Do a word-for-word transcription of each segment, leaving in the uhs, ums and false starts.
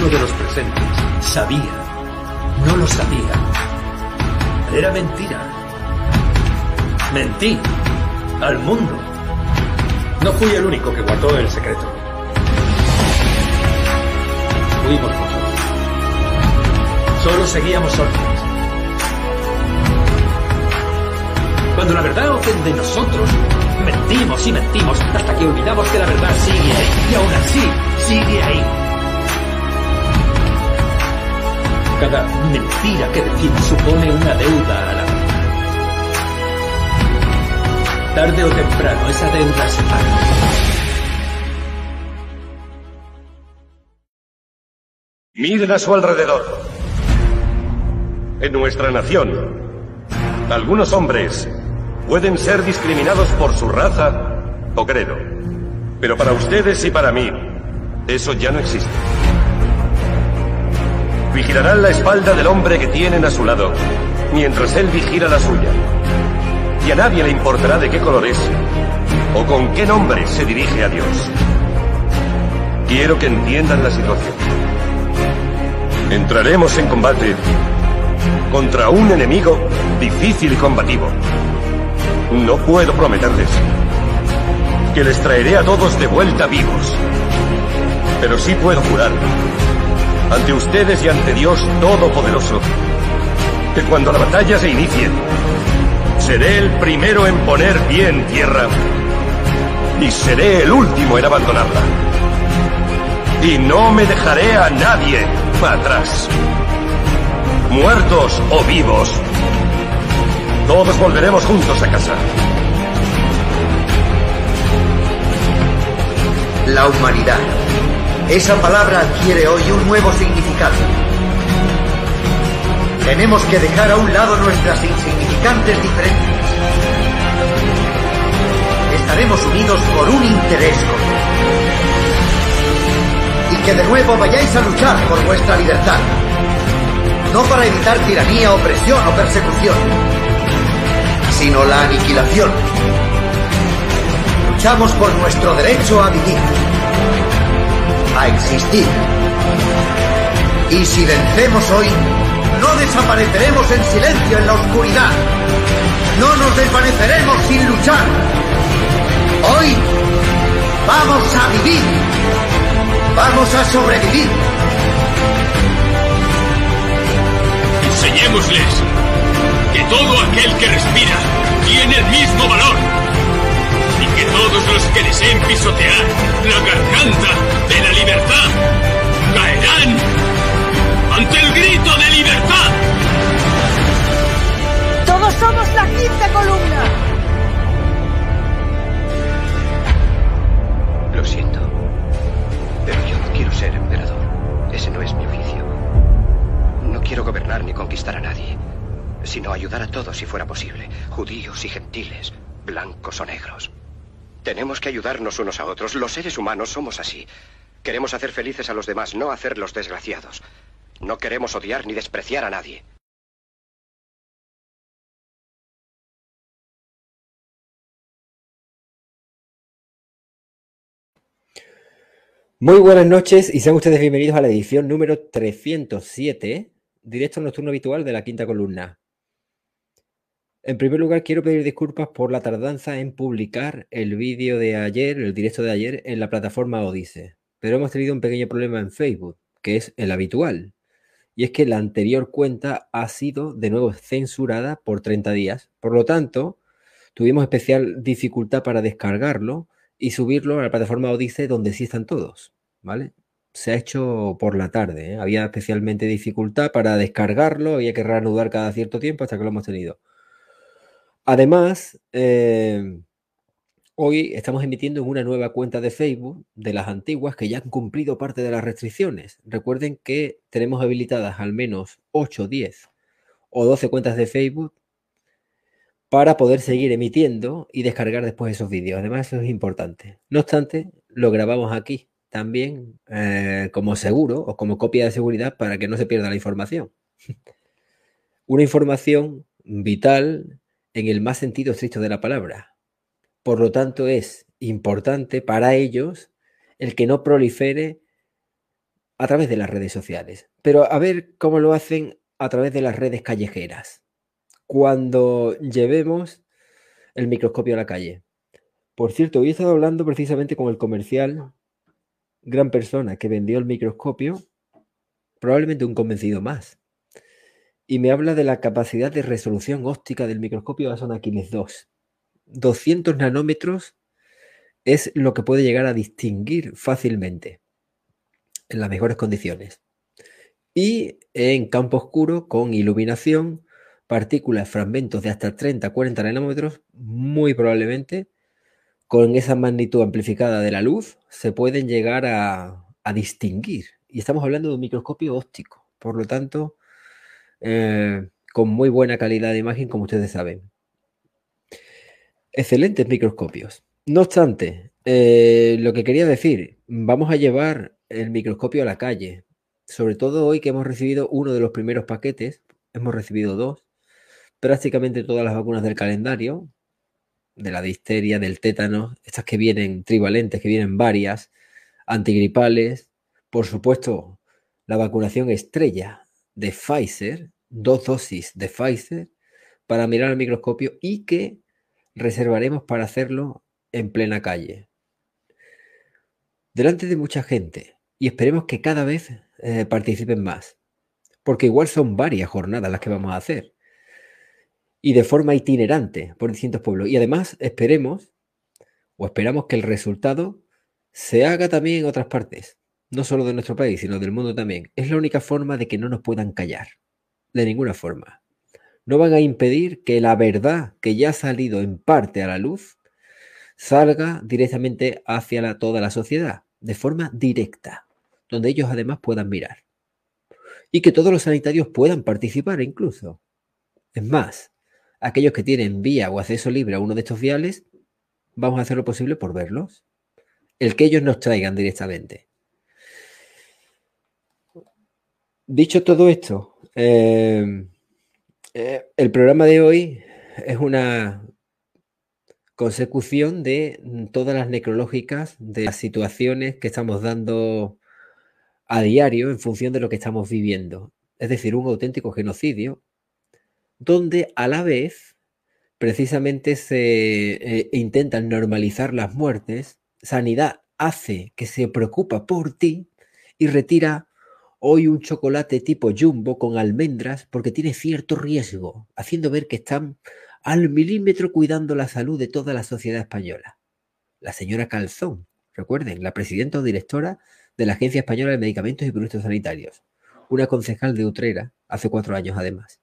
de los presentes sabía, no lo sabía. Era mentira. Mentí al mundo. No fui el único que guardó el secreto. Fuimos nosotros. Solo seguíamos órdenes. Cuando la verdad ofende, nosotros mentimos y mentimos hasta que olvidamos que la verdad sigue ahí. Y aún así, sigue ahí. Cada mentira que decimos supone una deuda a la verdad. Tarde o temprano, esa deuda se paga. Miren a su alrededor. En nuestra nación, algunos hombres pueden ser discriminados por su raza o credo. Pero para ustedes y para mí, eso ya no existe. Vigilarán la espalda del hombre que tienen a su lado, mientras él vigila la suya. Y a nadie le importará de qué color es, o con qué nombre se dirige a Dios. Quiero que entiendan la situación. Entraremos en combate contra un enemigo difícil y combativo. No puedo prometerles que les traeré a todos de vuelta vivos. Pero sí puedo jurar, ante ustedes y ante Dios Todopoderoso, que cuando la batalla se inicie, seré el primero en poner pie en tierra y seré el último en abandonarla. Y no me dejaré a nadie atrás. Muertos o vivos, todos volveremos juntos a casa. La humanidad. Esa palabra adquiere hoy un nuevo significado. Tenemos que dejar a un lado nuestras insignificantes diferencias. Estaremos unidos por un interés común. Y que de nuevo vayáis a luchar por vuestra libertad. No para evitar tiranía, opresión o persecución, sino la aniquilación. Luchamos por nuestro derecho a vivir, a existir. Y si vencemos hoy, no desapareceremos en silencio en la oscuridad. No nos desvaneceremos sin luchar. Hoy vamos a vivir. Vamos a sobrevivir. Enseñémosles que todo aquel que respira tiene el mismo valor y que todos los que deseen pisotear la garganta de la libertad caerán ante el grito de libertad. ¡Todos somos la quinta columna! Lo siento, pero yo no quiero ser emperador. Ese no es mi oficio. No quiero gobernar ni conquistar a nadie, sino ayudar a todos si fuera posible, judíos y gentiles, blancos o negros. Tenemos que ayudarnos unos a otros. Los seres humanos somos así. Queremos hacer felices a los demás, no hacerlos desgraciados. No queremos odiar ni despreciar a nadie. Muy buenas noches y sean ustedes bienvenidos a la edición número trescientos siete, directo nocturno habitual de la quinta columna. En primer lugar, quiero pedir disculpas por la tardanza en publicar el vídeo de ayer, el directo de ayer, en la plataforma Odysee. Pero hemos tenido un pequeño problema en Facebook, que es el habitual. Y es que la anterior cuenta ha sido de nuevo censurada por treinta días. Por lo tanto, tuvimos especial dificultad para descargarlo y subirlo a la plataforma Odysee, donde sí están todos, ¿vale? Se ha hecho por la tarde, ¿eh? Había especialmente dificultad para descargarlo, había que reanudar cada cierto tiempo hasta que lo hemos tenido. Además, eh, hoy estamos emitiendo en una nueva cuenta de Facebook de las antiguas que ya han cumplido parte de las restricciones. Recuerden que tenemos habilitadas al menos ocho, diez o doce cuentas de Facebook para poder seguir emitiendo y descargar después esos vídeos. Además, eso es importante. No obstante, lo grabamos aquí también eh, como seguro o como copia de seguridad para que no se pierda la información. Una información vital en el más sentido estricto de la palabra. Por lo tanto, es importante para ellos el que no prolifere a través de las redes sociales. Pero a ver cómo lo hacen a través de las redes callejeras. Cuando llevemos el microscopio a la calle. Por cierto, hoy he estado hablando precisamente con el comercial, gran persona que vendió el microscopio, probablemente un convencido más. Y me habla de la capacidad de resolución óptica del microscopio Ason Aquiles dos. doscientos nanómetros es lo que puede llegar a distinguir fácilmente en las mejores condiciones. Y en campo oscuro, con iluminación, partículas, fragmentos de hasta treinta a cuarenta nanómetros, muy probablemente, con esa magnitud amplificada de la luz, se pueden llegar a, a distinguir. Y estamos hablando de un microscopio óptico. Por lo tanto, eh, con muy buena calidad de imagen, como ustedes saben. Excelentes microscopios. No obstante, eh, lo que quería decir, vamos a llevar el microscopio a la calle. Sobre todo hoy que hemos recibido uno de los primeros paquetes, hemos recibido dos, prácticamente todas las vacunas del calendario, de la difteria, del tétano, estas que vienen trivalentes, que vienen varias, antigripales, por supuesto, la vacunación estrella de Pfizer, dos dosis de Pfizer, para mirar al microscopio y que reservaremos para hacerlo en plena calle, delante de mucha gente, y esperemos que cada vez eh, participen más, porque igual son varias jornadas las que vamos a hacer, y de forma itinerante por distintos pueblos, y además esperemos, o esperamos que el resultado se haga también en otras partes, no solo de nuestro país, sino del mundo también. Es la única forma de que no nos puedan callar, de ninguna forma. No van a impedir que la verdad que ya ha salido en parte a la luz salga directamente hacia la, toda la sociedad, de forma directa, donde ellos además puedan mirar. Y que todos los sanitarios puedan participar incluso. Es más, aquellos que tienen vía o acceso libre a uno de estos viales, vamos a hacer lo posible por verlos. El que ellos nos traigan directamente. Dicho todo esto, eh, eh, el programa de hoy es una consecución de todas las necrológicas, de las situaciones que estamos dando a diario en función de lo que estamos viviendo. Es decir, un auténtico genocidio, donde a la vez precisamente se eh, intentan normalizar las muertes. Sanidad hace que se preocupa por ti y retira hoy un chocolate tipo Jumbo con almendras porque tiene cierto riesgo, haciendo ver que están al milímetro cuidando la salud de toda la sociedad española. La señora Calzón, recuerden, la presidenta o directora de la Agencia Española de Medicamentos y Productos Sanitarios, una concejal de Utrera hace cuatro años además.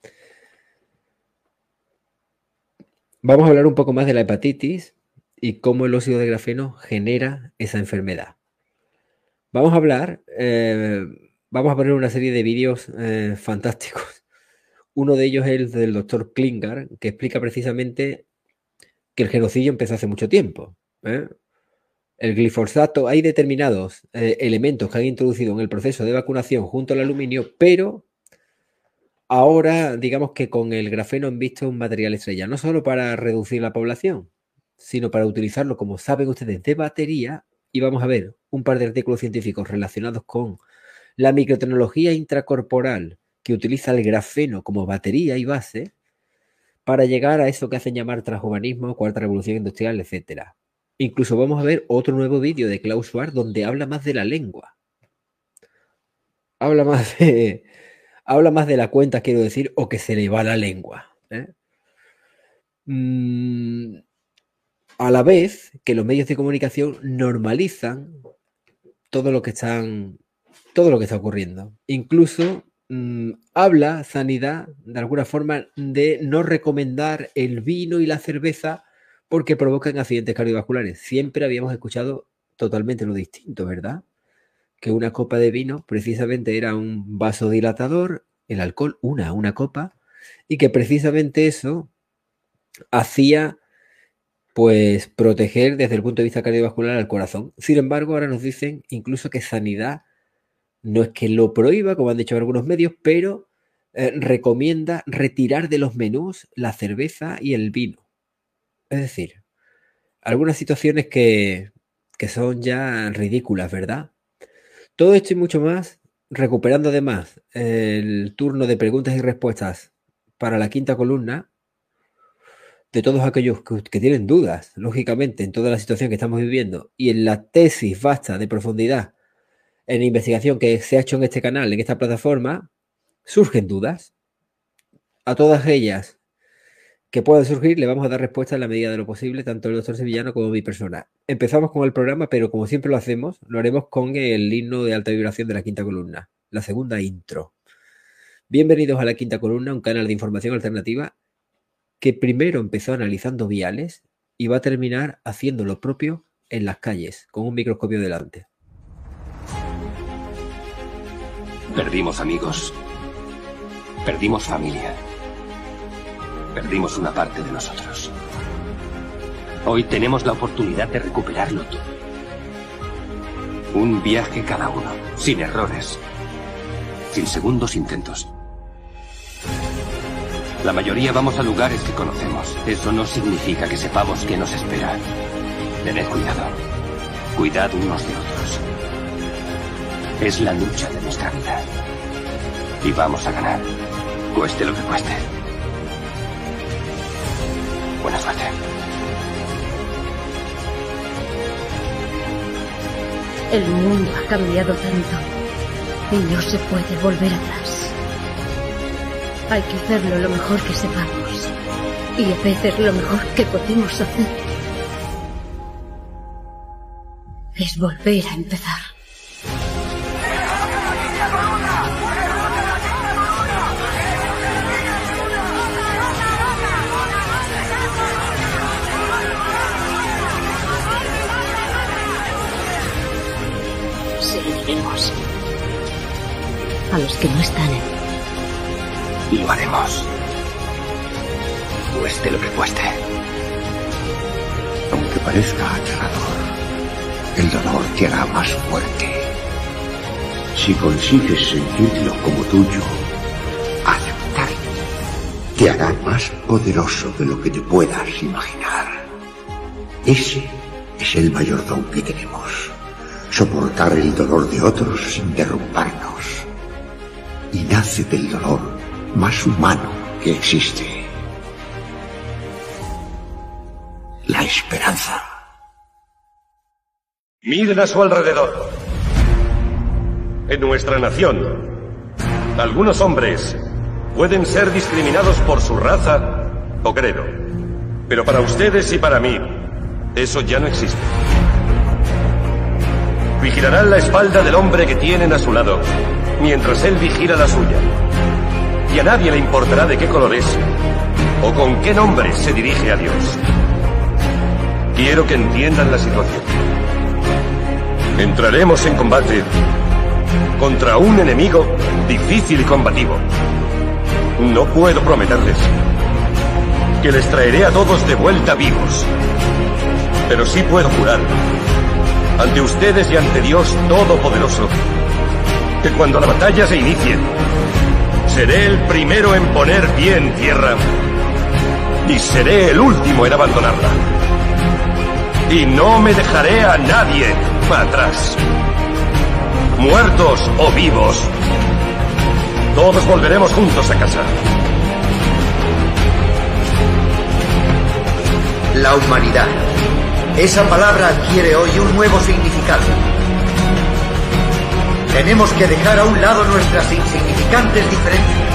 Vamos a hablar un poco más de la hepatitis y cómo el óxido de grafeno genera esa enfermedad. Vamos a hablar, eh, vamos a poner una serie de vídeos eh, fantásticos. Uno de ellos es el del doctor Klinger, que explica precisamente que el genocidio empezó hace mucho tiempo. ¿eh? El glifosato, hay determinados eh, elementos que han introducido en el proceso de vacunación junto al aluminio, pero ahora, digamos que con el grafeno han visto un material estrella, no solo para reducir la población, sino para utilizarlo, como saben ustedes, de batería. Y vamos a ver un par de artículos científicos relacionados con la microtecnología intracorporal que utiliza el grafeno como batería y base para llegar a eso que hacen llamar transhumanismo, cuarta revolución industrial, etcétera. Incluso vamos a ver otro nuevo vídeo de Klaus Schwab donde habla más de la lengua. Habla más de, habla más de la cuenta, quiero decir, o que se le va la lengua. ¿eh? Mm, a la vez que los medios de comunicación normalizan todo lo que están, todo lo que está ocurriendo. Incluso mmm, habla Sanidad de alguna forma de no recomendar el vino y la cerveza porque provocan accidentes cardiovasculares. Siempre habíamos escuchado totalmente lo distinto, ¿verdad? Que una copa de vino precisamente era un vasodilatador, el alcohol, una, una copa, y que precisamente eso hacía pues proteger desde el punto de vista cardiovascular al corazón. Sin embargo, ahora nos dicen incluso que Sanidad no es que lo prohíba, como han dicho algunos medios, pero eh, recomienda retirar de los menús la cerveza y el vino. Es decir, algunas situaciones que, que son ya ridículas, ¿verdad? Todo esto y mucho más, recuperando además el turno de preguntas y respuestas para la quinta columna, de todos aquellos que, que tienen dudas, lógicamente, en toda la situación que estamos viviendo y en la tesis vasta de profundidad en investigación que se ha hecho en este canal, en esta plataforma, surgen dudas. A todas ellas que puedan surgir le vamos a dar respuesta en la medida de lo posible, tanto el doctor Sevillano como mi persona. Empezamos con el programa, pero como siempre lo hacemos, lo haremos con el himno de alta vibración de la quinta columna, la segunda intro. Bienvenidos a la quinta columna, un canal de información alternativa que primero empezó analizando viales y va a terminar haciendo lo propio en las calles, con un microscopio delante. Perdimos amigos. Perdimos familia. Perdimos una parte de nosotros. Hoy tenemos la oportunidad de recuperarlo todo. Un viaje cada uno, sin errores, sin segundos intentos. La mayoría vamos a lugares que conocemos. Eso no significa que sepamos qué nos espera. Tened cuidado. Cuidad unos de otros. Es la lucha de nuestra vida. Y vamos a ganar, cueste lo que cueste. Buena suerte. El mundo ha cambiado tanto y no se puede volver atrás. Hay que hacerlo lo mejor que sepamos y a veces lo mejor que podemos hacer es volver a empezar. Seguiremos a los que no están en él. Y lo haremos. Cueste lo que cueste. Aunque parezca aterrador, el dolor te hará más fuerte. Si consigues sentirlo como tuyo, aceptarlo, te hará más poderoso de lo que te puedas imaginar. Ese es el mayor don que tenemos. Soportar el dolor de otros sin derrumbarnos. Y nace del dolor más humano que existe. La esperanza. Miren a su alrededor. En nuestra nación, algunos hombres pueden ser discriminados por su raza o credo. Pero para ustedes y para mí, eso ya no existe. Vigilarán la espalda del hombre que tienen a su lado, mientras él vigila la suya. Y a nadie le importará de qué color es o con qué nombre se dirige a Dios. Quiero que entiendan la situación. Entraremos en combate contra un enemigo difícil y combativo. No puedo prometerles que les traeré a todos de vuelta vivos, pero sí puedo jurar ante ustedes y ante Dios Todopoderoso que cuando la batalla se inicie, seré el primero en poner pie en tierra y seré el último en abandonarla. Y no me dejaré a nadie atrás. Muertos o vivos, todos volveremos juntos a casa. La humanidad. Esa palabra adquiere hoy un nuevo significado. Tenemos que dejar a un lado nuestras insignificantes diferencias.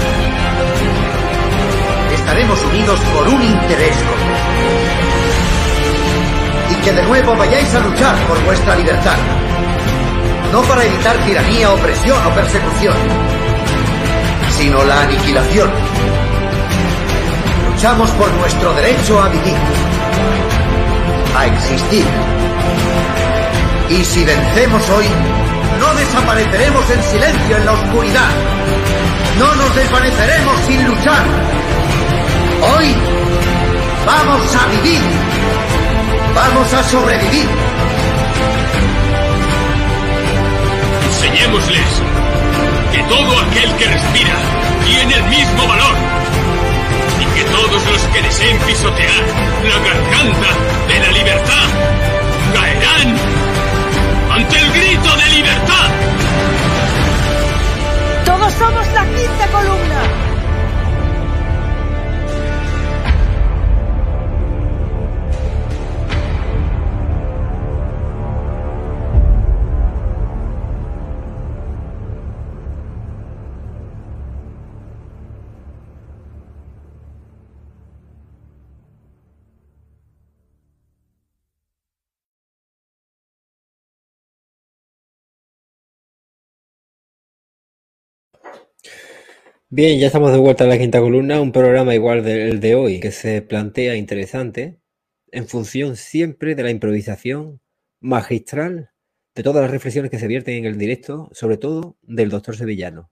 Estaremos unidos por un interés común. Y que de nuevo vayáis a luchar por vuestra libertad. No para evitar tiranía, opresión o persecución, sino la aniquilación. Luchamos por nuestro derecho a vivir, a existir. Y si vencemos hoy, no desapareceremos en silencio en la oscuridad. No nos desvaneceremos sin luchar. Hoy vamos a vivir. Vamos a sobrevivir. Enseñémosles que todo aquel que respira tiene el mismo valor y que todos los que deseen pisotear la garganta de la libertad caerán ante el grito de libertad. Bien, ya estamos de vuelta en la quinta columna, un programa igual del de hoy, que se plantea interesante, en función siempre de la improvisación magistral, de todas las reflexiones que se vierten en el directo, sobre todo del doctor Sevillano.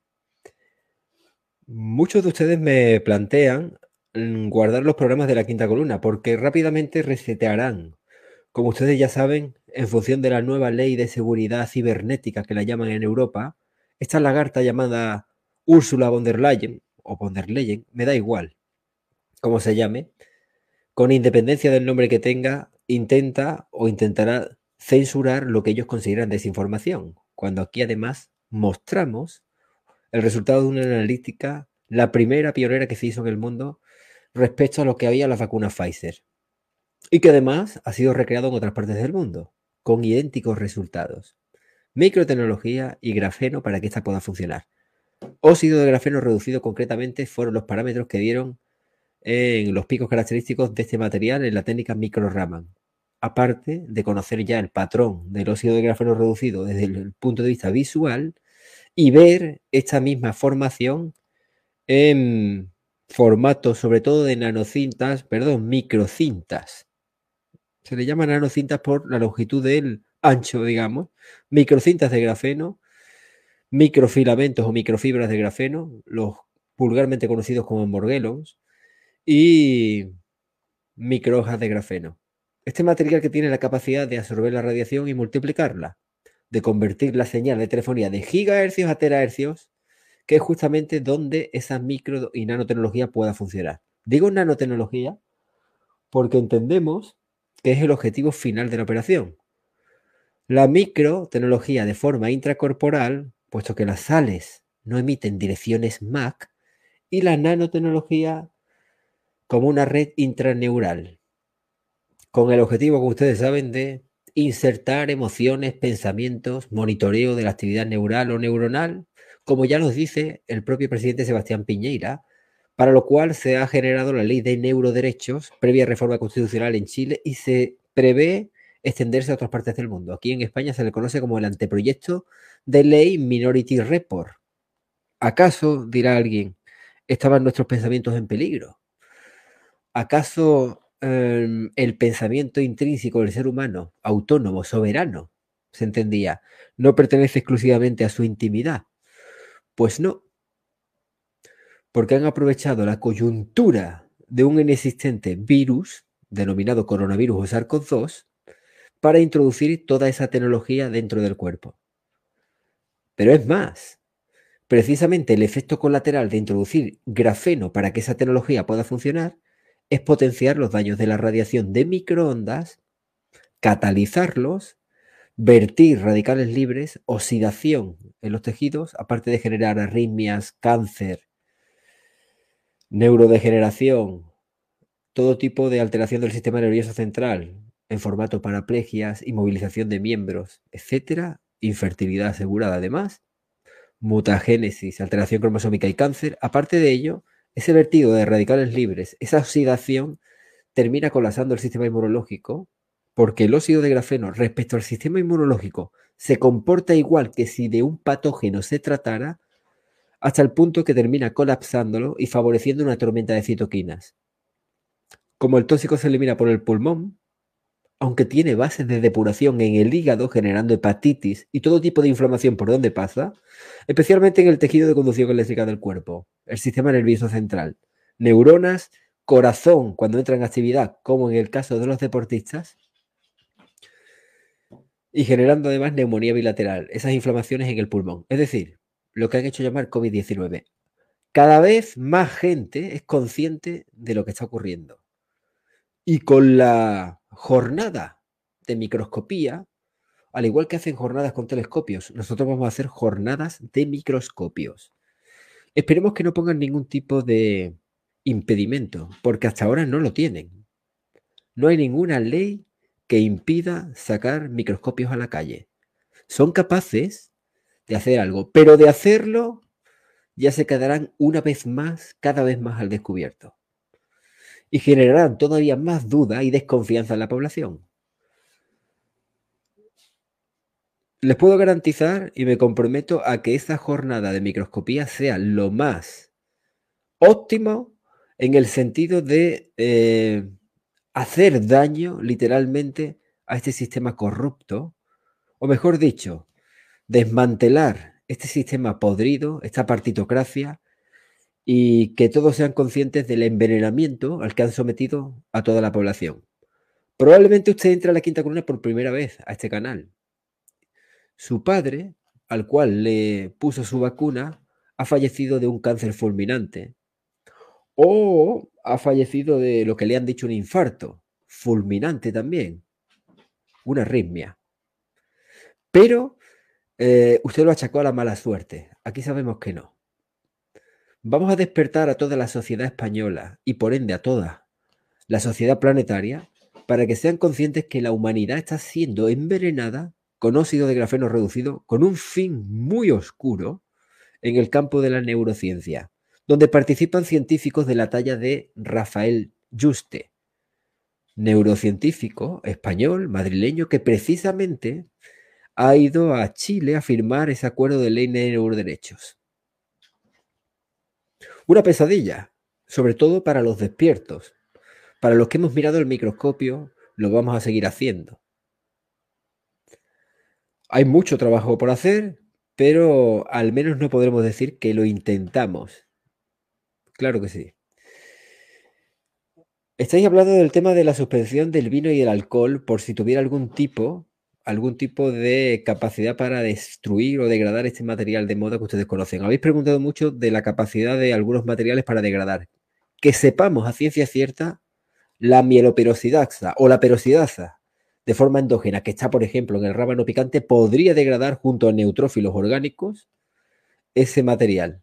Muchos de ustedes me plantean guardar los programas de la quinta columna, porque rápidamente resetearán. Como ustedes ya saben, en función de la nueva ley de seguridad cibernética que la llaman en Europa, esta lagarta llamada Ursula von der Leyen, o von der Leyen, me da igual cómo se llame, con independencia del nombre que tenga, intenta o intentará censurar lo que ellos consideran desinformación, cuando aquí además mostramos el resultado de una analítica, la primera pionera que se hizo en el mundo respecto a lo que había en las vacunas Pfizer, y que además ha sido recreado en otras partes del mundo, con idénticos resultados. Microtecnología y grafeno para que esta pueda funcionar. Óxido de grafeno reducido concretamente fueron los parámetros que dieron en los picos característicos de este material en la técnica micro-Raman. Aparte de conocer ya el patrón del óxido de grafeno reducido desde el punto de vista visual y ver esta misma formación en formato sobre todo de nanocintas, perdón, microcintas. Se le llama nanocintas por la longitud del ancho, digamos. Microcintas de grafeno, microfilamentos o microfibras de grafeno, los vulgarmente conocidos como morguelos, y microhojas de grafeno. Este material que tiene la capacidad de absorber la radiación y multiplicarla, de convertir la señal de telefonía de gigahercios a terahercios, que es justamente donde esa micro y nanotecnología pueda funcionar. Digo nanotecnología porque entendemos que es el objetivo final de la operación. La microtecnología de forma intracorporal, puesto que las sales no emiten direcciones Mach, y la nanotecnología como una red intraneural, con el objetivo, como ustedes saben, de insertar emociones, pensamientos, monitoreo de la actividad neural o neuronal, como ya nos dice el propio presidente Sebastián Piñera, para lo cual se ha generado la ley de neuroderechos, previa reforma constitucional en Chile, y se prevé extenderse a otras partes del mundo. Aquí en España se le conoce como el anteproyecto de ley Minority Report. ¿Acaso, dirá alguien, estaban nuestros pensamientos en peligro? ¿Acaso eh, el pensamiento intrínseco del ser humano, autónomo, soberano, se entendía, no pertenece exclusivamente a su intimidad? Pues no, porque han aprovechado la coyuntura de un inexistente virus, denominado coronavirus o SARS-CoV dos, para introducir toda esa tecnología dentro del cuerpo. Pero es más, precisamente el efecto colateral de introducir grafeno para que esa tecnología pueda funcionar es potenciar los daños de la radiación de microondas, catalizarlos, vertir radicales libres, oxidación en los tejidos, aparte de generar arritmias, cáncer, neurodegeneración, todo tipo de alteración del sistema nervioso central en formato paraplegias, inmovilización de miembros, etcétera, infertilidad asegurada además, mutagénesis, alteración cromosómica y cáncer. Aparte de ello, ese vertido de radicales libres, esa oxidación, termina colapsando el sistema inmunológico, porque el óxido de grafeno respecto al sistema inmunológico se comporta igual que si de un patógeno se tratara, hasta el punto que termina colapsándolo y favoreciendo una tormenta de citoquinas. Como el tóxico se elimina por el pulmón, aunque tiene bases de depuración en el hígado, generando hepatitis y todo tipo de inflamación por donde pasa, especialmente en el tejido de conducción eléctrica del cuerpo, el sistema nervioso central, neuronas, corazón cuando entra en actividad, como en el caso de los deportistas, y generando además neumonía bilateral, esas inflamaciones en el pulmón. Es decir, lo que han hecho llamar COVID diecinueve. Cada vez más gente es consciente de lo que está ocurriendo. Y con la jornada de microscopía, al igual que hacen jornadas con telescopios, nosotros vamos a hacer jornadas de microscopios. Esperemos que no pongan ningún tipo de impedimento, porque hasta ahora no lo tienen. No hay ninguna ley que impida sacar microscopios a la calle. Son capaces de hacer algo, pero de hacerlo ya se quedarán una vez más, cada vez más al descubierto. Y generarán todavía más duda y desconfianza en la población. Les puedo garantizar y me comprometo a que esa jornada de microscopía sea lo más óptimo en el sentido de eh, hacer daño literalmente a este sistema corrupto, o mejor dicho, desmantelar este sistema podrido, esta partitocracia, y que todos sean conscientes del envenenamiento al que han sometido a toda la población. Probablemente usted entre a la Quinta Columna por primera vez a este canal. Su padre, al cual le puso su vacuna, ha fallecido de un cáncer fulminante. O ha fallecido de lo que le han dicho un infarto, fulminante también, una arritmia. Pero eh, usted lo achacó a la mala suerte. Aquí sabemos que no. Vamos a despertar a toda la sociedad española y por ende a toda la sociedad planetaria para que sean conscientes que la humanidad está siendo envenenada con óxido de grafeno reducido con un fin muy oscuro en el campo de la neurociencia, donde participan científicos de la talla de Rafael Yuste, neurocientífico español, madrileño, que precisamente ha ido a Chile a firmar ese acuerdo de ley de neuroderechos. Una pesadilla, sobre todo para los despiertos. Para los que hemos mirado el microscopio, lo vamos a seguir haciendo. Hay mucho trabajo por hacer, pero al menos no podremos decir que lo intentamos. Claro que sí. Estáis hablando del tema de la suspensión del vino y el alcohol por si tuviera algún tipo, algún tipo de capacidad para destruir o degradar este material de moda que ustedes conocen. Habéis preguntado mucho de la capacidad de algunos materiales para degradar. Que sepamos a ciencia cierta, la mieloperoxidasa o la peroxidasa de forma endógena, que está, por ejemplo, en el rábano picante, podría degradar junto a neutrófilos orgánicos ese material.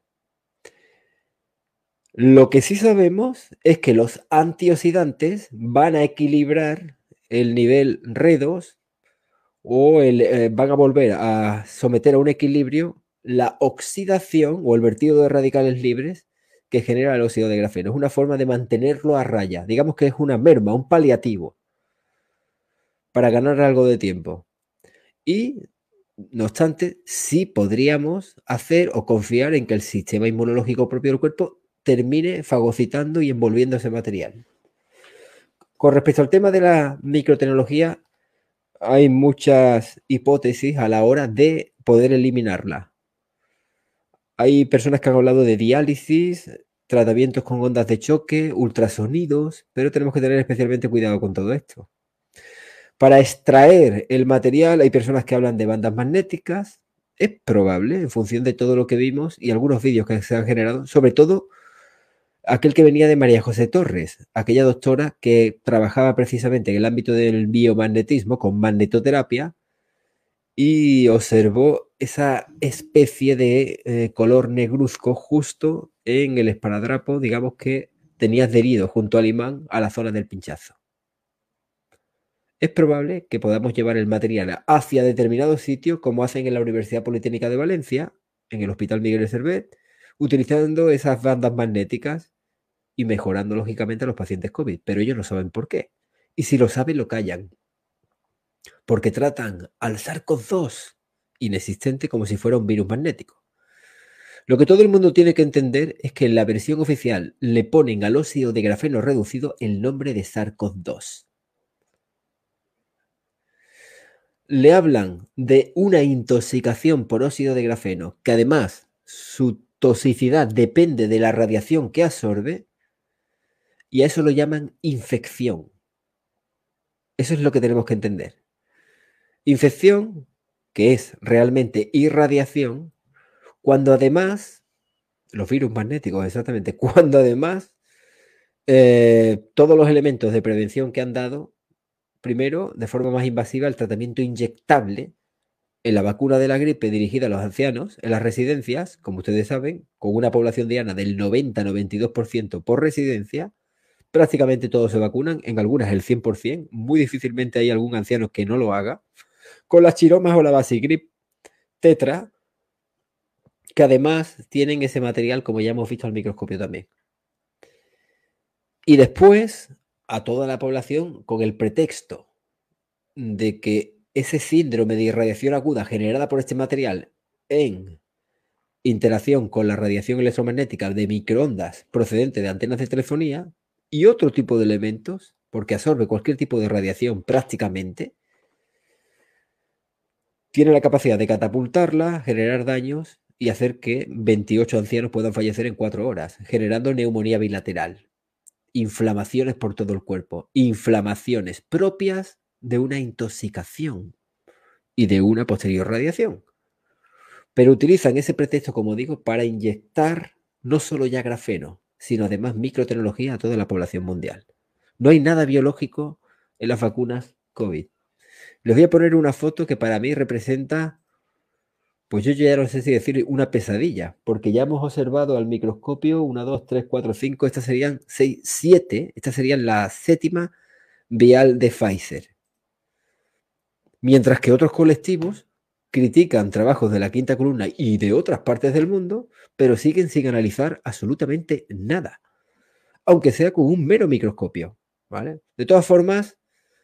Lo que sí sabemos es que los antioxidantes van a equilibrar el nivel R E dos o el, eh, van a volver a someter a un equilibrio la oxidación o el vertido de radicales libres que genera el óxido de grafeno. Es una forma de mantenerlo a raya. Digamos que es una merma, un paliativo para ganar algo de tiempo. Y, no obstante, sí podríamos hacer o confiar en que el sistema inmunológico propio del cuerpo termine fagocitando y envolviendo ese material. Con respecto al tema de la microtecnología, hay muchas hipótesis a la hora de poder eliminarla. Hay personas que han hablado de diálisis, tratamientos con ondas de choque, ultrasonidos, pero tenemos que tener especialmente cuidado con todo esto. Para extraer el material hay personas que hablan de bandas magnéticas. Es probable, en función de todo lo que vimos y algunos vídeos que se han generado, sobre todo aquel que venía de María José Torres, aquella doctora que trabajaba precisamente en el ámbito del biomagnetismo con magnetoterapia y observó esa especie de eh, color negruzco justo en el esparadrapo, digamos que tenía adherido junto al imán a la zona del pinchazo. Es probable que podamos llevar el material hacia determinados sitios, como hacen en la Universidad Politécnica de Valencia, en el Hospital Miguel de Servet, utilizando esas bandas magnéticas y mejorando lógicamente a los pacientes COVID. Pero ellos no saben por qué. Y si lo saben, lo callan. Porque tratan al SARS-CoV dos inexistente como si fuera un virus magnético. Lo que todo el mundo tiene que entender es que en la versión oficial le ponen al óxido de grafeno reducido el nombre de SARS-CoV dos. Le hablan de una intoxicación por óxido de grafeno, que además su toxicidad depende de la radiación que absorbe, y a eso lo llaman infección. Eso es lo que tenemos que entender. Infección, que es realmente irradiación, cuando además, los virus magnéticos exactamente, cuando además eh, todos los elementos de prevención que han dado, primero, de forma más invasiva, el tratamiento inyectable en la vacuna de la gripe dirigida a los ancianos en las residencias, como ustedes saben, con una población diana del noventa a noventa y dos por ciento por residencia, prácticamente todos se vacunan, en algunas el cien por ciento, muy difícilmente hay algún anciano que no lo haga, con las chiromas o la Basigrip tetra, que además tienen ese material, como ya hemos visto al microscopio también. Y después, a toda la población, con el pretexto de que ese síndrome de irradiación aguda generada por este material en interacción con la radiación electromagnética de microondas procedente de antenas de telefonía y otro tipo de elementos, porque absorbe cualquier tipo de radiación prácticamente, tiene la capacidad de catapultarla, generar daños y hacer que veintiocho ancianos puedan fallecer en cuatro horas, generando neumonía bilateral, inflamaciones por todo el cuerpo, inflamaciones propias de una intoxicación y de una posterior radiación. Pero utilizan ese pretexto, como digo, para inyectar no solo ya grafeno, sino además microtecnología a toda la población mundial. No hay nada biológico en las vacunas COVID. Les voy a poner una foto que para mí representa, pues yo ya no sé si decir una pesadilla, porque ya hemos observado al microscopio una, dos, tres, cuatro, cinco, estas serían seis, siete, estas serían la séptima vial de Pfizer. Mientras que otros colectivos critican trabajos de la quinta columna y de otras partes del mundo, pero siguen sin analizar absolutamente nada, aunque sea con un mero microscopio, ¿vale? De todas formas,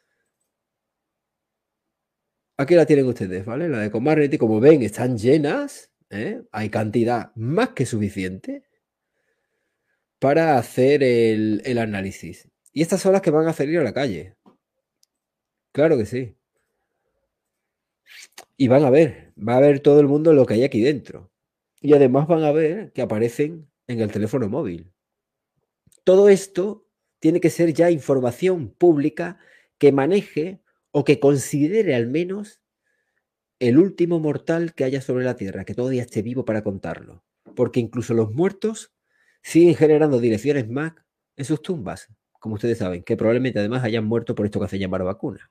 aquí la tienen ustedes, ¿vale? La de Comarnity, como ven, están llenas, ¿eh? Hay cantidad más que suficiente para hacer el, el análisis. Y estas son las que van a salir a la calle. Claro que sí. Y van a ver, va a ver todo el mundo lo que hay aquí dentro. Y además van a ver que aparecen en el teléfono móvil. Todo esto tiene que ser ya información pública que maneje o que considere al menos el último mortal que haya sobre la Tierra, que todavía esté vivo para contarlo. Porque incluso los muertos siguen generando direcciones M A C en sus tumbas, como ustedes saben, que probablemente además hayan muerto por esto que hace llamar vacuna.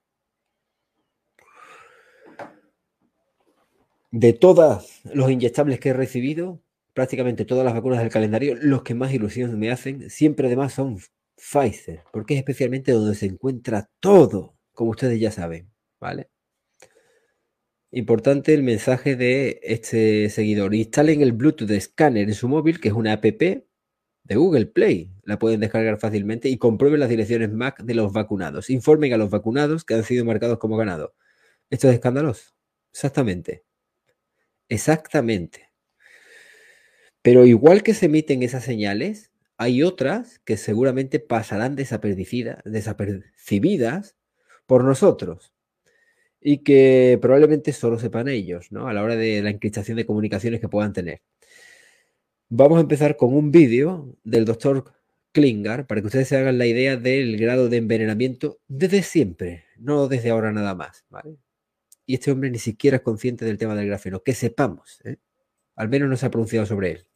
De todos los inyectables que he recibido, prácticamente todas las vacunas del calendario, los que más ilusión me hacen, siempre además son Pfizer, porque es especialmente donde se encuentra todo, como ustedes ya saben, ¿vale? Importante el mensaje de este seguidor. Instalen el Bluetooth Scanner en su móvil, que es una app de Google Play. La pueden descargar fácilmente y comprueben las direcciones M A C de los vacunados. Informen a los vacunados que han sido marcados como ganados. Esto es escandaloso. Exactamente. Exactamente. Pero igual que se emiten esas señales, hay otras que seguramente pasarán desapercibidas, desapercibidas por nosotros y que probablemente solo sepan ellos, ¿no? A la hora de la encriptación de comunicaciones que puedan tener. Vamos a empezar con un vídeo del doctor Klingar para que ustedes se hagan la idea del grado de envenenamiento desde siempre, no desde ahora nada más, ¿vale? Y este hombre ni siquiera es consciente del tema del grafeno, que sepamos, ¿eh? Al menos no se ha pronunciado sobre él.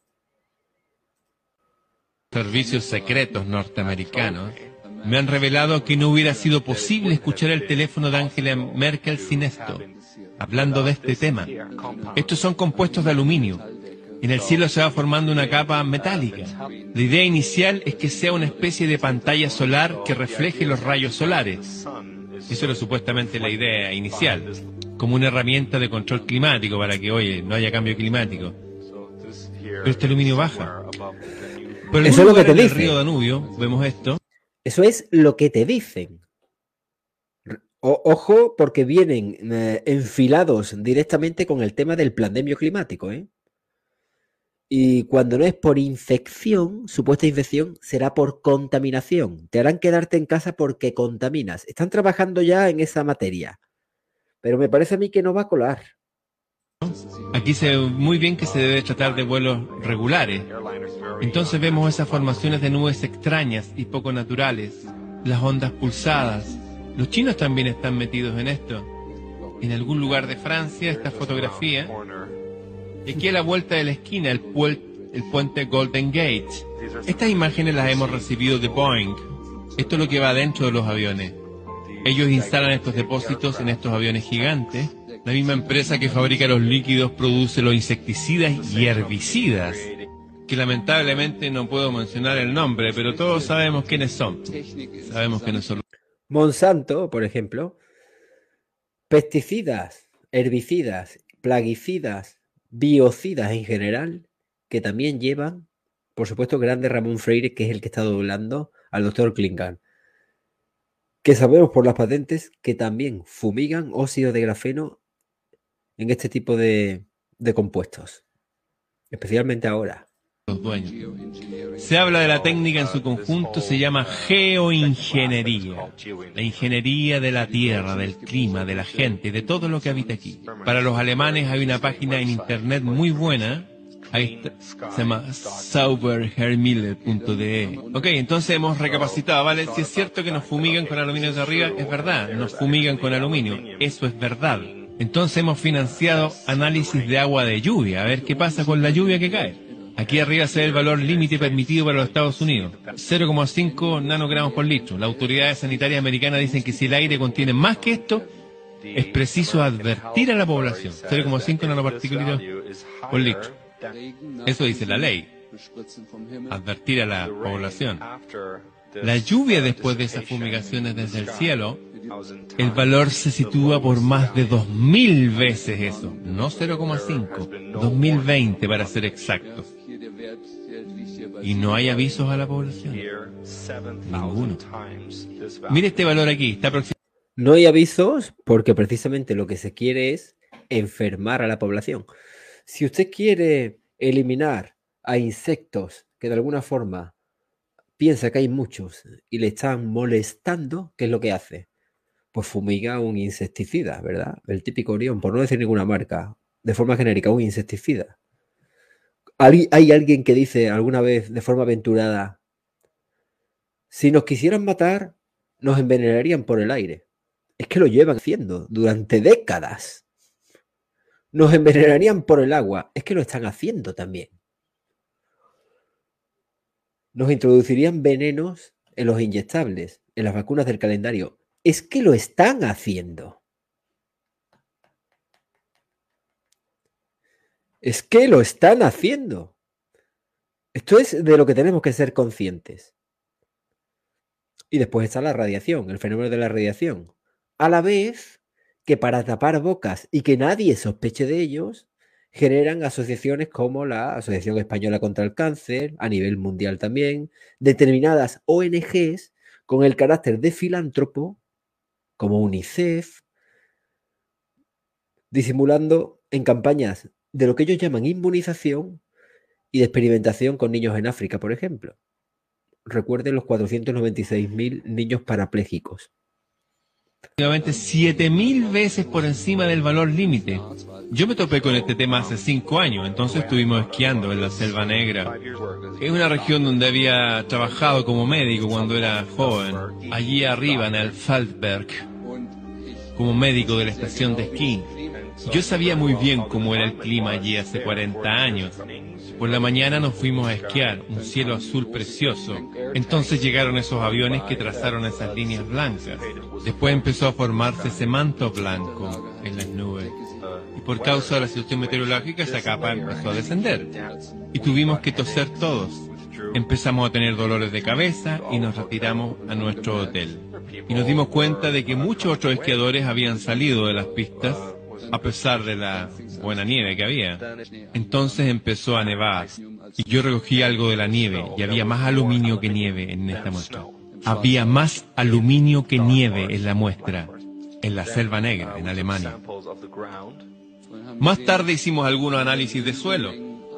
Servicios secretos norteamericanos me han revelado que no hubiera sido posible escuchar el teléfono de Angela Merkel sin esto. Hablando de este tema, estos son compuestos de aluminio. En el cielo se va formando una capa metálica. La idea inicial es que sea una especie de pantalla solar que refleje los rayos solares. Eso era supuestamente la idea inicial, como una herramienta de control climático para que, oye, no haya cambio climático. Pero este aluminio baja. Pero eso es lo que te dicen. dicen. En el río Danubio vemos esto. Eso es lo que te dicen. O, ojo, porque vienen eh, enfilados directamente con el tema del pandemio climático, ¿eh? Y cuando no es por infección, supuesta infección, será por contaminación. Te harán quedarte en casa porque contaminas. Están trabajando ya en esa materia. Pero me parece a mí que no va a colar. Aquí se ve muy bien que se debe tratar de vuelos regulares. Entonces vemos esas formaciones de nubes extrañas y poco naturales, las ondas pulsadas. Los chinos también están metidos en esto. En algún lugar de Francia, esta fotografía. Y aquí a la vuelta de la esquina, el, puel el puente Golden Gate. Estas imágenes las hemos recibido de Boeing. Esto es lo que va dentro de los aviones. Ellos instalan estos depósitos en estos aviones gigantes. La misma empresa que fabrica los líquidos produce los insecticidas y herbicidas, que lamentablemente no puedo mencionar el nombre, pero todos sabemos quiénes son. Sabemos que no son. Monsanto, por ejemplo, pesticidas, herbicidas, plaguicidas, biocidas en general, que también llevan, por supuesto, grande Ramón Freire, que es el que está doblando al doctor Klingar, que sabemos por las patentes que también fumigan óxido de grafeno en este tipo de, de compuestos. especialmente ahora. Los dueños. Se habla de la técnica en su conjunto, se llama geoingeniería. La ingeniería de la tierra, del clima, de la gente, de todo lo que habita aquí. Para los alemanes hay una página en internet muy buena. Ahí está, se llama sauberhermiller punto de. Ok, entonces hemos recapacitado, ¿vale? Si es cierto que nos fumigan con aluminio de arriba, es verdad, nos fumigan con aluminio, eso es verdad. Entonces hemos financiado análisis de agua de lluvia, a ver qué pasa con la lluvia que cae. Aquí arriba se ve el valor límite permitido para los Estados Unidos, cero coma cinco nanogramos por litro. Las autoridades sanitarias americanas dicen que si el aire contiene más que esto, es preciso advertir a la población, cero coma cinco nanopartículas por litro. Eso dice la ley, advertir a la población. La lluvia después de esas fumigaciones desde el cielo, el valor se sitúa por más de dos mil veces eso, no cero coma cinco, dos mil veinte para ser exactos. Y no hay avisos a la población. Ninguno. Mire este valor aquí, está aproximadamente. No hay avisos porque precisamente lo que se quiere es enfermar a la población. Si usted quiere eliminar a insectos que de alguna forma piensa que hay muchos y le están molestando, ¿qué es lo que hace? Pues fumiga un insecticida, ¿verdad? El típico Orión, por no decir ninguna marca, de forma genérica, un insecticida. ¿Hay alguien que dice alguna vez de forma aventurada, si nos quisieran matar, nos envenenarían por el aire? Es que lo llevan haciendo durante décadas. Nos envenenarían por el agua. Es que lo están haciendo también. Nos introducirían venenos en los inyectables, en las vacunas del calendario. Es que lo están haciendo. Es que lo están haciendo. Esto es de lo que tenemos que ser conscientes. Y después está la radiación, el fenómeno de la radiación. A la vez que para tapar bocas y que nadie sospeche de ellos, generan asociaciones como la Asociación Española contra el Cáncer, a nivel mundial también, determinadas O N Ges con el carácter de filántropo, como UNICEF, disimulando en campañas de lo que ellos llaman inmunización y de experimentación con niños en África, por ejemplo. Recuerden los cuatrocientos noventa y seis mil niños parapléjicos. siete mil veces por encima del valor límite. Yo me topé con este tema hace cinco años, entonces estuvimos esquiando en la Selva Negra. Es una región donde había trabajado como médico cuando era joven, allí arriba en el Feldberg, como médico de la estación de esquí. Yo sabía muy bien cómo era el clima allí hace cuarenta años. Por la mañana nos fuimos a esquiar, un cielo azul precioso. Entonces llegaron esos aviones que trazaron esas líneas blancas. Después empezó a formarse ese manto blanco en las nubes. Y por causa de la situación meteorológica esa capa empezó a descender. Y tuvimos que toser todos. Empezamos a tener dolores de cabeza y nos retiramos a nuestro hotel. Y nos dimos cuenta de que muchos otros esquiadores habían salido de las pistas a pesar de la buena nieve que había. Entonces empezó a nevar y yo recogí algo de la nieve y había más aluminio que nieve en esta muestra. Había más aluminio que nieve en la muestra, en la Selva Negra, en Alemania. Más tarde hicimos algunos análisis de suelo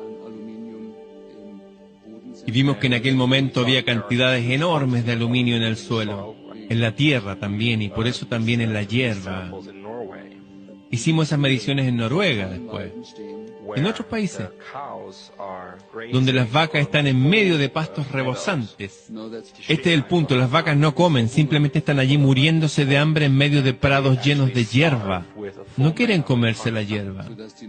y vimos que en aquel momento había cantidades enormes de aluminio en el suelo, en la tierra también, y por eso también en la hierba. Hicimos esas mediciones en Noruega después, en otros países, donde las vacas están en medio de pastos rebosantes. Este es el punto, las vacas no comen, simplemente están allí muriéndose de hambre en medio de prados llenos de hierba. No quieren comerse la hierba.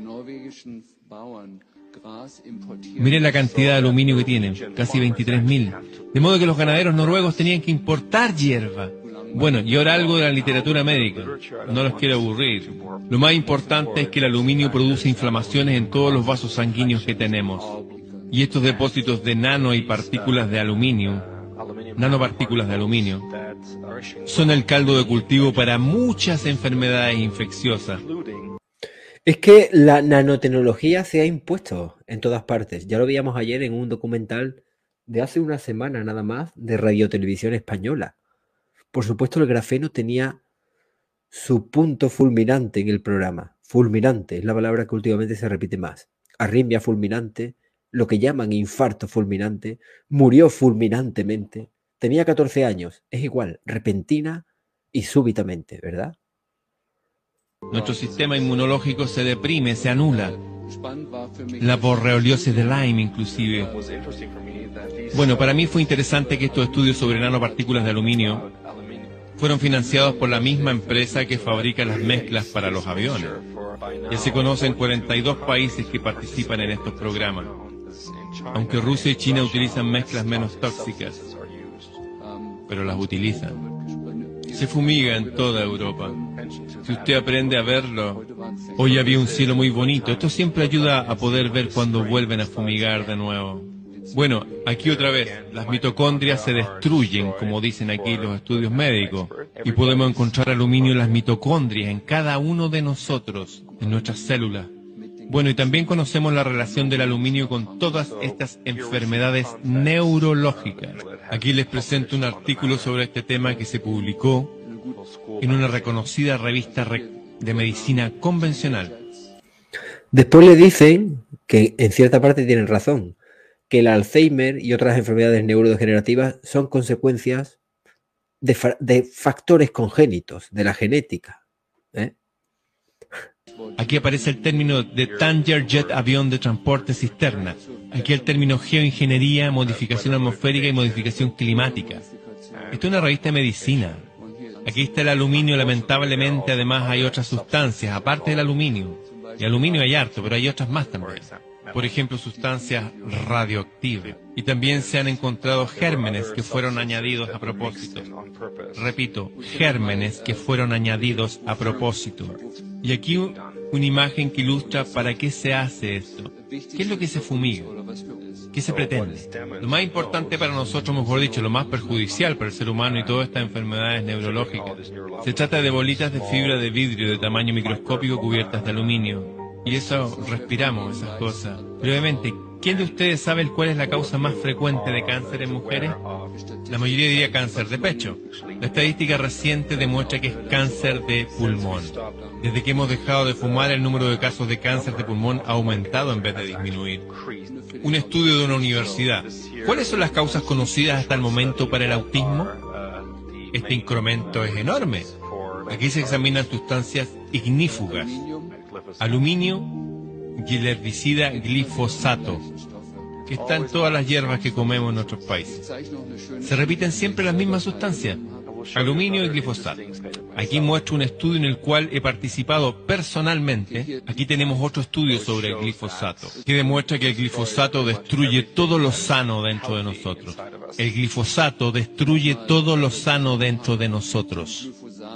Miren la cantidad de aluminio que tienen, casi veintitrés mil. De modo que los ganaderos noruegos tenían que importar hierba. Bueno, y ahora algo de la literatura médica. No los quiero aburrir. Lo más importante es que el aluminio produce inflamaciones en todos los vasos sanguíneos que tenemos. Y estos depósitos de nano y partículas de aluminio, nanopartículas de aluminio, son el caldo de cultivo para muchas enfermedades infecciosas. Es que la nanotecnología se ha impuesto en todas partes. Ya lo veíamos ayer en un documental de hace una semana nada más de Radiotelevisión Española. Por supuesto, el grafeno tenía su punto fulminante en el programa. Fulminante es la palabra que últimamente se repite más. arritmia fulminante, lo que llaman infarto fulminante, murió fulminantemente, tenía catorce años, es igual, repentina y súbitamente, ¿verdad? Nuestro sistema inmunológico se deprime, se anula. La borreliosis de Lyme, inclusive. Bueno, para mí fue interesante que estos estudios sobre nanopartículas de aluminio fueron financiados por la misma empresa que fabrica las mezclas para los aviones. Ya se conocen cuarenta y dos países que participan en estos programas. Aunque Rusia y China utilizan mezclas menos tóxicas, pero las utilizan. Se fumiga en toda Europa. Si usted aprende a verlo, hoy había un cielo muy bonito. Esto siempre ayuda a poder ver cuando vuelven a fumigar de nuevo. Bueno, aquí otra vez, las mitocondrias se destruyen, como dicen aquí los estudios médicos, y podemos encontrar aluminio en las mitocondrias, en cada uno de nosotros, en nuestras células. Bueno, y también conocemos la relación del aluminio con todas estas enfermedades neurológicas. Aquí les presento un artículo sobre este tema que se publicó en una reconocida revista de medicina convencional. Después le dicen que en cierta parte tienen razón, que el Alzheimer y otras enfermedades neurodegenerativas son consecuencias de, fa de factores congénitos, de la genética, ¿eh? Aquí aparece el término de Tanger Jet avión de transporte cisterna. Aquí el término geoingeniería, modificación atmosférica y modificación climática. Esto es una revista de medicina. Aquí está el aluminio, lamentablemente, además hay otras sustancias, aparte del aluminio. Y aluminio hay harto, pero hay otras más también. Por ejemplo, sustancias radioactivas. Y también se han encontrado gérmenes que fueron añadidos a propósito. Repito, gérmenes que fueron añadidos a propósito. Y aquí un, una imagen que ilustra para qué se hace esto. ¿Qué es lo que se fumiga? ¿Qué se pretende? Lo más importante para nosotros, mejor dicho, lo más perjudicial para el ser humano y todas estas enfermedades neurológicas. Se trata de bolitas de fibra de vidrio de tamaño microscópico cubiertas de aluminio. Y eso, respiramos esas cosas. Brevemente, ¿quién de ustedes sabe cuál es la causa más frecuente de cáncer en mujeres? La mayoría diría cáncer de pecho. La estadística reciente demuestra que es cáncer de pulmón. Desde que hemos dejado de fumar, el número de casos de cáncer de pulmón ha aumentado en vez de disminuir. Un estudio de una universidad. ¿Cuáles son las causas conocidas hasta el momento para el autismo? Este incremento es enorme. Aquí se examinan sustancias ignífugas. Aluminio y el herbicida glifosato, que está en todas las hierbas que comemos en nuestros países. Se repiten siempre las mismas sustancias, aluminio y glifosato. Aquí muestro un estudio en el cual he participado personalmente. Aquí tenemos otro estudio sobre el glifosato, que demuestra que el glifosato destruye todo lo sano dentro de nosotros. El glifosato destruye todo lo sano dentro de nosotros.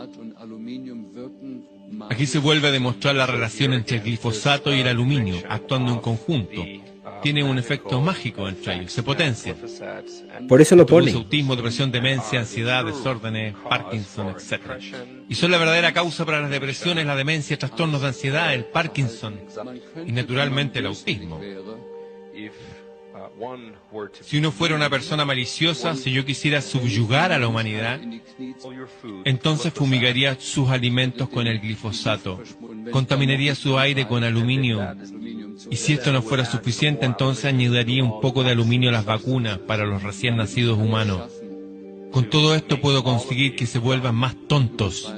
Aquí se vuelve a demostrar la relación entre el glifosato y el aluminio, actuando en conjunto. Tiene un efecto mágico entre ellos, se potencia. Por eso lo pone. Autismo, depresión, demencia, ansiedad, desórdenes, Parkinson, etcétera. Y son la verdadera causa para las depresiones, la demencia, trastornos de ansiedad, el Parkinson y naturalmente el autismo. Si uno fuera una persona maliciosa, si yo quisiera subyugar a la humanidad, entonces fumigaría sus alimentos con el glifosato, contaminaría su aire con aluminio, y si esto no fuera suficiente, entonces añadiría un poco de aluminio a las vacunas para los recién nacidos humanos. Con todo esto puedo conseguir que se vuelvan más tontos,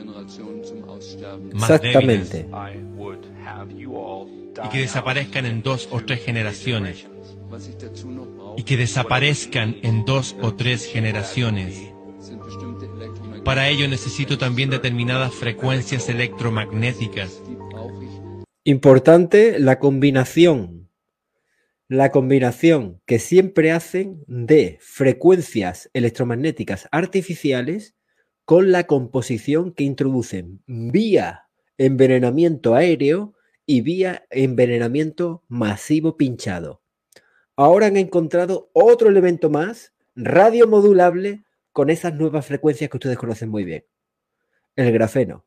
más Exactamente. débiles, y que desaparezcan en dos o tres generaciones. Y que desaparezcan en dos o tres generaciones. Para ello necesito también determinadas frecuencias electromagnéticas. Importante la combinación. La combinación que siempre hacen de frecuencias electromagnéticas artificiales con la composición que introducen vía envenenamiento aéreo y vía envenenamiento masivo pinchado. Ahora han encontrado otro elemento más, radiomodulable, con esas nuevas frecuencias que ustedes conocen muy bien. El grafeno.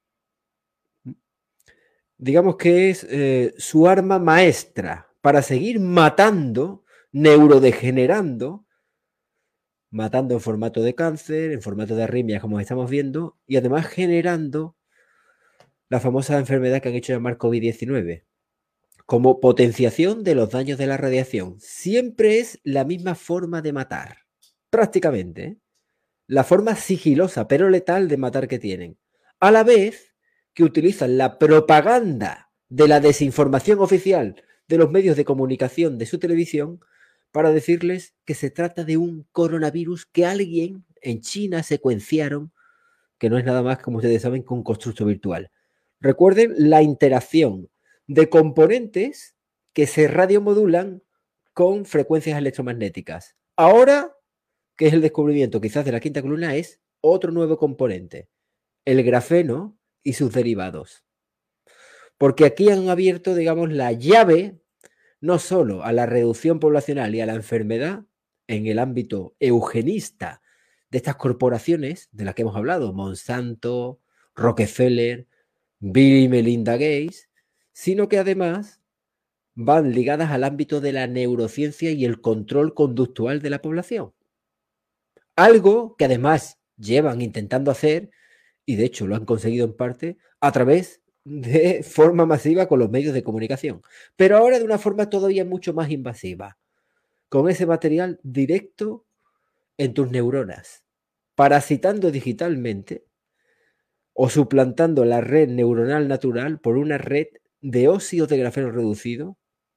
Digamos que es eh, su arma maestra para seguir matando, neurodegenerando, matando en formato de cáncer, en formato de arritmias, como estamos viendo, y además generando la famosa enfermedad que han hecho llamar COVID diecinueve. como potenciación de los daños de la radiación. Siempre es la misma forma de matar, prácticamente, ¿eh? La forma sigilosa pero letal de matar que tienen, a la vez que utilizan la propaganda de la desinformación oficial de los medios de comunicación de su televisión para decirles que se trata de un coronavirus que alguien en China secuenciaron, que no es nada más, como ustedes saben, que un constructo virtual. Recuerden la interacción de componentes que se radiomodulan con frecuencias electromagnéticas. Ahora, que es el descubrimiento quizás de la quinta columna, es otro nuevo componente, el grafeno y sus derivados. Porque aquí han abierto, digamos, la llave no solo a la reducción poblacional y a la enfermedad en el ámbito eugenista de estas corporaciones de las que hemos hablado, Monsanto, Rockefeller, Bill y Melinda Gates, sino que además van ligadas al ámbito de la neurociencia y el control conductual de la población. Algo que además llevan intentando hacer, y de hecho lo han conseguido en parte, a través de forma masiva con los medios de comunicación. Pero ahora de una forma todavía mucho más invasiva, con ese material directo en tus neuronas, parasitando digitalmente o suplantando la red neuronal natural por una red de óxido de grafeno reducido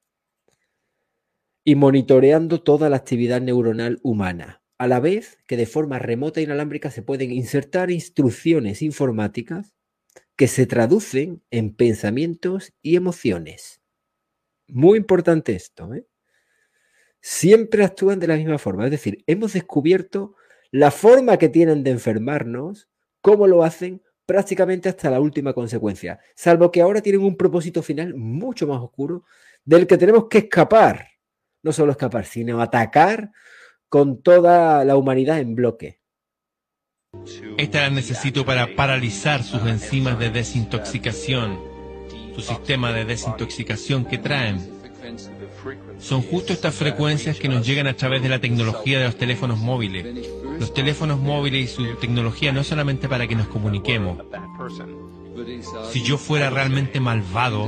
y monitoreando toda la actividad neuronal humana. A la vez que de forma remota e inalámbrica se pueden insertar instrucciones informáticas que se traducen en pensamientos y emociones. Muy importante esto, ¿eh? Siempre actúan de la misma forma. Es decir, hemos descubierto la forma que tienen de enfermarnos, cómo lo hacen, prácticamente hasta la última consecuencia. Salvo que ahora tienen un propósito final mucho más oscuro del que tenemos que escapar. No solo escapar, sino atacar con toda la humanidad en bloque. Esta la necesito para paralizar sus enzimas de desintoxicación, su sistema de desintoxicación que traen. Son justo estas frecuencias que nos llegan a través de la tecnología de los teléfonos móviles. Los teléfonos móviles y su tecnología no es solamente para que nos comuniquemos. Si yo fuera realmente malvado,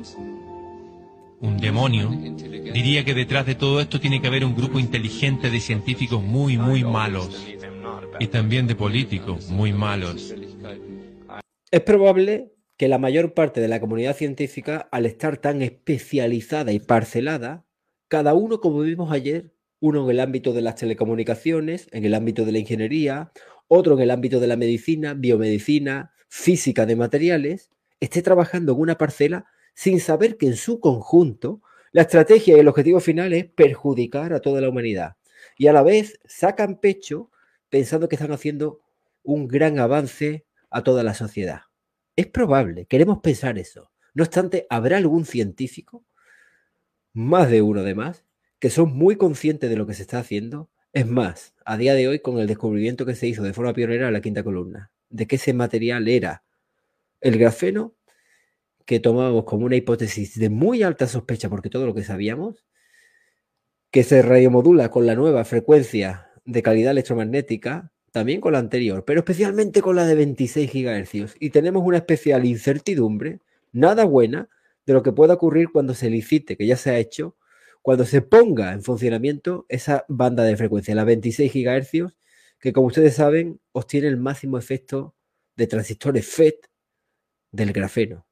un demonio, diría que detrás de todo esto tiene que haber un grupo inteligente de científicos muy, muy malos. Y también de políticos muy malos. Es probable que la mayor parte de la comunidad científica, al estar tan especializada y parcelada, cada uno, como vimos ayer, uno en el ámbito de las telecomunicaciones, en el ámbito de la ingeniería, otro en el ámbito de la medicina, biomedicina, física de materiales, esté trabajando en una parcela sin saber que en su conjunto la estrategia y el objetivo final es perjudicar a toda la humanidad. Y a la vez sacan pecho pensando que están haciendo un gran avance a toda la sociedad. Es probable, queremos pensar eso. No obstante, habrá algún científico, más de uno además, que son muy conscientes de lo que se está haciendo. Es más, a día de hoy, con el descubrimiento que se hizo de forma pionera en la quinta columna, de que ese material era el grafeno, que tomábamos como una hipótesis de muy alta sospecha, porque todo lo que sabíamos, que se radiomodula con la nueva frecuencia de calidad electromagnética, también con la anterior, pero especialmente con la de veintiséis gigahercios. Y tenemos una especial incertidumbre, nada buena, de lo que pueda ocurrir cuando se licite, que ya se ha hecho, cuando se ponga en funcionamiento esa banda de frecuencia, la veintiséis gigahercios, que como ustedes saben, obtiene el máximo efecto de transistores F E T del grafeno.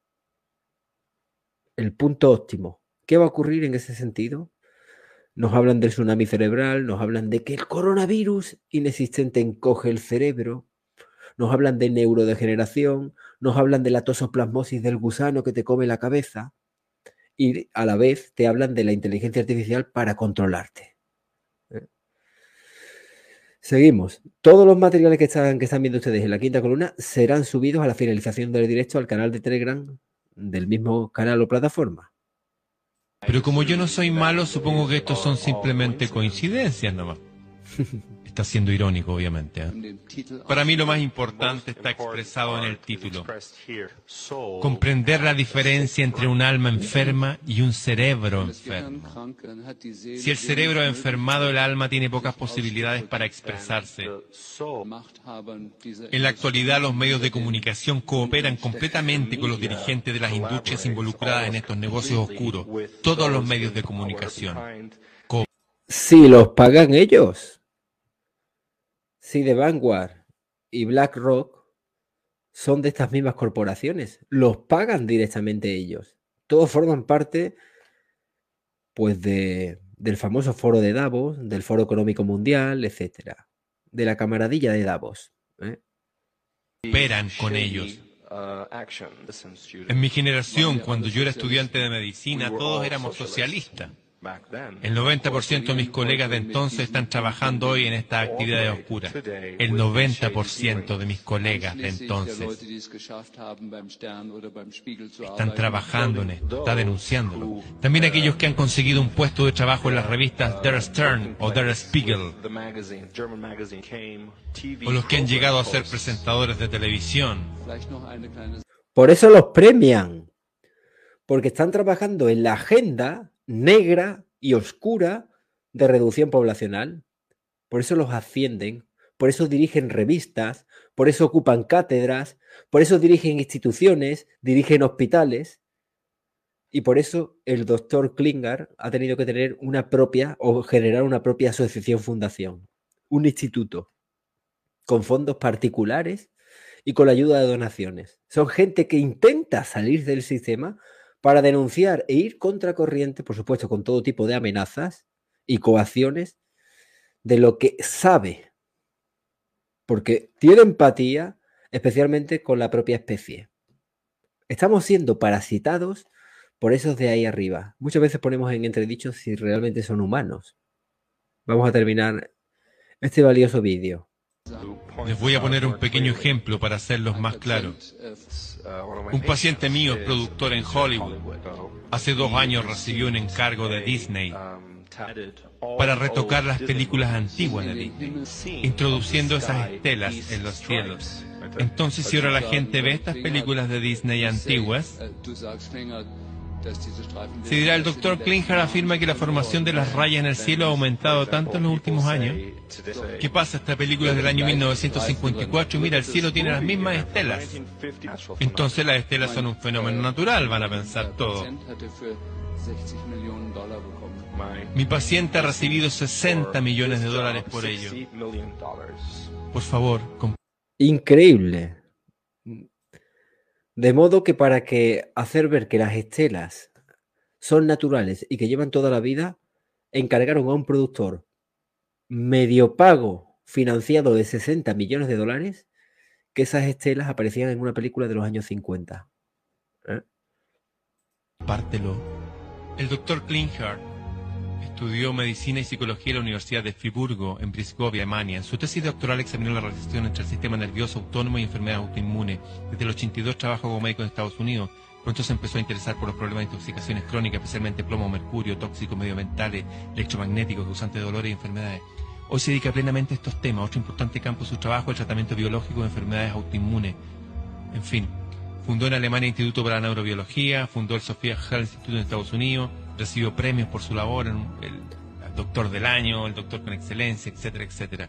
El punto óptimo. ¿Qué va a ocurrir en ese sentido? Nos hablan del tsunami cerebral, nos hablan de que el coronavirus inexistente encoge el cerebro, nos hablan de neurodegeneración, nos hablan de la tosoplasmosis del gusano que te come la cabeza y a la vez te hablan de la inteligencia artificial para controlarte. ¿Eh? Seguimos. Todos los materiales que están, que están viendo ustedes en la quinta columna serán subidos a la finalización del directo al canal de Telegram del mismo canal o plataforma. Pero como yo no soy malo, supongo que estos son simplemente coincidencias nomás. Está siendo irónico, obviamente, ¿eh? Para mí lo más importante está expresado en el título. Comprender la diferencia entre un alma enferma y un cerebro enfermo. Si el cerebro ha enfermado, el alma tiene pocas posibilidades para expresarse. En la actualidad, los medios de comunicación cooperan completamente con los dirigentes de las industrias involucradas en estos negocios oscuros. Todos los medios de comunicación. Co- Si los pagan ellos. Si The Vanguard y BlackRock son de estas mismas corporaciones, los pagan directamente ellos. Todos forman parte, pues, de, del famoso foro de Davos, del Foro Económico Mundial, etcétera, de la camaradilla de Davos, ¿eh? Cooperan con ellos. En mi generación, cuando yo era estudiante de medicina, todos éramos socialistas. El noventa por ciento de mis colegas de entonces están trabajando hoy en estas actividades oscuras. El noventa por ciento de mis colegas de entonces están trabajando en esto, están denunciándolo. También aquellos que han conseguido un puesto de trabajo en las revistas Der Stern o Der Spiegel, o los que han llegado a ser presentadores de televisión. Por eso los premian, porque están trabajando en la agenda negra y oscura de reducción poblacional. Por eso los ascienden, por eso dirigen revistas, por eso ocupan cátedras, por eso dirigen instituciones, dirigen hospitales, y por eso el doctor Klinger ha tenido que tener una propia o generar una propia asociación fundación, un instituto con fondos particulares y con la ayuda de donaciones. Son gente que intenta salir del sistema para denunciar e ir contracorriente, por supuesto, con todo tipo de amenazas y coacciones de lo que sabe, porque tiene empatía, especialmente con la propia especie. Estamos siendo parasitados por esos de ahí arriba. Muchas veces ponemos en entredicho si realmente son humanos. Vamos a terminar este valioso vídeo. Les voy a poner un pequeño ejemplo para hacerlos más claros. Un paciente mío es productor en Hollywood. Hace dos años recibió un encargo de Disney para retocar las películas antiguas de Disney, introduciendo esas estelas en los cielos. Entonces, si ahora la gente ve estas películas de Disney antiguas, se dirá, el doctor Klinger afirma que la formación de las rayas en el cielo ha aumentado tanto en los últimos años. ¿Qué pasa? Esta película es del año mil novecientos cincuenta y cuatro y mira, el cielo tiene las mismas estelas. Entonces las estelas son un fenómeno natural, van a pensar todo. Mi paciente ha recibido sesenta millones de dólares por ello. Por favor, comp- Increíble. De modo que para que hacer ver que las estelas son naturales y que llevan toda la vida, encargaron a un productor medio pago financiado de sesenta millones de dólares que esas estelas aparecían en una película de los años cincuenta. ¿Eh? Compártelo. El doctor Klinger estudió medicina y psicología en la Universidad de Friburgo, en Brisgovia, Alemania. En su tesis doctoral examinó la relación entre el sistema nervioso autónomo y enfermedades autoinmunes. Desde el ochenta y dos trabajó como médico en Estados Unidos. Pronto se empezó a interesar por los problemas de intoxicaciones crónicas, especialmente plomo, mercurio, tóxicos medioambientales, electromagnéticos, causantes de dolores y enfermedades. Hoy se dedica plenamente a estos temas. Otro importante campo de su trabajo es el tratamiento biológico de enfermedades autoinmunes. En fin, fundó en Alemania el Instituto para la Neurobiología, fundó el Sophia Health Institute en Estados Unidos, recibió premios por su labor, en el, el doctor del año, el doctor con excelencia, etcétera, etcétera.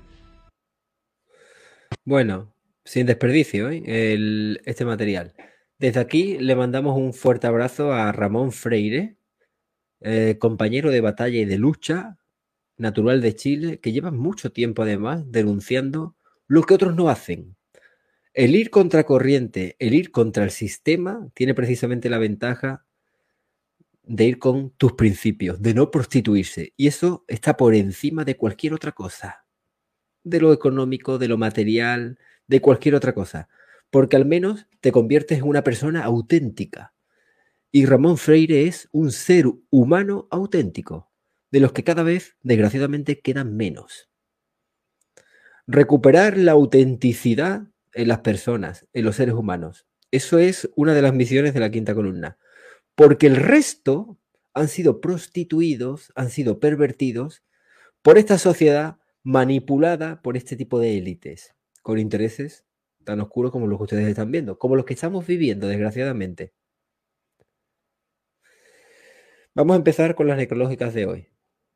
Bueno, sin desperdicio, ¿eh? el, este material. Desde aquí le mandamos un fuerte abrazo a Ramón Freire, eh, compañero de batalla y de lucha, natural de Chile, que lleva mucho tiempo además denunciando lo que otros no hacen. El ir contra corriente, el ir contra el sistema, tiene precisamente la ventaja de ir con tus principios, de no prostituirse. Y eso está por encima de cualquier otra cosa. De lo económico, de lo material, de cualquier otra cosa. Porque al menos te conviertes en una persona auténtica. Y Ramón Freire es un ser humano auténtico, de los que cada vez, desgraciadamente, quedan menos. Recuperar la autenticidad en las personas, en los seres humanos. Eso es una de las misiones de la Quinta Columna. Porque el resto han sido prostituidos, han sido pervertidos por esta sociedad manipulada por este tipo de élites, con intereses tan oscuros como los que ustedes están viendo, como los que estamos viviendo, desgraciadamente. Vamos a empezar con las necrológicas de hoy.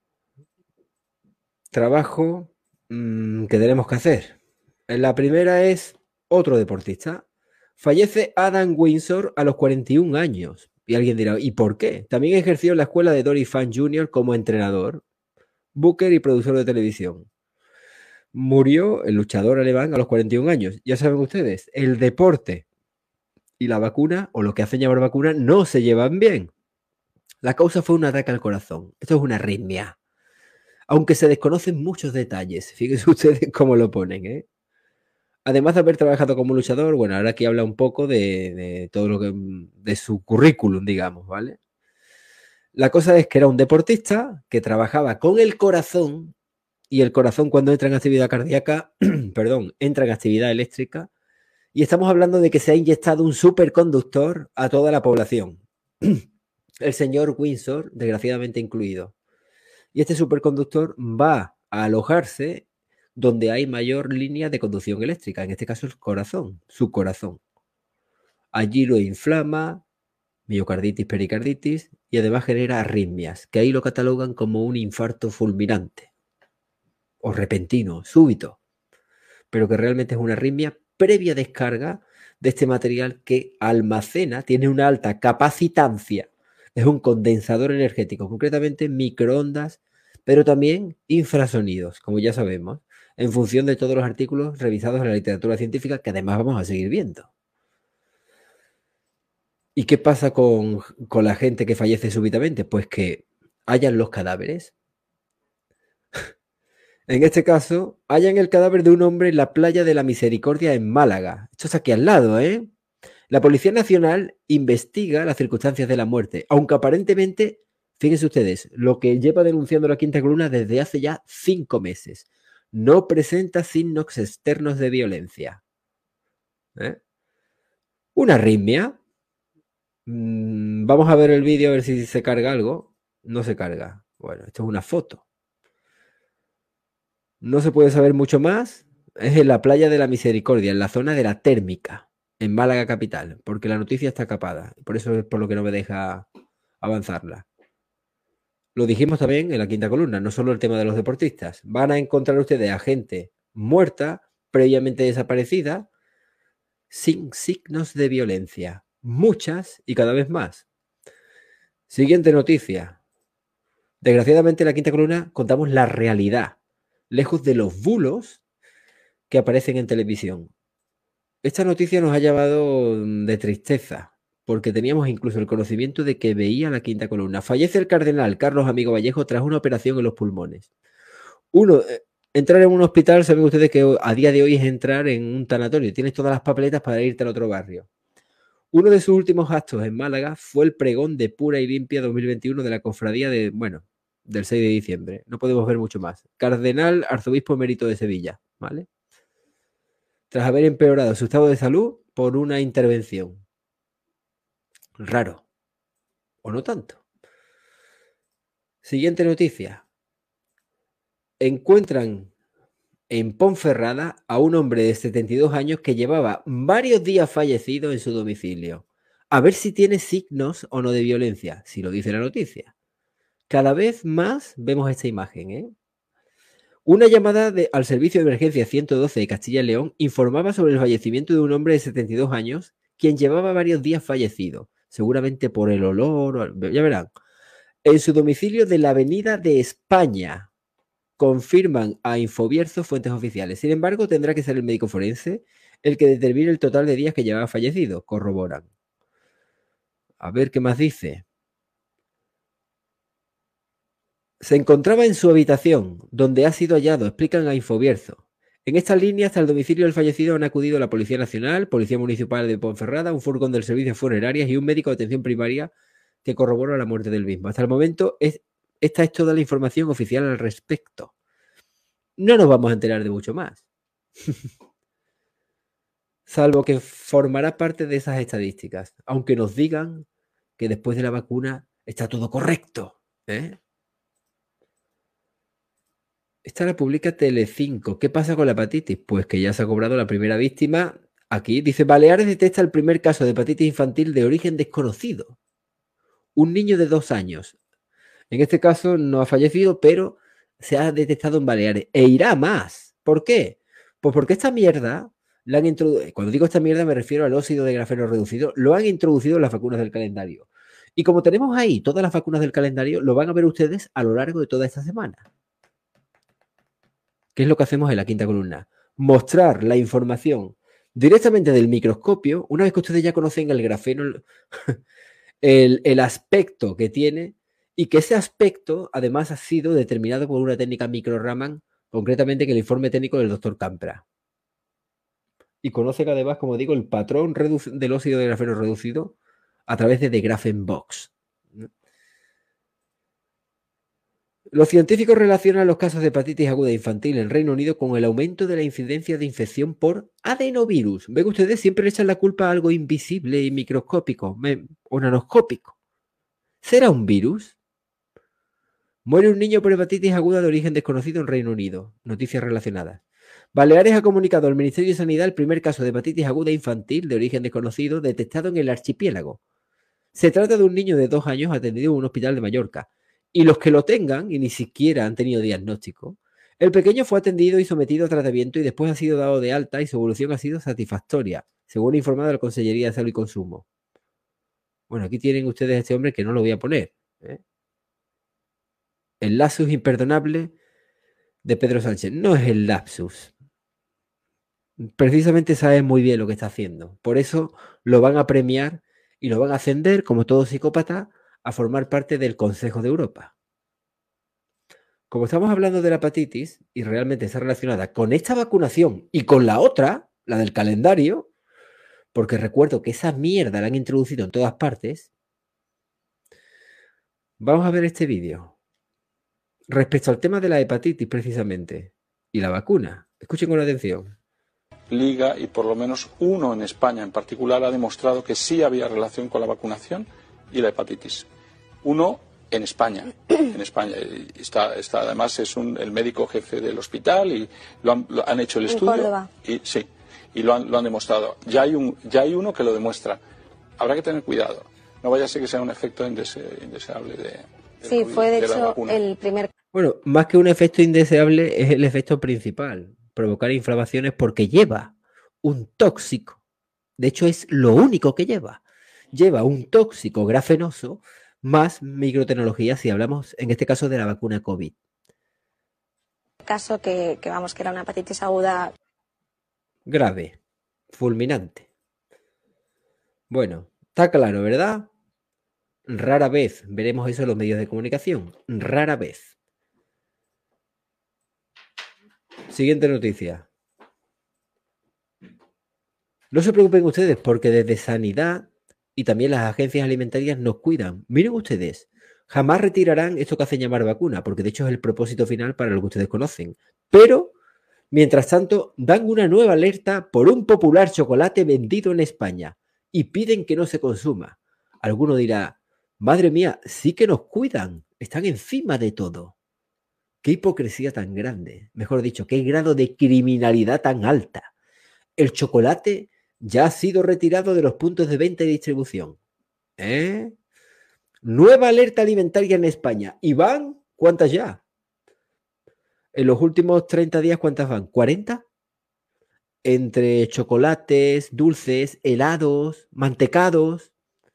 Trabajo mmm, que tenemos que hacer. La primera es otro deportista. Fallece Adam Windsor a los cuarenta y un años. Y alguien dirá, ¿y por qué? También ejerció en la escuela de Dory Funk junior como entrenador, booker y productor de televisión. Murió el luchador alemán a los cuarenta y un años. Ya saben ustedes, el deporte y la vacuna, o lo que hacen llamar vacuna, no se llevan bien. La causa fue un ataque al corazón. Esto es una arritmia. Aunque se desconocen muchos detalles. Fíjense ustedes cómo lo ponen, ¿eh? Además de haber trabajado como luchador, bueno, ahora aquí habla un poco de, de todo lo que... de su currículum, digamos, ¿vale? La cosa es que era un deportista que trabajaba con el corazón, y el corazón cuando entra en actividad cardíaca, perdón, entra en actividad eléctrica, y estamos hablando de que se ha inyectado un superconductor a toda la población. El señor Windsor, desgraciadamente incluido. Y este superconductor va a alojarse donde hay mayor línea de conducción eléctrica, en este caso el corazón, su corazón. Allí lo inflama, miocarditis, pericarditis, y además genera arritmias, que ahí lo catalogan como un infarto fulminante, o repentino, súbito, pero que realmente es una arritmia previa descarga de este material que almacena, tiene una alta capacitancia, es un condensador energético, concretamente microondas, pero también infrasonidos, como ya sabemos, en función de todos los artículos revisados en la literatura científica, que además vamos a seguir viendo. ¿Y qué pasa con, con la gente que fallece súbitamente? Pues que hallan los cadáveres. En este caso, hallan el cadáver de un hombre en la playa de la Misericordia en Málaga. Esto es aquí al lado, ¿eh? La Policía Nacional investiga las circunstancias de la muerte, aunque aparentemente, fíjense ustedes, lo que lleva denunciando la Quinta Columna desde hace ya cinco meses, no presenta signos externos de violencia. ¿Eh? Una arritmia. Mm, vamos a ver el vídeo a ver si se carga algo. No se carga. Bueno, esto es una foto. No se puede saber mucho más. Es en la playa de la Misericordia, en la zona de la Térmica, en Málaga capital, porque la noticia está capada. Por eso es por lo que no me deja avanzarla. Lo dijimos también en la Quinta Columna, no solo el tema de los deportistas. Van a encontrar ustedes a gente muerta, previamente desaparecida, sin signos de violencia. Muchas y cada vez más. Siguiente noticia. Desgraciadamente en la Quinta Columna contamos la realidad, lejos de los bulos que aparecen en televisión. Esta noticia nos ha llevado de tristeza, porque teníamos incluso el conocimiento de que veía la Quinta Columna. Fallece el cardenal Carlos Amigo Vallejo tras una operación en los pulmones. Uno, eh, entrar en un hospital, saben ustedes que a día de hoy es entrar en un tanatorio. Tienes todas las papeletas para irte al otro barrio. Uno de sus últimos actos en Málaga fue el pregón de Pura y Limpia dos mil veintiuno de la cofradía de, bueno, del seis de diciembre. No podemos ver mucho más. Cardenal Arzobispo Emérito de Sevilla, ¿vale? Tras haber empeorado su estado de salud por una intervención. Raro. ¿O no tanto? Siguiente noticia. Encuentran en Ponferrada a un hombre de setenta y dos años que llevaba varios días fallecido en su domicilio. A ver si tiene signos o no de violencia, si lo dice la noticia. Cada vez más vemos esta imagen, ¿eh? Una llamada de, al servicio de emergencia ciento doce de Castilla y León informaba sobre el fallecimiento de un hombre de setenta y dos años, quien llevaba varios días fallecido, seguramente por el olor, ya verán, en su domicilio de la Avenida de España. Confirman a Infobierzo fuentes oficiales. Sin embargo, tendrá que ser el médico forense el que determine el total de días que llevaba fallecido, corroboran. A ver qué más dice. Se encontraba en su habitación, donde ha sido hallado, explican a Infobierzo. En esta línea, hasta el domicilio del fallecido han acudido la Policía Nacional, Policía Municipal de Ponferrada, un furgón del Servicio de Funerarias y un médico de atención primaria que corrobora la muerte del mismo. Hasta el momento, es, esta es toda la información oficial al respecto. No nos vamos a enterar de mucho más. Salvo que formará parte de esas estadísticas, aunque nos digan que después de la vacuna está todo correcto, ¿eh? Esta la publica Telecinco. ¿Qué pasa con la hepatitis? Pues que ya se ha cobrado la primera víctima. Aquí dice, Baleares detecta el primer caso de hepatitis infantil de origen desconocido. Un niño de dos años. En este caso no ha fallecido, pero se ha detectado en Baleares. E irá más. ¿Por qué? Pues porque esta mierda la han introducido. Cuando digo esta mierda me refiero al óxido de grafeno reducido. Lo han introducido en las vacunas del calendario. Y como tenemos ahí todas las vacunas del calendario, lo van a ver ustedes a lo largo de toda esta semana. ¿Qué es lo que hacemos en la quinta columna? Mostrar la información directamente del microscopio, una vez que ustedes ya conocen el grafeno, el, el aspecto que tiene, y que ese aspecto además ha sido determinado por una técnica micro-Raman, concretamente en el informe técnico del doctor Campra. Y conocen además, como digo, el patrón del óxido de grafeno reducido a través de The Graphenbox. Los científicos relacionan los casos de hepatitis aguda infantil en Reino Unido con el aumento de la incidencia de infección por adenovirus. ¿Ven ustedes? Siempre le echan la culpa a algo invisible y microscópico o nanoscópico. ¿Será un virus? Muere un niño por hepatitis aguda de origen desconocido en Reino Unido. Noticias relacionadas. Baleares ha comunicado al Ministerio de Sanidad el primer caso de hepatitis aguda infantil de origen desconocido detectado en el archipiélago. Se trata de un niño de dos años atendido en un hospital de Mallorca. Y los que lo tengan, y ni siquiera han tenido diagnóstico, el pequeño fue atendido y sometido a tratamiento y después ha sido dado de alta y su evolución ha sido satisfactoria, según ha informado la Consellería de Salud y Consumo. Bueno, aquí tienen ustedes a este hombre que no lo voy a poner. ¿eh? El lapsus imperdonable de Pedro Sánchez. No es el lapsus. Precisamente sabe muy bien lo que está haciendo. Por eso lo van a premiar y lo van a ascender, como todo psicópata, a formar parte del Consejo de Europa. Como estamos hablando de la hepatitis y realmente está relacionada con esta vacunación y con la otra, la del calendario, porque recuerdo que esa mierda la han introducido en todas partes, vamos a ver este vídeo respecto al tema de la hepatitis precisamente y la vacuna. Escuchen con atención. Liga y por lo menos uno en España en particular ha demostrado que sí había relación con la vacunación y la hepatitis. Uno en España, en España está, está además es un, el médico jefe del hospital y lo han, lo han hecho el estudio en Córdoba. y sí y lo han, lo han demostrado. Ya hay un ya hay uno que lo demuestra. Habrá que tener cuidado. No vaya a ser que sea un efecto indese, indeseable de, de sí COVID, fue de, de hecho el primer. Bueno, más que un efecto indeseable es el efecto principal, provocar inflamaciones porque lleva un tóxico. De hecho es lo único que lleva. Lleva un tóxico grafenoso más microtecnología si hablamos en este caso de la vacuna COVID. Caso que, que vamos que era una hepatitis aguda grave, fulminante. Bueno, está claro, ¿verdad? Rara vez veremos eso en los medios de comunicación. Rara vez. Siguiente noticia. No se preocupen ustedes porque desde Sanidad y también las agencias alimentarias nos cuidan. Miren ustedes, jamás retirarán esto que hacen llamar vacuna, porque de hecho es el propósito final para lo que ustedes conocen. Pero, mientras tanto, dan una nueva alerta por un popular chocolate vendido en España y piden que no se consuma. Alguno dirá, madre mía, sí que nos cuidan, están encima de todo. Qué hipocresía tan grande, mejor dicho, qué grado de criminalidad tan alta. El chocolate ya ha sido retirado de los puntos de venta y distribución. ¿Eh? Nueva alerta alimentaria en España. ¿Y van? ¿Cuántas ya? En los últimos treinta días, ¿cuántas van? ¿cuarenta? Entre chocolates, dulces, helados, mantecados.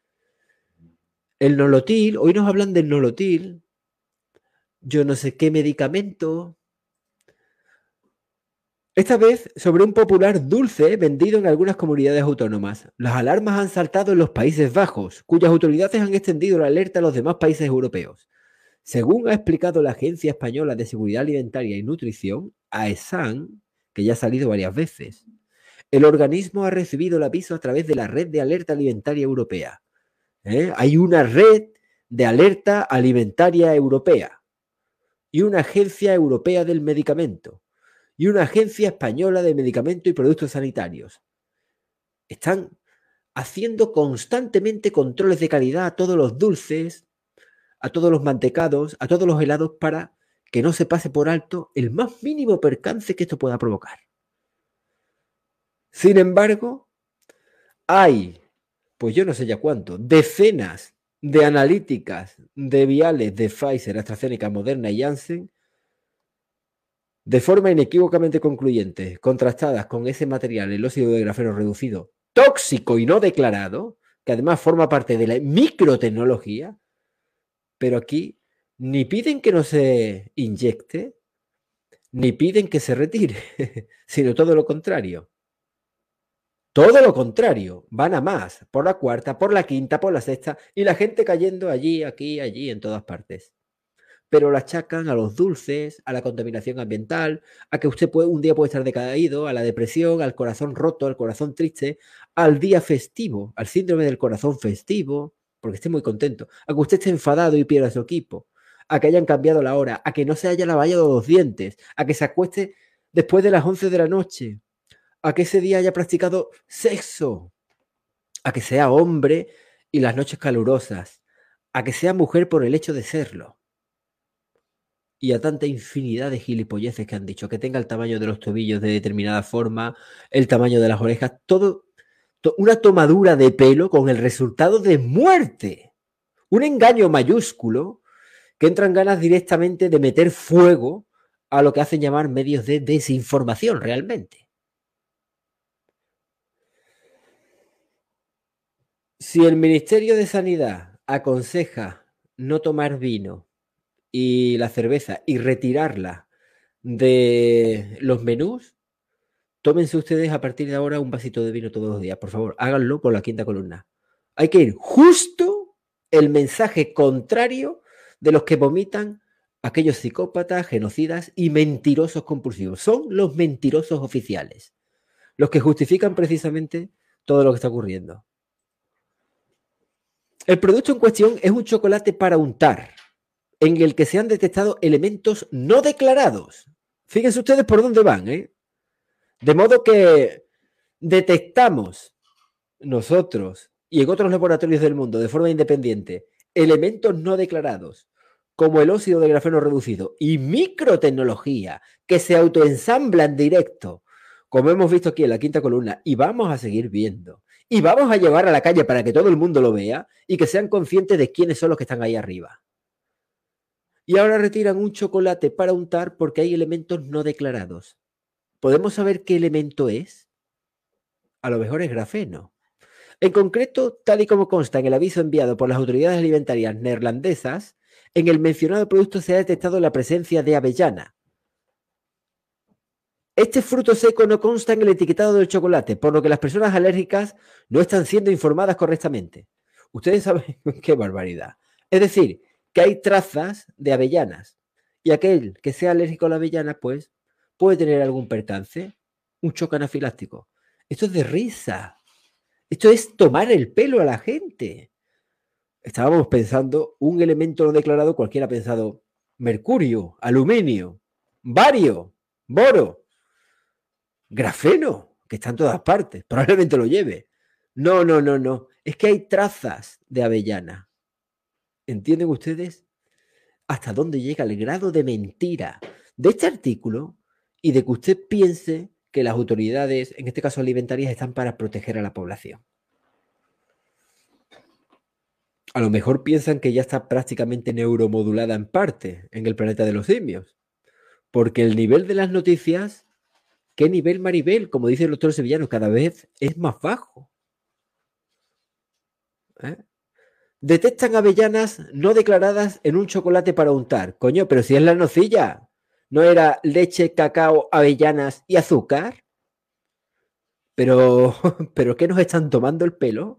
El nolotil. Hoy nos hablan del nolotil. Yo no sé qué medicamento. Esta vez sobre un popular dulce vendido en algunas comunidades autónomas. Las alarmas han saltado en los Países Bajos, cuyas autoridades han extendido la alerta a los demás países europeos. Según ha explicado la Agencia Española de Seguridad Alimentaria y Nutrición, AESAN, que ya ha salido varias veces, el organismo ha recibido el aviso a través de la Red de Alerta Alimentaria Europea. ¿Eh? Hay una red de alerta alimentaria europea y una agencia europea del medicamento. Y una agencia española de medicamentos y productos sanitarios. Están haciendo constantemente controles de calidad a todos los dulces, a todos los mantecados, a todos los helados para que no se pase por alto el más mínimo percance que esto pueda provocar. Sin embargo, hay, pues yo no sé ya cuánto, decenas de analíticas de viales de Pfizer, AstraZeneca, Moderna y Janssen, de forma inequívocamente concluyente, contrastadas con ese material, el óxido de grafeno reducido, tóxico y no declarado, que además forma parte de la microtecnología, pero aquí ni piden que no se inyecte, ni piden que se retire, sino todo lo contrario. Todo lo contrario, van a más, por la cuarta, por la quinta, por la sexta, y la gente cayendo allí, aquí, allí, en todas partes. Pero la achacan a los dulces, a la contaminación ambiental, a que usted puede, un día puede estar decaído, a la depresión, al corazón roto, al corazón triste, al día festivo, al síndrome del corazón festivo, porque esté muy contento, a que usted esté enfadado y pierda su equipo, a que hayan cambiado la hora, a que no se haya lavado los dientes, a que se acueste después de las once de la noche, a que ese día haya practicado sexo, a que sea hombre y las noches calurosas, a que sea mujer por el hecho de serlo. Y a tanta infinidad de gilipolleces que han dicho, que tenga el tamaño de los tobillos de determinada forma, el tamaño de las orejas, todo, to, una tomadura de pelo con el resultado de muerte. Un engaño mayúsculo que entran ganas directamente de meter fuego a lo que hacen llamar medios de desinformación realmente. Si el Ministerio de Sanidad aconseja no tomar vino y la cerveza y retirarla de los menús, tómense ustedes a partir de ahora un vasito de vino todos los días, por favor, háganlo por la quinta columna. Hay que ir justo el mensaje contrario de los que vomitan aquellos psicópatas, genocidas y mentirosos compulsivos. Son los mentirosos oficiales, los que justifican precisamente todo lo que está ocurriendo. El producto en cuestión es un chocolate para untar, en el que se han detectado elementos no declarados. Fíjense ustedes por dónde van, ¿eh? De modo que detectamos nosotros y en otros laboratorios del mundo de forma independiente elementos no declarados, como el óxido de grafeno reducido y microtecnología que se autoensamblan directo, como hemos visto aquí en la quinta columna, y vamos a seguir viendo. Y vamos a llevar a la calle para que todo el mundo lo vea y que sean conscientes de quiénes son los que están ahí arriba. Y ahora retiran un chocolate para untar porque hay elementos no declarados. ¿Podemos saber qué elemento es? A lo mejor es grafeno. En concreto, tal y como consta en el aviso enviado por las autoridades alimentarias neerlandesas, en el mencionado producto se ha detectado la presencia de avellana. Este fruto seco no consta en el etiquetado del chocolate, por lo que las personas alérgicas no están siendo informadas correctamente. Ustedes saben qué barbaridad. Es decir, que hay trazas de avellanas y aquel que sea alérgico a la avellana, pues, puede tener algún percance, un choque anafiláctico. Esto es de risa. Esto es tomar el pelo a la gente. Estábamos pensando un elemento no declarado, cualquiera ha pensado mercurio, aluminio, bario, boro, grafeno, que está en todas partes, probablemente lo lleve. No, no, no, no. Es que hay trazas de avellana. ¿Entienden ustedes hasta dónde llega el grado de mentira de este artículo y de que usted piense que las autoridades, en este caso alimentarias, están para proteger a la población? A lo mejor piensan que ya está prácticamente neuromodulada en parte en el planeta de los simios, porque el nivel de las noticias, ¿qué nivel, Maribel? Como dice el doctor Sevillano, cada vez es más bajo. ¿Eh? Detectan avellanas no declaradas en un chocolate para untar. Coño, pero si es la nocilla, ¿no era leche, cacao, avellanas y azúcar? Pero, ¿pero qué nos están tomando el pelo?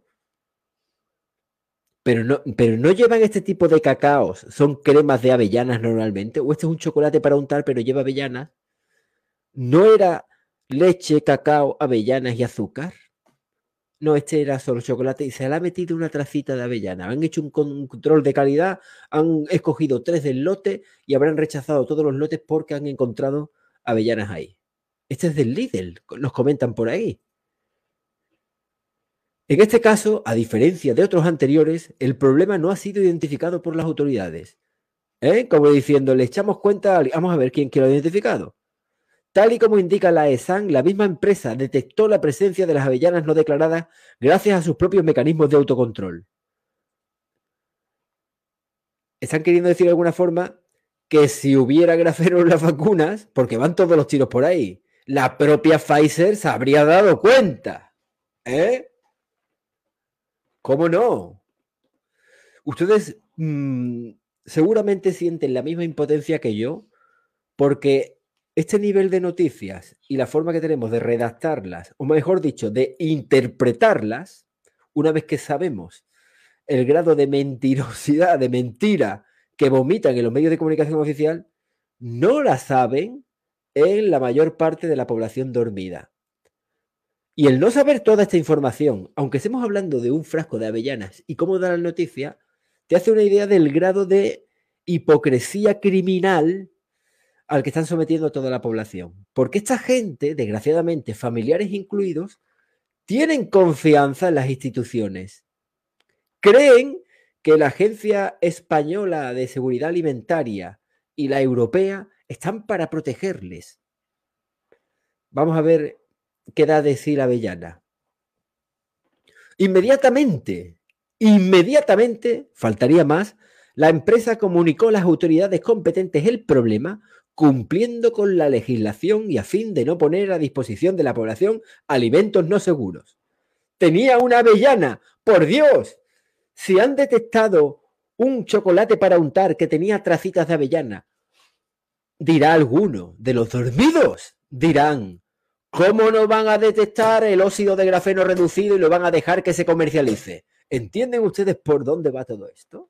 Pero no, pero no llevan este tipo de cacaos, son cremas de avellanas normalmente, o este es un chocolate para untar, pero lleva avellanas. ¿No era leche, cacao, avellanas y azúcar? No, este era solo chocolate y se le ha metido una tracita de avellana. Han hecho un control de calidad, han escogido tres del lote y habrán rechazado todos los lotes porque han encontrado avellanas ahí. Este es del Lidl, nos comentan por ahí. En este caso, a diferencia de otros anteriores, el problema no ha sido identificado por las autoridades. ¿Eh? Como diciendo, le echamos cuenta, a... vamos a ver quién, quién lo ha identificado. Tal y como indica la E S A N, la misma empresa detectó la presencia de las avellanas no declaradas gracias a sus propios mecanismos de autocontrol. Están queriendo decir de alguna forma que si hubiera grafeno en las vacunas, porque van todos los tiros por ahí, la propia Pfizer se habría dado cuenta. ¿Eh? ¿Cómo no? Ustedes mmm, seguramente sienten la misma impotencia que yo, porque este nivel de noticias y la forma que tenemos de redactarlas, o mejor dicho, de interpretarlas, una vez que sabemos el grado de mentirosidad, de mentira que vomitan en los medios de comunicación oficial, no la saben en la mayor parte de la población dormida. Y el no saber toda esta información, aunque estemos hablando de un frasco de avellanas y cómo da la noticia, te hace una idea del grado de hipocresía criminal al que están sometiendo a toda la población. Porque esta gente, desgraciadamente, familiares incluidos, tienen confianza en las instituciones. Creen que la Agencia Española de Seguridad Alimentaria y la europea están para protegerles. Vamos a ver qué da de decir la avellana. Inmediatamente, inmediatamente, faltaría más, la empresa comunicó a las autoridades competentes el problema, cumpliendo con la legislación y a fin de no poner a disposición de la población alimentos no seguros. Tenía una avellana, ¡por Dios! Si han detectado un chocolate para untar que tenía tracitas de avellana, dirá alguno de los dormidos, dirán, ¿cómo no van a detectar el óxido de grafeno reducido y lo van a dejar que se comercialice? ¿Entienden ustedes por dónde va todo esto?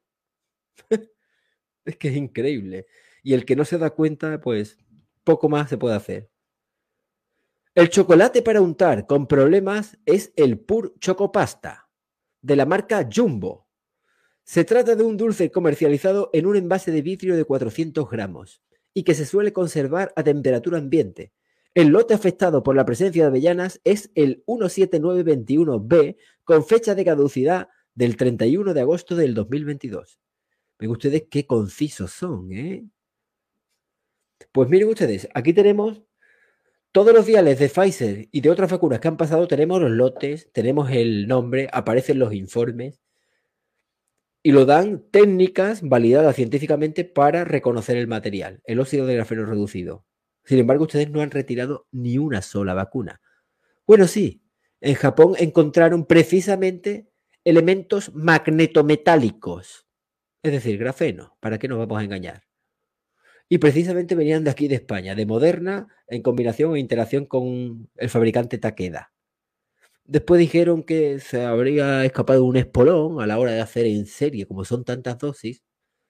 Es que es increíble. Y el que no se da cuenta, pues poco más se puede hacer. El chocolate para untar con problemas es el Pur Chocopasta, de la marca Jumbo. Se trata de un dulce comercializado en un envase de vidrio de cuatrocientos gramos y que se suele conservar a temperatura ambiente. El lote afectado por la presencia de avellanas es el uno siete nueve veintiuno B con fecha de caducidad del treinta y uno de agosto del dos mil veintidós. Ven ustedes qué concisos son, ¿eh? Pues miren ustedes, aquí tenemos todos los viales de Pfizer y de otras vacunas que han pasado, tenemos los lotes, tenemos el nombre, aparecen los informes y lo dan técnicas validadas científicamente para reconocer el material, el óxido de grafeno reducido. Sin embargo, ustedes no han retirado ni una sola vacuna. Bueno, sí, en Japón encontraron precisamente elementos magnetometálicos, es decir, grafeno, ¿para qué nos vamos a engañar? Y precisamente venían de aquí de España, de Moderna, en combinación o interacción con el fabricante Takeda. Después dijeron que se habría escapado un espolón a la hora de hacer en serie, como son tantas dosis.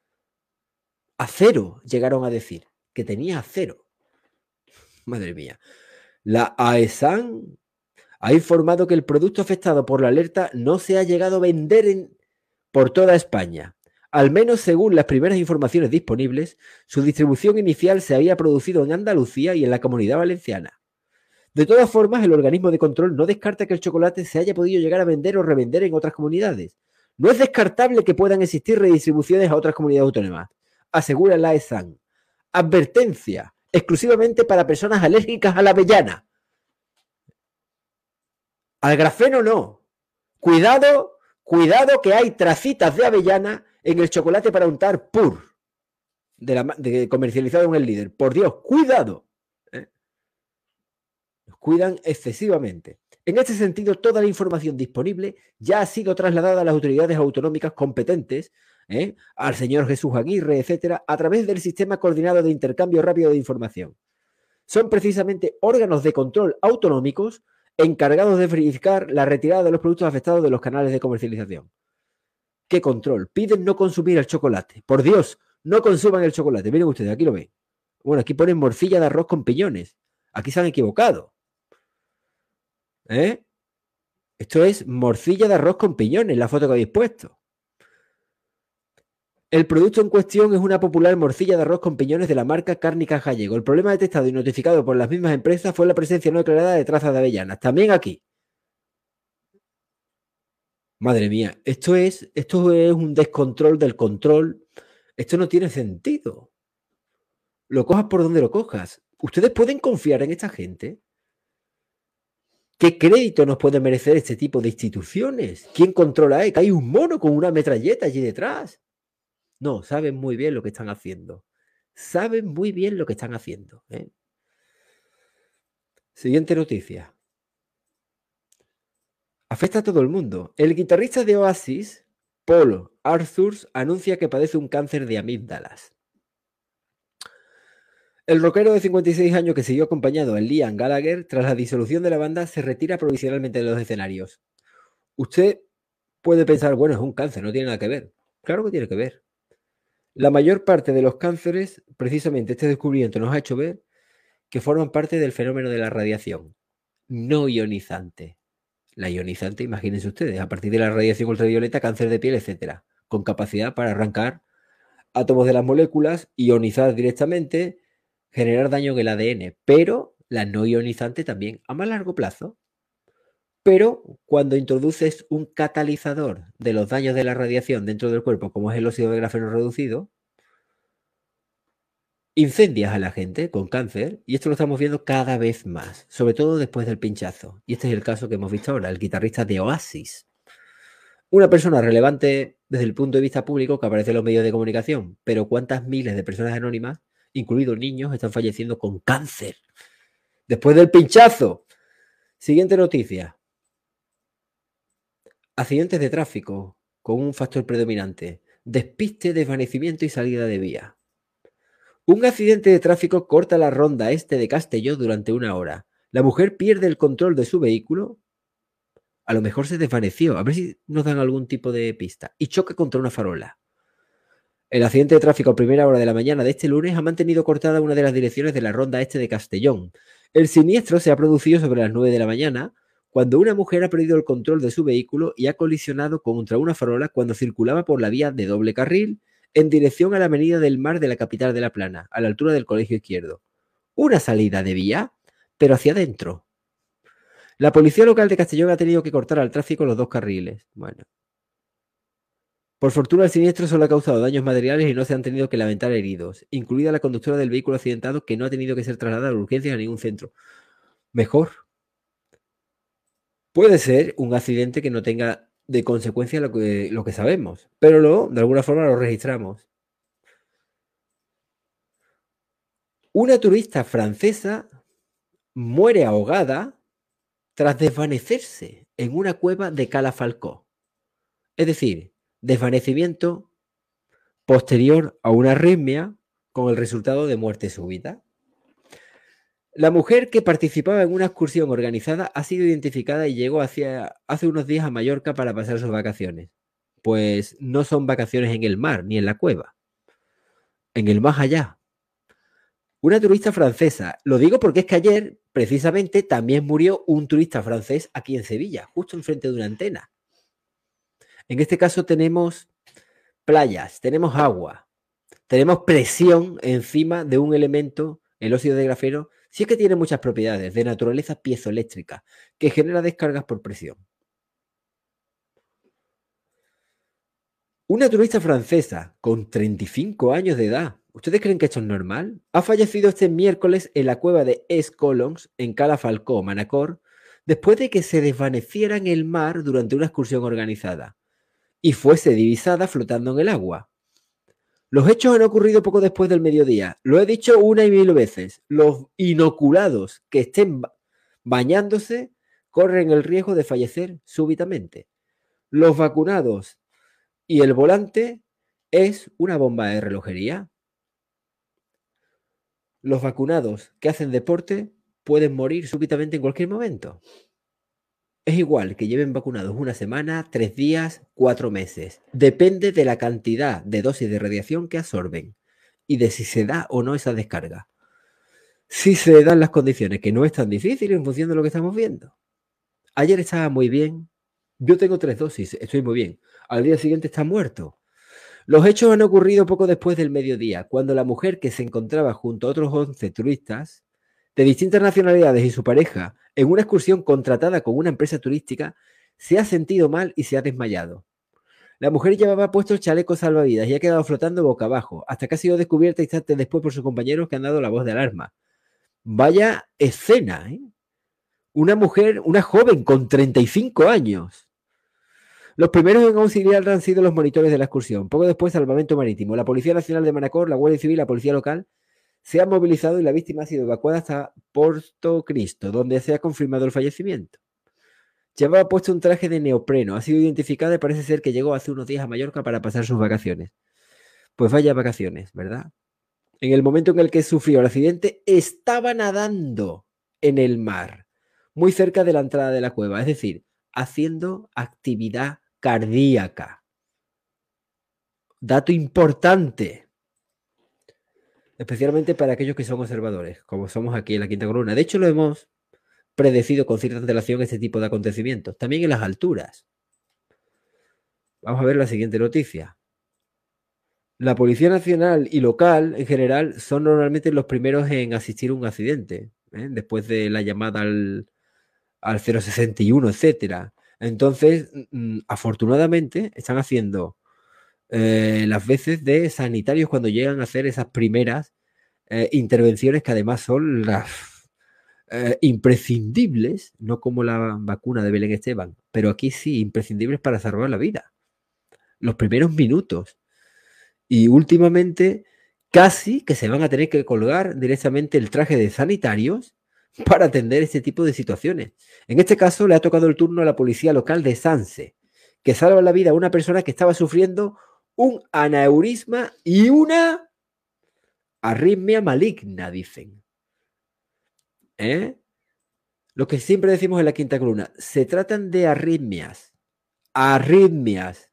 Acero, llegaron a decir, que tenía acero. Madre mía. La A E S A N ha informado que el producto afectado por la alerta no se ha llegado a vender en, por toda España. Al menos según las primeras informaciones disponibles, su distribución inicial se había producido en Andalucía y en la Comunidad Valenciana. De todas formas, el organismo de control no descarta que el chocolate se haya podido llegar a vender o revender en otras comunidades. No es descartable que puedan existir redistribuciones a otras comunidades autónomas, asegura la A E S A N. Advertencia, exclusivamente para personas alérgicas a la avellana. Al grafeno no. Cuidado, cuidado que hay tracitas de avellana en el chocolate para untar Pur, de la, de, comercializado en el líder. Por Dios, cuidado. ¿Eh? Nos cuidan excesivamente. En este sentido, toda la información disponible ya ha sido trasladada a las autoridades autonómicas competentes, ¿eh? al señor Jesús Aguirre, etcétera, a través del sistema coordinado de intercambio rápido de información. Son precisamente órganos de control autonómicos encargados de verificar la retirada de los productos afectados de los canales de comercialización. ¿Qué control? Piden no consumir el chocolate. Por Dios, no consuman el chocolate. Miren ustedes, aquí lo ven. Bueno, aquí ponen morcilla de arroz con piñones. Aquí se han equivocado. ¿Eh? Esto es morcilla de arroz con piñones, la foto que habéis puesto. El producto en cuestión es una popular morcilla de arroz con piñones de la marca Cárnicas Gallego. El problema detectado y notificado por las mismas empresas fue la presencia no declarada de trazas de avellanas. También aquí. Madre mía, esto es, esto es un descontrol del control. Esto no tiene sentido. Lo cojas por donde lo cojas. ¿Ustedes pueden confiar en esta gente? ¿Qué crédito nos puede merecer este tipo de instituciones? ¿Quién controla E C A? Hay un mono con una metralleta allí detrás. No, saben muy bien lo que están haciendo. Saben muy bien lo que están haciendo. ¿eh? Siguiente noticia. Afecta a todo el mundo. El guitarrista de Oasis, Paul Arthurs, anuncia que padece un cáncer de amígdalas. El rockero de cincuenta y seis años que siguió acompañado a Liam Gallagher tras la disolución de la banda se retira provisionalmente de los escenarios. Usted puede pensar, bueno, es un cáncer, no tiene nada que ver. Claro que tiene que ver. La mayor parte de los cánceres, precisamente este descubrimiento nos ha hecho ver que forman parte del fenómeno de la radiación no ionizante. La ionizante, imagínense ustedes, a partir de la radiación ultravioleta, cáncer de piel, etcétera, con capacidad para arrancar átomos de las moléculas, ionizar directamente, generar daño en el A D N, pero la no ionizante también, a más largo plazo. Pero cuando introduces un catalizador de los daños de la radiación dentro del cuerpo, como es el óxido de grafeno reducido, incendias a la gente con cáncer, y esto lo estamos viendo cada vez más, sobre todo después del pinchazo. Y este es el caso que hemos visto ahora, el guitarrista de Oasis. Una persona relevante desde el punto de vista público que aparece en los medios de comunicación, pero ¿cuántas miles de personas anónimas, incluidos niños, están falleciendo con cáncer después del pinchazo? Siguiente noticia. Accidentes de tráfico con un factor predominante. Despiste, desvanecimiento y salida de vía. Un accidente de tráfico corta la ronda este de Castelló durante una hora. La mujer pierde el control de su vehículo. A lo mejor se desvaneció. A ver si nos dan algún tipo de pista. Y choca contra una farola. El accidente de tráfico a primera hora de la mañana de este lunes ha mantenido cortada una de las direcciones de la ronda este de Castellón. El siniestro se ha producido sobre las nueve de la mañana, cuando una mujer ha perdido el control de su vehículo y ha colisionado contra una farola cuando circulaba por la vía de doble carril en dirección a la Avenida del Mar de la capital de La Plana, a la altura del Colegio Izquierdo. Una salida de vía, pero hacia adentro. La policía local de Castellón ha tenido que cortar al tráfico los dos carriles. Bueno. Por fortuna, el siniestro solo ha causado daños materiales y no se han tenido que lamentar heridos, incluida la conductora del vehículo accidentado, que no ha tenido que ser trasladada a urgencias a ningún centro. Mejor. Puede ser un accidente que no tenga de consecuencia lo que, lo que sabemos, pero luego, de alguna forma, lo registramos. Una turista francesa muere ahogada tras desvanecerse en una cueva de Cala Falcó. Es decir, desvanecimiento posterior a una arritmia con el resultado de muerte súbita. La mujer que participaba en una excursión organizada ha sido identificada y llegó hacia, hace unos días a Mallorca para pasar sus vacaciones. Pues no son vacaciones en el mar ni en la cueva. En el más allá. Una turista francesa. Lo digo porque es que ayer, precisamente, también murió un turista francés aquí en Sevilla, justo enfrente de una antena. En este caso tenemos playas, tenemos agua, tenemos presión encima de un elemento, el óxido de grafeno. Sí es que tiene muchas propiedades de naturaleza piezoeléctrica, que genera descargas por presión. Una turista francesa con treinta y cinco años de edad, ¿ustedes creen que esto es normal? Ha fallecido este miércoles en la cueva de Es-Colons, en Cala Falcó, Manacor, después de que se desvaneciera en el mar durante una excursión organizada y fuese divisada flotando en el agua. Los hechos han ocurrido poco después del mediodía. Lo he dicho una y mil veces. Los inoculados que estén bañándose corren el riesgo de fallecer súbitamente. Los vacunados y el volante es una bomba de relojería. Los vacunados que hacen deporte pueden morir súbitamente en cualquier momento. Es igual que lleven vacunados una semana, tres días, cuatro meses. Depende de la cantidad de dosis de radiación que absorben y de si se da o no esa descarga. Si se dan las condiciones, que no es tan difícil en función de lo que estamos viendo. Ayer estaba muy bien. Yo tengo tres dosis, estoy muy bien. Al día siguiente está muerto. Los hechos han ocurrido poco después del mediodía, cuando la mujer que se encontraba junto a otros once turistas de distintas nacionalidades y su pareja en una excursión contratada con una empresa turística se ha sentido mal y se ha desmayado. La mujer llevaba puesto el chaleco salvavidas y ha quedado flotando boca abajo, hasta que ha sido descubierta instantes después por sus compañeros que han dado la voz de alarma. Vaya escena, ¿eh? Una mujer, una joven con treinta y cinco años. Los primeros en auxiliar han sido los monitores de la excursión. Poco después, Salvamento Marítimo. La Policía Nacional de Manacor, la Guardia Civil y la Policía Local se han movilizado y la víctima ha sido evacuada hasta Porto Cristo, donde se ha confirmado el fallecimiento. Llevaba puesto un traje de neopreno. Ha sido identificada y parece ser que llegó hace unos días a Mallorca para pasar sus vacaciones. Pues vaya vacaciones, ¿verdad? En el momento en el que sufrió el accidente, estaba nadando en el mar, muy cerca de la entrada de la cueva, es decir, haciendo actividad cardíaca. Dato importante, especialmente para aquellos que son observadores, como somos aquí en la Quinta Columna. De hecho, lo hemos predecido con cierta antelación este tipo de acontecimientos, también en las alturas. Vamos a ver la siguiente noticia. La Policía Nacional y local, en general, son normalmente los primeros en asistir a un accidente, ¿eh? Después de la llamada al, al cero sesenta y uno, etcétera. Entonces, mm, afortunadamente, están haciendo eh, las veces de sanitarios cuando llegan a hacer esas primeras eh, intervenciones que además son las eh, imprescindibles, no como la vacuna de Belén Esteban, pero aquí sí, imprescindibles para salvar la vida. Los primeros minutos. Y últimamente casi que se van a tener que colgar directamente el traje de sanitarios para atender este tipo de situaciones. En este caso le ha tocado el turno a la policía local de Sanse, que salva la vida a una persona que estaba sufriendo un aneurisma y una arritmia maligna, dicen. ¿Eh? Lo que siempre decimos en la Quinta Columna, se tratan de arritmias. Arritmias.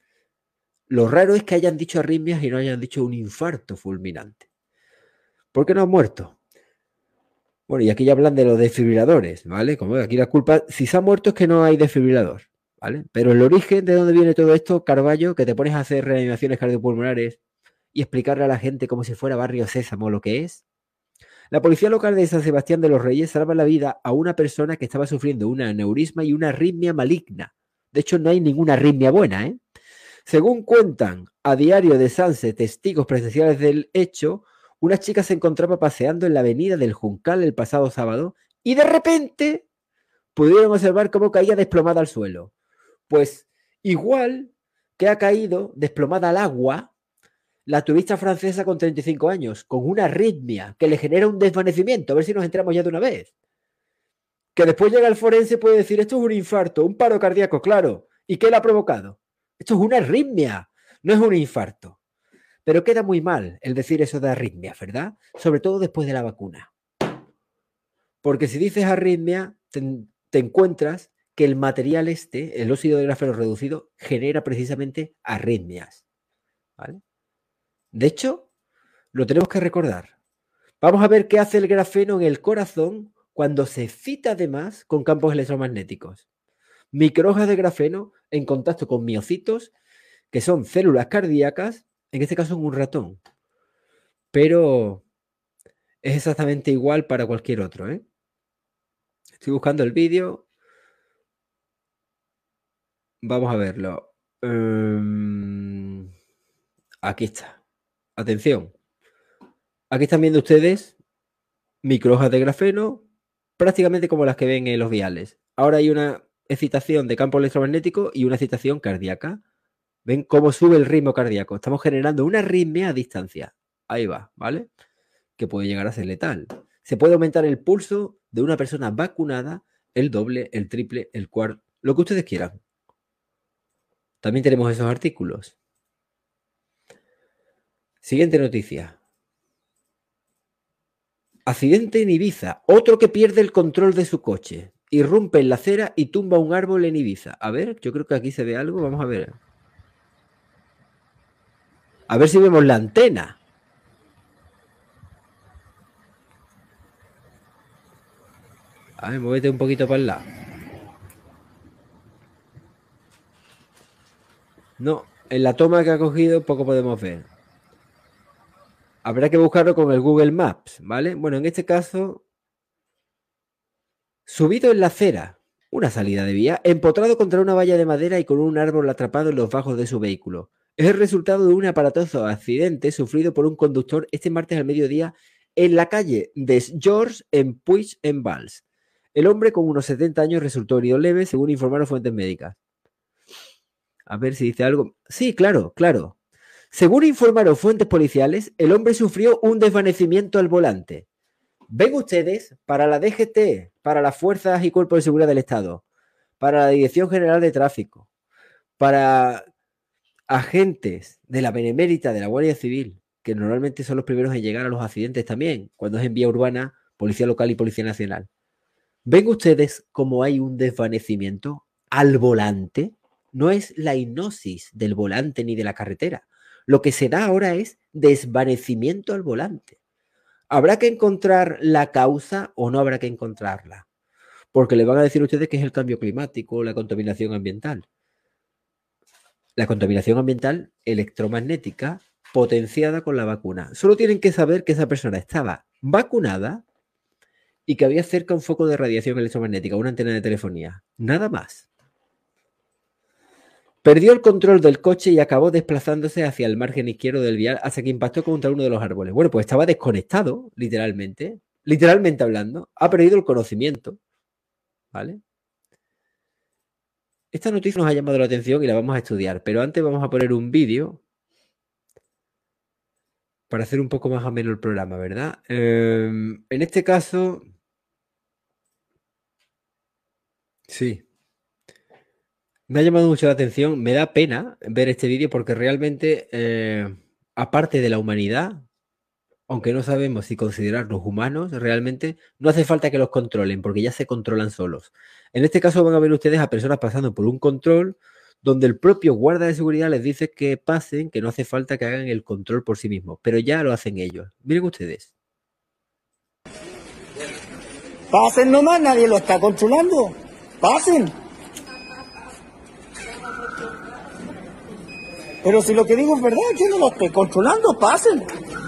Lo raro es que hayan dicho arritmias y no hayan dicho un infarto fulminante. ¿Por qué no han muerto? Bueno, y aquí ya hablan de los desfibriladores, ¿vale? Como aquí la culpa, si se ha muerto es que no hay desfibrilador, ¿vale? Pero el origen de dónde viene todo esto, Carballo, que te pones a hacer reanimaciones cardiopulmonares y explicarle a la gente como si fuera Barrio Sésamo lo que es. La policía local de San Sebastián de los Reyes salva la vida a una persona que estaba sufriendo un aneurisma y una arritmia maligna. De hecho, no hay ninguna arritmia buena, ¿eh? Según cuentan a Diario de Sanse testigos presenciales del hecho, una chica se encontraba paseando en la avenida del Juncal el pasado sábado y de repente pudieron observar cómo caía desplomada al suelo. Pues igual que ha caído desplomada al agua la turista francesa con treinta y cinco años, con una arritmia que le genera un desvanecimiento. A ver si nos entramos ya de una vez. Que después llega el forense, puede decir, esto es un infarto, un paro cardíaco, claro. ¿Y qué le ha provocado? Esto es una arritmia, no es un infarto. Pero queda muy mal el decir eso de arritmia, ¿verdad? Sobre todo después de la vacuna. Porque si dices arritmia, te, te encuentras que el material este, el óxido de grafeno reducido, genera precisamente arritmias. ¿Vale? De hecho, lo tenemos que recordar. Vamos a ver qué hace el grafeno en el corazón cuando se excita además con campos electromagnéticos. Microhojas de grafeno en contacto con miocitos, que son células cardíacas, en este caso en un ratón. Pero es exactamente igual para cualquier otro, ¿eh? Estoy buscando el vídeo. Vamos a verlo. Um, aquí está. Atención. Aquí están viendo ustedes microhojas de grafeno, prácticamente como las que ven en los viales. Ahora hay una excitación de campo electromagnético y una excitación cardíaca. ¿Ven cómo sube el ritmo cardíaco? Estamos generando una arritmia a distancia. Ahí va, ¿vale? Que puede llegar a ser letal. Se puede aumentar el pulso de una persona vacunada, el doble, el triple, el cuarto, lo que ustedes quieran. También tenemos esos artículos. Siguiente noticia. Accidente en Ibiza. Otro que pierde el control de su coche. Irrumpe en la acera y tumba un árbol en Ibiza. A ver, yo creo que aquí se ve algo. Vamos a ver. A ver si vemos la antena. A ver, muévete un poquito para el lado. No, en la toma que ha cogido poco podemos ver. Habrá que buscarlo con el Google Maps, ¿vale? Bueno, en este caso, subido en la acera. una salida de vía, empotrado contra una valla de madera y con un árbol atrapado en los bajos de su vehículo. Es el resultado de un aparatoso accidente sufrido por un conductor este martes al mediodía en la calle de George en Puig-en-Vals. El hombre con unos setenta años resultó herido leve, según informaron fuentes médicas. A ver si dice algo. Sí, claro, claro. Según informaron fuentes policiales, el hombre sufrió un desvanecimiento al volante. Ven ustedes, para la D G T, para las Fuerzas y Cuerpos de Seguridad del Estado, para la Dirección General de Tráfico, para agentes de la Benemérita de la Guardia Civil, que normalmente son los primeros en llegar a los accidentes también, cuando es en vía urbana, Policía Local y Policía Nacional. ¿Ven ustedes cómo hay un desvanecimiento al volante? No es la hipnosis del volante ni de la carretera. Lo que se da ahora es desvanecimiento al volante. ¿Habrá que encontrar la causa o no habrá que encontrarla? Porque le van a decir ustedes que es el cambio climático, la contaminación ambiental. La contaminación ambiental electromagnética potenciada con la vacuna. Solo tienen que saber que esa persona estaba vacunada y que había cerca un foco de radiación electromagnética, una antena de telefonía. Nada más. Perdió el control del coche y acabó desplazándose hacia el margen izquierdo del vial hasta que impactó contra uno de los árboles. Bueno, pues estaba desconectado, literalmente. Literalmente hablando. Ha perdido el conocimiento. ¿Vale? Esta noticia nos ha llamado la atención y la vamos a estudiar. Pero antes vamos a poner un vídeo para hacer un poco más ameno el programa, ¿verdad? Eh, en este caso... Sí. Me ha llamado mucho la atención, me da pena ver este vídeo porque realmente, eh, aparte de la humanidad, aunque no sabemos si considerarlos humanos, realmente no hace falta que los controlen porque ya se controlan solos. En este caso van a ver ustedes a personas pasando por un control donde el propio guarda de seguridad les dice que pasen, que no hace falta que hagan el control por sí mismos, pero ya lo hacen ellos. Miren ustedes. Pasen nomás, nadie lo está controlando. Pasen. Pero si lo que digo es verdad, yo no lo estoy controlando, pasen.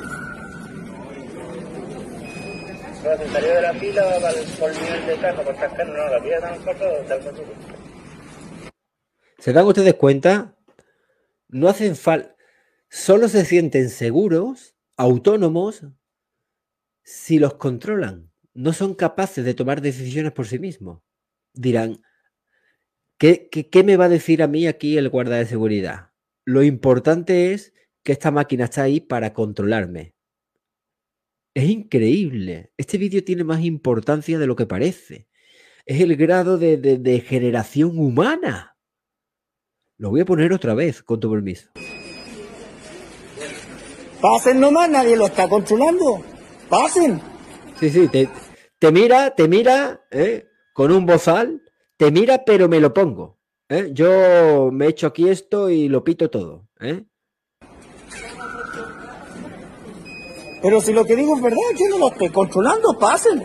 Se salió de la fila por el nivel de carro, por cascar, no, la fila está en corto, está en corto. ¿Se dan ustedes cuenta? No hacen falta, solo se sienten seguros, autónomos, si los controlan. No son capaces de tomar decisiones por sí mismos. Dirán, ¿qué, qué, qué me va a decir a mí aquí el guarda de seguridad? Lo importante es que esta máquina está ahí para controlarme. Es increíble. Este vídeo tiene más importancia de lo que parece. Es el grado de, de, de generación humana. Lo voy a poner otra vez, con tu permiso. Pasen nomás, nadie lo está controlando. Pasen. Sí, sí, te, te mira, te mira, ¿eh? Con un bozal, te mira, pero me lo pongo. ¿Eh? Yo me echo aquí esto y lo pito todo. ¿Eh? Pero si lo que digo es verdad, yo no lo estoy controlando, pasen.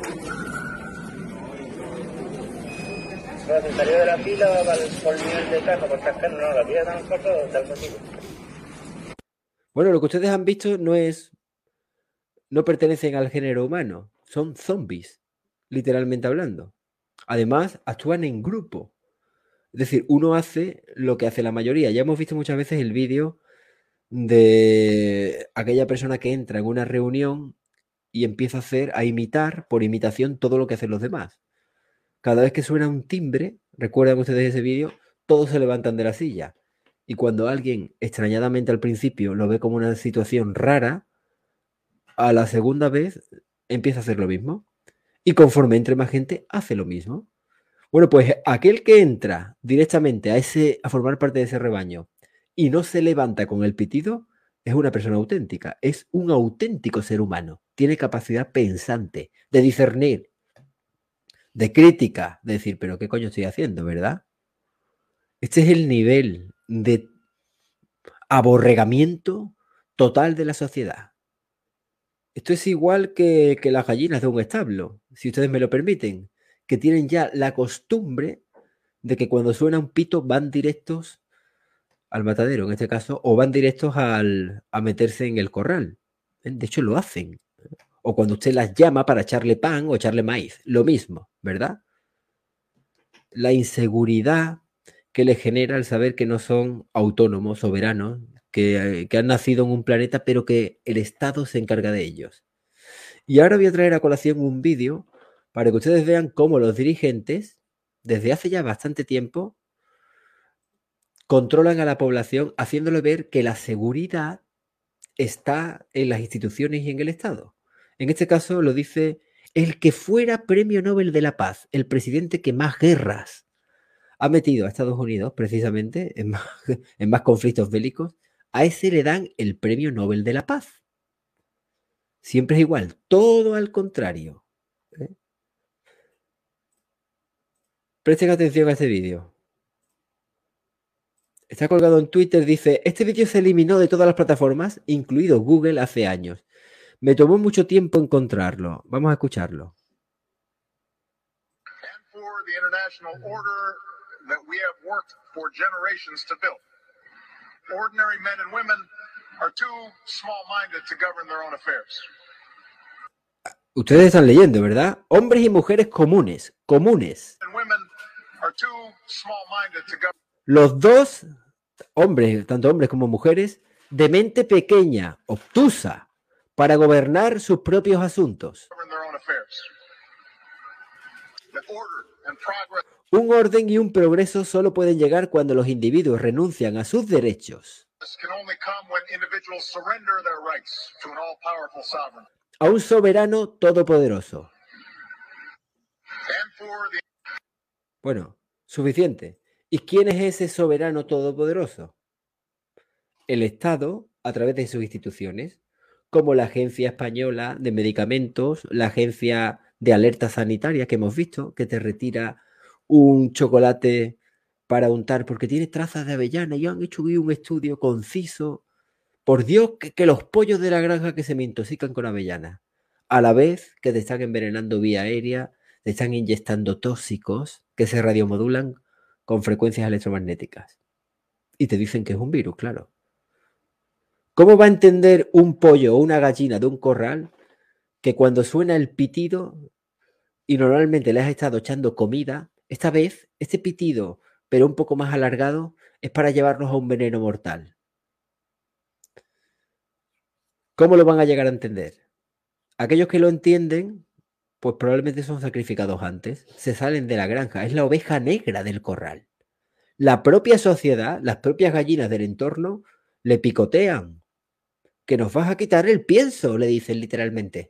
Se salió de la fila por el nivel de carro, por cascar, no, la fila está en corto, está en corto. Bueno, lo que ustedes han visto no es, no pertenecen al género humano, son zombies, literalmente hablando. Además, actúan en grupo. Es decir, uno hace lo que hace la mayoría. Ya hemos visto muchas veces el vídeo de aquella persona que entra en una reunión y empieza a hacer, a imitar por imitación todo lo que hacen los demás. Cada vez que suena un timbre, recuerdan ustedes ese vídeo, todos se levantan de la silla. Y cuando alguien, extrañadamente al principio, lo ve como una situación rara, a la segunda vez empieza a hacer lo mismo. Y conforme entre más gente, hace lo mismo. Bueno, pues aquel que entra directamente a, ese, a formar parte de ese rebaño y no se levanta con el pitido, es una persona auténtica, es un auténtico ser humano. Tiene capacidad pensante, de discernir, de crítica, de decir, pero ¿qué coño estoy haciendo, verdad? Este es el nivel de aborregamiento total de la sociedad. Esto es igual que, que las gallinas de un establo, si ustedes me lo permiten, que tienen ya la costumbre de que cuando suena un pito van directos al matadero, en este caso, o van directos al, a meterse en el corral. De hecho, lo hacen. O cuando usted las llama para echarle pan o echarle maíz, lo mismo, ¿verdad? la inseguridad que les genera el saber que no son autónomos, soberanos, que, que han nacido en un planeta, pero que el Estado se encarga de ellos. Y ahora voy a traer a colación un vídeo para que ustedes vean cómo los dirigentes, desde hace ya bastante tiempo, controlan a la población haciéndole ver que la seguridad está en las instituciones y en el Estado. En este caso lo dice el que fuera Premio Nobel de la Paz, el presidente que más guerras ha metido a Estados Unidos, precisamente, en más, en más conflictos bélicos. A ese le dan el Premio Nobel de la Paz. Siempre es igual, todo al contrario. ¿Eh? Presten atención a este vídeo. Está colgado en Twitter, dice, este vídeo se eliminó de todas las plataformas, incluido Google, hace años. Me tomó mucho tiempo encontrarlo. Vamos a escucharlo. Ustedes están leyendo, ¿verdad? Hombres y mujeres comunes, comunes. Los dos hombres, tanto hombres como mujeres, de mente pequeña, obtusa, para gobernar sus propios asuntos. Un orden y un progreso solo pueden llegar cuando los individuos renuncian a sus derechos a un soberano todopoderoso. Bueno, suficiente. ¿Y quién es ese soberano todopoderoso? El Estado, a través de sus instituciones, como la Agencia Española de Medicamentos, la Agencia de Alerta Sanitaria que hemos visto, que te retira un chocolate para untar porque tiene trazas de avellana y han hecho un estudio conciso. Por Dios, que, que los pollos de la granja que se me intoxican con avellana, a la vez que te están envenenando vía aérea, te están inyectando tóxicos que se radiomodulan con frecuencias electromagnéticas. Y te dicen que es un virus, claro. ¿Cómo va a entender un pollo o una gallina de un corral que cuando suena el pitido y normalmente le has estado echando comida, esta vez este pitido, pero un poco más alargado, es para llevarnos a un veneno mortal? ¿Cómo lo van a llegar a entender? Aquellos que lo entienden, pues probablemente son sacrificados antes, se salen de la granja, es la oveja negra del corral. La propia sociedad, las propias gallinas del entorno, le picotean. Que nos vas a quitar el pienso, le dicen literalmente.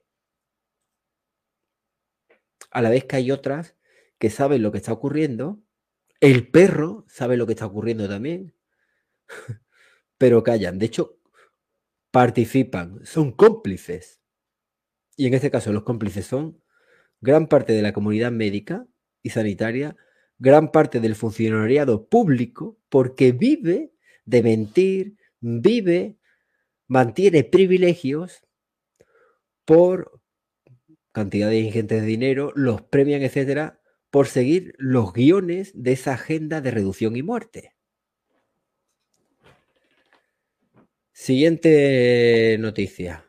A la vez que hay otras que saben lo que está ocurriendo, el perro sabe lo que está ocurriendo también, pero callan. De hecho, participan, son cómplices. Y en este caso los cómplices son gran parte de la comunidad médica y sanitaria, gran parte del funcionariado público, porque vive de mentir, vive, mantiene privilegios por cantidades ingentes de dinero, los premian, etcétera, por seguir los guiones de esa agenda de reducción y muerte. Siguiente noticia.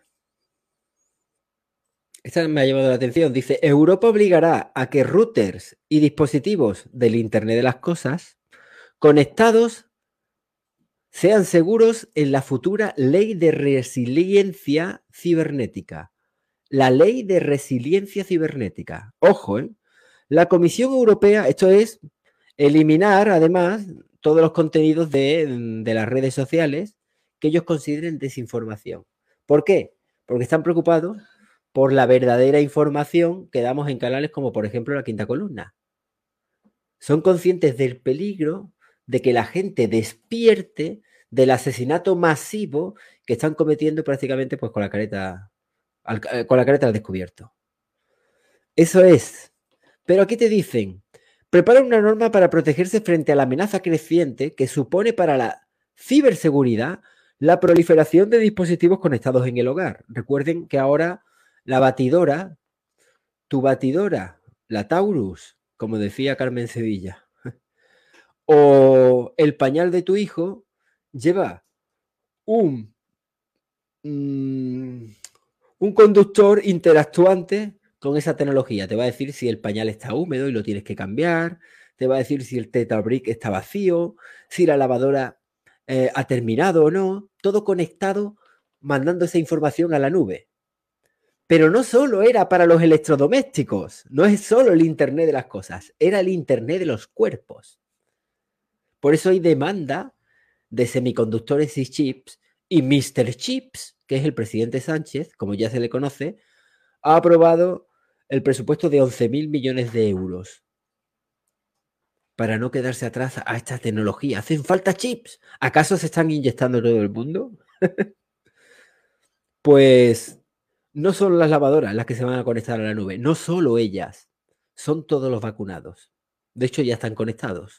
Esta me ha llamado la atención. Dice, Europa obligará a que routers y dispositivos del Internet de las Cosas conectados sean seguros en la futura Ley de Resiliencia Cibernética. La Ley de Resiliencia Cibernética. Ojo, ¿eh? La Comisión Europea, esto es eliminar, además, todos los contenidos de, de las redes sociales que ellos consideren desinformación. ¿Por qué? Porque están preocupados por la verdadera información que damos en canales como, por ejemplo, La Quinta Columna. Son conscientes del peligro de que la gente despierte del asesinato masivo que están cometiendo prácticamente pues, con la careta al, con la careta al descubierto. Eso es. Pero aquí te dicen, prepara una norma para protegerse frente a la amenaza creciente que supone para la ciberseguridad la proliferación de dispositivos conectados en el hogar. Recuerden que ahora la batidora, tu batidora, la Taurus, como decía Carmen Sevilla, o el pañal de tu hijo, lleva un, mm, un conductor interactuante con esa tecnología. Te va a decir si el pañal está húmedo y lo tienes que cambiar, te va a decir si el Tetrabrick está vacío, si la lavadora eh, ha terminado o no, todo conectado, mandando esa información a la nube. Pero no solo era para los electrodomésticos, no es solo el Internet de las cosas, era el Internet de los cuerpos. Por eso hay demanda de semiconductores y chips, y míster Chips, que es el presidente Sánchez, como ya se le conoce, ha aprobado el presupuesto de once mil millones de euros para no quedarse atrás a esta tecnología. ¿Hacen falta chips? ¿Acaso se están inyectando todo el mundo? Pues no son las lavadoras las que se van a conectar a la nube, no solo ellas, son todos los vacunados. De hecho, ya están conectados.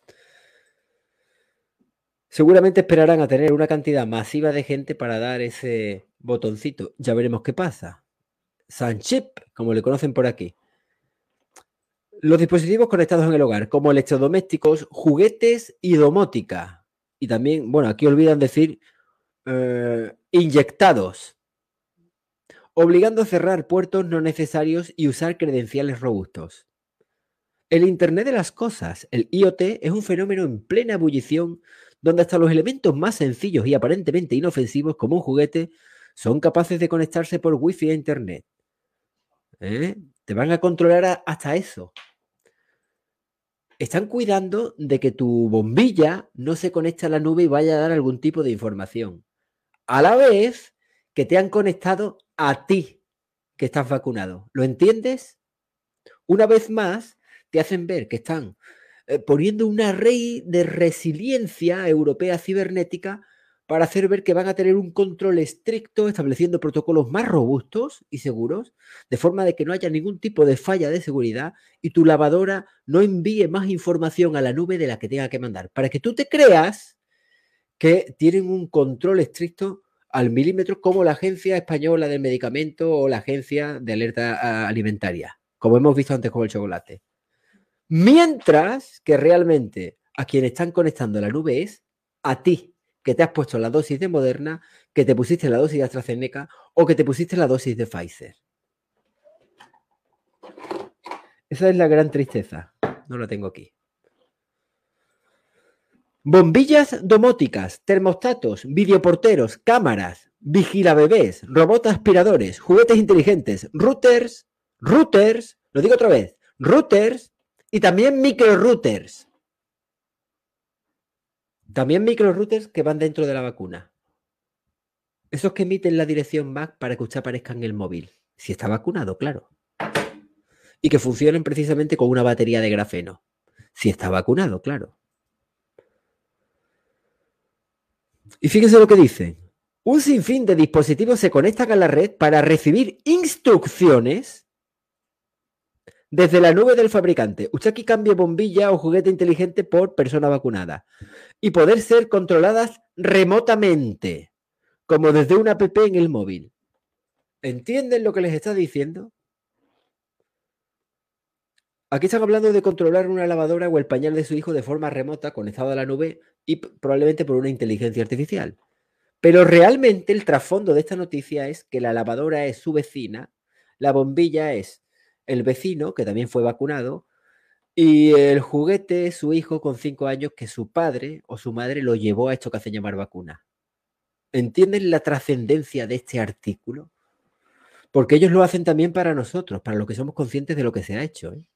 Seguramente esperarán a tener una cantidad masiva de gente para dar ese botoncito. Ya veremos qué pasa. Sanchip, como le conocen por aquí. Los dispositivos conectados en el hogar, como electrodomésticos, juguetes y domótica. Y también, bueno, aquí olvidan decir eh, inyectados. Obligando a cerrar puertos no necesarios y usar credenciales robustos. El Internet de las cosas, el I O T, es un fenómeno en plena ebullición donde hasta los elementos más sencillos y aparentemente inofensivos como un juguete son capaces de conectarse por wifi a Internet. ¿Eh? Te van a controlar a, hasta eso. Están cuidando de que tu bombilla no se conecte a la nube y vaya a dar algún tipo de información. A la vez que te han conectado a ti, que estás vacunado. ¿Lo entiendes? Una vez más, te hacen ver que están eh, poniendo una red de resiliencia europea cibernética para hacer ver que van a tener un control estricto, estableciendo protocolos más robustos y seguros, de forma de que no haya ningún tipo de falla de seguridad y tu lavadora no envíe más información a la nube de la que tenga que mandar, para que tú te creas que tienen un control estricto al milímetro, como la Agencia Española del Medicamento o la Agencia de Alerta Alimentaria, como hemos visto antes con el chocolate. Mientras que realmente a quien están conectando a la nube es a ti, que te has puesto la dosis de Moderna, que te pusiste la dosis de AstraZeneca o que te pusiste la dosis de Pfizer. Esa es la gran tristeza. No la tengo aquí. Bombillas domóticas, termostatos, videoporteros, cámaras, vigilabebés, robots aspiradores, juguetes inteligentes, routers, routers, lo digo otra vez, routers y también microrouters. También microrouters que van dentro de la vacuna. Esos que emiten la dirección M A C para que usted aparezca en el móvil. Si está vacunado, claro. Y que funcionen precisamente con una batería de grafeno. Si está vacunado, claro. Y fíjense lo que dicen. Un sinfín de dispositivos se conectan a la red para recibir instrucciones desde la nube del fabricante. Usted aquí cambia bombilla o juguete inteligente por persona vacunada. Y poder ser controladas remotamente, como desde una app en el móvil. ¿Entienden lo que les está diciendo? Aquí están hablando de controlar una lavadora o el pañal de su hijo de forma remota, conectado a la nube y probablemente por una inteligencia artificial. Pero realmente el trasfondo de esta noticia es que la lavadora es su vecina, la bombilla es el vecino, que también fue vacunado, y el juguete es su hijo con cinco años que su padre o su madre lo llevó a esto que hacen llamar vacuna. ¿Entienden la trascendencia de este artículo? Porque ellos lo hacen también para nosotros, para los que somos conscientes de lo que se ha hecho, ¿eh?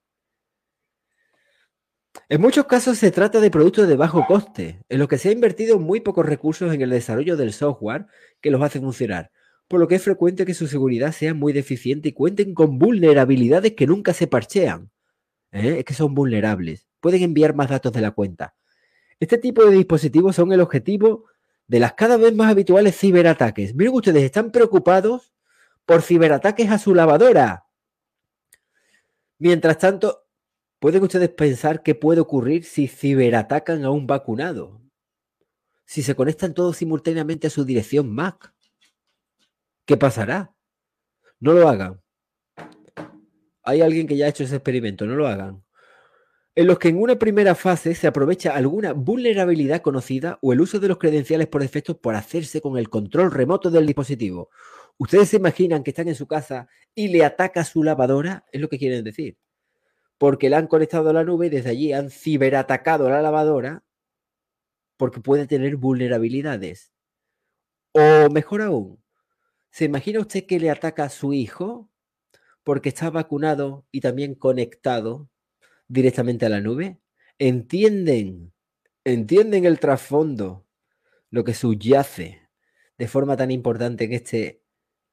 En muchos casos se trata de productos de bajo coste, en los que se ha invertido muy pocos recursos en el desarrollo del software que los hace funcionar, por lo que es frecuente que su seguridad sea muy deficiente y cuenten con vulnerabilidades que nunca se parchean. ¿Eh? Es que son vulnerables, pueden enviar más datos de la cuenta. Este tipo de dispositivos son el objetivo de las cada vez más habituales ciberataques. Miren ustedes, están preocupados por ciberataques a su lavadora. Mientras tanto, ¿pueden ustedes pensar qué puede ocurrir si ciberatacan a un vacunado? Si se conectan todos simultáneamente a su dirección M A C. ¿Qué pasará? No lo hagan. Hay alguien que ya ha hecho ese experimento, no lo hagan. En los que en una primera fase se aprovecha alguna vulnerabilidad conocida o el uso de los credenciales por defecto por hacerse con el control remoto del dispositivo. ¿Ustedes se imaginan que están en su casa y le ataca su lavadora? Es lo que quieren decir. porque la han conectado a la nube y desde allí han ciberatacado a la lavadora porque puede tener vulnerabilidades. O mejor aún, ¿se imagina usted que le ataca a su hijo porque está vacunado y también conectado directamente a la nube? ¿Entienden? ¿Entienden el trasfondo? Lo que subyace de forma tan importante en este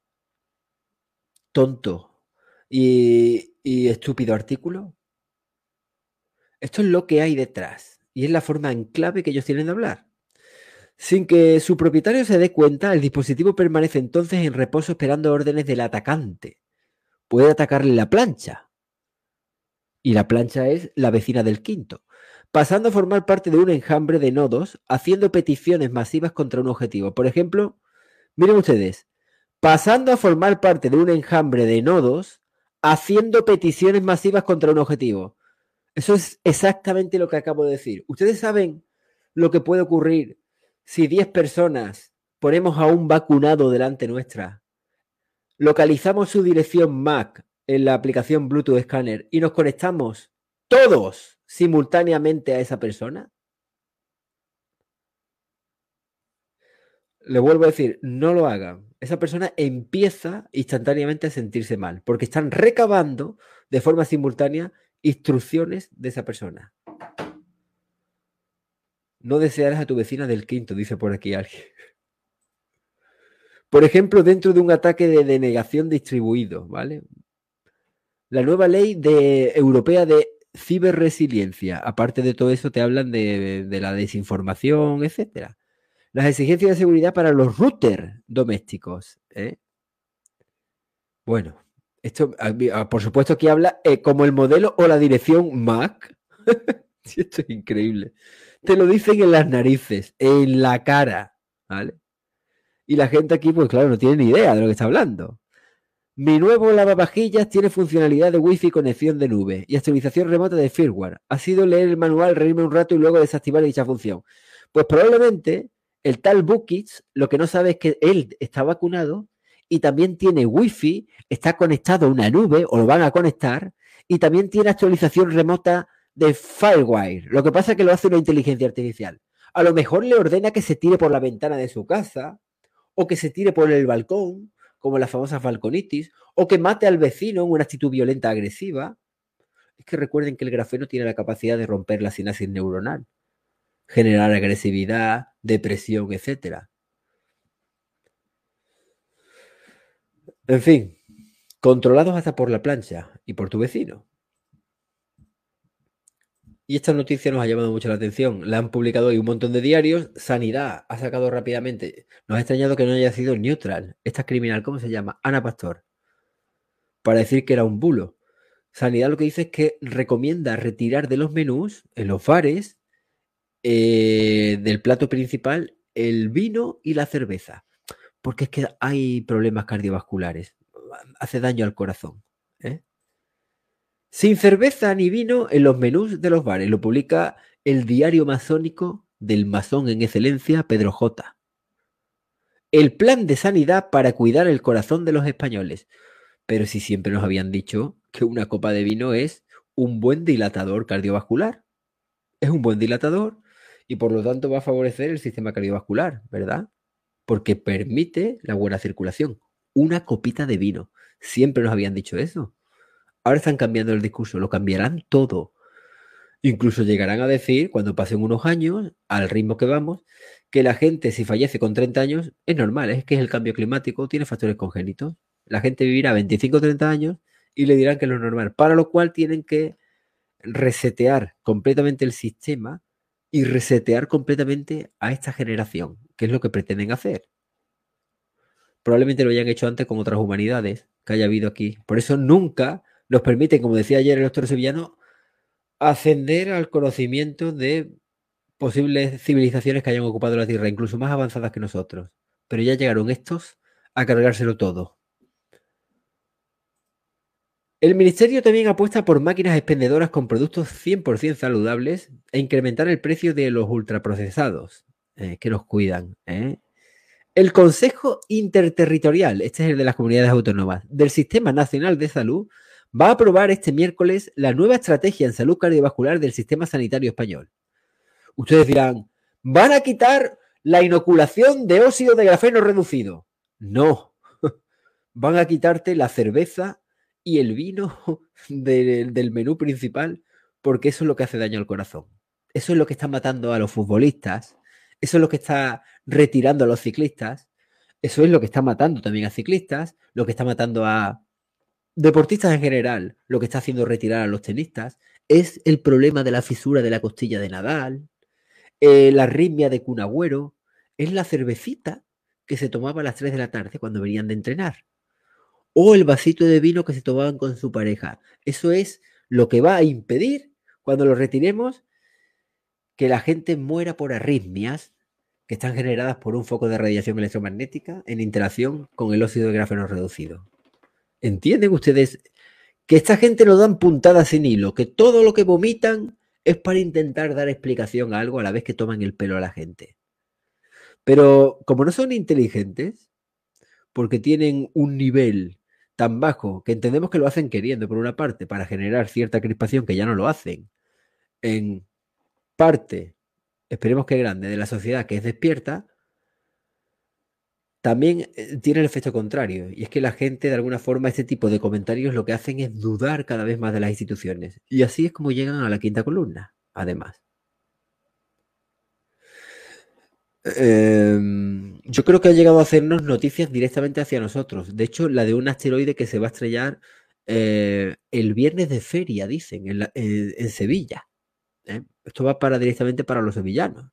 tonto y, y estúpido artículo. Esto es lo que hay detrás y es la forma en clave que ellos tienen de hablar. Sin que su propietario se dé cuenta, el dispositivo permanece entonces en reposo esperando órdenes del atacante. Puede atacarle la plancha. Y la plancha es la vecina del quinto, pasando a formar parte de un enjambre de nodos, haciendo peticiones masivas contra un objetivo. Por ejemplo, miren ustedes, pasando a formar parte de un enjambre de nodos, haciendo peticiones masivas contra un objetivo. Eso es exactamente lo que acabo de decir. ¿Ustedes saben lo que puede ocurrir si diez personas ponemos a un vacunado delante nuestra, localizamos su dirección M A C en la aplicación Bluetooth Scanner y nos conectamos todos simultáneamente a esa persona? Le vuelvo a decir, no lo hagan. Esa persona empieza instantáneamente a sentirse mal porque están recabando de forma simultánea instrucciones de esa persona. No desearás a tu vecina del quinto, dice por aquí alguien. Por ejemplo, dentro de un ataque de denegación distribuido, ¿vale? La nueva ley de, europea de ciberresiliencia. Aparte de todo eso, te hablan de, de la desinformación, etcétera. Las exigencias de seguridad para los routers domésticos, ¿eh? Bueno, esto, por supuesto, aquí habla eh, como el modelo o la dirección M A C. Esto es increíble. Te lo dicen en las narices, en la cara, ¿vale? Y la gente aquí, pues claro, no tiene ni idea de lo que está hablando. Mi nuevo lavavajillas tiene funcionalidad de Wi-Fi, conexión de nube y actualización remota de firmware. Ha sido leer el manual, reírme un rato y luego desactivar dicha función. Pues probablemente el tal Bukits lo que no sabe es que él está vacunado y también tiene Wi-Fi, está conectado a una nube o lo van a conectar y también tiene actualización remota de Firewire. Lo que pasa es que lo hace una inteligencia artificial. A lo mejor le ordena que se tire por la ventana de su casa o que se tire por el balcón, como las famosas balconitis, o que mate al vecino en una actitud violenta agresiva. Es que recuerden que el grafeno tiene la capacidad de romper la sinapsis neuronal, generar agresividad, depresión, etcétera. En fin, controlados hasta por la plancha y por tu vecino. Y esta noticia nos ha llamado mucho la atención. La han publicado hoy un montón de diarios. Sanidad ha sacado rápidamente. Nos ha extrañado que no haya sido neutral. Esta criminal, ¿cómo se llama? Ana Pastor. Para decir que era un bulo. Sanidad lo que dice es que recomienda retirar de los menús, en los bares, eh, del plato principal, el vino y la cerveza. Porque es que hay problemas cardiovasculares. Hace daño al corazón, ¿eh? Sin cerveza ni vino en los menús de los bares. Lo publica el diario masónico del masón en excelencia, Pedro J. El plan de sanidad para cuidar el corazón de los españoles. Pero si siempre nos habían dicho que una copa de vino es un buen dilatador cardiovascular. Es un buen dilatador y por lo tanto va a favorecer el sistema cardiovascular, ¿verdad? Porque permite la buena circulación. Una copita de vino. Siempre nos habían dicho eso. Ahora están cambiando el discurso, lo cambiarán todo. Incluso llegarán a decir, cuando pasen unos años, al ritmo que vamos, que la gente, si fallece con treinta años, es normal, es que es el cambio climático, tiene factores congénitos. La gente vivirá veinticinco o treinta años y le dirán que es lo normal, para lo cual tienen que resetear completamente el sistema y resetear completamente a esta generación, que es lo que pretenden hacer. Probablemente lo hayan hecho antes con otras humanidades que haya habido aquí. Por eso nunca nos permiten, como decía ayer el doctor Sevillano, ascender al conocimiento de posibles civilizaciones que hayan ocupado la Tierra, incluso más avanzadas que nosotros. Pero ya llegaron estos a cargárselo todo. El ministerio también apuesta por máquinas expendedoras con productos cien por ciento saludables e incrementar el precio de los ultraprocesados, eh, que nos cuidan, ¿eh? El Consejo Interterritorial, este es el de las comunidades autónomas, del Sistema Nacional de Salud, va a aprobar este miércoles la nueva estrategia en salud cardiovascular del sistema sanitario español. Ustedes dirán, ¿van a quitar la inoculación de óxido de grafeno reducido? No, van a quitarte la cerveza y el vino de, del menú principal, porque eso es lo que hace daño al corazón. Eso es lo que está matando a los futbolistas, eso es lo que está retirando a los ciclistas, eso es lo que está matando también a ciclistas, lo que está matando a deportistas en general, lo que está haciendo retirar a los tenistas, es el problema de la fisura de la costilla de Nadal, eh, la arritmia de Kun Agüero, es la cervecita que se tomaba a las tres de la tarde cuando venían de entrenar, o el vasito de vino que se tomaban con su pareja. Eso es lo que va a impedir, cuando lo retiremos, que la gente muera por arritmias que están generadas por un foco de radiación electromagnética en interacción con el óxido de grafeno reducido. ¿Entienden ustedes que esta gente no dan puntadas sin hilo? Que todo lo que vomitan es para intentar dar explicación a algo a la vez que toman el pelo a la gente. Pero como no son inteligentes, porque tienen un nivel tan bajo que entendemos que lo hacen queriendo, por una parte, para generar cierta crispación, que ya no lo hacen, en parte, esperemos que grande, de la sociedad que es despierta, también tiene el efecto contrario, y es que la gente, de alguna forma, este tipo de comentarios lo que hacen es dudar cada vez más de las instituciones, y así es como llegan a la quinta columna, además. Eh, yo creo que ha llegado a hacernos noticias directamente hacia nosotros. De hecho, la de un asteroide que se va a estrellar eh, el viernes de feria, dicen, en, la, en, en Sevilla. ¿eh? Esto va para directamente para los sevillanos.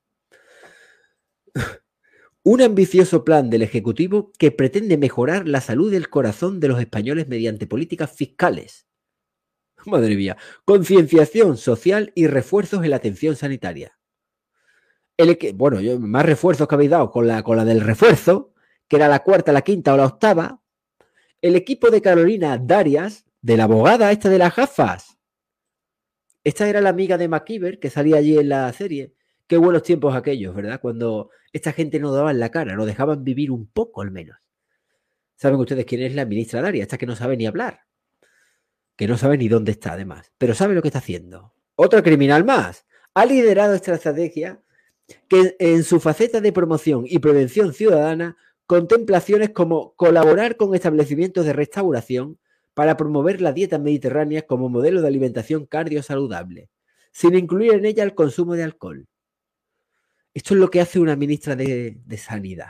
Un ambicioso plan del Ejecutivo que pretende mejorar la salud del corazón de los españoles mediante políticas fiscales. Madre mía. Concienciación social y refuerzos en la atención sanitaria. El, bueno, yo, más refuerzos que habéis dado con la, con la del refuerzo, que era la cuarta, la quinta o la octava. El equipo de Carolina Darias, de la abogada esta de las gafas. Esta era la amiga de MacIver que salía allí en la serie. Qué buenos tiempos aquellos, ¿verdad? Cuando esta gente no daba en la cara, nos dejaban vivir un poco al menos. ¿Saben ustedes quién es la ministra Darias? Esta que no sabe ni hablar. Que no sabe ni dónde está, además. Pero sabe lo que está haciendo. Otra criminal más. Ha liderado esta estrategia que en su faceta de promoción y prevención ciudadana contempla acciones como colaborar con establecimientos de restauración para promover la dieta mediterránea como modelo de alimentación cardiosaludable, sin incluir en ella el consumo de alcohol. Esto es lo que hace una ministra de, de Sanidad.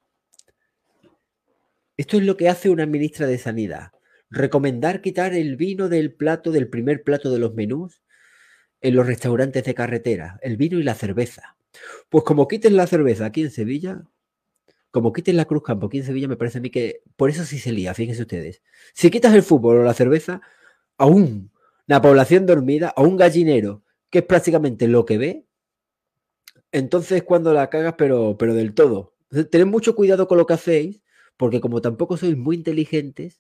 Esto es lo que hace una ministra de Sanidad. Recomendar quitar el vino del plato, del primer plato de los menús en los restaurantes de carretera, el vino y la cerveza. Pues como quiten la cerveza aquí en Sevilla, como quiten la Cruz Campo aquí en Sevilla, me parece a mí que por eso sí se lía, fíjense ustedes. Si quitas el fútbol o la cerveza, aún la población dormida, a un gallinero, que es prácticamente lo que ve, entonces cuando la cagas, pero, pero del todo. Entonces, tened mucho cuidado con lo que hacéis, porque como tampoco sois muy inteligentes,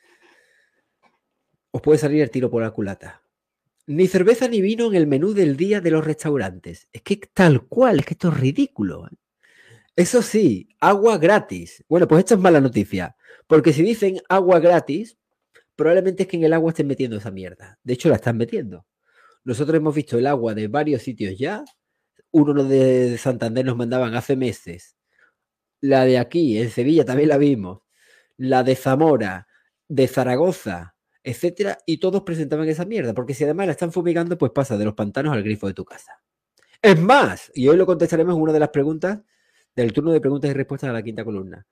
os puede salir el tiro por la culata. Ni cerveza ni vino en el menú del día de los restaurantes. Es que tal cual, es que esto es ridículo. ¿eh? Eso sí, agua gratis. Bueno, pues esta es mala noticia. Porque si dicen agua gratis, probablemente es que en el agua estén metiendo esa mierda. De hecho, la están metiendo. Nosotros hemos visto el agua de varios sitios ya. Uno de Santander nos mandaban hace meses. La de aquí, en Sevilla, también la vimos. La de Zamora, de Zaragoza, etcétera, y todos presentaban esa mierda, porque si además la están fumigando, pues pasa de los pantanos al grifo de tu casa. Es más, y hoy lo contestaremos en una de las preguntas del turno de preguntas y respuestas a la quinta columna.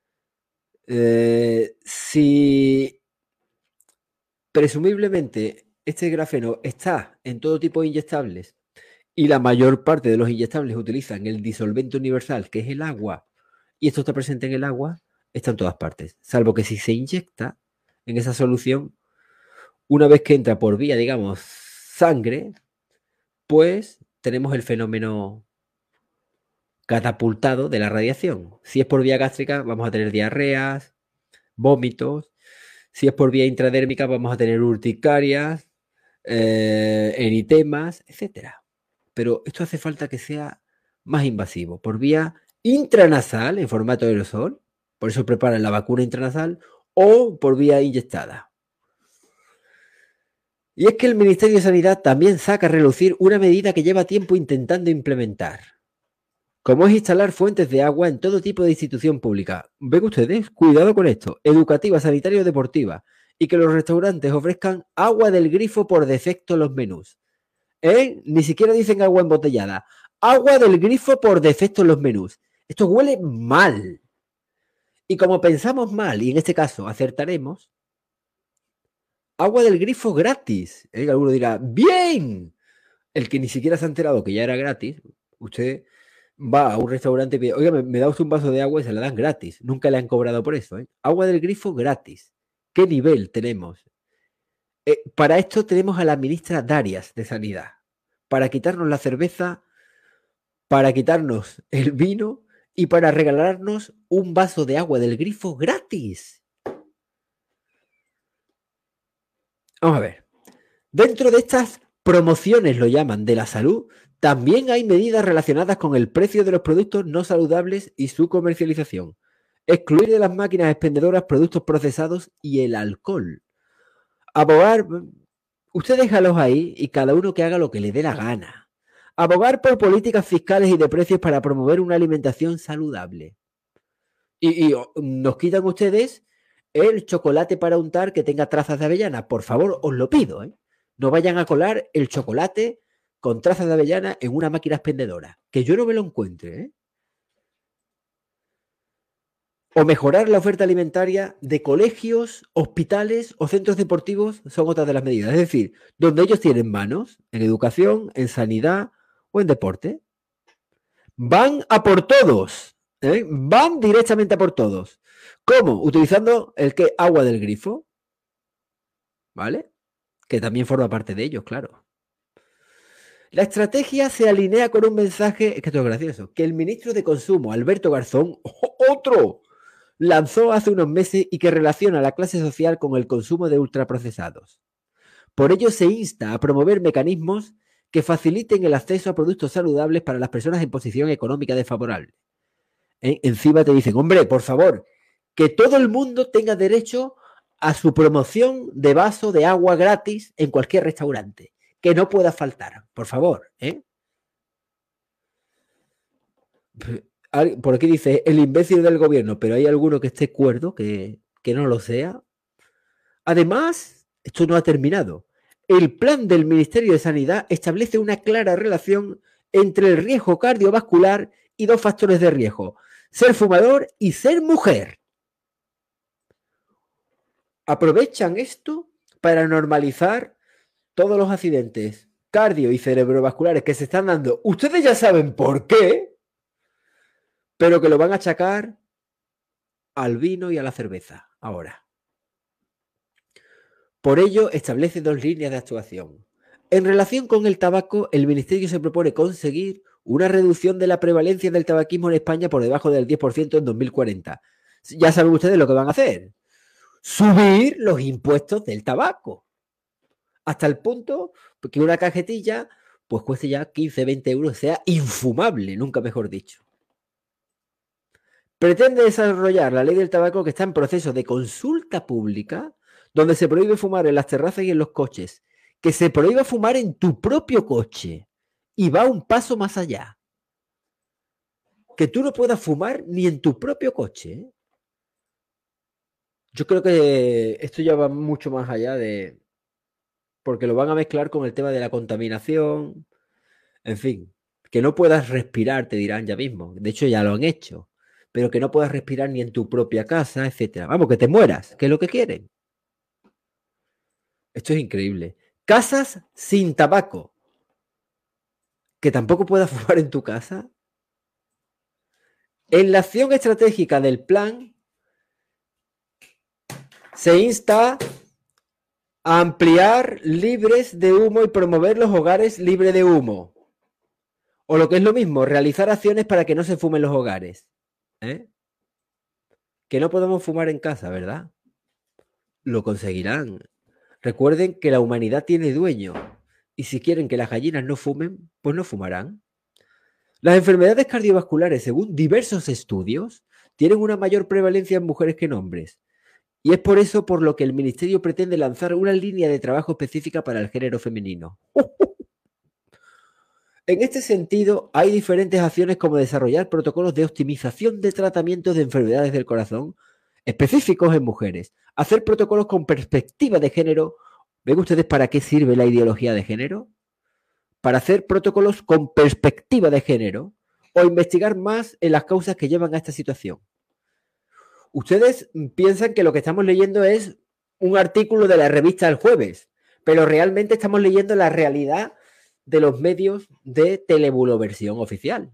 Eh, si presumiblemente este grafeno está en todo tipo de inyectables y la mayor parte de los inyectables utilizan el disolvente universal, que es el agua, y esto está presente en el agua, está en todas partes, salvo que si se inyecta en esa solución, una vez que entra por vía, digamos, sangre, pues tenemos el fenómeno catapultado de la radiación. Si es por vía gástrica, vamos a tener diarreas, vómitos. Si es por vía intradérmica, vamos a tener urticarias, eh, eritemas, etcétera. Pero esto hace falta que sea más invasivo. Por vía intranasal, en formato aerosol, por eso preparan la vacuna intranasal, o por vía inyectada. Y es que el Ministerio de Sanidad también saca a relucir una medida que lleva tiempo intentando implementar, como es instalar fuentes de agua en todo tipo de institución pública. Ven ustedes, cuidado con esto, educativa, sanitaria o deportiva, y que los restaurantes ofrezcan agua del grifo por defecto en los menús. ¿Eh? Ni siquiera dicen agua embotellada. Agua del grifo por defecto en los menús. Esto huele mal. Y como pensamos mal, y en este caso acertaremos, agua del grifo gratis. ¿Eh? Alguno dirá, ¡bien! El que ni siquiera se ha enterado que ya era gratis, usted va a un restaurante y pide, oiga, me, me da usted un vaso de agua y se la dan gratis. Nunca le han cobrado por eso. ¿eh? Agua del grifo gratis. ¿Qué nivel tenemos? Eh, para esto tenemos a la ministra Darias de Sanidad. Para quitarnos la cerveza, para quitarnos el vino y para regalarnos un vaso de agua del grifo gratis. Vamos a ver. Dentro de estas promociones, lo llaman, de la salud, también hay medidas relacionadas con el precio de los productos no saludables y su comercialización. Excluir de las máquinas expendedoras productos procesados y el alcohol. Abogar, usted déjalos ahí y cada uno que haga lo que le dé la gana. Abogar por políticas fiscales y de precios para promover una alimentación saludable. Y, y nos quitan ustedes el chocolate para untar que tenga trazas de avellana. Por favor, os lo pido, ¿eh? No vayan a colar el chocolate con trazas de avellana en una máquina expendedora. Que yo no me lo encuentre, ¿eh? O mejorar la oferta alimentaria de colegios, hospitales o centros deportivos son otras de las medidas. Es decir, donde ellos tienen manos, en educación, en sanidad o en deporte. Van a por todos. ¿eh? Van directamente a por todos. ¿Cómo? Utilizando el que agua del grifo. ¿Vale? Que también forma parte de ellos, claro. La estrategia se alinea con un mensaje, es que esto es gracioso, que el ministro de Consumo, Alberto Garzón, otro, lanzó hace unos meses y que relaciona a la clase social con el consumo de ultraprocesados. Por ello se insta a promover mecanismos que faciliten el acceso a productos saludables para las personas en posición económica desfavorable. ¿Eh? Encima te dicen, hombre, por favor, que todo el mundo tenga derecho a su promoción de vaso de agua gratis en cualquier restaurante. Que no pueda faltar, por favor. ¿eh? Por aquí dice, el imbécil del gobierno, pero hay alguno que esté cuerdo, que, que no lo sea. Además, esto no ha terminado. El plan del Ministerio de Sanidad establece una clara relación entre el riesgo cardiovascular y dos factores de riesgo. Ser fumador y ser mujer. Aprovechan esto para normalizar todos los accidentes cardio y cerebrovasculares que se están dando. Ustedes ya saben por qué, pero que lo van a achacar al vino y a la cerveza ahora. Por ello, establece dos líneas de actuación. En relación con el tabaco, el Ministerio se propone conseguir una reducción de la prevalencia del tabaquismo en España por debajo del diez por ciento en dos mil cuarenta. Ya saben ustedes lo que van a hacer. Subir los impuestos del tabaco. Hasta el punto que una cajetilla pues cueste ya quince, veinte euros, sea infumable, nunca mejor dicho. Pretende desarrollar la ley del tabaco que está en proceso de consulta pública, donde se prohíbe fumar en las terrazas y en los coches. Que se prohíba fumar en tu propio coche. Y va un paso más allá. Que tú no puedas fumar ni en tu propio coche. ¿eh? Yo creo que esto ya va mucho más allá de... Porque lo van a mezclar con el tema de la contaminación. En fin, que no puedas respirar, te dirán ya mismo. De hecho, ya lo han hecho. Pero que no puedas respirar ni en tu propia casa, etcétera. Vamos, que te mueras, que es lo que quieren. Esto es increíble. Casas sin tabaco. Que tampoco puedas fumar en tu casa. En la acción estratégica del plan se insta a ampliar libres de humo y promover los hogares libres de humo. O lo que es lo mismo, realizar acciones para que no se fumen los hogares. ¿Eh? Que no podemos fumar en casa, ¿verdad? Lo conseguirán. Recuerden que la humanidad tiene dueño. Y si quieren que las gallinas no fumen, pues no fumarán. Las enfermedades cardiovasculares, según diversos estudios, tienen una mayor prevalencia en mujeres que en hombres. Y es por eso por lo que el Ministerio pretende lanzar una línea de trabajo específica para el género femenino. En este sentido, hay diferentes acciones como desarrollar protocolos de optimización de tratamientos de enfermedades del corazón específicos en mujeres, hacer protocolos con perspectiva de género. ¿Ven ustedes para qué sirve la ideología de género? Para hacer protocolos con perspectiva de género o investigar más en las causas que llevan a esta situación. Ustedes piensan que lo que estamos leyendo es un artículo de la revista El Jueves, pero realmente estamos leyendo la realidad de los medios de telebuloversión oficial.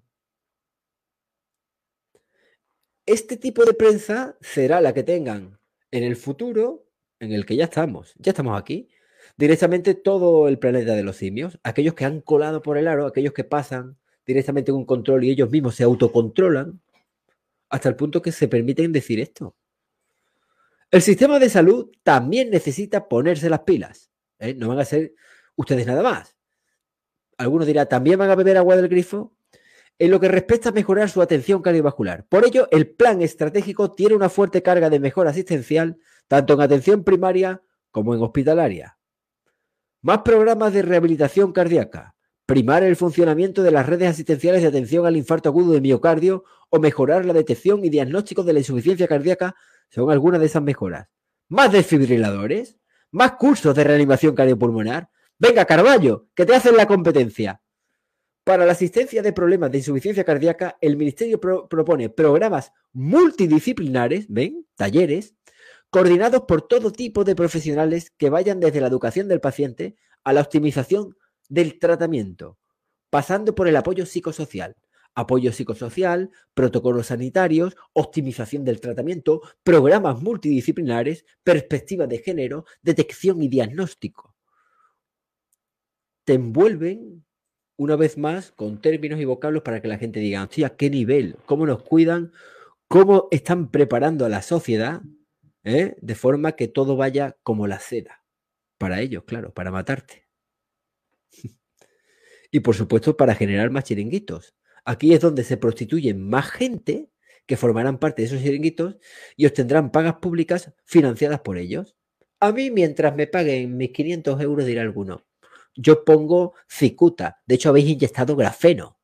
Este tipo de prensa será la que tengan en el futuro, en el que ya estamos, ya estamos aquí, directamente todo el planeta de los simios, aquellos que han colado por el aro, aquellos que pasan directamente un control y ellos mismos se autocontrolan, hasta el punto que se permiten decir esto. El sistema de salud también necesita ponerse las pilas, ¿eh? No van a ser ustedes nada más. Algunos dirán, ¿también van a beber agua del grifo? En lo que respecta a mejorar su atención cardiovascular. Por ello, el plan estratégico tiene una fuerte carga de mejora asistencial, tanto en atención primaria como en hospitalaria. Más programas de rehabilitación cardíaca, primar el funcionamiento de las redes asistenciales de atención al infarto agudo de miocardio o mejorar la detección y diagnóstico de la insuficiencia cardíaca son algunas de esas mejoras. Más desfibriladores, más cursos de reanimación cardiopulmonar. Venga, Carballo, que te hacen la competencia. Para la asistencia de problemas de insuficiencia cardíaca, el Ministerio pro propone programas multidisciplinares, ¿ven? Talleres, coordinados por todo tipo de profesionales que vayan desde la educación del paciente a la optimización del tratamiento, pasando por el apoyo psicosocial. Apoyo psicosocial, protocolos sanitarios, optimización del tratamiento, programas multidisciplinares, perspectiva de género, detección y diagnóstico. Te envuelven una vez más con términos y vocablos para que la gente diga, hostia, ¿qué nivel? ¿Cómo nos cuidan? ¿Cómo están preparando a la sociedad? ¿Eh? De forma que todo vaya como la seda. Para ellos, claro, para matarte. Y por supuesto para generar más chiringuitos. Aquí es donde se prostituyen más gente que formarán parte de esos chiringuitos y obtendrán pagas públicas financiadas por ellos. A mí, mientras me paguen mis quinientos euros, dirá alguno, yo pongo cicuta. De hecho, habéis inyectado grafeno.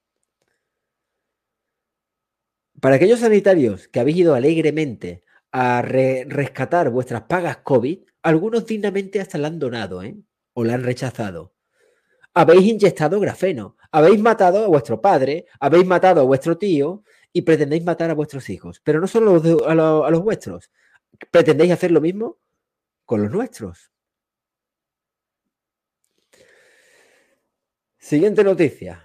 Para aquellos sanitarios que habéis ido alegremente a re rescatar vuestras pagas COVID, algunos dignamente hasta la han donado, ¿eh? O la han rechazado. Habéis inyectado grafeno. Habéis matado a vuestro padre, habéis matado a vuestro tío y pretendéis matar a vuestros hijos. Pero no solo a los, de, a los, a los vuestros. ¿Pretendéis hacer lo mismo con los nuestros? Siguiente noticia.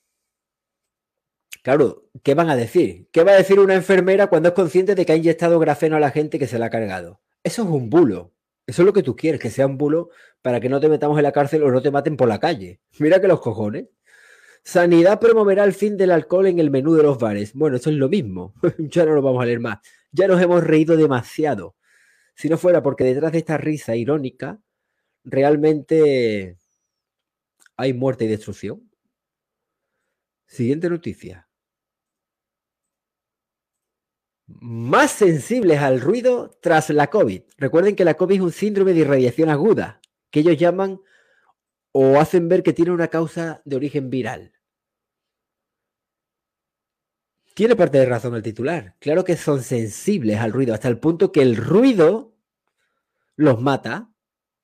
Claro, ¿qué van a decir? ¿Qué va a decir una enfermera cuando es consciente de que ha inyectado grafeno a la gente que se la ha cargado? Eso es un bulo. Eso es lo que tú quieres, que sea un bulo para que no te metamos en la cárcel o no te maten por la calle. Mira que los cojones. Sanidad promoverá el fin del alcohol en el menú de los bares. Bueno, eso es lo mismo. Ya no lo vamos a leer más. Ya nos hemos reído demasiado. Si no fuera porque detrás de esta risa irónica realmente hay muerte y destrucción. Siguiente noticia. Más sensibles al ruido tras la COVID. Recuerden que la COVID es un síndrome de irradiación aguda, que ellos llaman o hacen ver que tiene una causa de origen viral. Tiene parte de razón el titular. Claro que son sensibles al ruido, hasta el punto que el ruido los mata.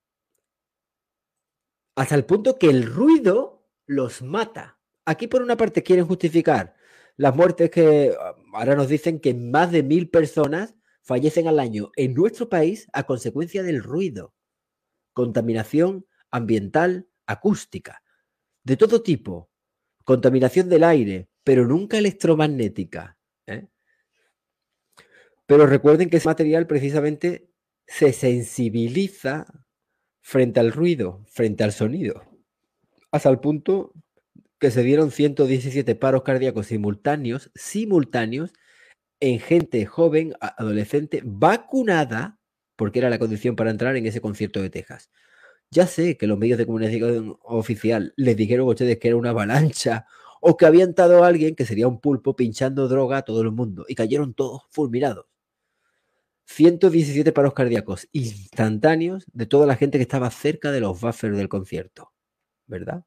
Hasta el punto que el ruido los mata. Aquí por una parte quieren justificar las muertes que ahora nos dicen que más de mil personas fallecen al año en nuestro país a consecuencia del ruido. Contaminación ambiental, acústica, de todo tipo. Contaminación del aire, pero nunca electromagnética. ¿eh? Pero recuerden que ese material precisamente se sensibiliza frente al ruido, frente al sonido. Hasta el punto que se dieron ciento diecisiete paros cardíacos simultáneos, simultáneos en gente joven, adolescente, vacunada, porque era la condición para entrar en ese concierto de Texas. Ya sé que los medios de comunicación oficial les dijeron a ustedes que era una avalancha o que había entrado a alguien que sería un pulpo pinchando droga a todo el mundo y cayeron todos fulminados. ciento diecisiete paros cardíacos instantáneos de toda la gente que estaba cerca de los buffers del concierto, ¿verdad?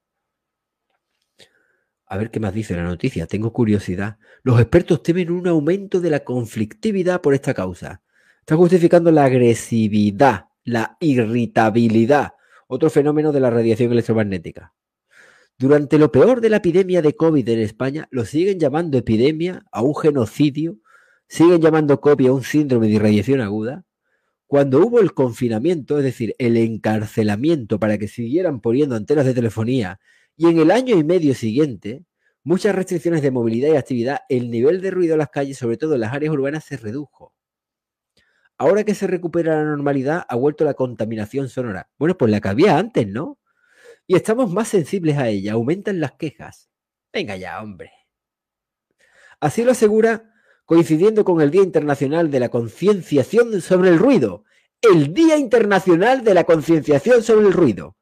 A ver qué más dice la noticia, tengo curiosidad. Los expertos temen un aumento de la conflictividad por esta causa. Están justificando la agresividad, la irritabilidad, otro fenómeno de la radiación electromagnética. Durante lo peor de la epidemia de COVID en España, lo siguen llamando epidemia a un genocidio, siguen llamando COVID a un síndrome de irradiación aguda. Cuando hubo el confinamiento, es decir, el encarcelamiento para que siguieran poniendo antenas de telefonía, y en el año y medio siguiente, muchas restricciones de movilidad y actividad, el nivel de ruido en las calles, sobre todo en las áreas urbanas, se redujo. Ahora que se recupera la normalidad, ha vuelto la contaminación sonora. Bueno, pues la que había antes, ¿no? Y estamos más sensibles a ella, aumentan las quejas. Venga ya, hombre. Así lo asegura, coincidiendo con el Día Internacional de la Concienciación sobre el Ruido. El Día Internacional de la Concienciación sobre el Ruido.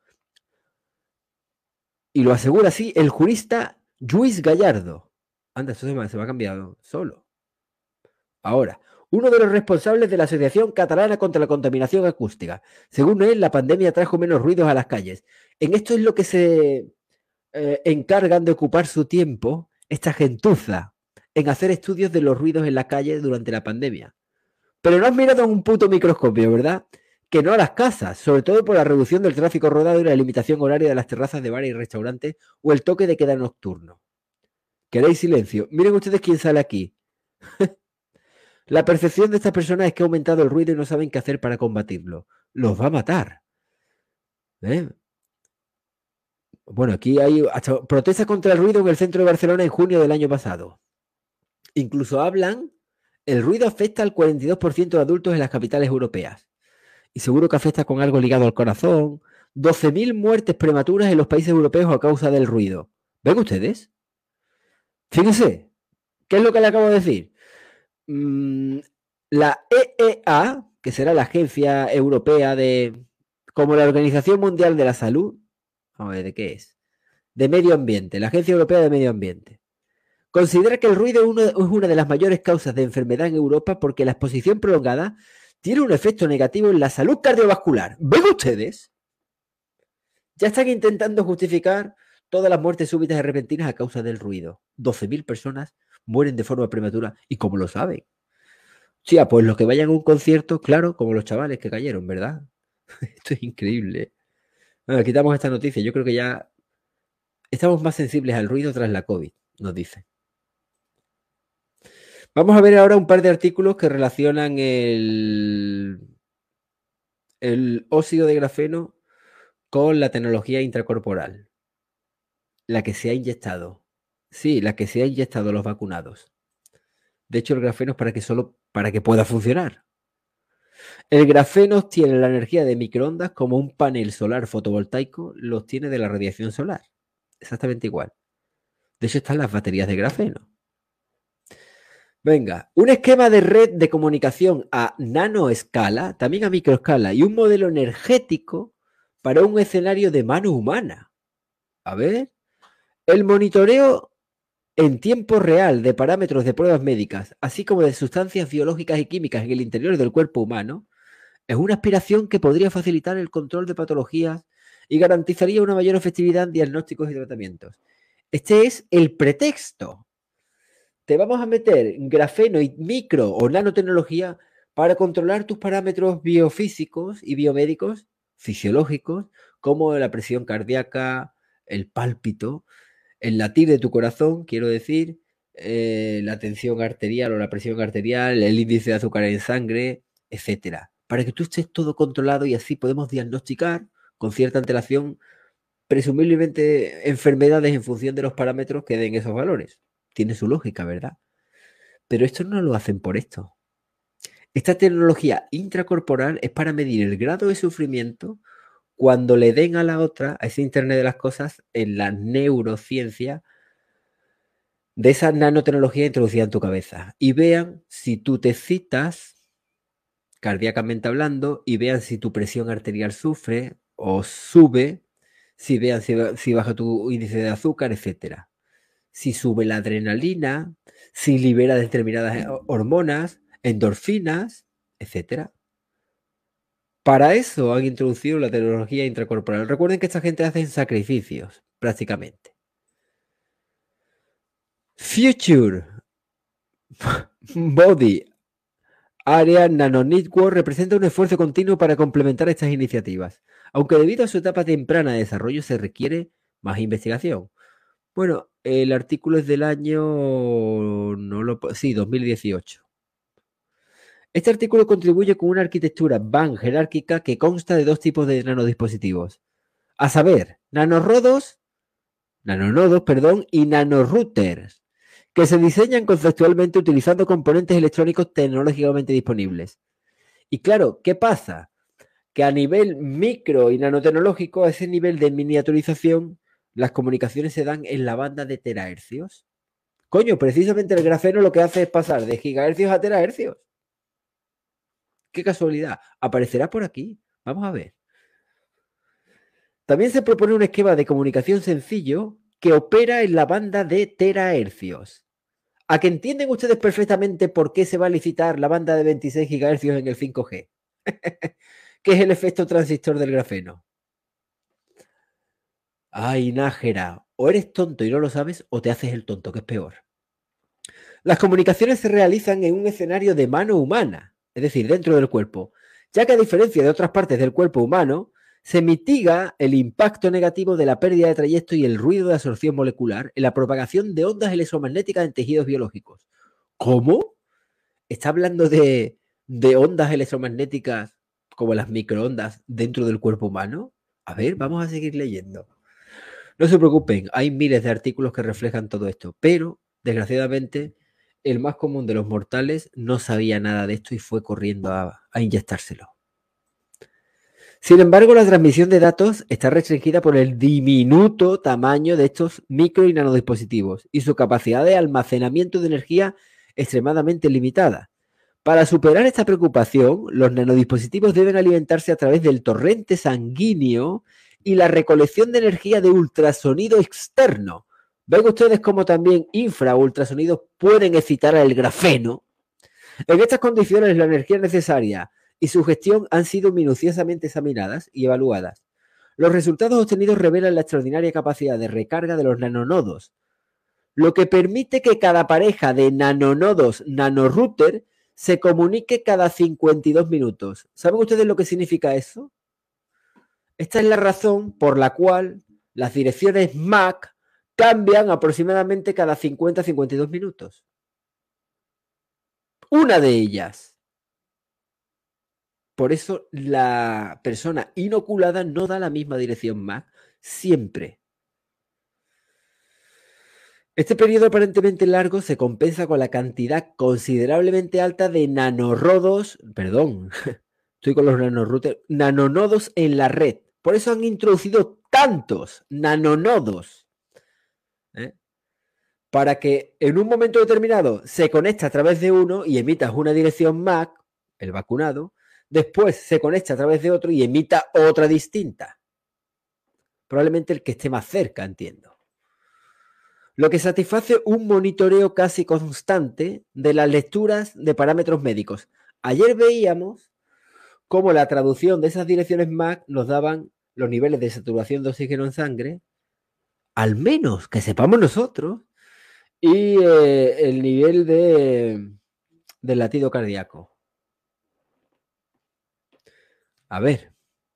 Y lo asegura así el jurista Lluís Gallardo. Anda, eso se me, se me ha cambiado solo. Ahora, uno de los responsables de la Asociación Catalana contra la Contaminación Acústica. Según él, la pandemia trajo menos ruidos a las calles. En esto es lo que se eh, encargan de ocupar su tiempo esta gentuza, en hacer estudios de los ruidos en la calle durante la pandemia. Pero no has mirado un puto microscopio, ¿verdad? Que no a las casas, sobre todo por la reducción del tráfico rodado y la limitación horaria de las terrazas de bares y restaurantes o el toque de queda nocturno. ¿Queréis silencio? Miren ustedes quién sale aquí. La percepción de estas personas es que ha aumentado el ruido y no saben qué hacer para combatirlo. Los va a matar. ¿Eh? Bueno, aquí hay hasta protesta contra el ruido en el centro de Barcelona en junio del año pasado. Incluso hablan, el ruido afecta al cuarenta y dos por ciento de adultos en las capitales europeas. Y seguro que afecta con algo ligado al corazón. doce mil muertes prematuras en los países europeos a causa del ruido. ¿Ven ustedes? Fíjense, ¿qué es lo que le acabo de decir? Mm, la E E A, que será la Agencia Europea de... como la Organización Mundial de la Salud, vamos a ver, ¿de qué es? De Medio Ambiente, la Agencia Europea de Medio Ambiente. Considera que el ruido es, uno, es una de las mayores causas de enfermedad en Europa porque la exposición prolongada tiene un efecto negativo en la salud cardiovascular. ¿Ven ustedes? Ya están intentando justificar todas las muertes súbitas y repentinas a causa del ruido. doce mil personas mueren de forma prematura. ¿Y cómo lo saben? Sí, pues los que vayan a un concierto, claro, como los chavales que cayeron, ¿verdad? Esto es increíble. Bueno, quitamos esta noticia. Yo creo que ya estamos más sensibles al ruido tras la COVID, nos dice. Vamos a ver ahora un par de artículos que relacionan el, el óxido de grafeno con la tecnología intracorporal. La que se ha inyectado. Sí, la que se ha inyectado a los vacunados. De hecho, el grafeno es para que solo para que pueda funcionar. El grafeno obtiene la energía de microondas como un panel solar fotovoltaico lo obtiene de la radiación solar. Exactamente igual. De hecho, están las baterías de grafeno. Venga, un esquema de red de comunicación a nanoescala, también a microescala, y un modelo energético para un escenario de mano humana. A ver, el monitoreo en tiempo real de parámetros de pruebas médicas, así como de sustancias biológicas y químicas en el interior del cuerpo humano, es una aspiración que podría facilitar el control de patologías y garantizaría una mayor efectividad en diagnósticos y tratamientos. Este es el pretexto. Te vamos a meter grafeno y micro o nanotecnología para controlar tus parámetros biofísicos y biomédicos, fisiológicos, como la presión cardíaca, el pálpito, el latir de tu corazón, quiero decir, eh, la tensión arterial o la presión arterial, el índice de azúcar en sangre, etcétera. Para que tú estés todo controlado y así podemos diagnosticar con cierta antelación, presumiblemente, enfermedades en función de los parámetros que den esos valores. Tiene su lógica, ¿verdad? Pero esto no lo hacen por esto. Esta tecnología intracorporal es para medir el grado de sufrimiento cuando le den a la otra, a ese Internet de las cosas, en la neurociencia de esa nanotecnología introducida en tu cabeza. Y vean si tú te excitas, cardíacamente hablando, y vean si tu presión arterial sufre o sube, si vean si, si baja tu índice de azúcar, etcétera. Si sube la adrenalina, si libera determinadas hormonas, endorfinas, etcétera. Para eso han introducido la tecnología intracorporal. Recuerden que esta gente hace sacrificios, prácticamente. Future Body Area Nanonetwork representa un esfuerzo continuo para complementar estas iniciativas, aunque debido a su etapa temprana de desarrollo se requiere más investigación. Bueno, el artículo es del año... no lo sí, dos mil dieciocho. Este artículo contribuye con una arquitectura Van jerárquica que consta de dos tipos de nanodispositivos, a saber, nanorodos, nanonodos, perdón, y nanorouters, que se diseñan conceptualmente utilizando componentes electrónicos tecnológicamente disponibles. Y claro, ¿qué pasa? Que a nivel micro y nanotecnológico, a ese nivel de miniaturización, las comunicaciones se dan en la banda de terahercios. Coño, precisamente el grafeno lo que hace es pasar de gigahercios a terahercios. ¡Qué casualidad! Aparecerá por aquí. Vamos a ver. También se propone un esquema de comunicación sencillo que opera en la banda de terahercios. ¿A que entienden ustedes perfectamente por qué se va a licitar la banda de veintiséis gigahercios en el cinco G? ¿Qué es el efecto transistor del grafeno? Ay, Nájera, o eres tonto y no lo sabes, o te haces el tonto, que es peor. Las comunicaciones se realizan en un escenario de mano humana, es decir, dentro del cuerpo, ya que a diferencia de otras partes del cuerpo humano, se mitiga el impacto negativo de la pérdida de trayecto y el ruido de absorción molecular en la propagación de ondas electromagnéticas en tejidos biológicos. ¿Cómo? ¿Está hablando de, de ondas electromagnéticas como las microondas dentro del cuerpo humano? A ver, vamos a seguir leyendo. No se preocupen, hay miles de artículos que reflejan todo esto, pero, desgraciadamente, el más común de los mortales no sabía nada de esto y fue corriendo a, a inyectárselo. Sin embargo, la transmisión de datos está restringida por el diminuto tamaño de estos micro y nanodispositivos y su capacidad de almacenamiento de energía extremadamente limitada. Para superar esta preocupación, los nanodispositivos deben alimentarse a través del torrente sanguíneo y la recolección de energía de ultrasonido externo. ¿Ven ustedes cómo también infra o ultrasonidos pueden excitar al grafeno? En estas condiciones, la energía necesaria y su gestión han sido minuciosamente examinadas y evaluadas. Los resultados obtenidos revelan la extraordinaria capacidad de recarga de los nanonodos, lo que permite que cada pareja de nanonodos nanorouter se comunique cada cincuenta y dos minutos. ¿Saben ustedes lo que significa eso? Esta es la razón por la cual las direcciones M A C cambian aproximadamente cada cincuenta a cincuenta y dos minutos. Una de ellas. Por eso la persona inoculada no da la misma dirección M A C siempre. Este periodo aparentemente largo se compensa con la cantidad considerablemente alta de nanorodos, perdón, estoy con los nanorouters, nanonodos en la red. Por eso han introducido tantos nanonodos, ¿eh? Para que en un momento determinado se conecte a través de uno y emitas una dirección M A C, el vacunado, después se conecta a través de otro y emita otra distinta. Probablemente el que esté más cerca, entiendo. Lo que satisface un monitoreo casi constante de las lecturas de parámetros médicos. Ayer veíamos cómo la traducción de esas direcciones M A C nos daban los niveles de saturación de oxígeno en sangre, al menos que sepamos nosotros, y eh, el nivel de, de latido cardíaco. A ver.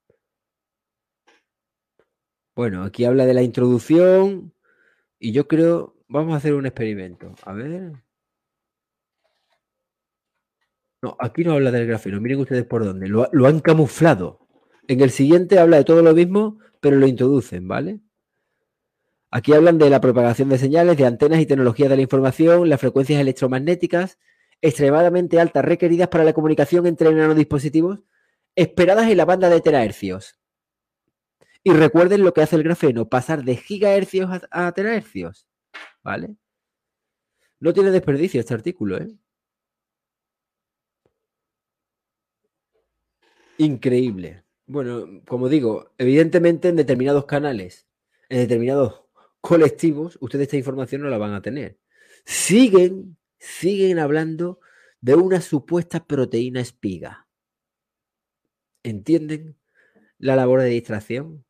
Bueno, aquí habla de la introducción y yo creo, vamos a hacer un experimento. A ver. No, aquí no habla del grafeno. Miren ustedes por dónde. Lo, lo han camuflado. En el siguiente habla de todo lo mismo, pero lo introducen, ¿vale? Aquí hablan de la propagación de señales, de antenas y tecnología de la información, las frecuencias electromagnéticas extremadamente altas requeridas para la comunicación entre nanodispositivos esperadas en la banda de terahercios. Y recuerden lo que hace el grafeno, pasar de gigahercios a, a terahercios, ¿vale? No tiene desperdicio este artículo, ¿eh? Increíble. Bueno, como digo, evidentemente en determinados canales, en determinados colectivos, ustedes esta información no la van a tener. Siguen, siguen hablando de una supuesta proteína espiga. ¿Entienden la labor de distracción?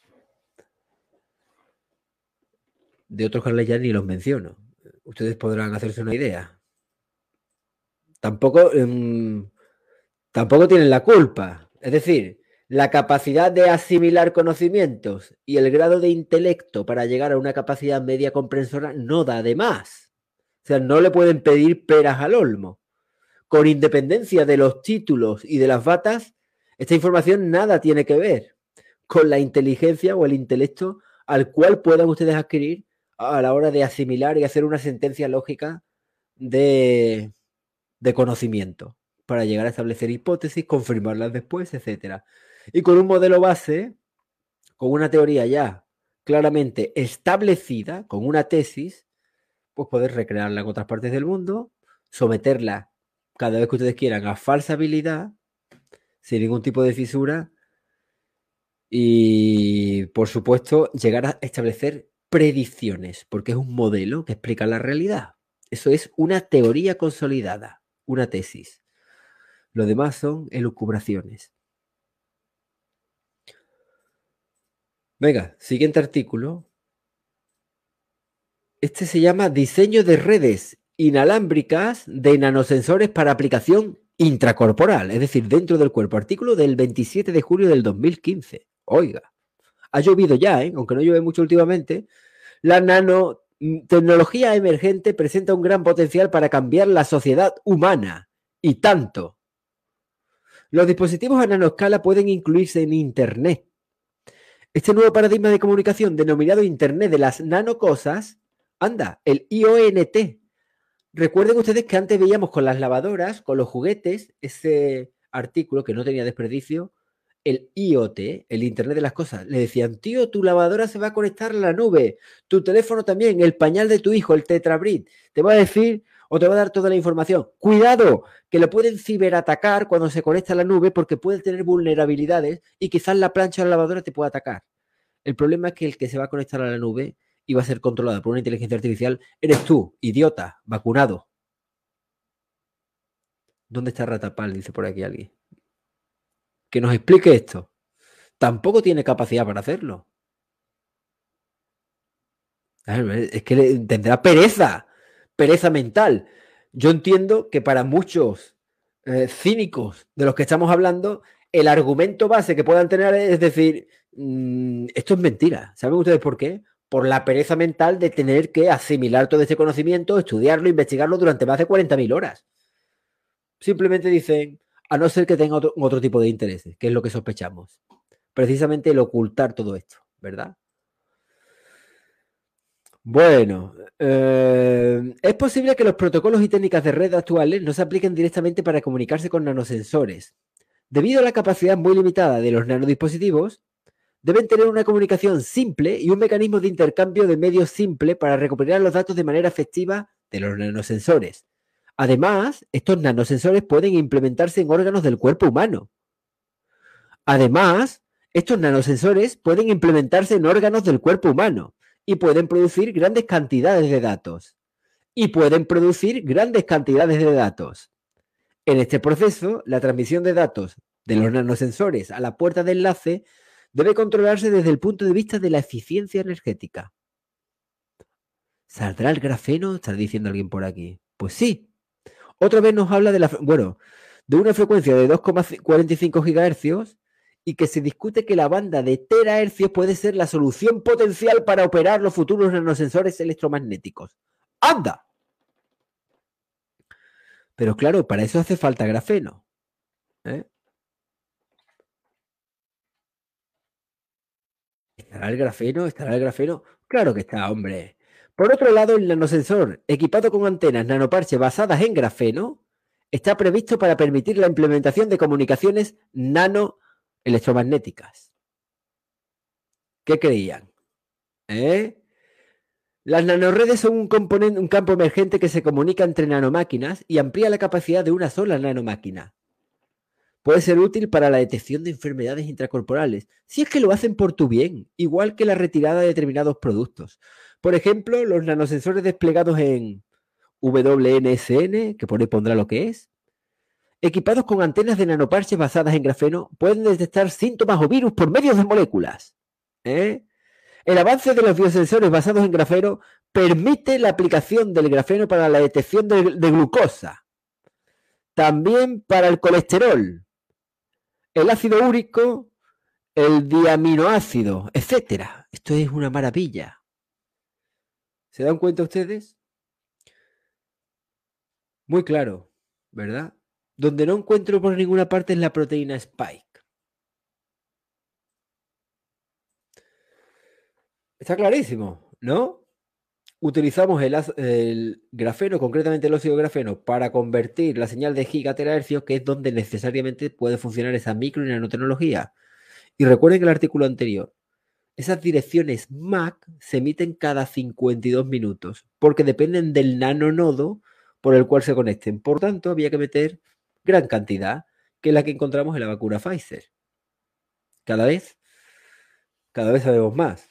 De otros canales ya ni los menciono. Ustedes podrán hacerse una idea. Tampoco, um, tampoco tienen la culpa. Es decir, la capacidad de asimilar conocimientos y el grado de intelecto para llegar a una capacidad media comprensora no da de más. O sea, no le pueden pedir peras al olmo. Con independencia de los títulos y de las batas, esta información nada tiene que ver con la inteligencia o el intelecto al cual puedan ustedes adquirir a la hora de asimilar y hacer una sentencia lógica de, de conocimiento para llegar a establecer hipótesis, confirmarlas después, etcétera. Y con un modelo base, con una teoría ya claramente establecida, con una tesis, pues poder recrearla en otras partes del mundo, someterla cada vez que ustedes quieran a falsabilidad, sin ningún tipo de fisura, y por supuesto llegar a establecer predicciones, porque es un modelo que explica la realidad. Eso es una teoría consolidada, una tesis. Lo demás son elucubraciones. Venga, siguiente artículo. Este se llama Diseño de redes inalámbricas de nanosensores para aplicación intracorporal, es decir, dentro del cuerpo. Artículo del veintisiete de julio del dos mil quince. Oiga, ha llovido ya, ¿eh? Aunque no llueve mucho últimamente. La nanotecnología emergente presenta un gran potencial para cambiar la sociedad humana. Y tanto. Los dispositivos a nanoescala pueden incluirse en Internet. Este nuevo paradigma de comunicación denominado Internet de las nanocosas, anda, el I O N T. Recuerden ustedes que antes veíamos con las lavadoras, con los juguetes, ese artículo que no tenía desperdicio, el I O T, el Internet de las cosas. Le decían, tío, tu lavadora se va a conectar a la nube, tu teléfono también, el pañal de tu hijo, el Tetrabrid, te va a decir o te va a dar toda la información. Cuidado, que le pueden ciberatacar cuando se conecta a la nube porque puede tener vulnerabilidades y quizás la plancha de la lavadora te pueda atacar. El problema es que el que se va a conectar a la nube y va a ser controlada por una inteligencia artificial eres tú, idiota, vacunado. ¿Dónde está Ratapal? Dice por aquí alguien. Que nos explique esto. Tampoco tiene capacidad para hacerlo. Es que tendrá pereza, pereza mental. Yo entiendo que para muchos eh, cínicos de los que estamos hablando, el argumento base que puedan tener es decir, mmm, esto es mentira. ¿Saben ustedes por qué? Por la pereza mental de tener que asimilar todo este conocimiento, estudiarlo, investigarlo durante más de cuarenta mil horas. Simplemente dicen, a no ser que tenga otro, otro tipo de intereses, que es lo que sospechamos. Precisamente el ocultar todo esto, ¿verdad? Bueno, eh, es posible que los protocolos y técnicas de red actuales no se apliquen directamente para comunicarse con nanosensores. Debido a la capacidad muy limitada de los nanodispositivos, deben tener una comunicación simple y un mecanismo de intercambio de medios simple para recuperar los datos de manera efectiva de los nanosensores. Además, estos nanosensores pueden implementarse en órganos del cuerpo humano. Además, estos nanosensores pueden implementarse en órganos del cuerpo humano y pueden producir grandes cantidades de datos. Y pueden producir grandes cantidades de datos. En este proceso, la transmisión de datos de los nanosensores a la puerta de enlace debe controlarse desde el punto de vista de la eficiencia energética. ¿Saldrá el grafeno? ¿Está diciendo alguien por aquí? Pues sí. Otra vez nos habla de la, bueno, de una frecuencia de dos coma cuarenta y cinco gigahercios y que se discute que la banda de terahercios puede ser la solución potencial para operar los futuros nanosensores electromagnéticos. ¡Anda! Pero claro, para eso hace falta grafeno. ¿Eh? ¿Estará el grafeno? ¿Estará el grafeno? Claro que está, hombre. Por otro lado, el nanosensor, equipado con antenas nanoparche basadas en grafeno, está previsto para permitir la implementación de comunicaciones nanoelectromagnéticas. ¿Qué creían? ¿Eh? Las nanoredes son un, componente, un campo emergente que se comunica entre nanomáquinas y amplía la capacidad de una sola nanomáquina. Puede ser útil para la detección de enfermedades intracorporales, si es que lo hacen por tu bien, igual que la retirada de determinados productos. Por ejemplo, los nanosensores desplegados en W N S N, que por ahí pondrá lo que es, equipados con antenas de nanoparches basadas en grafeno, pueden detectar síntomas o virus por medio de moléculas. ¿Eh? El avance de los biosensores basados en grafeno permite la aplicación del grafeno para la detección de, de glucosa, también para el colesterol, el ácido úrico, el diaminoácido, etcétera. Esto es una maravilla. ¿Se dan cuenta ustedes? Muy claro, ¿verdad? Donde no encuentro por ninguna parte es la proteína Spike. Está clarísimo, ¿no? Utilizamos el, el grafeno, concretamente el óxido de grafeno, para convertir la señal de gigaterahercios, que es donde necesariamente puede funcionar esa micro y nanotecnología. Y recuerden el artículo anterior. Esas direcciones M A C se emiten cada cincuenta y dos minutos, porque dependen del nanonodo por el cual se conecten. Por tanto, había que meter gran cantidad, que es la que encontramos en la vacuna Pfizer. Cada vez, cada vez sabemos más.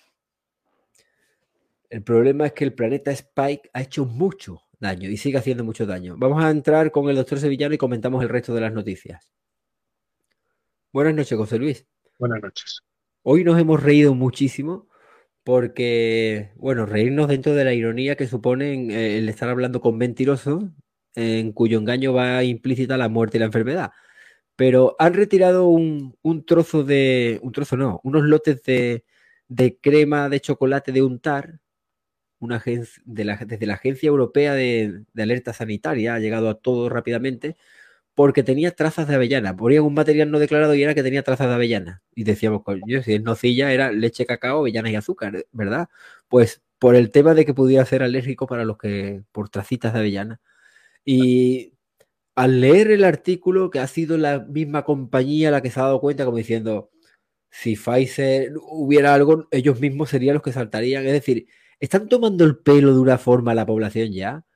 El problema es que el planeta Spike ha hecho mucho daño y sigue haciendo mucho daño. Vamos a entrar con el doctor Sevillano y comentamos el resto de las noticias. Buenas noches, José Luis. Buenas noches. Hoy nos hemos reído muchísimo porque, bueno, reírnos dentro de la ironía que supone eh, el estar hablando con mentirosos, en cuyo engaño va implícita la muerte y la enfermedad. Pero han retirado un, un trozo de... Un trozo no, unos lotes de, de crema de chocolate de untar, una agencia, de la, desde la Agencia Europea de, de Alerta Sanitaria, ha llegado a todo rápidamente, porque tenía trazas de avellana. Ponían un material no declarado y era que tenía trazas de avellana. Y decíamos, coño, si es nocilla era leche, cacao, avellanas y azúcar, ¿verdad? Pues por el tema de que pudiera ser alérgico para los que, por tracitas de avellana. Y al leer el artículo, que ha sido la misma compañía la que se ha dado cuenta, como diciendo, si Pfizer hubiera algo, ellos mismos serían los que saltarían. Es decir, ¿están tomando el pelo de una forma a la población ya?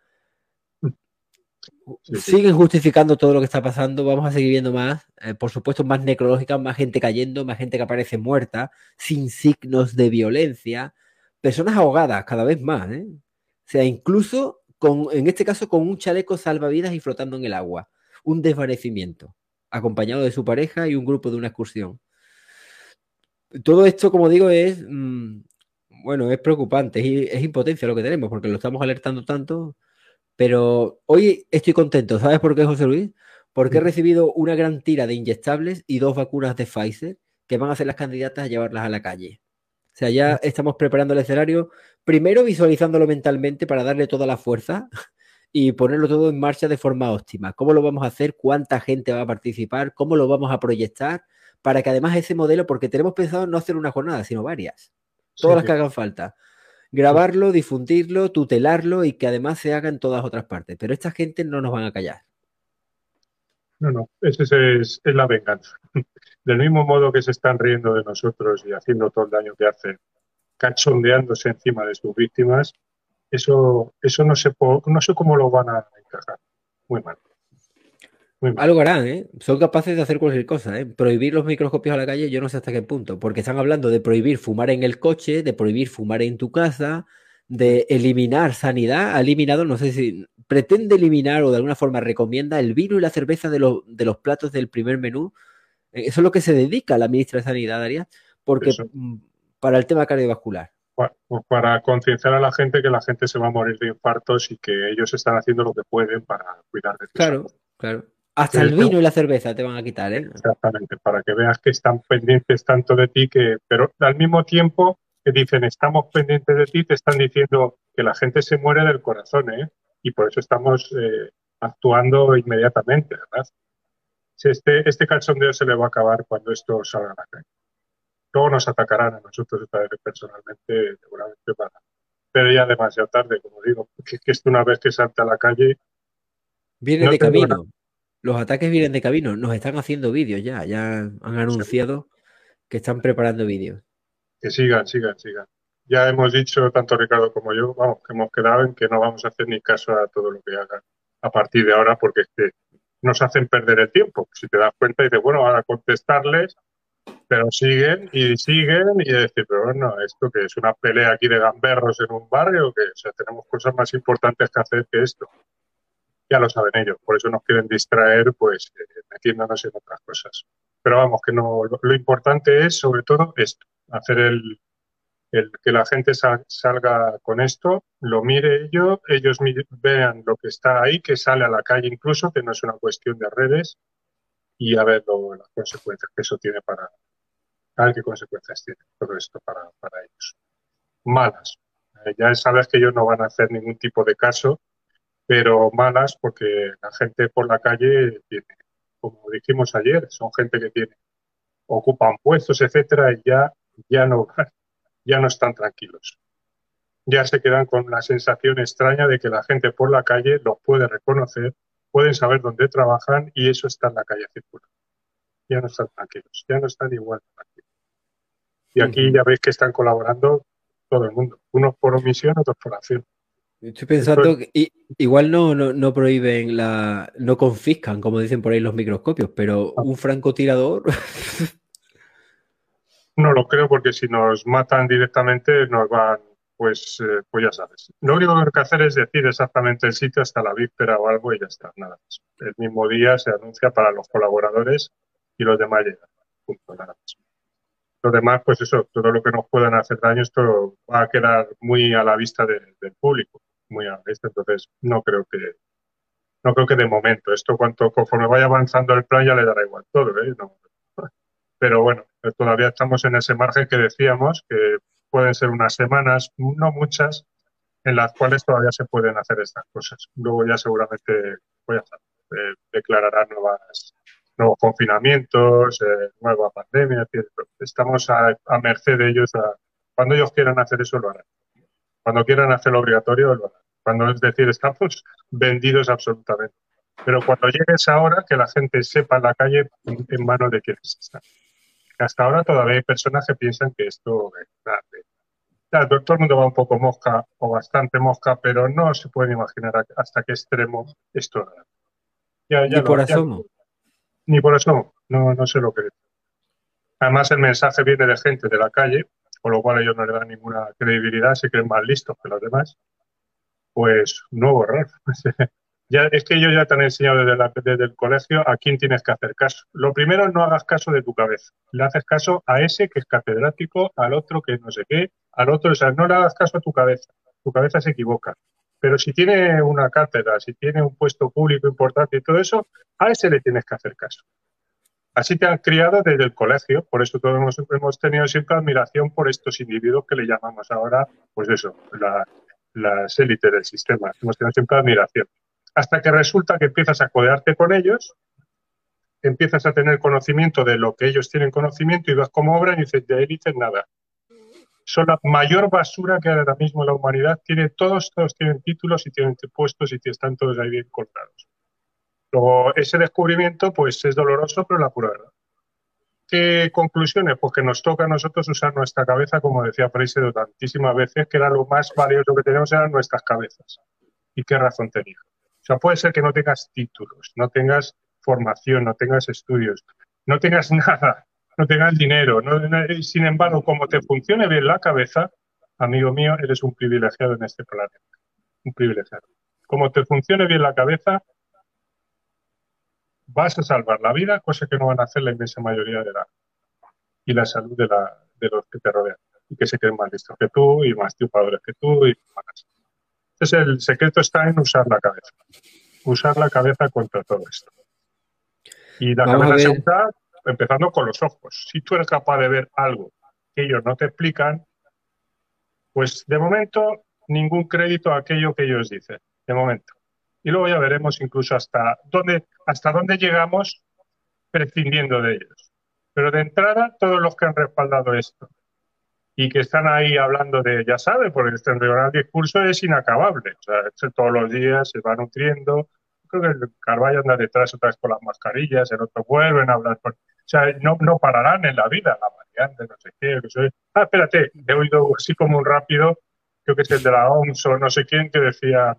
Sí, sí. Siguen justificando todo lo que está pasando. Vamos a seguir viendo más, eh, por supuesto, más necrológicas, más gente cayendo, más gente que aparece muerta, sin signos de violencia, personas ahogadas cada vez más, ¿eh? O sea, incluso con, en este caso con un chaleco salvavidas y flotando en el agua, un desvanecimiento, acompañado de su pareja y un grupo de una excursión. Todo esto, como digo, es mmm, bueno, es preocupante, es, es impotencia lo que tenemos, porque lo estamos alertando tanto. Pero hoy estoy contento. ¿Sabes por qué, José Luis? Porque he recibido una gran tira de inyectables y dos vacunas de Pfizer que van a ser las candidatas a llevarlas a la calle. O sea, ya estamos preparando el escenario, primero visualizándolo mentalmente para darle toda la fuerza y ponerlo todo en marcha de forma óptima. ¿Cómo lo vamos a hacer? ¿Cuánta gente va a participar? ¿Cómo lo vamos a proyectar? Para que además ese modelo, porque tenemos pensado no hacer una jornada, sino varias. Todas sí, las que hagan falta. Grabarlo, difundirlo, tutelarlo y que además se haga en todas otras partes. Pero esta gente no nos van a callar. No, no, esa es, es, es la venganza. Del mismo modo que se están riendo de nosotros y haciendo todo el daño que hacen, cachondeándose encima de sus víctimas, eso, eso no, sé, no sé cómo lo van a encajar. Muy mal. Muy mal. Algo harán, ¿eh? Son capaces de hacer cualquier cosa, ¿eh? Prohibir los microscopios a la calle, yo no sé hasta qué punto, porque están hablando de prohibir fumar en el coche, de prohibir fumar en tu casa, de eliminar sanidad. Ha eliminado, no sé si pretende eliminar o de alguna forma recomienda el vino y la cerveza de, lo, de los platos del primer menú. Eso es lo que se dedica la ministra de Sanidad, Daria, porque Eso. para el tema cardiovascular. Para, para concienciar a la gente que la gente se va a morir de infartos y que ellos están haciendo lo que pueden para cuidar de tu Claro, salud. claro. Hasta el vino y la cerveza te van a quitar, ¿eh? Exactamente, para que veas que están pendientes tanto de ti, que, pero al mismo tiempo que dicen estamos pendientes de ti, te están diciendo que la gente se muere del corazón, ¿eh? Y por eso estamos eh, actuando inmediatamente, ¿verdad? Si este, este cachondeo se le va a acabar cuando esto salga a la calle. Luego nos atacarán a nosotros esta vez personalmente, seguramente para... Pero ya demasiado tarde, como digo, que, que esto una vez que salta a la calle... Viene no de camino. Nada. Los ataques vienen de camino. Nos están haciendo vídeos ya. Ya han anunciado que están preparando vídeos. Que sigan, sigan, sigan. Ya hemos dicho, tanto Ricardo como yo, vamos, que hemos quedado en que no vamos a hacer ni caso a todo lo que hagan a partir de ahora, porque es que nos hacen perder el tiempo. Si te das cuenta y dices, bueno, ahora contestarles, Pero siguen y siguen y decir, pero bueno, esto que es una pelea aquí de gamberros en un barrio, que o sea, tenemos cosas más importantes que hacer que esto. Ya lo saben ellos, por eso nos quieren distraer, pues eh, metiéndonos en otras cosas. Pero vamos, que no, lo, lo importante es sobre todo esto, hacer el, el que la gente sal, salga con esto, lo mire ellos, ellos mi, vean lo que está ahí, que sale a la calle incluso, que no es una cuestión de redes, y a ver lo, las consecuencias que eso tiene para, a ver qué consecuencias tiene todo esto para, para ellos. Malas. Eh, ya sabes que ellos no van a hacer ningún tipo de caso, pero malas porque la gente por la calle tiene, como dijimos ayer, son gente que tiene, ocupan puestos, etcétera, y ya, ya no, ya no están tranquilos. Ya se quedan con la sensación extraña de que la gente por la calle los puede reconocer, pueden saber dónde trabajan y eso está en la calle circulando. Ya no están tranquilos, ya no están igual tranquilos. Y aquí ya veis que están colaborando todo el mundo, unos por omisión, otros por acción. Estoy pensando que i- igual no, no, no prohíben la, no confiscan, como dicen por ahí los microscopios, pero un francotirador. No lo creo porque si nos matan directamente nos van, pues, eh, pues ya sabes. Lo único que hay que hacer es decir exactamente el sitio hasta la víspera o algo y ya está, nada más. El mismo día se anuncia para los colaboradores y los demás llegan. Punto, nada más. Los demás, pues eso, todo lo que nos puedan hacer daño, esto va a quedar muy a la vista de- del público, muy a la vista. Entonces, no creo que, no creo que de momento. Esto, cuanto conforme vaya avanzando el plan, ya le dará igual todo, ¿eh? No. Pero bueno, todavía estamos en ese margen que decíamos, que pueden ser unas semanas, no muchas, en las cuales todavía se pueden hacer estas cosas. Luego ya seguramente pues ya está, eh, declararán nuevas, nuevos confinamientos, eh, nueva pandemia. Es decir, estamos a, a merced de ellos. A, cuando ellos quieran hacer eso, lo harán. Cuando quieran hacerlo obligatorio, lo harán. Cuando, es decir, estamos vendidos absolutamente. Pero cuando llegue esa hora, que la gente sepa en la calle en, en manos de quienes están. Hasta ahora todavía hay personas que piensan que esto es grande. Claro, todo el mundo va un poco mosca o bastante mosca, pero no se pueden imaginar a- hasta qué extremo esto es. Ya, ya Ni por lo, ya- asomo. ni por eso, no, no sé lo que. Además, el mensaje viene de gente de la calle, con lo cual ellos no le dan ninguna credibilidad, se creen más listos que los demás. Pues nuevo error. Ya, es que ellos ya te han enseñado desde, la- desde el colegio a quién tienes que hacer caso. Lo primero, no hagas caso de tu cabeza. Le haces caso a ese que es catedrático, al otro que no sé qué, al otro. O sea, no le hagas caso a tu cabeza. Tu cabeza se equivoca. Pero si tiene una cátedra, si tiene un puesto público importante y todo eso, a ese le tienes que hacer caso. Así te han criado desde el colegio. Por eso todos hemos, hemos tenido siempre admiración por estos individuos que le llamamos ahora, pues eso, la- las élites del sistema. Hemos tenido siempre admiración. Hasta que resulta que empiezas a codearte con ellos, empiezas a tener conocimiento de lo que ellos tienen conocimiento y ves cómo obran y dices, de élites nada. Son la mayor basura que hay ahora mismo en la humanidad. Tiene, todos, todos tienen títulos y tienen puestos y están todos ahí bien colgados. Luego, ese descubrimiento pues es doloroso, pero la pura verdad. ¿Qué conclusiones? Pues que nos toca a nosotros usar nuestra cabeza, como decía Freire tantísimas veces, que era lo más valioso que tenemos eran nuestras cabezas. ¿Y qué razón tenía? O sea, puede ser que no tengas títulos, no tengas formación, no tengas estudios, no tengas nada, no tengas dinero. No, no, sin embargo, como te funcione bien la cabeza, amigo mío, eres un privilegiado en este planeta. Un privilegiado. Como te funcione bien la cabeza, vas a salvar la vida, cosa que no van a hacer la inmensa mayoría de la y la salud de, la, de los que te rodean y que se creen más listos que tú y más triunfadores que tú y más. Entonces el secreto está en usar la cabeza, usar la cabeza contra todo esto. Y la Vamos a cabeza se ver. usa empezando con los ojos. Si tú eres capaz de ver algo que ellos no te explican, pues de momento ningún crédito a aquello que ellos dicen, de momento. Y luego ya veremos incluso hasta dónde, hasta dónde llegamos prescindiendo de ellos. Pero de entrada, todos los que han respaldado esto y que están ahí hablando de, ya sabe, porque este el discurso es inacabable. O sea, esto todos los días se va nutriendo. Creo que el Carballo anda detrás otra vez con las mascarillas, el otro vuelven a hablar. Por... O sea, no, no pararán en la vida, la variante, no sé qué. Que soy... Ah, espérate, he oído así como un rápido, creo que es el de la O M S o no sé quién, que decía,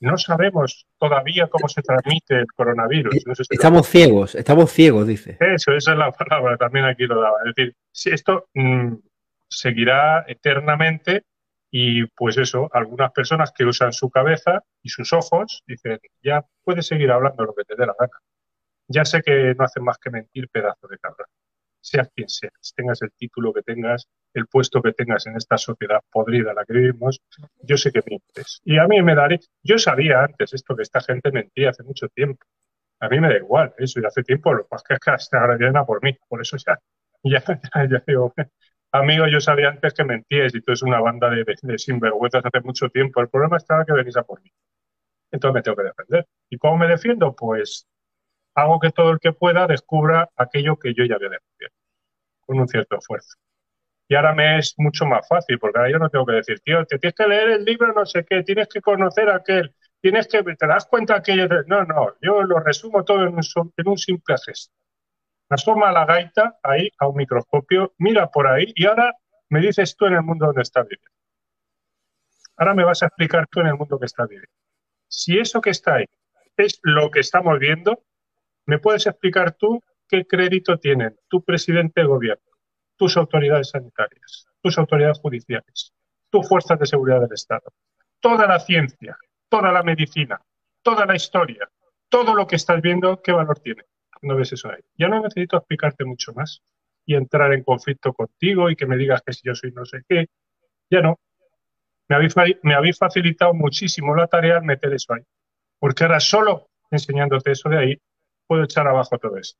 no sabemos todavía cómo se transmite el coronavirus. No sé si estamos lo... ciegos, estamos ciegos, dice. Eso, esa es la palabra, también aquí lo daba. Es decir, si esto mmm, seguirá eternamente y pues eso, algunas personas que usan su cabeza y sus ojos dicen, ya puedes seguir hablando lo que te dé la gana. Ya sé que no hacen más que mentir, pedazo de cabra. Seas quien seas, tengas el título que tengas, el puesto que tengas en esta sociedad podrida en la que vivimos, yo sé que mientes. Y a mí me daré, yo sabía antes esto que esta gente mentía hace mucho tiempo. A mí me da igual eso, y hace tiempo, lo que es que hasta ahora vienen a por mí, por eso ya, ya, ya, ya digo, amigo, yo sabía antes que mentíais y tú es una banda de, de, de sinvergüenzas hace mucho tiempo. El problema está que venís a por mí. Entonces me tengo que defender. ¿Y cómo me defiendo? Pues hago que todo el que pueda descubra aquello que yo ya había descubierto, con un cierto esfuerzo. Y ahora me es mucho más fácil, porque ahora yo no tengo que decir, tío, te tienes que leer el libro, no sé qué, tienes que conocer a aquel, tienes que, te das cuenta aquello. De... No, no, yo lo resumo todo en un, en un simple gesto. Asoma la gaita ahí a un microscopio, mira por ahí y ahora me dices tú en el mundo donde estás viviendo. Ahora me vas a explicar tú en el mundo que estás viviendo. Si eso que está ahí es lo que estamos viendo, ¿me puedes explicar tú qué crédito tienen tu presidente de gobierno, tus autoridades sanitarias, tus autoridades judiciales, tus fuerzas de seguridad del Estado, toda la ciencia, toda la medicina, toda la historia, todo lo que estás viendo, qué valor tiene? No ves eso ahí. Ya no necesito explicarte mucho más y entrar en conflicto contigo y que me digas que si yo soy no sé qué. Ya no. Me habéis, me habéis facilitado muchísimo la tarea al meter eso ahí. Porque ahora solo enseñándote eso de ahí puedo echar abajo todo esto.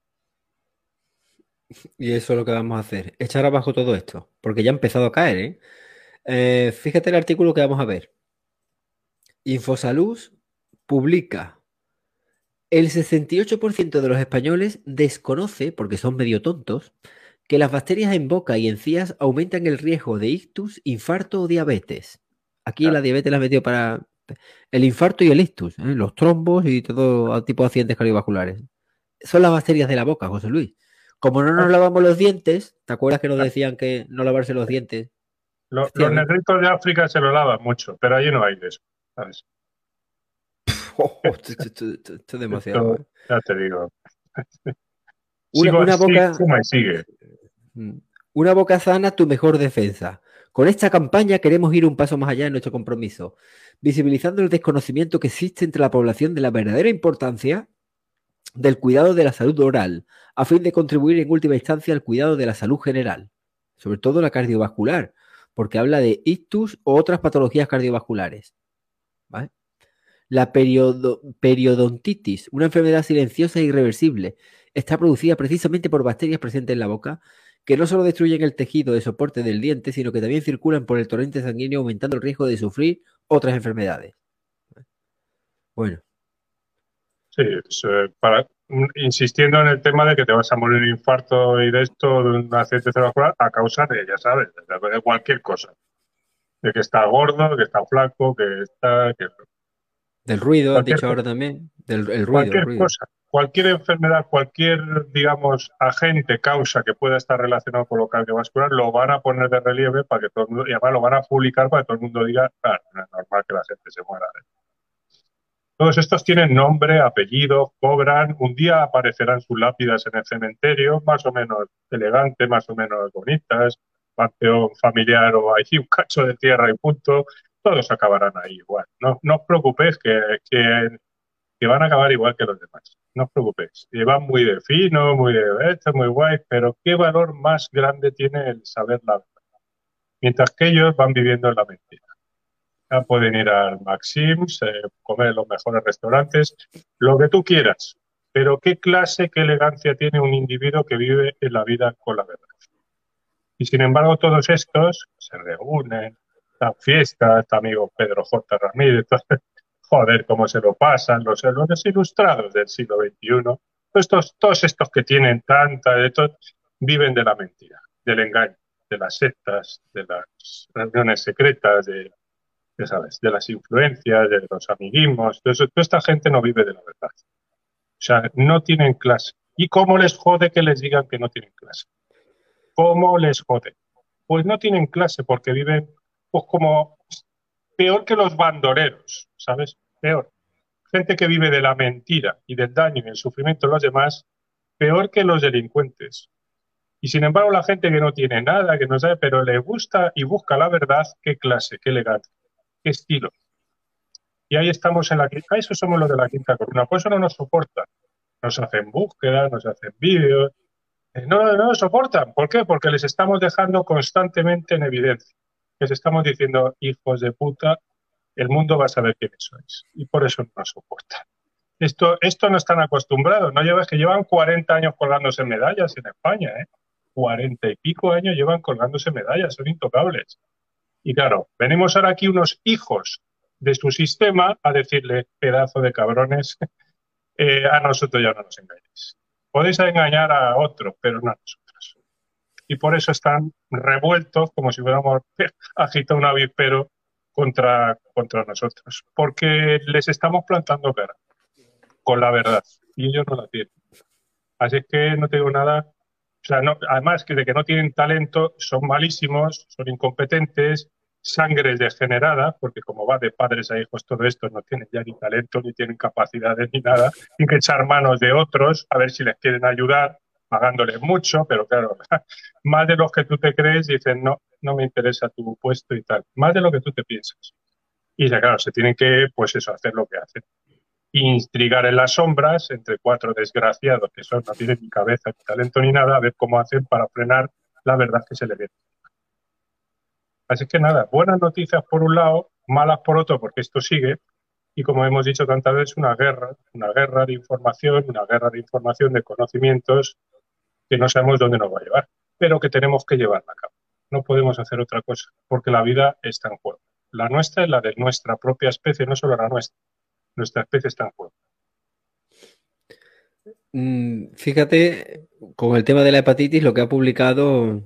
Y eso es lo que vamos a hacer, echar abajo todo esto, porque ya ha empezado a caer, ¿eh? Eh, fíjate el artículo que vamos a ver. Infosalud publica: el sesenta y ocho por ciento de los españoles desconoce, porque son medio tontos, que las bacterias en boca y encías aumentan el riesgo de ictus, infarto o diabetes. Aquí claro. La diabetes la ha metido para el infarto y el ictus, ¿eh? Los trombos y todo tipo de accidentes cardiovasculares. Son las bacterias de la boca, José Luis. Como no nos lavamos los dientes, ¿te acuerdas que nos decían que no lavarse los dientes? Los, los negritos de África se lo lavan mucho, pero allí no hay de eso, ¿sabes? Oh, esto, esto, esto, esto es demasiado. Esto, ya te digo. Una, Sigo, una boca, suma y sigue. Una boca sana, tu mejor defensa. Con esta campaña queremos ir un paso más allá en nuestro compromiso, visibilizando el desconocimiento que existe entre la población de la verdadera importancia del cuidado de la salud oral, a fin de contribuir en última instancia al cuidado de la salud general, sobre todo la cardiovascular, porque habla de ictus o otras patologías cardiovasculares. ¿Vale? La periodo, periodontitis, una enfermedad silenciosa e irreversible, está producida precisamente por bacterias presentes en la boca, que no solo destruyen el tejido de soporte del diente, sino que también circulan por el torrente sanguíneo, aumentando el riesgo de sufrir otras enfermedades. Bueno. Sí, para, insistiendo en el tema de que te vas a morir de infarto y de esto, de un accidente cerebrovascular, a causa de, ya sabes, de cualquier cosa. De que está gordo, de que está flaco, que está... Que... Del ruido, has dicho ahora también. Del el ruido, cualquier el ruido. cosa. Cualquier enfermedad, cualquier, digamos, agente, causa que pueda estar relacionado con lo cardiovascular, lo van a poner de relieve para que todo el mundo, y además lo van a publicar para que todo el mundo diga, claro, no es normal que la gente se muera. Todos estos tienen nombre, apellido, cobran, un día aparecerán sus lápidas en el cementerio, más o menos elegantes, más o menos bonitas, panteón familiar o ahí un cacho de tierra y punto, todos acabarán ahí igual. No, no os preocupéis que, que, que van a acabar igual que los demás. No os preocupéis. Y van muy de fino, muy de esto, muy guay, pero ¿qué valor más grande tiene el saber la verdad? Mientras que ellos van viviendo en la mentira. Ya pueden ir al Maxim's, eh, comer en los mejores restaurantes, lo que tú quieras. Pero ¿qué clase, qué elegancia tiene un individuo que vive en la vida con la verdad? Y sin embargo, todos estos se reúnen, dan fiestas, este amigo Pedro J. Ramírez, joder, cómo se lo pasan, los, los ilustrados del siglo veintiuno. Estos, todos estos que tienen tanta de todo, viven de la mentira, del engaño, de las sectas, de las reuniones secretas, de, de, ¿sabes? de las influencias, de los amiguismos. Entonces, toda esta gente no vive de la verdad. O sea, no tienen clase. ¿Y cómo les jode que les digan que no tienen clase? ¿Cómo les jode? Pues no tienen clase porque viven pues como peor que los bandoleros, ¿sabes? peor. Gente que vive de la mentira y del daño y el sufrimiento de los demás, peor que los delincuentes. Y sin embargo, la gente que no tiene nada, que no sabe, pero le gusta y busca la verdad, qué clase, qué elegancia, qué estilo. Y ahí estamos en la quinta, eso somos los de la quinta columna, por eso no nos soportan. Nos hacen búsquedas, nos hacen vídeos, eh, no, no nos soportan. ¿Por qué? Porque les estamos dejando constantemente en evidencia. Les estamos diciendo, hijos de puta, el mundo va a saber quiénes sois. Y por eso no nos soportan. Esto, esto no están acostumbrados, no llevas que llevan cuarenta años colgándose medallas en España, ¿eh? cuarenta y pico años llevan colgándose medallas, son intocables. Y claro, venimos ahora aquí unos hijos de su sistema a decirle, pedazo de cabrones, eh, a nosotros ya no nos engañéis. Podéis engañar a otros, pero no a nosotros. Y por eso están revueltos como si hubiéramos agitado un avispero contra, contra nosotros. Porque les estamos plantando cara con la verdad y ellos no la tienen. Así es que no te digo nada. O sea, no, además que de que no tienen talento, son malísimos, son incompetentes, sangre degenerada, porque como va de padres a hijos todo esto, no tienen ya ni talento, ni tienen capacidades, ni nada. Tienen que echar manos de otros a ver si les quieren ayudar, pagándoles mucho, pero claro, más de los que tú te crees, dicen, no, no me interesa tu puesto y tal. Más de lo que tú te piensas. Y ya claro, se tienen que, pues eso, hacer lo que hacen. Intrigar en las sombras entre cuatro desgraciados que son, no tienen ni cabeza, ni talento, ni nada, a ver cómo hacen para frenar la verdad que se le ve. Así que nada, buenas noticias por un lado, malas por otro, porque esto sigue, y como hemos dicho tantas veces, una guerra, una guerra de información, una guerra de información, de conocimientos, que no sabemos dónde nos va a llevar, pero que tenemos que llevarla a cabo. No podemos hacer otra cosa, porque la vida está en juego. La nuestra es la de nuestra propia especie, no solo la nuestra. Nuestra especie está en juego. Mm, fíjate, con el tema de la hepatitis, lo que ha publicado,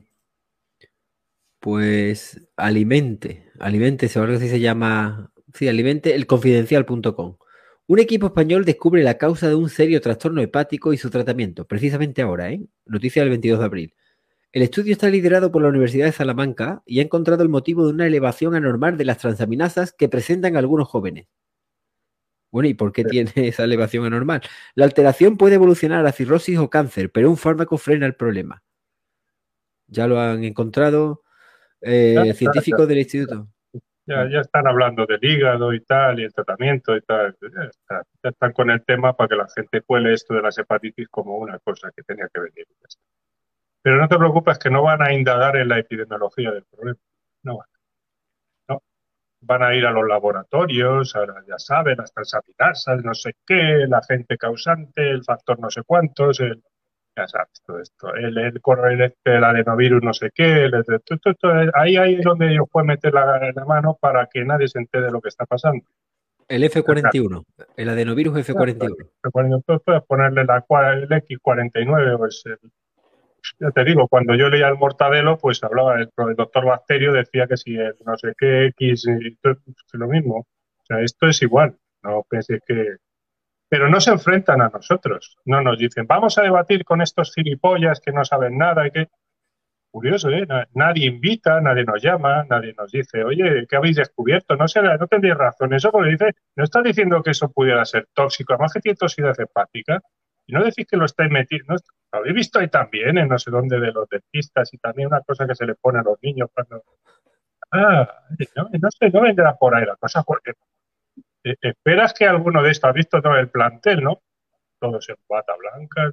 pues, Alimente, Alimente, ahora sí se llama, sí, Alimente, el confidencial punto com. Un equipo español descubre la causa de un serio trastorno hepático y su tratamiento, precisamente ahora, ¿eh? Noticia del veintidós de abril. El estudio está liderado por la Universidad de Salamanca y ha encontrado el motivo de una elevación anormal de las transaminasas que presentan algunos jóvenes. Bueno, ¿y por qué tiene esa elevación anormal? La alteración puede evolucionar a cirrosis o cáncer, pero un fármaco frena el problema. Ya lo han encontrado eh, científicos del instituto. Ya, ya están hablando del hígado y tal, y el tratamiento y tal. Ya, está, ya están con el tema para que la gente cuele esto de las hepatitis como una cosa que tenía que venir. Pero no te preocupes que no van a indagar en la epidemiología del problema. No van. No. Van a ir a los laboratorios, ahora ya saben, las transaminasas, no sé qué, el agente causante, el factor no sé cuántos, el, ya sabes todo esto, el, el, el, este, el adenovirus no sé qué, el, el, todo, todo, todo, ahí, ahí es donde ellos pueden meter la, la mano para que nadie se entere de lo que está pasando. El F cuarenta y uno, el adenovirus F cuarenta y uno. Puedes ponerle la, el X cuarenta y nueve o es el... Ya te digo, cuando yo leía el Mortadelo, pues hablaba el, el doctor Bacterio, decía que si el no sé qué X, es lo mismo. O sea, esto es igual, no penséis que... Pero no se enfrentan a nosotros, no nos dicen, vamos a debatir con estos gilipollas que no saben nada y que... Curioso, ¿eh? Nadie invita, nadie nos llama, nadie nos dice, oye, ¿qué habéis descubierto? No sé, no tendréis razón. Eso porque dice, no está diciendo que eso pudiera ser tóxico, además que tiene toxicidad hepática. Y no decís que lo estáis metiendo. ¿No? Lo habéis visto ahí también, en no sé dónde, de los dentistas, y también una cosa que se le pone a los niños cuando... Ah, no, no sé, no vendrá por ahí la cosa, porque eh, esperas que alguno de estos, has visto todo el plantel, ¿no? Todos en bata blanca,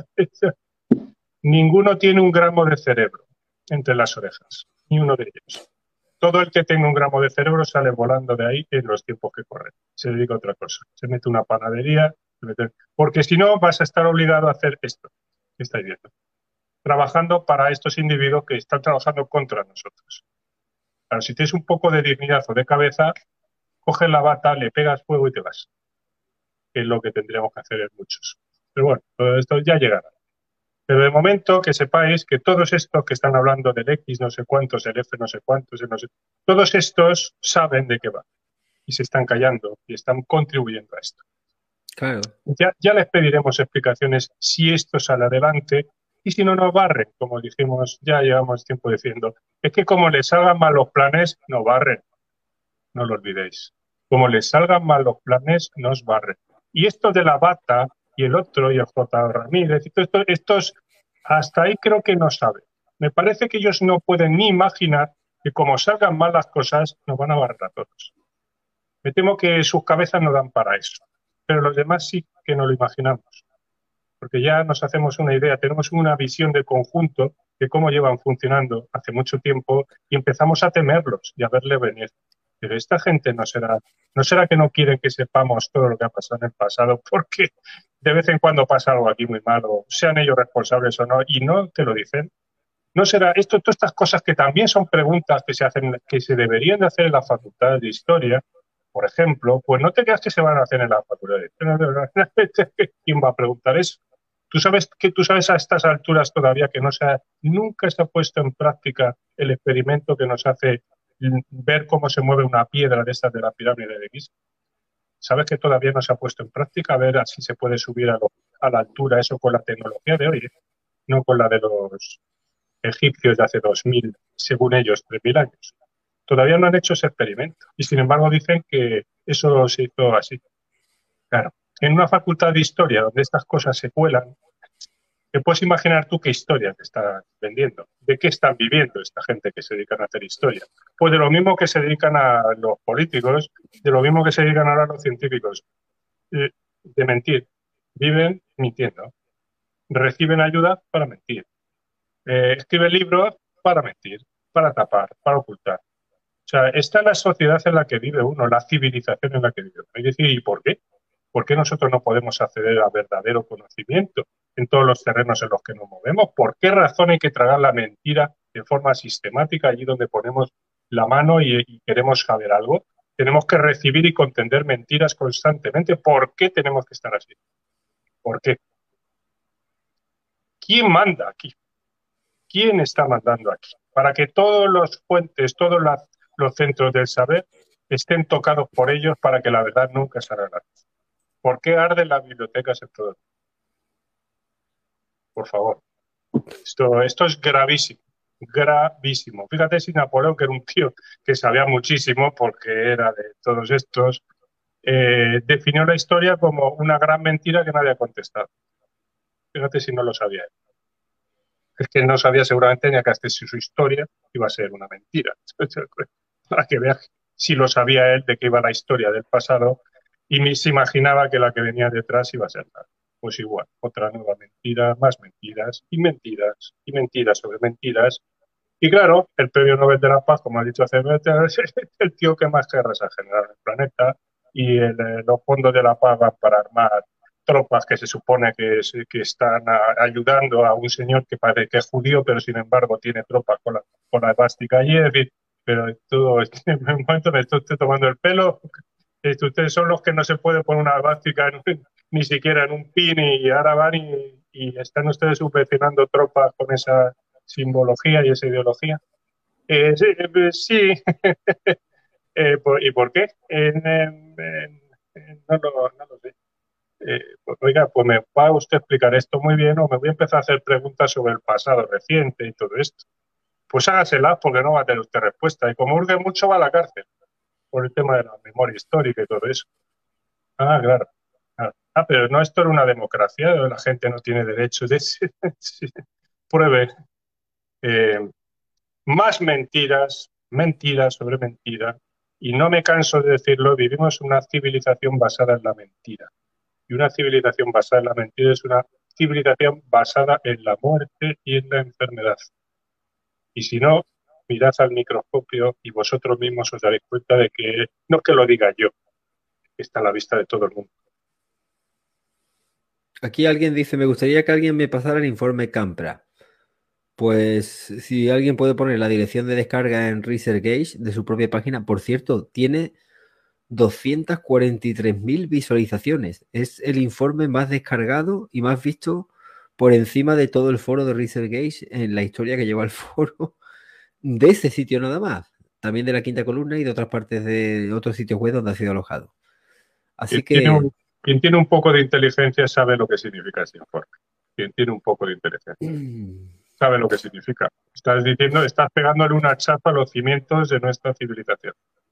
ninguno tiene un gramo de cerebro entre las orejas, ni uno de ellos. Todo el que tenga un gramo de cerebro sale volando de ahí en los tiempos que corren. Se dedica a otra cosa. Se mete una panadería, se mete... porque si no vas a estar obligado a hacer esto que estáis viendo. Trabajando para estos individuos que están trabajando contra nosotros. Claro, si tienes un poco de dignidad o de cabeza, coges la bata, le pegas fuego y te vas. Que es lo que tendríamos que hacer en muchos. Pero bueno, todo esto ya llegará. Pero de momento que sepáis que todos estos que están hablando del X no sé cuántos, el F no sé cuántos, el no sé, todos estos saben de qué va y se están callando y están contribuyendo a esto. Claro. Ya, ya les pediremos explicaciones si esto sale adelante y si no nos barren, como dijimos, ya llevamos tiempo diciendo. Es que como les hagan mal los planes, no barren, no lo olvidéis. como les salgan mal los planes, nos barren. Y esto de la bata y el otro, y el J. Ramírez, y todo esto, estos hasta ahí creo que no saben. Me parece que ellos no pueden ni imaginar que como salgan mal las cosas, nos van a barrer a todos. Me temo que sus cabezas no dan para eso, pero los demás sí que no lo imaginamos, porque ya nos hacemos una idea, tenemos una visión de conjunto de cómo llevan funcionando hace mucho tiempo y empezamos a temerlos y a verle venir. Pero esta gente no será, no será que no quieren que sepamos todo lo que ha pasado en el pasado, porque de vez en cuando pasa algo aquí muy malo, sean ellos responsables o no, y no te lo dicen. No será esto, todas estas cosas que también son preguntas que se hacen, que se deberían de hacer en la Facultad de Historia, por ejemplo, pues no te creas que se van a hacer en la Facultad de Historia. ¿Quién va a preguntar eso? Tú sabes que tú sabes a estas alturas todavía que no se ha, nunca se ha puesto en práctica el experimento que nos hace ver cómo se mueve una piedra de estas de la pirámide de Giza. Sabes que todavía no se ha puesto en práctica a ver si se puede subir a, lo, a la altura eso con la tecnología de hoy, ¿eh? No con la de los egipcios de hace dos mil, según ellos, tres mil años. Todavía no han hecho ese experimento y sin embargo dicen que eso se hizo así. Claro, en una facultad de historia donde estas cosas se cuelan, ¿te puedes imaginar tú qué historia te están vendiendo? ¿De qué están viviendo esta gente que se dedican a hacer historia? Pues de lo mismo que se dedican a los políticos, de lo mismo que se dedican ahora a los científicos, de mentir. Viven mintiendo. Reciben ayuda para mentir. Eh, escriben libros para mentir, para tapar, para ocultar. O sea, esta es la sociedad en la que vive uno, la civilización en la que vive uno. Y decir, ¿y por qué? ¿Por qué nosotros no podemos acceder a verdadero conocimiento en todos los terrenos en los que nos movemos? ¿Por qué razón hay que tragar la mentira de forma sistemática allí donde ponemos la mano y, y queremos saber algo? Tenemos que recibir y contender mentiras constantemente. ¿Por qué tenemos que estar así? ¿Por qué? ¿Quién manda aquí? ¿Quién está mandando aquí? Para que todos los fuentes, todos las, los centros del saber estén tocados por ellos para que la verdad nunca se haga. ¿Por qué arden las bibliotecas en todo el mundo? Por favor. Esto, esto es gravísimo, gravísimo. Fíjate si Napoleón, que era un tío que sabía muchísimo porque era de todos estos, eh, definió la historia como una gran mentira que nadie ha contestado. Fíjate si no lo sabía él. Es que no sabía seguramente ni a que hasta si su historia iba a ser una mentira. Para que veas si lo sabía él de qué iba la historia del pasado y se imaginaba que la que venía detrás iba a ser nada. Pues igual, otra nueva mentira, más mentiras y mentiras y mentiras sobre mentiras. Y claro, el premio Nobel de la Paz, como ha dicho Cervete, es el tío que más guerras ha generado en el planeta y el, los fondos de la paz van para armar tropas que se supone que, que están a, ayudando a un señor que parece que es judío, pero sin embargo tiene tropas con la, con la esvástica allí. Es decir, pero todo, en un momento me estoy tomando el pelo. Ustedes son los que no se puede poner una esvástica ni siquiera en un pin y ahora van y, y están ustedes subvencionando tropas con esa simbología y esa ideología. Eh, sí, eh, sí. eh, ¿y por qué? En, en, en, no, lo, no lo sé. Eh, pues, oiga, pues me va usted a explicar esto muy bien o me voy a empezar a hacer preguntas sobre el pasado reciente y todo esto. Pues hágaselas porque no va a tener usted respuesta. Y como urge mucho, va a la cárcel por el tema de la memoria histórica y todo eso. Ah, claro. claro. Ah, pero no, esto era una democracia, la gente no tiene derecho de pruebe. Eh, más mentiras, mentiras sobre mentira. Y no me canso de decirlo, vivimos una civilización basada en la mentira. Y una civilización basada en la mentira es una civilización basada en la muerte y en la enfermedad. Y si no, mirad al microscopio y vosotros mismos os daréis cuenta de que, no que lo diga yo, que está a la vista de todo el mundo. Aquí alguien dice, me gustaría que alguien me pasara el informe Campra. Pues si alguien puede poner la dirección de descarga en ResearchGate de su propia página, por cierto, tiene doscientas cuarenta y tres mil visualizaciones. Es el informe más descargado y más visto por encima de todo el foro de ResearchGate en la historia que lleva el foro de ese sitio nada más. También de la Quinta Columna y de otras partes de otros sitios web donde ha sido alojado. Así quien que... Tiene un, quien tiene un poco de inteligencia sabe lo que significa ese informe. Quien tiene un poco de inteligencia sabe lo que significa. Estás diciendo, estás pegándole una chapa a los cimientos de nuestra civilización.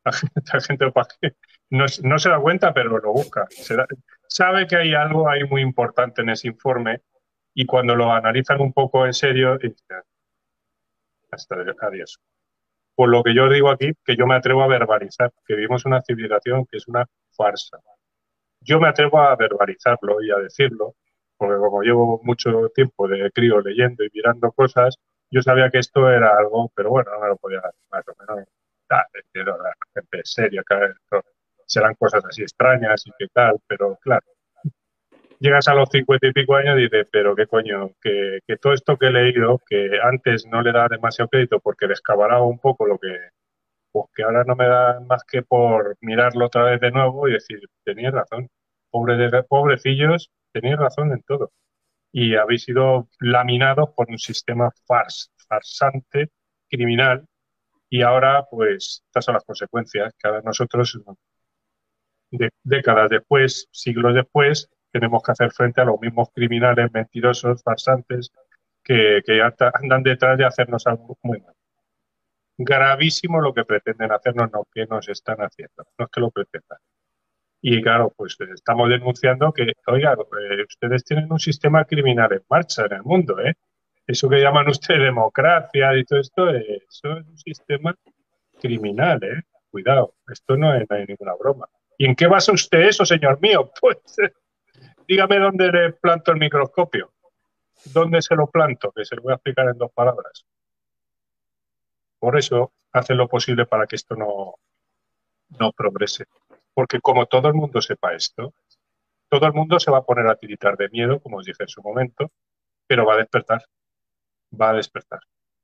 La gente, la gente no, no se da cuenta, pero lo busca. Se da, sabe que hay algo ahí muy importante en ese informe y cuando lo analizan un poco en serio, dicen, hasta adiós. Por lo que yo digo aquí, que yo me atrevo a verbalizar, que vivimos una civilización que es una farsa. Yo me atrevo a verbalizarlo y a decirlo, porque como llevo mucho tiempo de crío leyendo y mirando cosas, yo sabía que esto era algo, pero bueno, no me lo podía más o menos. Ah, entiendo, la gente es seria, claro, serán cosas así extrañas y qué tal, pero claro, llegas a los cincuenta y pico años y dices, pero qué coño, que, que todo esto que he leído, que antes no le da demasiado crédito porque descabalaba un poco lo que, pues que ahora no me da más que por mirarlo otra vez de nuevo y decir, teníais razón, pobre de, pobrecillos, teníais razón en todo. Y habéis sido laminados por un sistema fars, farsante, criminal, y ahora, pues, estas son las consecuencias, que ahora nosotros, de, décadas después, siglos después, tenemos que hacer frente a los mismos criminales, mentirosos, farsantes, que, que andan detrás de hacernos algo muy mal. Gravísimo lo que pretenden hacernos, no que nos están haciendo, no es que lo pretendan. Y claro, pues estamos denunciando que, oiga, eh, ustedes tienen un sistema criminal en marcha en el mundo, ¿eh? Eso que llaman ustedes democracia y todo esto, eh, eso es un sistema criminal, ¿eh? Cuidado, esto no es, no hay ninguna broma. ¿Y en qué basa usted eso, señor mío? Pues eh, dígame dónde le planto el microscopio. ¿Dónde se lo planto? Que se lo voy a explicar en dos palabras. Por eso hacen lo posible para que esto no, no progrese. Porque como todo el mundo sepa esto, todo el mundo se va a poner a tiritar de miedo, como os dije en su momento, pero va a despertar. Va a despertar.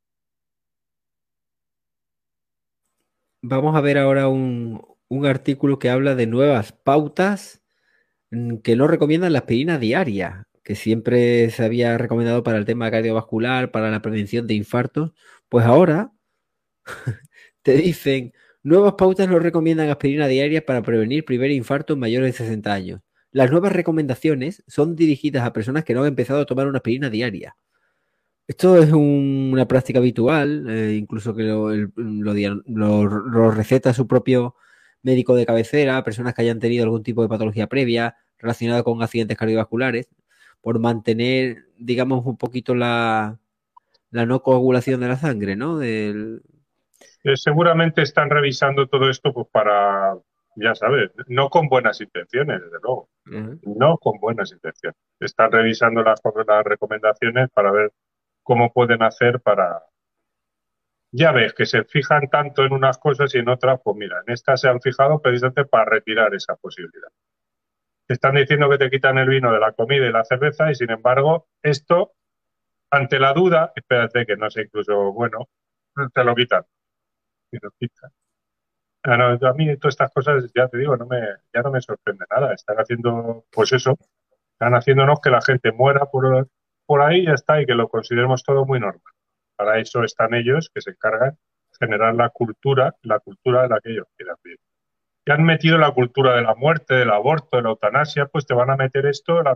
Vamos a ver ahora un, un artículo que habla de nuevas pautas que no recomiendan la aspirina diaria, que siempre se había recomendado para el tema cardiovascular, para la prevención de infartos. Pues ahora te dicen, nuevas pautas no recomiendan aspirina diaria para prevenir primer infarto en mayores de sesenta años. Las nuevas recomendaciones son dirigidas a personas que no han empezado a tomar una aspirina diaria. Esto es un, una práctica habitual, eh, incluso que lo, el, lo, lo, lo receta su propio médico de cabecera, personas que hayan tenido algún tipo de patología previa relacionada con accidentes cardiovasculares, por mantener, digamos, un poquito la, la no coagulación de la sangre, ¿no? Del... Eh, seguramente están revisando todo esto pues para, ya sabes, no con buenas intenciones, desde luego, uh-huh. no con buenas intenciones. Están revisando las, las recomendaciones para ver cómo pueden hacer para... Ya ves que se fijan tanto en unas cosas y en otras, pues mira, en estas se han fijado precisamente para retirar esa posibilidad. Te están diciendo que te quitan el vino de la comida y la cerveza y sin embargo esto, ante la duda, espérate que no sé, incluso, bueno, te lo quitan. Y lo quitan. A, no, a mí todas estas cosas, ya te digo, no me, ya no me sorprende nada. Están haciendo, pues eso, están haciéndonos que la gente muera por, por ahí y ya está, y que lo consideremos todo muy normal. Para eso están ellos que se encargan de generar la cultura, la cultura de la que ellos quieran vivir. Que han metido la cultura de la muerte, del aborto, de la eutanasia, pues te van a meter esto, la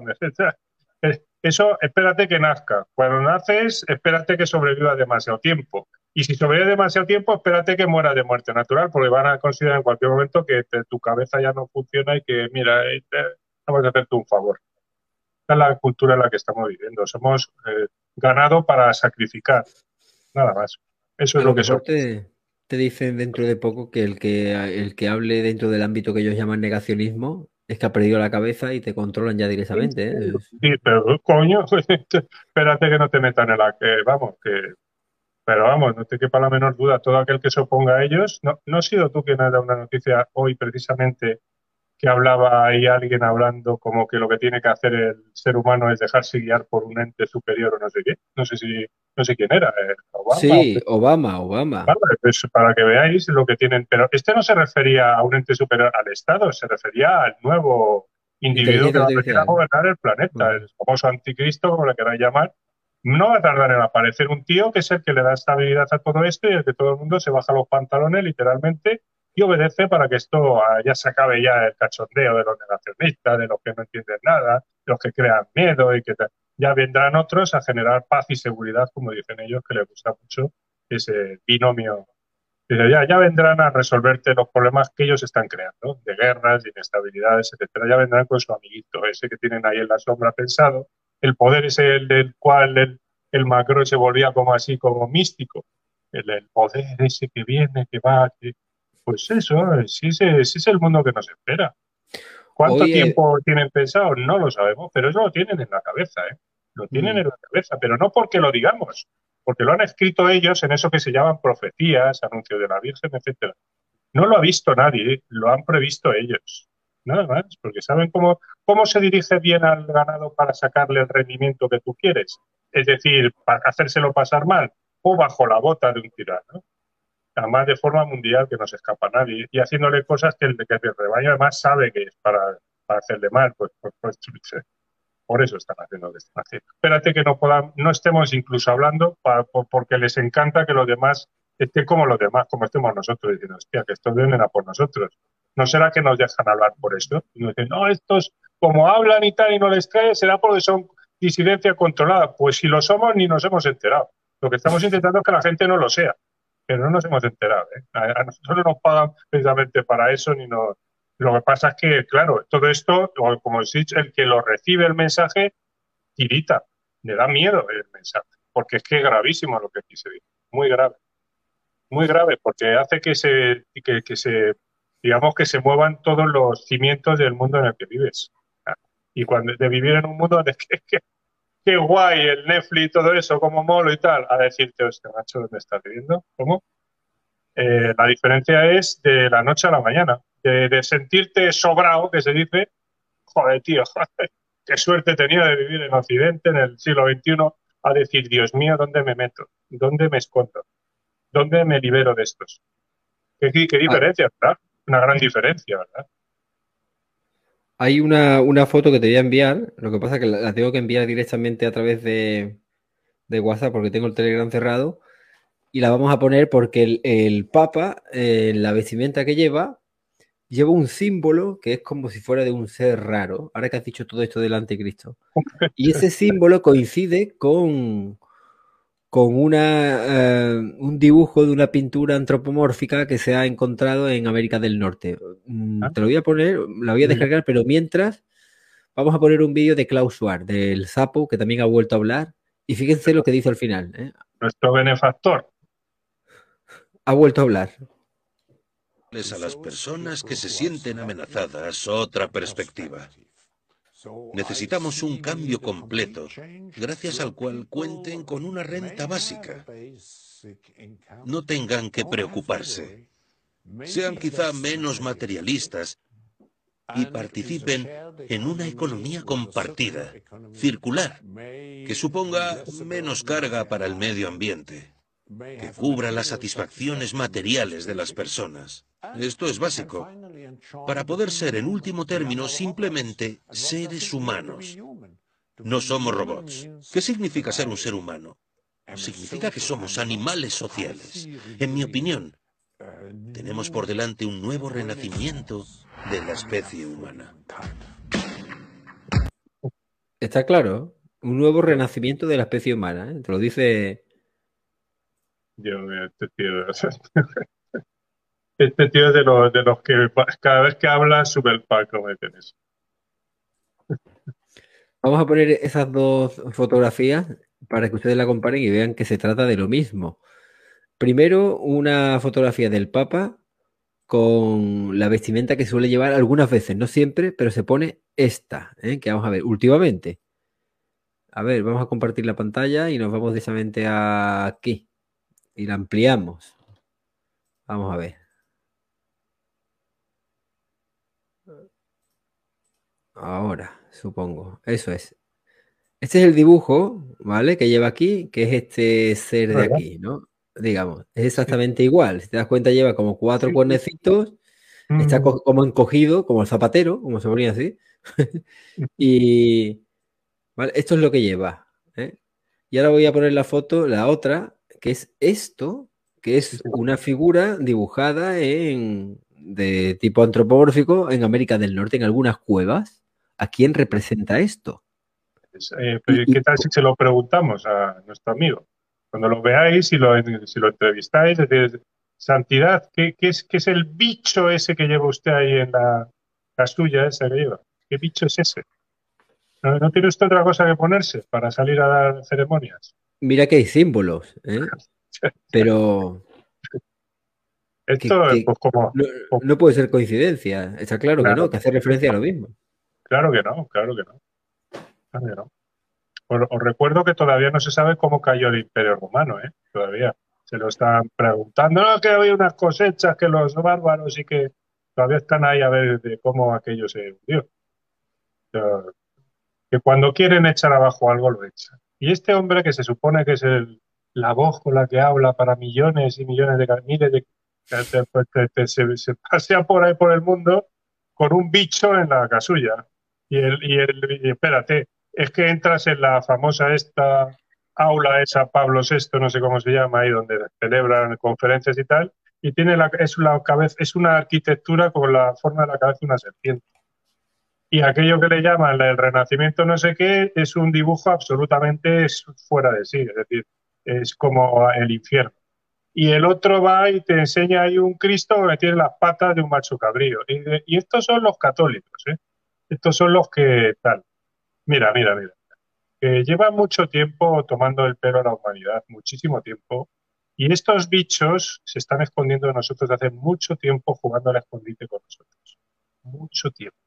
eso, espérate que nazca. Cuando naces, espérate que sobreviva demasiado tiempo. Y si sobrevive demasiado tiempo, espérate que muera de muerte natural, porque van a considerar en cualquier momento que te, tu cabeza ya no funciona y que, mira, te, vamos a hacerte un favor. Esta es la cultura en la que estamos viviendo. Somos eh, ganado para sacrificar. Nada más. Eso es lo que somos. Te, te dicen dentro de poco que el, que el que hable dentro del ámbito que ellos llaman negacionismo es que ha perdido la cabeza y te controlan ya directamente. ¿eh? Sí, pero coño, espérate que no te metan en la que, vamos, que... Pero vamos, no te quepa la menor duda, todo aquel que se oponga a ellos, no, no has sido tú quien has dado una noticia hoy precisamente que hablaba ahí alguien hablando como que lo que tiene que hacer el ser humano es dejarse guiar por un ente superior o no sé qué, no sé si, no sé quién era, eh, Obama. Sí, Obama, Obama. Vale, pues para que veáis lo que tienen, pero este no se refería a un ente superior al Estado, se refería al nuevo individuo que va a venir a gobernar el planeta, uh-huh. el famoso anticristo, como le queráis llamar. No va a tardar en aparecer un tío que es el que le da estabilidad a todo esto y el que todo el mundo se baja los pantalones literalmente y obedece para que esto ya se acabe ya el cachondeo de los negacionistas, de los que no entienden nada, de los que crean miedo y que ya vendrán otros a generar paz y seguridad, como dicen ellos, que les gusta mucho ese binomio Dice, ya, ya vendrán a resolverte los problemas que ellos están creando, de guerras, de inestabilidades, etcétera. Ya vendrán con su amiguito, ese que tienen ahí en la sombra pensado. El poder es el del cual el, el Macron se volvía como así, como místico. El, el poder ese que viene, que va, que... Pues eso, sí, ese, ese es el mundo que nos espera. ¿Cuánto Hoy, eh, tiempo tienen pensado? No lo sabemos, pero eso lo tienen en la cabeza, ¿eh? Lo tienen mm, en la cabeza, pero no porque lo digamos, porque lo han escrito ellos en eso que se llaman profecías, anuncios de la Virgen, etcétera. No lo ha visto nadie, ¿eh? Lo han previsto ellos. Nada más, porque saben cómo, cómo se dirige bien al ganado para sacarle el rendimiento que tú quieres. Es decir, para hacérselo pasar mal o bajo la bota de un tirano. Además, de forma mundial, que no se escapa a nadie, y haciéndole cosas que el, que el rebaño además sabe que es para, para hacerle mal, pues, pues, pues, por eso están haciendo lo que están haciendo. Espérate que no podamos, no estemos incluso hablando para, por, porque les encanta que los demás estén como los demás, como estemos nosotros, diciendo, hostia, que estos vienen a por nosotros. ¿No será que nos dejan hablar por esto? Y nos dicen, no, estos como hablan y tal y no les cae, será porque son disidencia controlada. Pues si lo somos, ni nos hemos enterado. Lo que estamos intentando es que la gente no lo sea, pero no nos hemos enterado, ¿eh? A, a nosotros no nos pagan precisamente para eso, ni nos... Lo que pasa es que, claro, todo esto, como os he dicho, el que lo recibe el mensaje, tirita, le da miedo el mensaje, porque es que es gravísimo lo que aquí se dice, muy grave, muy grave, porque hace que se, que, que se, digamos, que se muevan todos los cimientos del mundo en el que vives. Y cuando de vivir en un mundo donde que, que, qué guay el Netflix y todo eso, como molo y tal, a decirte, hostia, macho, ¿dónde estás viviendo? ¿Cómo? Eh, la diferencia es de la noche a la mañana, de, de sentirte sobrado, que se dice, joder, tío, joder, qué suerte tenía de vivir en Occidente en el siglo veintiuno, a decir, Dios mío, ¿dónde me meto? ¿Dónde me escondo? ¿Dónde me libero de estos? ¿Qué, qué, qué diferencia, verdad? Una gran diferencia, ¿verdad? Hay una, una foto que te voy a enviar, lo que pasa es que la, la tengo que enviar directamente a través de, de WhatsApp porque tengo el Telegram cerrado y la vamos a poner porque el, el Papa, eh, en la vestimenta que lleva, lleva un símbolo que es como si fuera de un ser raro, ahora que has dicho todo esto del anticristo. Y ese símbolo coincide con, con una, eh, un dibujo de una pintura antropomórfica que se ha encontrado en América del Norte. Mm, te lo voy a poner, la voy a descargar, pero mientras vamos a poner un vídeo de Klaus Schwab, del sapo, que también ha vuelto a hablar. Y fíjense lo que dice al final, ¿eh? Nuestro benefactor. Ha vuelto a hablar. A las personas que se sienten amenazadas otra perspectiva. Necesitamos un cambio completo, gracias al cual cuenten con una renta básica. No tengan que preocuparse. Sean quizá menos materialistas y participen en una economía compartida, circular, que suponga menos carga para el medio ambiente, que cubra las satisfacciones materiales de las personas. Esto es básico. Para poder ser, en último término, simplemente seres humanos. No somos robots. ¿Qué significa ser un ser humano? Significa que somos animales sociales. En mi opinión, tenemos por delante un nuevo renacimiento de la especie humana. Está claro, un nuevo renacimiento de la especie humana, ¿eh? Te lo dice... Dios mío, este tío... Este tío es de los, de los que cada vez que habla sube el palco, me tenés. Vamos a poner esas dos fotografías para que ustedes la comparen y vean que se trata de lo mismo. Primero, una fotografía del Papa con la vestimenta que suele llevar algunas veces, no siempre, pero se pone esta, ¿eh? Que vamos a ver últimamente. A ver, vamos a compartir la pantalla y nos vamos directamente aquí y la ampliamos. Vamos a ver. Ahora, supongo. Eso es. Este es el dibujo, ¿vale? Que lleva aquí, que es este ser de aquí, ¿no? Digamos, es exactamente igual. Si te das cuenta, lleva como cuatro cuernecitos, está co como encogido, como el zapatero, como se ponía así. Y ¿vale? Esto es lo que lleva, ¿eh? Y ahora voy a poner la foto, la otra, que es esto, que es una figura dibujada en de tipo antropomórfico en América del Norte, en algunas cuevas. ¿A quién representa esto? Eh, ¿Qué tal si se lo preguntamos a nuestro amigo? Cuando lo veáis y lo, si lo entrevistáis, decís, Santidad, ¿qué, qué es, qué es el bicho ese que lleva usted ahí en la casulla esa que lleva? ¿Qué bicho es ese? ¿No, no tiene usted otra cosa que ponerse para salir a dar ceremonias? Mira que hay símbolos, ¿eh? Pero Esto, que, que pues como... no, no puede ser coincidencia. Está claro, Claro. que no, que hace referencia a lo mismo. Claro que no, claro que no. Claro que no. Os, os recuerdo que todavía no se sabe cómo cayó el Imperio Romano, ¿eh? Todavía. Se lo están preguntando. No, que había unas cosechas, que los bárbaros y que todavía están ahí a ver de cómo aquello se hundió. Pero, que cuando quieren echar abajo algo, lo echan. Y este hombre que se supone que es el, la voz con la que habla para millones y millones de miles de pues, te, te, se, se pasea por ahí por el mundo con un bicho en la casulla. Y, el, y, el, y espérate, es que entras en la famosa esta aula esa Pablo sexto, no sé cómo se llama, ahí donde celebran conferencias y tal, y tiene la, es, la cabeza, es una arquitectura con la forma de la cabeza de una serpiente. Y aquello que le llaman el Renacimiento no sé qué es un dibujo absolutamente fuera de sí, es decir, es como el infierno. Y el otro va y te enseña ahí un Cristo que tiene las patas de un macho cabrío. Y, de, y estos son los católicos, ¿eh? Estos son los que tal. Mira, mira, mira. Que llevan mucho tiempo tomando el pelo a la humanidad, muchísimo tiempo. Y estos bichos se están escondiendo de nosotros desde hace mucho tiempo jugando al escondite con nosotros. Mucho tiempo.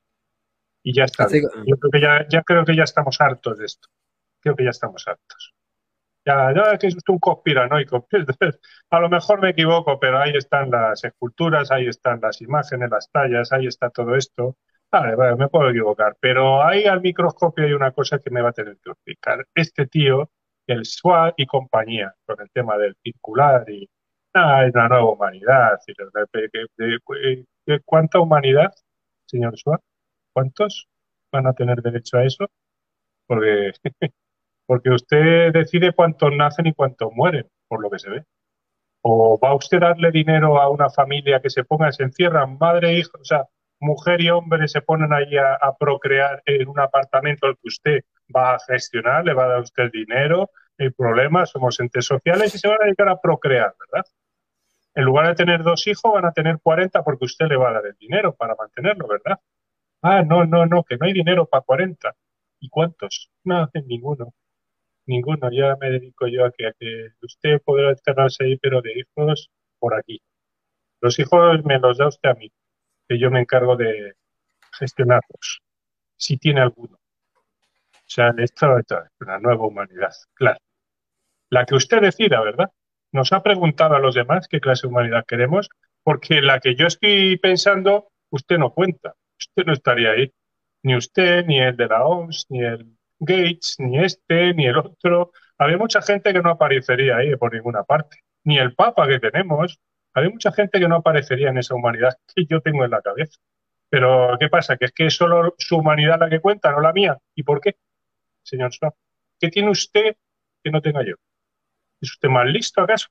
Y ya está. Hace- Yo creo que ya, ya creo que ya estamos hartos de esto. Creo que ya estamos hartos. Ya, ya que es un conspiranoico. A lo mejor me equivoco, pero ahí están las esculturas, ahí están las imágenes, las tallas, ahí está todo esto. Vale, vale, me puedo equivocar, pero ahí al microscopio hay una cosa que me va a tener que explicar. Este tío, el Schwab y compañía, con el tema del circular y ah, es una nueva humanidad. Y de- de- de- de- de- ¿Cuánta humanidad, señor Schwab? ¿Cuántos van a tener derecho a eso? Porque, porque usted decide cuántos nacen y cuántos mueren, por lo que se ve. ¿O va usted a darle dinero a una familia que se ponga, se encierran, madre e hijo, o sea, mujer y hombre se ponen ahí a, a procrear en un apartamento al que usted va a gestionar, le va a dar usted dinero, no hay problema, somos entes sociales y se van a dedicar a procrear, ¿verdad? En lugar de tener dos hijos, van a tener cuarenta porque usted le va a dar el dinero para mantenerlo, ¿verdad? Ah, no, no, no, que no hay dinero para cuarenta. ¿Y cuántos? No, ninguno. Ninguno. Ya me dedico yo a que, a que usted podrá encerrarse ahí, pero de hijos por aquí. Los hijos me los da usted a mí, que yo me encargo de gestionarlos, si tiene alguno. O sea, esto, esto es una nueva humanidad, claro. La que usted decida, ¿verdad? Nos ha preguntado a los demás qué clase de humanidad queremos, porque la que yo estoy pensando, usted no cuenta. Usted no estaría ahí. Ni usted, ni el de la O M S, ni el Gates, ni este, ni el otro. Había mucha gente que no aparecería ahí por ninguna parte. Ni el Papa que tenemos. Había mucha gente que no aparecería en esa humanidad que yo tengo en la cabeza. Pero, ¿qué pasa? ¿Que es que es solo su humanidad la que cuenta, no la mía? ¿Y por qué, señor Schwab? ¿Qué tiene usted que no tenga yo? ¿Es usted más listo acaso?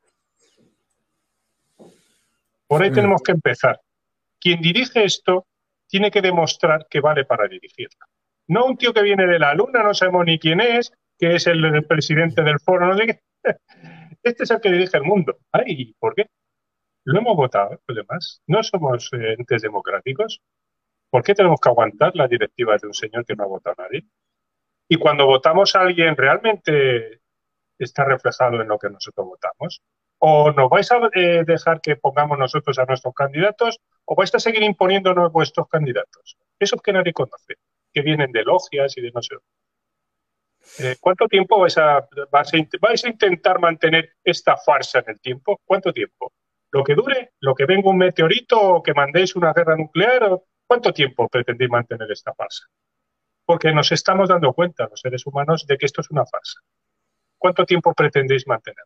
Por ahí Mm. tenemos que empezar. Quien dirige esto tiene que demostrar que vale para dirigirlo. No un tío que viene de la luna, no sabemos ni quién es, que es el, el presidente del foro, no sé qué. Este es el que dirige el mundo. Ay, ¿por qué? Lo hemos votado, los demás. No somos eh, entes democráticos. ¿Por qué tenemos que aguantar las directivas de un señor que no ha votado a nadie? Y cuando votamos a alguien, ¿realmente está reflejado en lo que nosotros votamos? ¿O nos vais a eh, dejar que pongamos nosotros a nuestros candidatos o vais a seguir imponiéndonos vuestros candidatos? Esos que nadie conoce, que vienen de logias y de no sé. Eh, ¿Cuánto tiempo vais a, vais, a, vais a intentar mantener esta farsa en el tiempo? ¿Cuánto tiempo? ¿Lo que dure? ¿Lo que venga un meteorito o que mandéis una guerra nuclear? ¿O ¿Cuánto tiempo pretendéis mantener esta farsa? Porque nos estamos dando cuenta, los seres humanos, de que esto es una farsa. ¿Cuánto tiempo pretendéis mantenerla?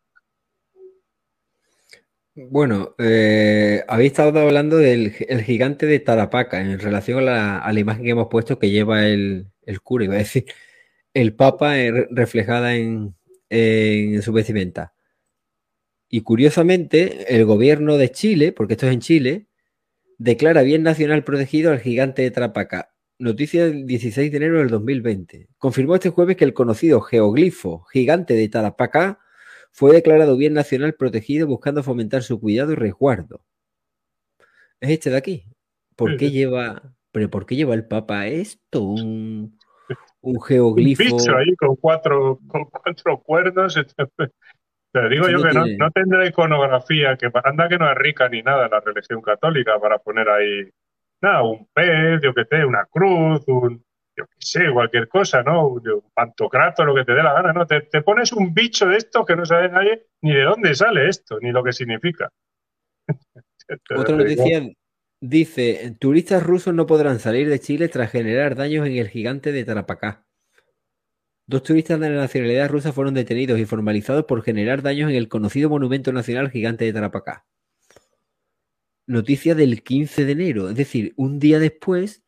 Bueno, eh, habéis estado hablando del el gigante de Tarapaca en relación a la, a la imagen que hemos puesto que lleva el, el cura, iba a decir, el Papa eh, reflejada en, en su vestimenta. Y curiosamente, el gobierno de Chile, porque esto es en Chile, declara bien nacional protegido al gigante de Tarapaca. Noticia del dieciséis de enero del dos mil veinte. Confirmó este jueves que el conocido geoglifo gigante de Tarapaca fue declarado bien nacional protegido buscando fomentar su cuidado y resguardo. Es este de aquí. ¿Por Sí, qué sí. lleva, pero por qué lleva el Papa esto? Un, un Un geoglifo. bicho ahí con cuatro, con cuatro cuernos. Te digo Esto yo no que no, tiene. no tendrá iconografía, que anda que no es rica ni nada la religión católica para poner ahí, nada, un pez, yo qué sé, una cruz, un, yo qué sé, cualquier cosa, ¿no? Un, un pantocrato, lo que te dé la gana, ¿no? Te, te pones un bicho de estos que no sabe nadie ni de dónde sale esto, ni lo que significa. Te- Otra te digo, noticia dice, turistas rusos no podrán salir de Chile tras generar daños en el gigante de Tarapacá. Dos turistas de la nacionalidad rusa fueron detenidos y formalizados por generar daños en el conocido monumento nacional gigante de Tarapacá. Noticia del quince de enero, es decir, un día después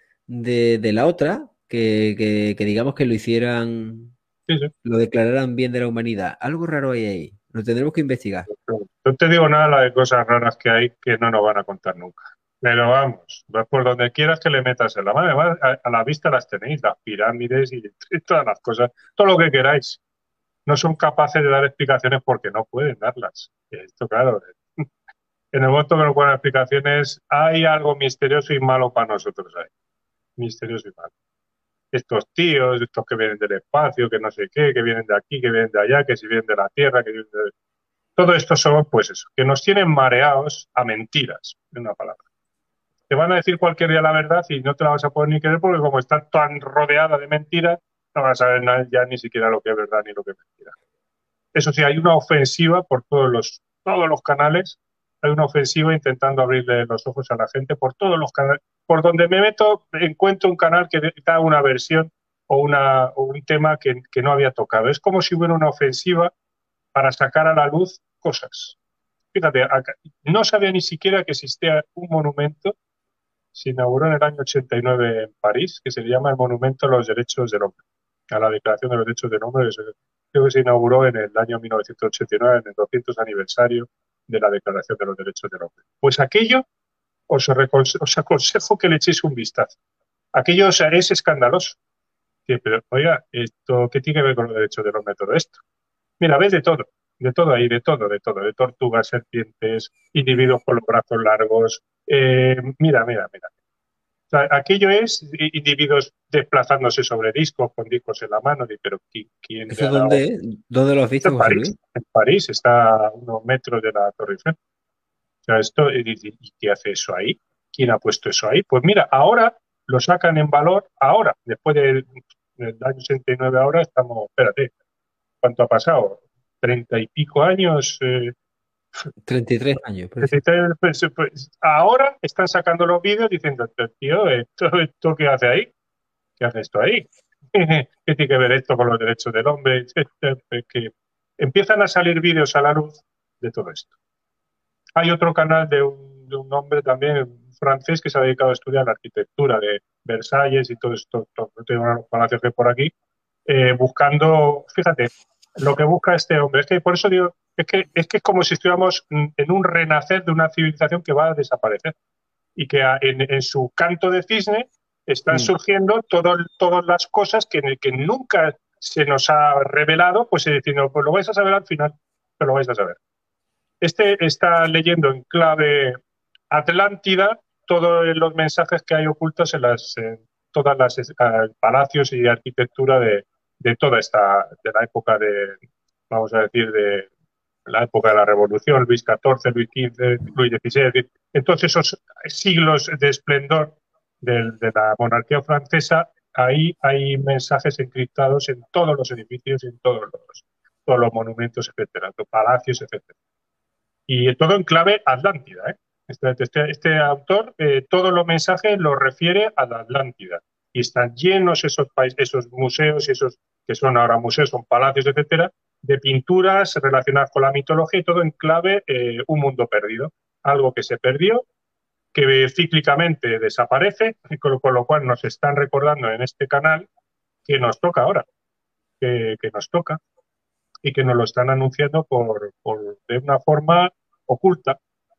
de, de la otra, que, que- que digamos que lo hicieran, sí, sí. lo declararan bien de la humanidad. Algo raro hay ahí, lo tendremos que investigar. No te digo nada de cosas raras que hay que no nos van a contar nunca. Pero vamos, vas por donde quieras que le metas en la mano. Además, a, a la vista las tenéis, las pirámides y, y todas las cosas, todo lo que queráis. No son capaces de dar explicaciones porque no pueden darlas. Esto, claro, en el momento que no ponen explicaciones, hay algo misterioso y malo para nosotros ahí. Misterioso y malo. Estos tíos, estos que vienen del espacio, que no sé qué, que vienen de aquí, que vienen de allá, que si vienen de la Tierra, que vienen de... Todo esto son, pues eso, que nos tienen mareados a mentiras, en una palabra. Te van a decir cualquier día la verdad y no te la vas a poder ni creer porque como está tan rodeada de mentiras, no vas a saber nada, ya ni siquiera lo que es verdad ni lo que es mentira. Eso sí, hay una ofensiva por todos los, todos los canales, hay una ofensiva intentando abrirle los ojos a la gente por todos los canales. Por donde me meto, encuentro un canal que da una versión o, una, o un tema que, que no había tocado. Es como si hubiera una ofensiva para sacar a la luz cosas. Fíjate, acá, no sabía ni siquiera que existía un monumento, se inauguró en el año ochenta y nueve en París, que se llama el Monumento a los Derechos del Hombre, a la Declaración de los Derechos del Hombre, que se, creo que se inauguró en el año mil novecientos ochenta y nueve, en el doscientos aniversario de la Declaración de los Derechos del Hombre. Pues aquello os, os aconsejo que le echéis un vistazo. Aquello, o sea, es escandaloso. Sí, pero, oiga, ¿esto qué tiene que ver con los derechos del hombre todo esto? Mira, ves de todo, de todo ahí, de todo, de todo, de tortugas, serpientes, individuos con los brazos largos. Eh, mira, mira, mira. O sea, aquello es individuos desplazándose sobre discos, con discos en la mano. Pero ¿quién, quién le ¿Eso ha dado? dónde es? ¿Dónde lo has visto, En José París, Luis? en París, está a unos metros de la Torre Eiffel. O sea, esto, ¿y qué hace eso ahí? ¿Quién ha puesto eso ahí? Pues mira, ahora lo sacan en valor, ahora, después del, del año ochenta y nueve, ahora estamos, espérate, ¿cuánto ha pasado? Treinta y pico años. Eh, treinta y tres años. treinta y tres, pues, pues, ahora están sacando los vídeos diciendo, tío, ¿esto, ¿esto qué hace ahí? ¿Qué hace esto ahí? ¿Qué tiene que ver esto con los derechos del hombre? Que empiezan a salir vídeos a la luz de todo esto. Hay otro canal de un, de un hombre también francés que se ha dedicado a estudiar la arquitectura de Versalles y todo esto, todo, todo los palacios que hay por aquí, eh, buscando, fíjate, lo que busca este hombre. Es que por eso digo, es que, es que es como si estuviéramos en un renacer de una civilización que va a desaparecer y que en, en su canto de cisne están mm. surgiendo todo, todas las cosas que, que nunca se nos ha revelado, pues diciendo, pues lo vais a saber al final, pero lo vais a saber. Este está leyendo en clave Atlántida todos los mensajes que hay ocultos en las en todas las eh, palacios y arquitectura de, de toda esta, de la época de, vamos a decir, de la época de la Revolución, Luis catorce, Luis quince, Luis dieciséis, en todos esos siglos de esplendor de, de la monarquía francesa, ahí hay mensajes encriptados en todos los edificios, en todos los, todos los monumentos, etcétera, los palacios, etcétera. Y todo en clave Atlántida, ¿eh? Este, este, este autor, eh, todos los mensajes los refiere a la Atlántida. Y están llenos esos, esos museos, y esos que son ahora museos, son palacios, etcétera, de pinturas relacionadas con la mitología y todo en clave eh, un mundo perdido. Algo que se perdió, que cíclicamente desaparece, y con, con lo cual nos están recordando en este canal que nos toca ahora, que, que nos toca. Y que nos lo están anunciando por, por de una forma oculta.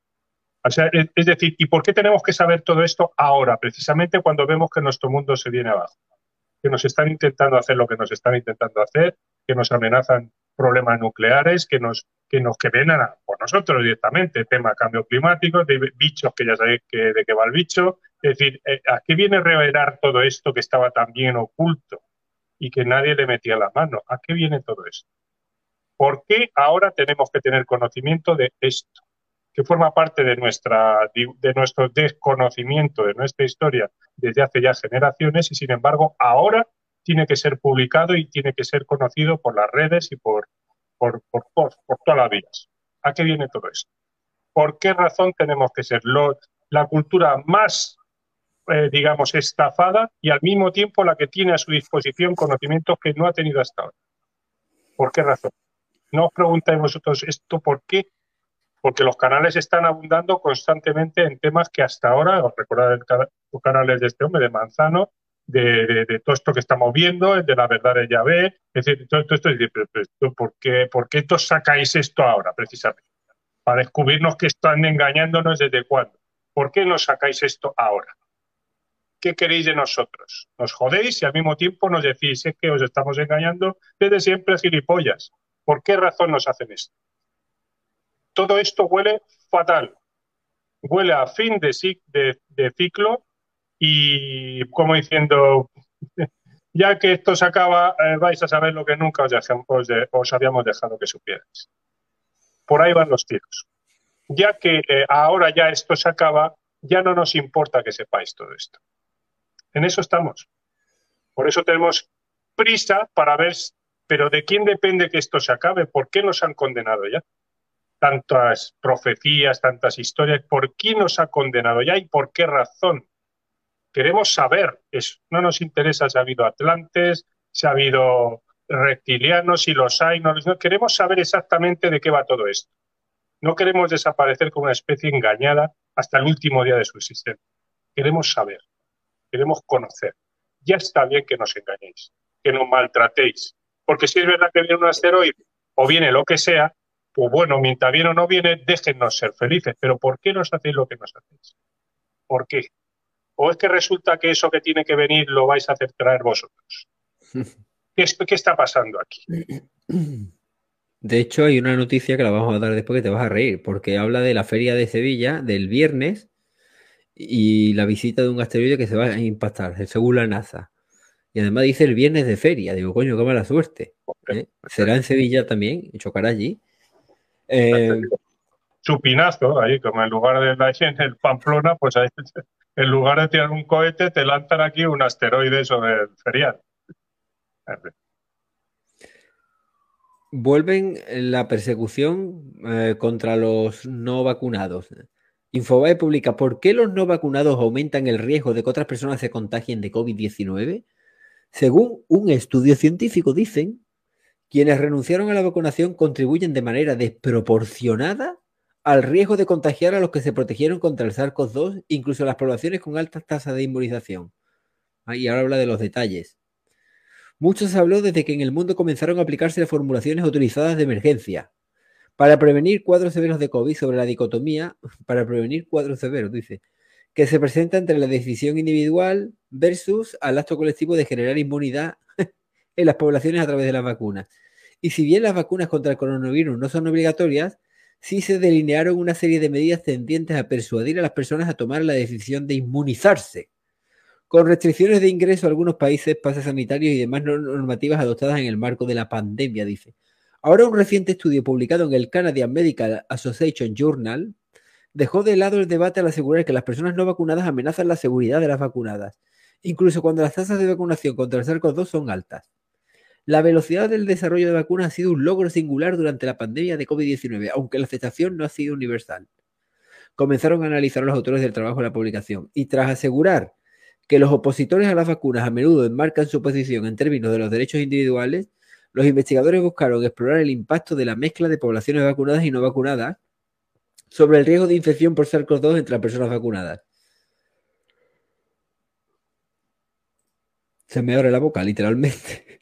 O sea, es, es decir, ¿y por qué tenemos que saber todo esto ahora, precisamente cuando vemos que nuestro mundo se viene abajo? Que nos están intentando hacer lo que nos están intentando hacer, que nos amenazan problemas nucleares que nos que nos que vienen a por nosotros directamente, tema cambio climático, de bichos que ya sabéis que, de qué va el bicho. Es decir, eh, ¿a qué viene revelar todo esto que estaba tan bien oculto y que nadie le metía la mano? ¿A qué viene todo esto? ¿Por qué ahora tenemos que tener conocimiento de esto? Que forma parte de, nuestra, de nuestro desconocimiento de nuestra historia desde hace ya generaciones y, sin embargo, ahora tiene que ser publicado y tiene que ser conocido por las redes y por, por, por, por, por todas las vías. ¿A qué viene todo esto? ¿Por qué razón tenemos que ser lo, la cultura más, eh, digamos, estafada y al mismo tiempo la que tiene a su disposición conocimientos que no ha tenido hasta ahora? ¿Por qué razón? No os preguntáis vosotros esto por qué. Porque los canales están abundando constantemente en temas que hasta ahora, os recordad los canales de este hombre, de Manzano, de, de, de todo esto que estamos viendo, de la verdad de Yahvé, es decir, todo, todo esto, pero, pero, ¿por qué, ¿por qué os sacáis esto ahora, precisamente? Para descubrirnos que están engañándonos desde cuándo. ¿Por qué nos sacáis esto ahora? ¿Qué queréis de nosotros? ¿Nos jodéis y al mismo tiempo nos decís es que os estamos engañando desde siempre, gilipollas? ¿Por qué razón nos hacen esto? Todo esto huele fatal. Huele a fin de, de, de ciclo y como diciendo, ya que esto se acaba, eh, vais a saber lo que nunca os, dejamos, os, de, os habíamos dejado que supierais. Por ahí van los tiros. Ya que eh, ahora ya esto se acaba, ya no nos importa que sepáis todo esto. En eso estamos. Por eso tenemos prisa para ver, pero ¿de quién depende que esto se acabe? ¿Por qué nos han condenado ya? Tantas profecías, tantas historias, ¿por quién nos ha condenado ya y por qué razón? Queremos saber eso. No nos interesa si ha habido atlantes, si ha habido reptilianos, si los hay, no, no. Queremos saber exactamente de qué va todo esto. No queremos desaparecer como una especie engañada hasta el último día de su existencia. Queremos saber, queremos conocer. Ya está bien que nos engañéis, que nos maltratéis, porque si es verdad que viene un asteroide o viene lo que sea, pues bueno, mientras viene o no viene, déjennos ser felices. Pero ¿por qué nos hacéis lo que nos hacéis? ¿Por qué? ¿O es que resulta que eso que tiene que venir lo vais a hacer traer vosotros? ¿Qué, qué está pasando aquí? De hecho, hay una noticia que la vamos a dar después que te vas a reír, porque habla de la feria de Sevilla del viernes y la visita de un asteroide que se va a impactar, según la NASA. Y además dice el viernes de feria. Digo, coño, qué mala suerte. ¿Eh? ¿Será en Sevilla también? ¿Y chocará allí? Eh, Chupinazo, ahí, como en lugar de la en el Pamplona, pues ahí, en lugar de tirar un cohete, te lanzan aquí un asteroide sobre el ferial. Vuelven la persecución eh, contra los no vacunados. Infobae publica: ¿por qué los no vacunados aumentan el riesgo de que otras personas se contagien de COVID diecinueve? Según un estudio científico, dicen, quienes renunciaron a la vacunación contribuyen de manera desproporcionada al riesgo de contagiar a los que se protegieron contra el SARS CoV dos, incluso las poblaciones con altas tasas de inmunización. Ah, y ahora habla de los detalles. Mucho se habló desde que en el mundo comenzaron a aplicarse las formulaciones autorizadas de emergencia para prevenir cuadros severos de COVID, sobre la dicotomía, para prevenir cuadros severos, dice, que se presenta entre la decisión individual versus al acto colectivo de generar inmunidad en las poblaciones a través de las vacunas. Y si bien las vacunas contra el coronavirus no son obligatorias, sí se delinearon una serie de medidas tendientes a persuadir a las personas a tomar la decisión de inmunizarse, con restricciones de ingreso a algunos países, pases sanitarios y demás normativas adoptadas en el marco de la pandemia, dice. Ahora, un reciente estudio publicado en el Canadian Medical Association Journal dejó de lado el debate al asegurar que las personas no vacunadas amenazan la seguridad de las vacunadas, incluso cuando las tasas de vacunación contra el SARS CoV dos son altas. La velocidad del desarrollo de vacunas ha sido un logro singular durante la pandemia de COVID diecinueve, aunque la aceptación no ha sido universal. Comenzaron a analizar los autores del trabajo de la publicación y, tras asegurar que los opositores a las vacunas a menudo enmarcan su posición en términos de los derechos individuales, los investigadores buscaron explorar el impacto de la mezcla de poblaciones vacunadas y no vacunadas sobre el riesgo de infección por SARS CoV dos entre las personas vacunadas. Se me abre la boca, literalmente.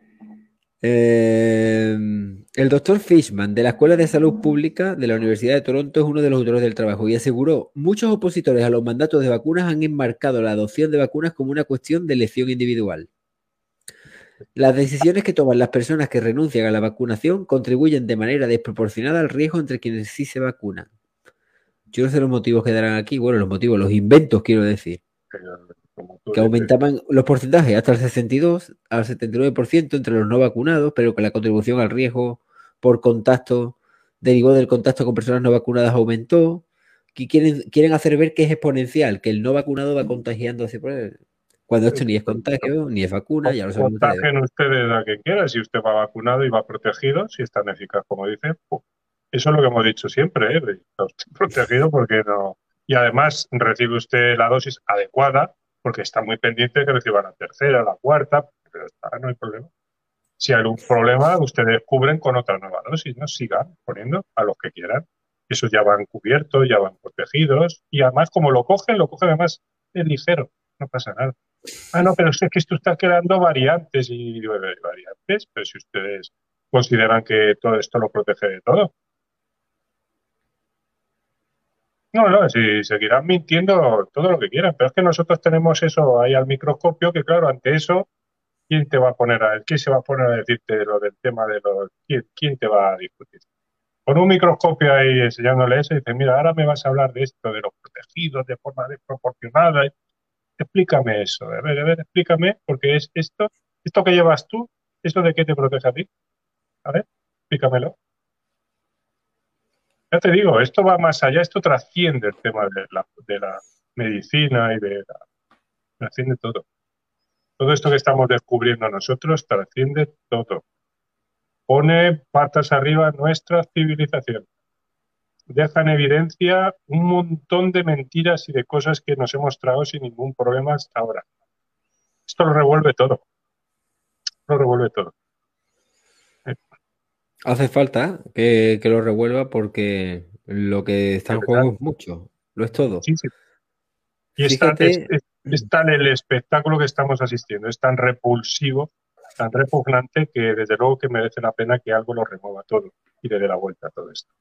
Eh, el doctor Fishman, de la Escuela de Salud Pública de la Universidad de Toronto, es uno de los autores del trabajo y aseguró: muchos opositores a los mandatos de vacunas han enmarcado la adopción de vacunas como una cuestión de elección individual. Las decisiones que toman las personas que renuncian a la vacunación contribuyen de manera desproporcionada al riesgo entre quienes sí se vacunan. Yo no sé los motivos que darán aquí. Bueno, los motivos, los inventos, quiero decir. Que aumentaban los porcentajes hasta el sesenta y dos al setenta y nueve por ciento entre los no vacunados, pero que la contribución al riesgo por contacto derivó del contacto con personas no vacunadas aumentó. Que quieren, quieren hacer ver que es exponencial, que el no vacunado va contagiándose por él. Cuando esto ni es contagio, ni es vacuna, ya lo sabemos ustedes. Contagien ustedes a quien quiera. Si usted va vacunado y va protegido, si es tan eficaz como dice, pues, eso es lo que hemos dicho siempre, ¿eh? Está usted protegido porque no. Y además recibe usted la dosis adecuada porque está muy pendiente de que reciba la tercera, la cuarta, pero está, no hay problema. Si hay algún problema, ustedes cubren con otra nueva dosis, ¿no? Sigan poniendo a los que quieran. Esos ya van cubiertos, ya van protegidos y además como lo cogen, lo cogen además es ligero, no pasa nada. Ah, no, pero es que esto está creando variantes y digo, variantes, pero si ustedes consideran que todo esto lo protege de todo. No, no, si seguirán mintiendo todo lo que quieran, pero es que nosotros tenemos eso ahí al microscopio, que claro, ante eso, ¿quién te va a poner a, quién se va a poner a decirte lo del tema de los, quién, quién te va a discutir? Con un microscopio ahí enseñándole eso y dice, mira, ahora me vas a hablar de esto, de los protegidos de forma desproporcionada. Explícame eso, a ver, a ver, explícame, porque es esto, esto que llevas tú, ¿esto de qué te protege a ti? A ver, explícamelo. Ya te digo, esto va más allá, esto trasciende el tema de la, de la medicina y de la, trasciende todo. Todo esto que estamos descubriendo nosotros trasciende todo. Pone patas arriba nuestra civilización. Deja en evidencia un montón de mentiras y de cosas que nos hemos tragado sin ningún problema hasta ahora. Esto lo revuelve todo. Lo revuelve todo. Eh. Hace falta que, que lo revuelva porque lo que está en juego es mucho. Lo es todo. Sí, sí. Y es tan, es, es, es tan el espectáculo que estamos asistiendo, es tan repulsivo, tan repugnante, que desde luego que merece la pena que algo lo remueva todo y le dé la vuelta a todo esto.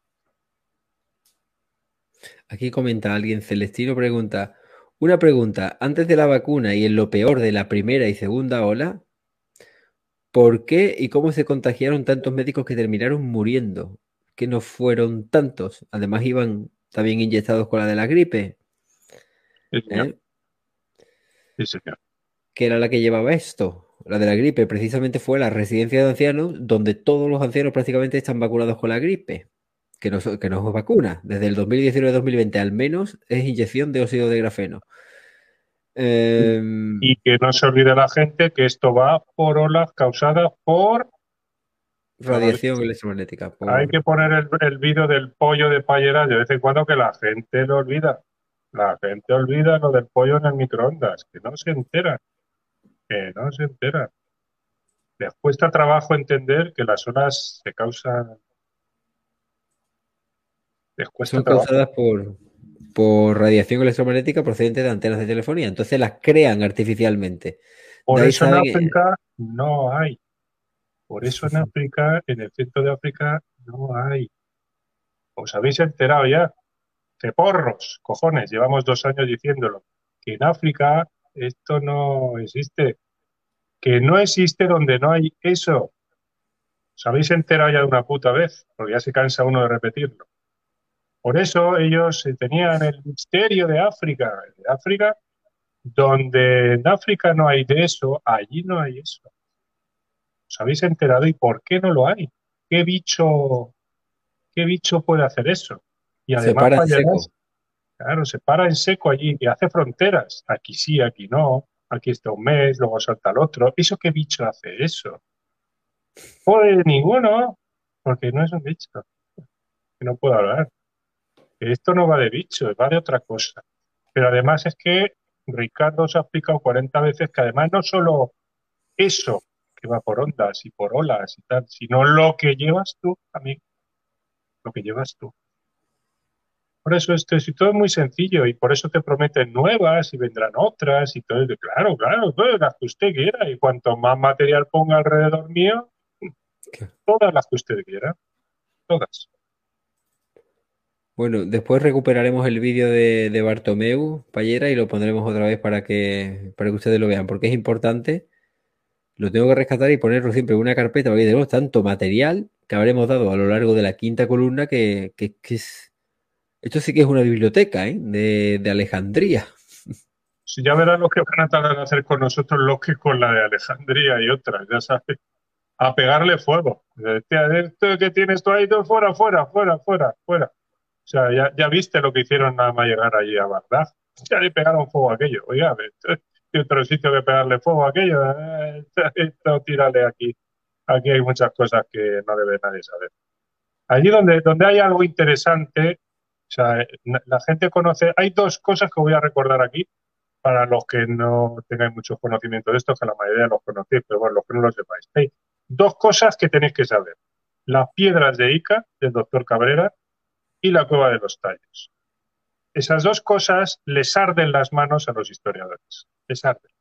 Aquí comenta alguien, Celestino pregunta, una pregunta, antes de la vacuna y en lo peor de la primera y segunda ola, ¿por qué y cómo se contagiaron tantos médicos que terminaron muriendo? Que no fueron tantos, además iban también inyectados con la de la gripe. Sí, señor. ¿Eh? Sí, señor. Que era la que llevaba esto, la de la gripe, precisamente fue la residencia de ancianos, donde todos los ancianos prácticamente están vacunados con la gripe, que no, que no es vacuna, desde el dos mil diecinueve dos mil veinte al menos es inyección de óxido de grafeno. Eh... Y que no se olvide la gente que esto va por olas causadas por radiación electromagnética. Por... Hay que poner el, el vídeo del pollo de Payera de vez en cuando, que la gente lo olvida. La gente olvida lo del pollo en el microondas, que no se entera. Que no se entera. Les cuesta trabajo entender que las olas se causan. Les cuesta Son trabajo. causadas por, por radiación electromagnética procedente de antenas de telefonía. Entonces las crean artificialmente. Por eso en África que... no hay. Por eso en África, en el centro de África, no hay. ¿Os habéis enterado ya? ¡Qué porros! Cojones, llevamos dos años diciéndolo. Que en África esto no existe. Que no existe donde no hay eso. ¿Os habéis enterado ya de una puta vez? Porque ya se cansa uno de repetirlo. Por eso ellos tenían el misterio de África. De África, donde en África no hay de eso, allí no hay eso. ¿Os habéis enterado? ¿Y por qué no lo hay? ¿Qué bicho, qué bicho puede hacer eso? Y además, se para en seco. Claro, se para en seco allí y hace fronteras. Aquí sí, aquí no. Aquí está un mes, luego salta el otro. ¿Eso qué bicho hace eso? Pues ninguno, porque no es un bicho. Que no puedo hablar. Esto no va de bichos, va de otra cosa. Pero además es que Ricardo os ha explicado cuarenta veces que además no solo eso, que va por ondas y por olas y tal, sino lo que llevas tú, amigo. Lo que llevas tú. Por eso esto es, y todo es muy sencillo y por eso te prometen nuevas y vendrán otras y todo. Claro, claro, todas las que usted quiera y cuanto más material ponga alrededor mío, todas las que usted quiera. Todas. Bueno, después recuperaremos el vídeo de, de Bartomeu Payera y lo pondremos otra vez para que, para que ustedes lo vean, porque es importante lo tengo que rescatar y ponerlo siempre en una carpeta, porque tenemos tanto material que habremos dado a lo largo de la quinta columna que, que, que es... Esto sí que es una biblioteca, ¿eh? de, de Alejandría. Si ya verás lo que van a tardar en hacer con nosotros los que con la de Alejandría y otras, ya sabes, a pegarle fuego. Esto que tienes tú ahí, todo fuera, fuera, fuera, fuera, fuera. O sea, ya, ya viste lo que hicieron nada más llegar allí a Bagdad. Ya le pegaron fuego a aquello. Oiga, hay otro sitio que pegarle fuego a aquello. Esto, tírale aquí. Aquí hay muchas cosas que no debe nadie saber. Allí donde, donde hay algo interesante, o sea, la gente conoce... Hay dos cosas que voy a recordar aquí para los que no tengáis mucho conocimiento de esto, que la mayoría los conocéis, pero bueno, los que no lo sepáis. Hay dos cosas que tenéis que saber. Las piedras de Ica, del doctor Cabrera, y la cueva de los Tallos. Esas dos cosas les arden las manos a los historiadores. Les arden.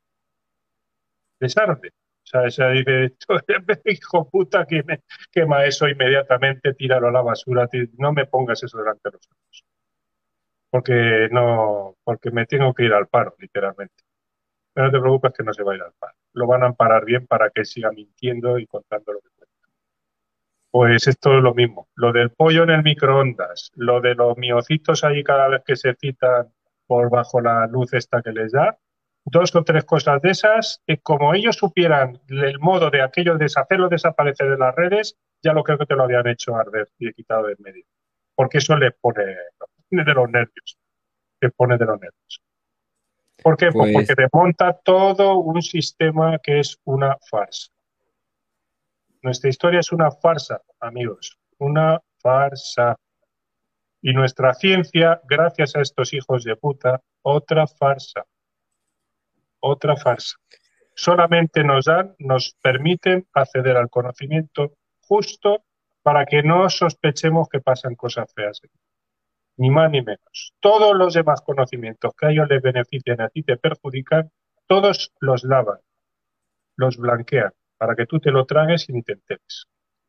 Les arde. O sea, esa dice, hijo puta, que me quema eso inmediatamente, tíralo a la basura, no me pongas eso delante de los ojos. Porque no, porque me tengo que ir al paro, literalmente. Pero no te preocupes que no se va a ir al paro. Lo van a amparar bien para que siga mintiendo y contando lo que cuenta. Pues esto es lo mismo. Lo del pollo en el microondas, lo de los miocitos ahí cada vez que se citan por bajo la luz esta que les da, dos o tres cosas de esas, que como ellos supieran el modo de aquello de deshacerlo desaparecer de las redes, ya lo creo que te lo habían hecho arder y quitado de en medio. Porque eso les pone de los nervios. Les pone de los nervios. ¿Por qué? Pues, pues porque desmonta todo un sistema que es una farsa. Nuestra historia es una farsa, amigos. Una farsa. Y nuestra ciencia, gracias a estos hijos de puta, otra farsa. Otra farsa. Solamente nos dan, nos permiten acceder al conocimiento justo para que no sospechemos que pasan cosas feas. Ni más ni menos. Todos los demás conocimientos que a ellos les benefician y a ti te perjudican, todos los lavan, los blanquean, para que tú te lo tragues y ni te enteres.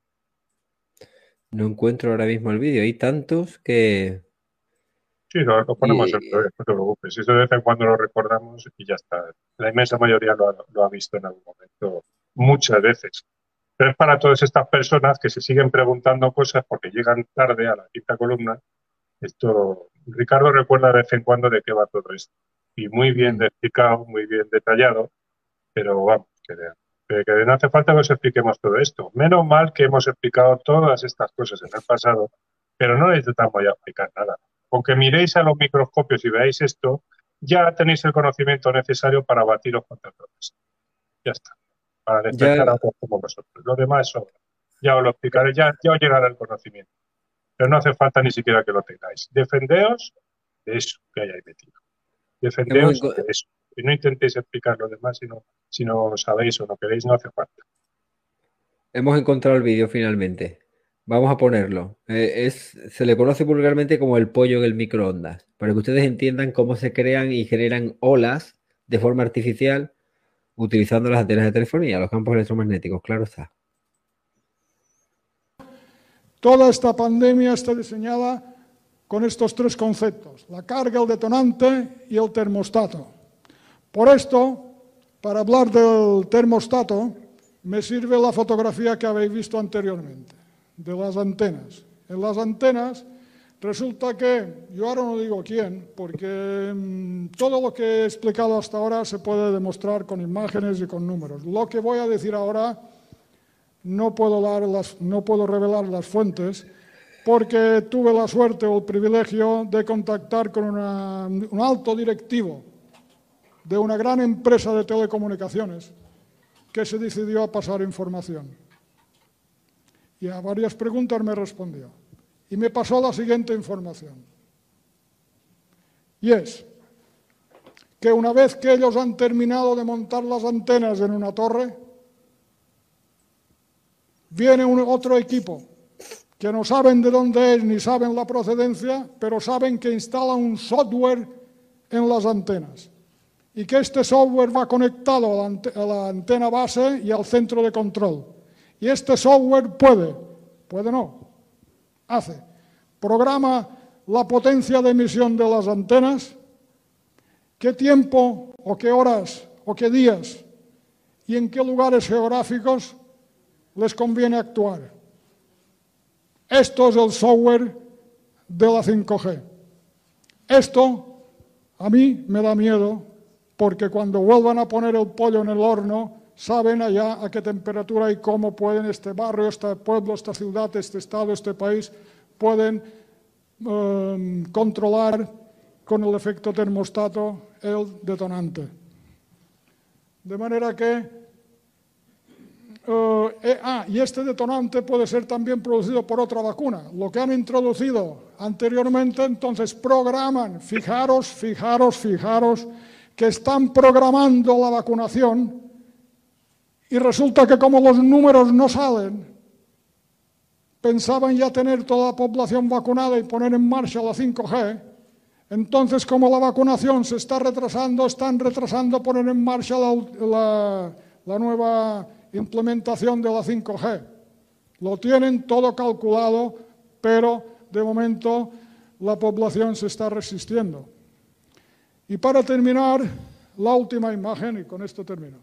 No encuentro ahora mismo el vídeo. Hay tantos que... Sí, lo, lo ponemos y... en breve, no te preocupes. Eso de vez en cuando lo recordamos y ya está. La inmensa mayoría lo ha, lo ha visto en algún momento, muchas veces. Pero es para todas estas personas que se siguen preguntando cosas porque llegan tarde a la quinta columna. Esto, Ricardo recuerda de vez en cuando de qué va todo esto. Y muy bien mm. explicado, muy bien detallado, pero vamos, que, que, que no hace falta que os expliquemos todo esto. Menos mal que hemos explicado todas estas cosas en el pasado, pero no necesitamos ya explicar nada. Con que miréis a los microscopios y veáis esto, ya tenéis el conocimiento necesario para batiros contra todo esto. Ya está. Para despertar ya... a todos como vosotros. Lo demás es sobra. Ya os lo explicaré, ya, ya os llegará el conocimiento. Pero no hace falta ni siquiera que lo tengáis. Defendeos de eso que hay ahí metido. Defendeos Hemos... de eso. Y no intentéis explicar lo demás si no, si no sabéis o no queréis, no hace falta. Hemos encontrado el vídeo finalmente. Vamos a ponerlo. Eh, es, se le conoce vulgarmente como el pollo en el microondas, para que ustedes entiendan cómo se crean y generan olas de forma artificial utilizando las antenas de telefonía, los campos electromagnéticos, claro está. Toda esta pandemia está diseñada con estos tres conceptos: la carga, el detonante y el termostato. Por esto, para hablar del termostato, me sirve la fotografía que habéis visto anteriormente, de las antenas. En las antenas resulta que, yo ahora no digo quién, porque mmm, todo lo que he explicado hasta ahora se puede demostrar con imágenes y con números. Lo que voy a decir ahora no puedo, dar las, no puedo revelar las fuentes, porque tuve la suerte o el privilegio de contactar con una, un alto directivo de una gran empresa de telecomunicaciones que se decidió a pasar información. Y a varias preguntas me respondió. Y me pasó la siguiente información. Y es que una vez que ellos han terminado de montar las antenas en una torre, viene un otro equipo que no saben de dónde es ni saben la procedencia, pero saben que instala un software en las antenas y que este software va conectado a la, a la antena base y al centro de control. Y este software puede, puede no, hace, programa la potencia de emisión de las antenas, qué tiempo o qué horas o qué días y en qué lugares geográficos les conviene actuar. Esto es el software de la cinco G. Esto a mí me da miedo porque cuando vuelvan a poner el pollo en el horno, saben allá a qué temperatura y cómo pueden este barrio, este pueblo, esta ciudad, este estado, este país, pueden eh, controlar con el efecto termostato el detonante. De manera que... Uh, eh, ah, y este detonante puede ser también producido por otra vacuna. Lo que han introducido anteriormente, entonces programan, fijaros, fijaros, fijaros, que están programando la vacunación y resulta que como los números no salen, pensaban ya tener toda la población vacunada y poner en marcha la cinco G, entonces como la vacunación se está retrasando, están retrasando poner en marcha la, la, la nueva implementación de la cinco G. Lo tienen todo calculado, pero de momento la población se está resistiendo. Y para terminar, la última imagen, y con esto termino.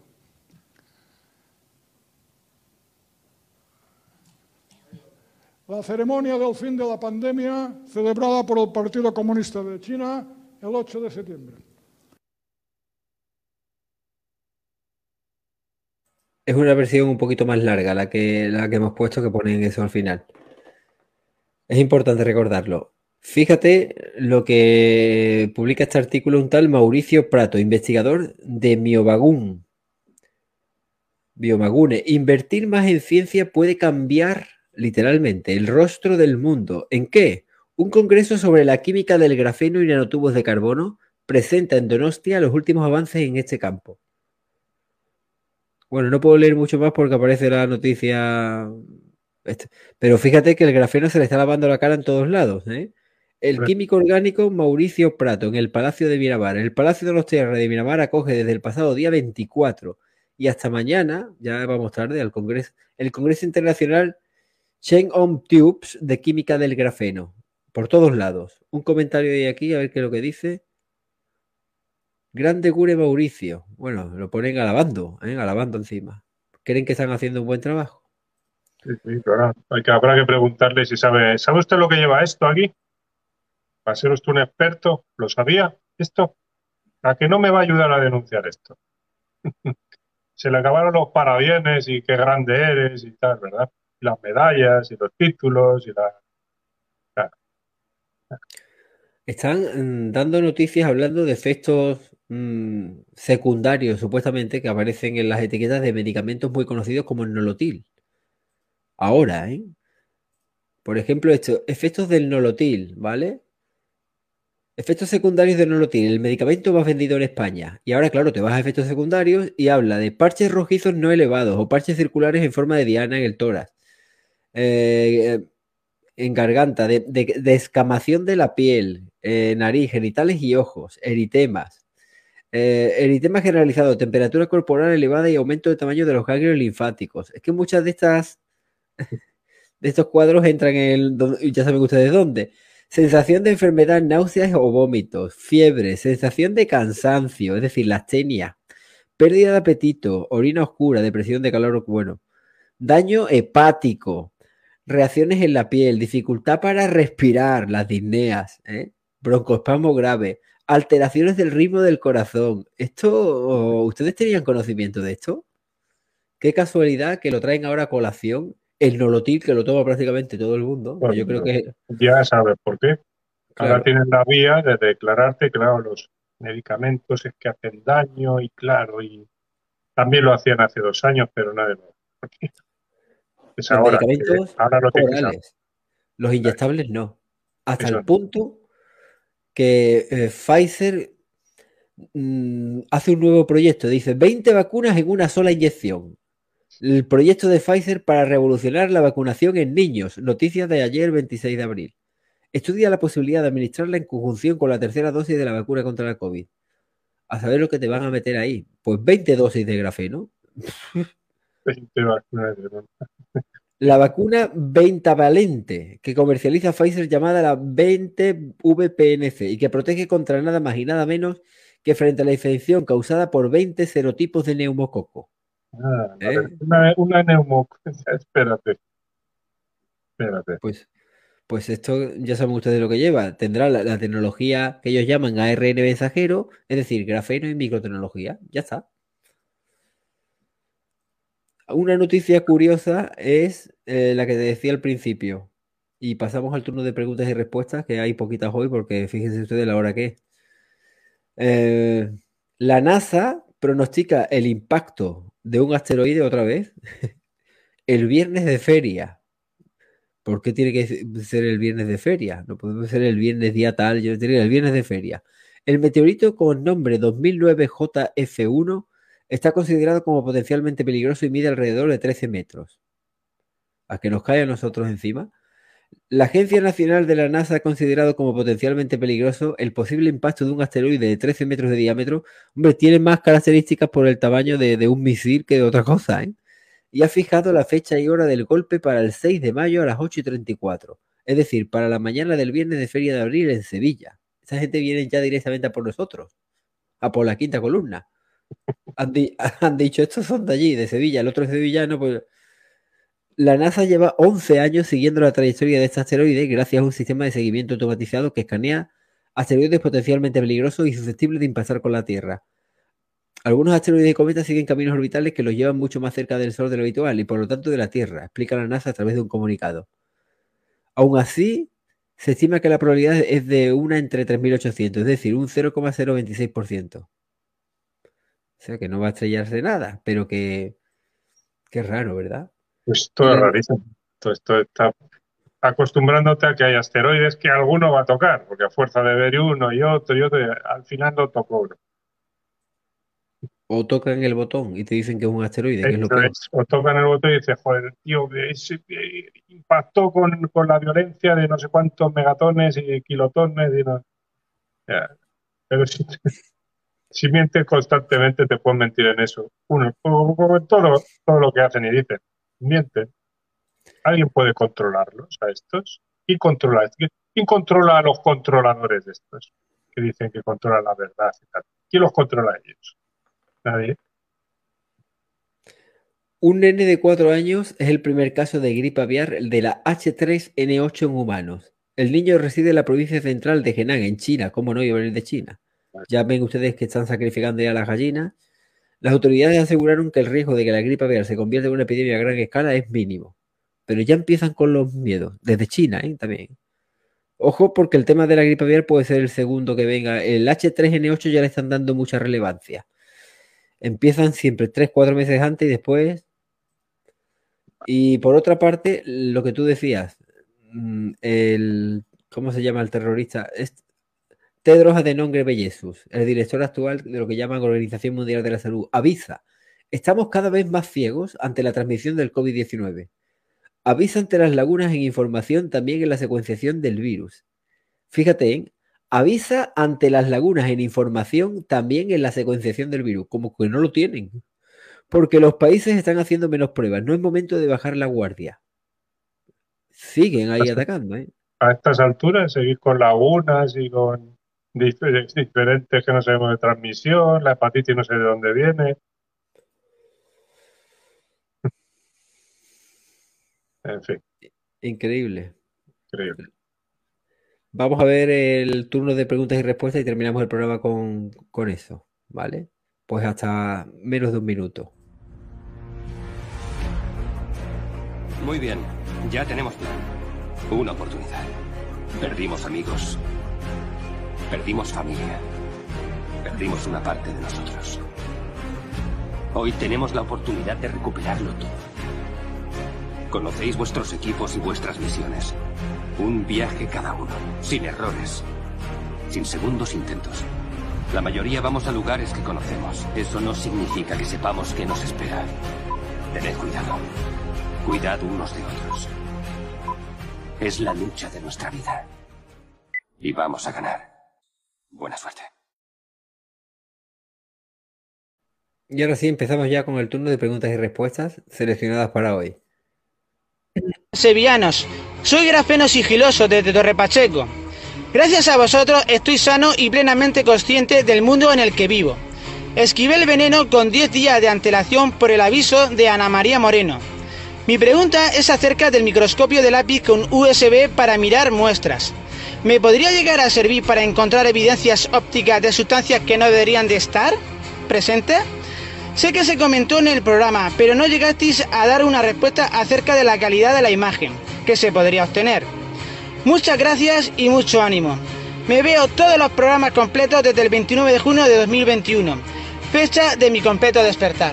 La ceremonia del fin de la pandemia celebrada por el Partido Comunista de China el ocho de septiembre. Es una versión un poquito más larga la que, la que hemos puesto, que ponen eso al final. Es importante recordarlo. Fíjate lo que publica este artículo un tal Mauricio Prato, investigador de Miobagún. Biomagune. Invertir más en ciencia puede cambiar, literalmente, el rostro del mundo. ¿En qué? Un congreso sobre la química del grafeno y nanotubos de carbono presenta en Donostia los últimos avances en este campo. Bueno, no puedo leer mucho más porque aparece la noticia. Pero fíjate que el grafeno se le está lavando la cara en todos lados, ¿eh? El químico orgánico Mauricio Prato en el Palacio de Miramar. El Palacio de los Tierras de Miramar acoge desde el pasado día veinticuatro y hasta mañana, ya vamos tarde al Congreso, el Congreso Internacional Chen On Tubes de Química del Grafeno. Por todos lados. Un comentario de aquí, a ver qué es lo que dice. Grande Gure Mauricio. Bueno, lo ponen alabando, ¿eh? Alabando encima. ¿Creen que están haciendo un buen trabajo? Sí, sí, claro. Hay que, habrá que preguntarle si sabe. ¿Sabe usted lo que lleva esto aquí? ¿Va a ser usted un experto? ¿Lo sabía esto? ¿A que no me va a ayudar a denunciar esto? Se le acabaron los parabienes y qué grande eres y tal, ¿verdad? Y las medallas y los títulos y la... Claro. Están mmm, dando noticias hablando de efectos mmm, secundarios, supuestamente, que aparecen en las etiquetas de medicamentos muy conocidos como el nolotil. Ahora, ¿eh? Por ejemplo, esto, efectos del nolotil, ¿vale? Efectos secundarios del nolotil, el medicamento más vendido en España. Y ahora, claro, te vas a efectos secundarios y habla de parches rojizos no elevados o parches circulares en forma de diana en el tórax. Eh, en garganta, de, de, de escamación de la piel, eh, nariz, genitales y ojos, eritemas. Eh, eritema generalizado, temperatura corporal elevada y aumento de tamaño de los ganglios linfáticos. Es que muchas de estas de estos cuadros entran en el, ya saben ustedes dónde. Sensación de enfermedad, náuseas o vómitos, fiebre, sensación de cansancio, es decir, la astenia, pérdida de apetito, orina oscura, depresión de calor, bueno, daño hepático, reacciones en la piel, dificultad para respirar, las disneas, ¿eh? Broncoespasmo grave, alteraciones del ritmo del corazón. ¿Esto, ustedes tenían conocimiento de esto? Qué casualidad que lo traen ahora a colación. El nolotil, que lo toma prácticamente todo el mundo. Bueno, yo creo que... Ya sabes por qué. Claro. Ahora tienen la vía de declararte, claro, los medicamentos es que hacen daño y claro, y también lo hacían hace dos años, pero nada más. Es los ahora, medicamentos ahora lo tienes que orales, saber. los inyectables no. Hasta Eso el punto que eh, Pfizer mmm, hace un nuevo proyecto. Dice veinte vacunas en una sola inyección. El proyecto de Pfizer para revolucionar la vacunación en niños. Noticias de ayer, veintiséis de abril. Estudia la posibilidad de administrarla en conjunción con la tercera dosis de la vacuna contra la COVID. A saber lo que te van a meter ahí. Pues veinte dosis de grafeno. veinte vacunas de... La vacuna veintavalente que comercializa Pfizer llamada la veinte V P N C y que protege contra nada más y nada menos que frente a la infección causada por veinte serotipos de neumococo. Ah, ¿Eh? Una, una neumo... Espérate. Espérate. Pues, pues esto ya saben ustedes lo que lleva. Tendrá la, la tecnología que ellos llaman A R N mensajero, es decir, grafeno y microtecnología. Ya está. Una noticia curiosa es eh, la que te decía al principio. Y pasamos al turno de preguntas y respuestas, que hay poquitas hoy, porque fíjense ustedes la hora que es. Eh, la NASA pronostica el impacto de un asteroide otra vez el viernes de feria. ¿Por qué tiene que ser el viernes de feria? No puede ser el viernes día tal, yo diría el viernes de feria. El meteorito con nombre dos mil nueve J F uno está considerado como potencialmente peligroso y mide alrededor de trece metros. ¿A que nos cae a nosotros encima? La Agencia Nacional de la NASA ha considerado como potencialmente peligroso el posible impacto de un asteroide de trece metros de diámetro. Hombre, tiene más características por el tamaño de, de un misil que de otra cosa, ¿eh? Y ha fijado la fecha y hora del golpe para el seis de mayo a las ocho y treinta y cuatro. Es decir, para la mañana del viernes de Feria de Abril en Sevilla. Esa gente viene ya directamente a por nosotros, a por la quinta columna. Han, di han dicho, estos son de allí, de Sevilla, el otro es sevillano, pues... La NASA lleva once años siguiendo la trayectoria de este asteroide gracias a un sistema de seguimiento automatizado que escanea asteroides potencialmente peligrosos y susceptibles de impactar con la Tierra. Algunos asteroides y cometas siguen caminos orbitales que los llevan mucho más cerca del Sol de lo habitual y por lo tanto de la Tierra, explica la NASA a través de un comunicado. Aún así, se estima que la probabilidad es de una entre tres mil ochocientos, es decir, un cero coma cero veintiséis por ciento. O sea que no va a estrellarse nada, pero que... Qué raro, ¿verdad? Pues todo es rarísimo. Todo esto está acostumbrándote a que hay asteroides que alguno va a tocar, porque a fuerza de ver uno y otro y otro, al final no tocó uno. O tocan el botón y te dicen que es un asteroide, que es lo peor. Es, o tocan el botón y dices, joder, tío, que ese, que impactó con, con la violencia de no sé cuántos megatones y kilotones. Y no. Ya. Pero si, si mientes constantemente te pueden mentir en eso. Uno, como, como en todo, todo lo que hacen y dicen, mienten. ¿Alguien puede controlarlos a estos? ¿Quién controla esto? ¿Quién controla a los controladores de estos? Que dicen que controlan la verdad y tal. ¿Quién los controla a ellos? Nadie. Un nene de cuatro años es el primer caso de gripe aviar de la H tres N ocho en humanos. El niño reside en la provincia central de Henan, en China. ¿Cómo no iba a venir de China? Ya ven ustedes que están sacrificando ya las gallinas. Las autoridades aseguraron que el riesgo de que la gripe aviar se convierta en una epidemia a gran escala es mínimo. Pero ya empiezan con los miedos. Desde China, ¿eh? También. Ojo, porque el tema de la gripe aviar puede ser el segundo que venga. El H tres N ocho ya le están dando mucha relevancia. Empiezan siempre tres, cuatro meses antes y después. Y por otra parte, lo que tú decías, el, ¿cómo se llama el terrorista? Es Tedros Adhanom Ghebreyesus, el director actual de lo que llaman Organización Mundial de la Salud, avisa: estamos cada vez más ciegos ante la transmisión del COVID diecinueve. Avisa ante las lagunas en información, también en la secuenciación del virus. Fíjate, ¿eh? Avisa ante las lagunas en información, también en la secuenciación del virus. Como que no lo tienen. Porque los países están haciendo menos pruebas. No es momento de bajar la guardia. Siguen ahí atacando, ¿eh? A estas alturas, seguir con lagunas y con dif- diferentes que no sabemos de transmisión, la hepatitis no sé de dónde viene. En fin. Increíble. Increíble. Vamos a ver el turno de preguntas y respuestas y terminamos el programa con, con eso, ¿vale? Pues hasta menos de un minuto. Muy bien, ya tenemos plan. Una oportunidad. Perdimos amigos. Perdimos familia. Perdimos una parte de nosotros. Hoy tenemos la oportunidad de recuperarlo todo. Conocéis vuestros equipos y vuestras misiones. Un viaje cada uno, sin errores, sin segundos intentos. La mayoría vamos a lugares que conocemos. Eso no significa que sepamos qué nos espera. Tened cuidado. Cuidad unos de otros. Es la lucha de nuestra vida. Y vamos a ganar. Buena suerte. Y ahora sí, empezamos ya con el turno de preguntas y respuestas seleccionadas para hoy. Sevillanos, soy grafeno sigiloso desde Torre Pacheco. Gracias a vosotros estoy sano y plenamente consciente del mundo en el que vivo. Esquivé el veneno con diez días de antelación por el aviso de Ana María Moreno. Mi pregunta es acerca del microscopio de lápiz con U S B para mirar muestras. ¿Me podría llegar a servir para encontrar evidencias ópticas de sustancias que no deberían de estar presentes? Sé que se comentó en el programa, pero no llegasteis a dar una respuesta acerca de la calidad de la imagen que se podría obtener. Muchas gracias y mucho ánimo. Me veo todos los programas completos desde el veintinueve de junio de dos mil veintiuno, fecha de mi completo despertar.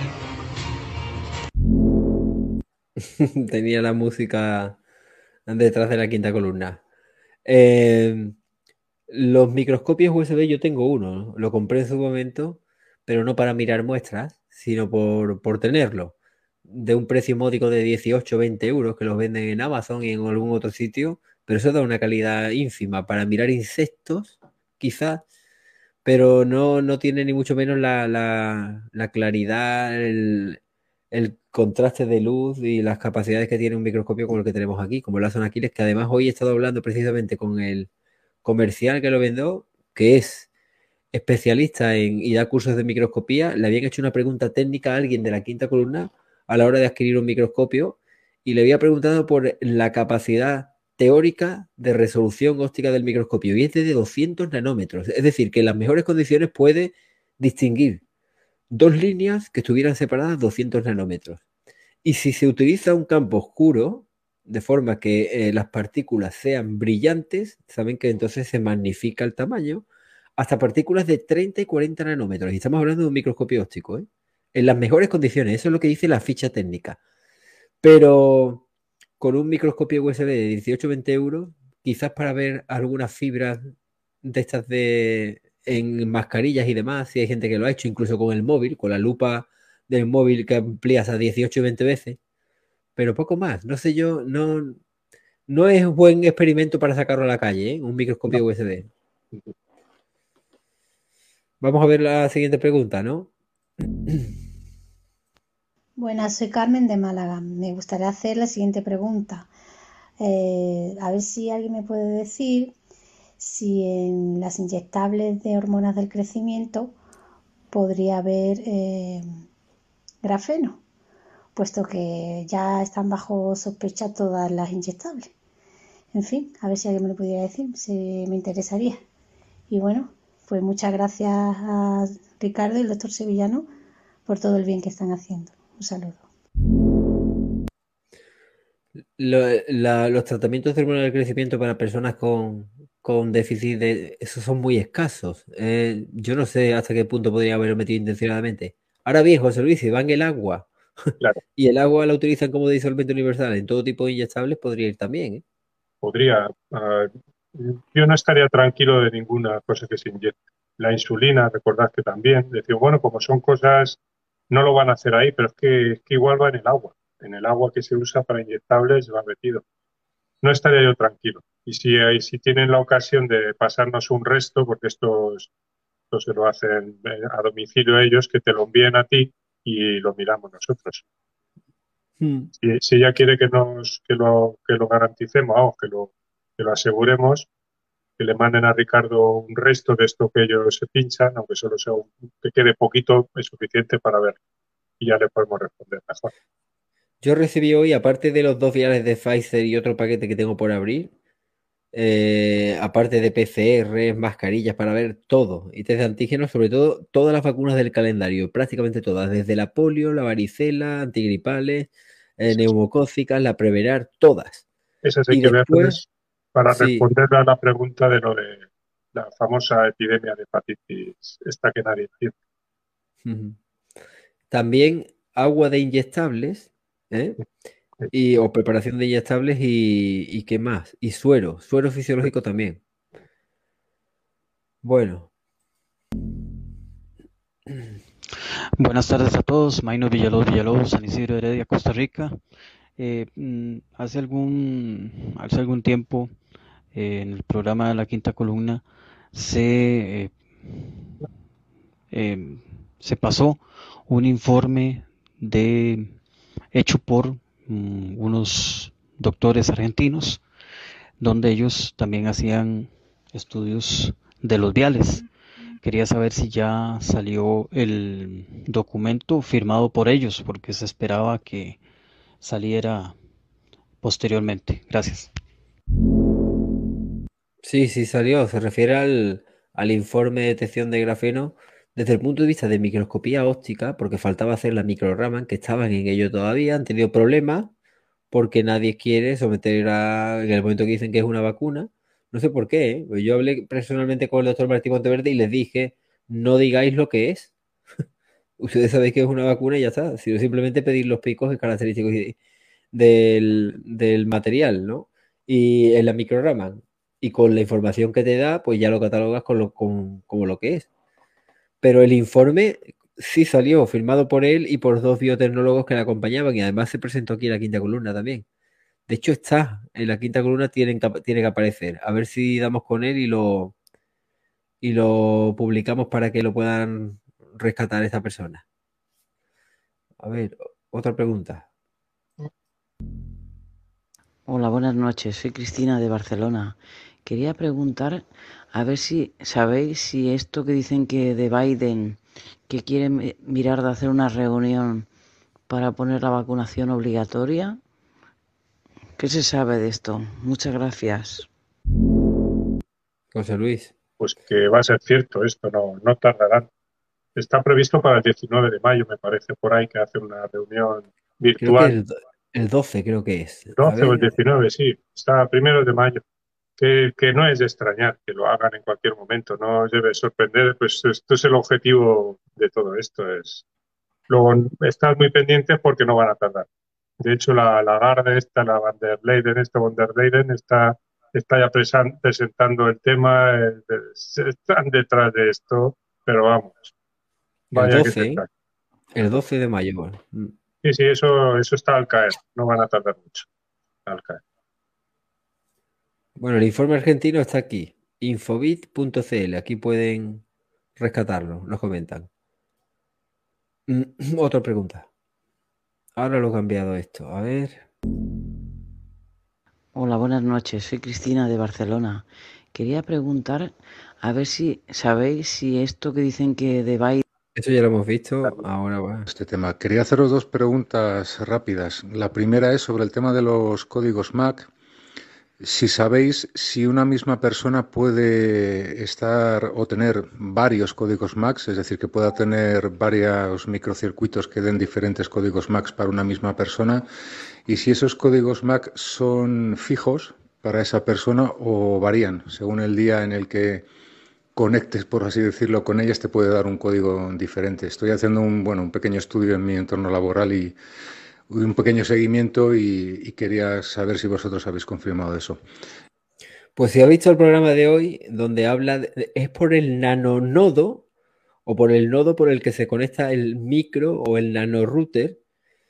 Tenía la música detrás de la quinta columna. Eh, los microscopios U S B yo tengo uno, ¿no? Lo compré en su momento, pero no para mirar muestras, sino por, por tenerlo. De un precio módico de dieciocho o veinte euros que los venden en Amazon y en algún otro sitio, pero eso da una calidad ínfima para mirar insectos, quizás, pero no, no tiene ni mucho menos la, la, la claridad, el, el contraste de luz y las capacidades que tiene un microscopio como el que tenemos aquí, como el Ason Aquiles, que además hoy he estado hablando precisamente con el comercial que lo vendió, que es especialista en y da cursos de microscopía. Le habían hecho una pregunta técnica a alguien de la quinta columna a la hora de adquirir un microscopio y le había preguntado por la capacidad teórica de resolución óptica del microscopio y es de doscientos nanómetros, es decir, que en las mejores condiciones puede distinguir dos líneas que estuvieran separadas doscientos nanómetros. Y si se utiliza un campo oscuro, de forma que eh, las partículas sean brillantes, saben que entonces se magnifica el tamaño, hasta partículas de treinta y cuarenta nanómetros. Y estamos hablando de un microscopio óptico, ¿eh? En las mejores condiciones, eso es lo que dice la ficha técnica. Pero con un microscopio U S B de dieciocho o veinte euros, quizás para ver algunas fibras de estas de en mascarillas y demás, si hay gente que lo ha hecho, incluso con el móvil, con la lupa del móvil que amplías a dieciocho y veinte veces, pero poco más. No sé yo, no, no es un buen experimento para sacarlo a la calle, ¿eh? Un microscopio no. U S B. Vamos a ver la siguiente pregunta, ¿no? Buenas, soy Carmen de Málaga. Me gustaría hacer la siguiente pregunta. Eh, a ver si alguien me puede decir si en las inyectables de hormonas del crecimiento podría haber eh, grafeno, puesto que ya están bajo sospecha todas las inyectables. En fin, a ver si alguien me lo pudiera decir, si me interesaría. Y bueno, pues muchas gracias a Ricardo y el doctor Sevillano por todo el bien que están haciendo. Un saludo. Lo, la, los tratamientos de hormona del crecimiento para personas con, con déficit de esos son muy escasos. Eh, yo no sé hasta qué punto podría haberlo metido intencionadamente. Ahora bien, José Luis, si va en el agua claro. y el agua la utilizan como disolvente universal en todo tipo de inyectables, podría ir también, ¿eh? Podría. Uh, yo no estaría tranquilo de ninguna cosa que se inyecte. La insulina, recordad que también. Decir, bueno, como son cosas, no lo van a hacer ahí, pero es que, es que igual va en el agua. En el agua que se usa para inyectables va metido. No estaría yo tranquilo. Y si, si tienen la ocasión de pasarnos un resto, porque esto, esto se lo hacen a domicilio ellos, que te lo envíen a ti y lo miramos nosotros. Hmm. Si, si ella quiere que nos que lo, que lo garanticemos, vamos, que lo, que lo aseguremos, que le manden a Ricardo un resto de esto que ellos se pinchan, aunque solo sea un, que quede poquito, es suficiente para ver. Y ya le podemos responder mejor. Yo recibí hoy, aparte de los dos viales de Pfizer y otro paquete que tengo por abrir, eh, aparte de P C R, mascarillas para ver todo, y test de antígenos, sobre todo todas las vacunas del calendario, prácticamente todas, desde la polio, la varicela, antigripales, eh, neumocócicas, la Preverar, todas. Esas hay y que después, verlas para sí. responder a la pregunta de lo de la famosa epidemia de hepatitis, esta que nadie tiene. Uh-huh. También agua de inyectables, ¿eh? Y, o preparación de inyectables y, y qué más, y suero, suero fisiológico también. Bueno. Buenas tardes a todos, Maino Villalobos Villalobos, San Isidro Heredia, Costa Rica. Eh, hace algún hace algún tiempo eh, en el programa de la quinta columna se eh, eh, se pasó un informe de hecho por um, unos doctores argentinos, donde ellos también hacían estudios de los viales quería saber si ya salió el documento firmado por ellos, porque se esperaba que saliera posteriormente. Gracias. Sí, sí salió. Se refiere al, al informe de detección de grafeno desde el punto de vista de microscopía óptica, porque faltaba hacer la microraman, que estaban en ello todavía, han tenido problemas porque nadie quiere someter a, en el momento que dicen que es una vacuna, no sé por qué, ¿eh? Pues yo hablé personalmente con el doctor Martín Monteverde y les dije, no digáis lo que es. Ustedes sabéis que es una vacuna y ya está, sino simplemente pedir los picos y característicos del, del material, ¿no? Y en la microraman. Y con la información que te da, pues ya lo catalogas con lo, con, como lo que es. Pero el informe sí salió, firmado por él y por dos biotecnólogos que le acompañaban, y además se presentó aquí en la quinta columna también. De hecho, está en la quinta columna, tiene, tiene que aparecer. A ver si damos con él y lo, y lo publicamos para que lo puedan rescatar esta persona. A ver, otra pregunta. Hola, buenas noches. Soy Cristina de Barcelona. Quería preguntar a ver si sabéis si esto que dicen que de Biden, que quiere mirar de hacer una reunión para poner la vacunación obligatoria. ¿Qué se sabe de esto? Muchas gracias. José Luis. Pues que va a ser cierto esto, no, no tardarán. Está previsto para el diecinueve de mayo, me parece, por ahí, que hace una reunión virtual. Creo que el, el doce creo que es. El doce o el diecinueve, sí. Está primero de mayo. Que, que no es de extrañar que lo hagan en cualquier momento, no os debe sorprender, pues esto es el objetivo de todo esto. Es luego estad muy pendientes porque no van a tardar. De hecho, la Lagarde esta, la Van der Leyen, esta Van der Leyen está, está ya presan, presentando el tema, eh, de, están detrás de esto, pero vamos. Vaya el doce, que se el doce de mayo. Bueno. Sí, sí, eso, eso está al caer, no van a tardar mucho, al caer. Bueno, el informe argentino está aquí, infobit punto c l, aquí pueden rescatarlo, nos comentan. Mm, otra pregunta. Ahora lo he cambiado esto, a ver. Hola, buenas noches, soy Cristina de Barcelona. Quería preguntar a ver si sabéis si esto que dicen que de Biden... Eso ya lo hemos visto, ahora va. Este tema. Quería haceros dos preguntas rápidas. La primera es sobre el tema de los códigos M A C. Si sabéis si una misma persona puede estar o tener varios códigos M A C, es decir, que pueda tener varios microcircuitos que den diferentes códigos M A C para una misma persona, y si esos códigos M A C son fijos para esa persona o varían según el día en el que conectes, por así decirlo, con ellas, te puede dar un código diferente. Estoy haciendo un, bueno, un pequeño estudio en mi entorno laboral y un pequeño seguimiento y, y quería saber si vosotros habéis confirmado eso. Pues si ha visto el programa de hoy, donde habla, de, es por el nanonodo o por el nodo por el que se conecta el micro o el nanorouter,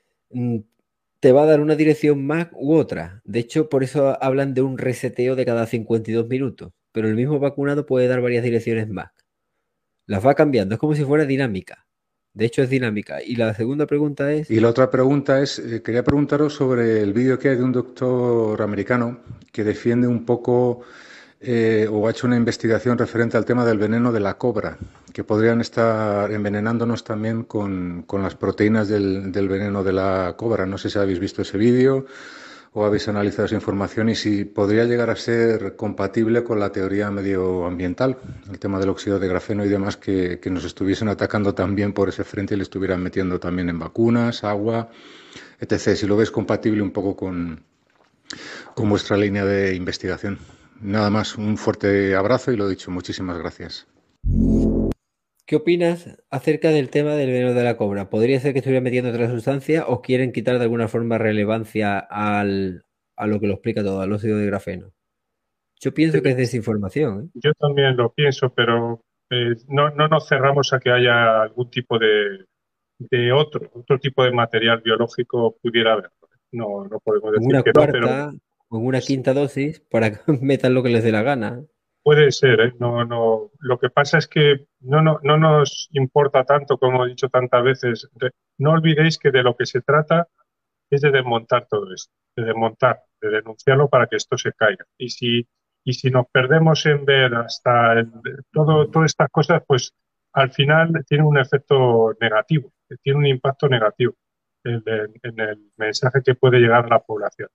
te va a dar una dirección M A C u otra. De hecho, por eso hablan de un reseteo de cada cincuenta y dos minutos. Pero el mismo vacunado puede dar varias direcciones M A C. Las va cambiando, es como si fuera dinámica. De hecho, es dinámica. Y la segunda pregunta es... Y la otra pregunta es, eh, quería preguntaros sobre el vídeo que hay de un doctor americano que defiende un poco eh, o ha hecho una investigación referente al tema del veneno de la cobra, que podrían estar envenenándonos también con, con las proteínas del, del veneno de la cobra. No sé si habéis visto ese vídeo o habéis analizado esa información y si podría llegar a ser compatible con la teoría medioambiental, el tema del óxido de grafeno y demás, que, que nos estuviesen atacando también por ese frente y le estuvieran metiendo también en vacunas, agua, etcétera. Si lo ves compatible un poco con, con vuestra línea de investigación. Nada más, un fuerte abrazo y lo dicho, muchísimas gracias. ¿Qué opinas acerca del tema del veneno de la cobra? ¿Podría ser que estuviera metiendo otra sustancia o quieren quitar de alguna forma relevancia al, a lo que lo explica todo, al óxido de grafeno? Yo pienso que es desinformación, ¿eh? Yo también lo pienso, pero eh, no, no nos cerramos a que haya algún tipo de, de otro, otro tipo de material biológico pudiera haber. No, no podemos decir una que cuarta, no, pero... o una quinta dosis para que metan lo que les dé la gana. Puede ser, ¿eh? No, no. Lo que pasa es que no, no, no nos importa tanto, como he dicho tantas veces. No olvidéis que de lo que se trata es de desmontar todo esto, de desmontar, de denunciarlo para que esto se caiga. Y si, Y si nos perdemos en ver hasta el, todo, todas estas cosas, pues al final tiene un efecto negativo, tiene un impacto negativo en el, en el mensaje que puede llegar a la población.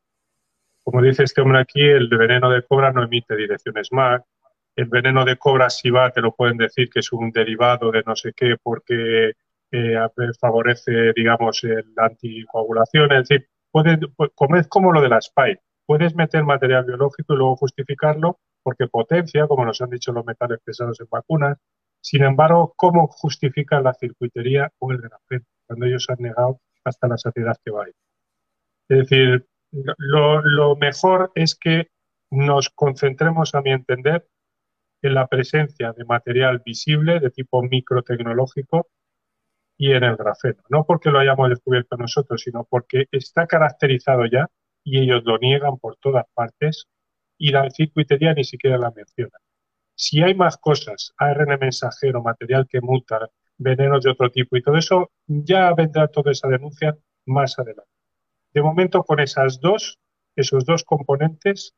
Como dice este hombre aquí, el veneno de cobra no emite direcciones M A C. El veneno de cobra, si va, te lo pueden decir que es un derivado de no sé qué porque eh, favorece, digamos, la anticoagulación. Es decir, puedes, pues, como es como lo de la Spike. Puedes meter material biológico y luego justificarlo porque potencia, como nos han dicho los metales pesados en vacunas. Sin embargo, ¿cómo justifican la circuitería o el grafeno cuando ellos han negado hasta la saciedad que va ahí? Es decir, lo, lo mejor es que nos concentremos, a mi entender, en la presencia de material visible de tipo microtecnológico y en el grafeno. No porque lo hayamos descubierto nosotros, sino porque está caracterizado ya y ellos lo niegan por todas partes y la circuitería ni siquiera la menciona. Si hay más cosas, A R N mensajero, material que muta, venenos de otro tipo y todo eso, ya vendrá toda esa denuncia más adelante. De momento, con esas dos, esos dos componentes,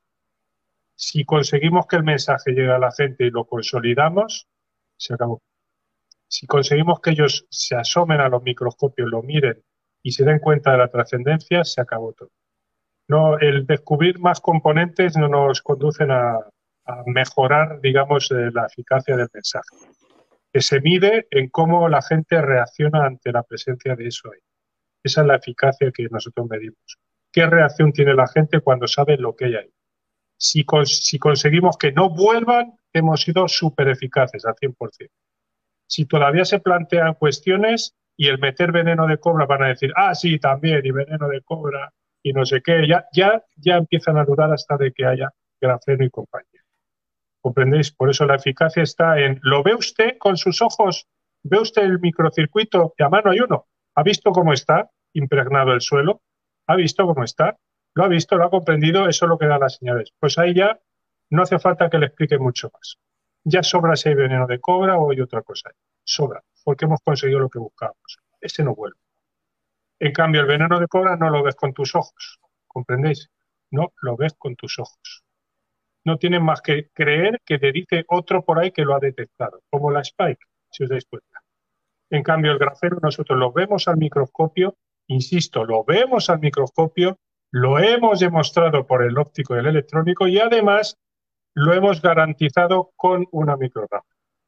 si conseguimos que el mensaje llegue a la gente y lo consolidamos, se acabó. Si conseguimos que ellos se asomen a los microscopios, lo miren y se den cuenta de la trascendencia, se acabó todo. No, el descubrir más componentes no nos conducen a, a mejorar, digamos, eh, la eficacia del mensaje, que se mide en cómo la gente reacciona ante la presencia de eso ahí. Esa es la eficacia que nosotros medimos. ¿Qué reacción tiene la gente cuando sabe lo que hay ahí? Si, cons si conseguimos que no vuelvan, hemos sido súper eficaces al cien por cien. Si todavía se plantean cuestiones y el meter veneno de cobra van a decir, ah, sí, también, y veneno de cobra, y no sé qué, ya, ya, ya empiezan a dudar hasta de que haya grafeno y compañía. ¿Comprendéis? Por eso la eficacia está en, ¿lo ve usted con sus ojos? ¿Ve usted el microcircuito? Y a mano hay uno. ¿Ha visto cómo está impregnado el suelo? ¿Ha visto cómo está? ¿Lo ha visto? ¿Lo ha comprendido? Eso es lo que da las señales. Pues ahí ya no hace falta que le explique mucho más. Ya sobra si hay veneno de cobra o hay otra cosa. Sobra, porque hemos conseguido lo que buscábamos. Ese no vuelve. En cambio, el veneno de cobra no lo ves con tus ojos. ¿Comprendéis? No lo ves con tus ojos. No tienes más que creer que te dice otro por ahí que lo ha detectado, como la Spike, si os dais cuenta. En cambio, el grafeno nosotros lo vemos al microscopio, insisto, lo vemos al microscopio, lo hemos demostrado por el óptico y el electrónico y además lo hemos garantizado con una micrograma.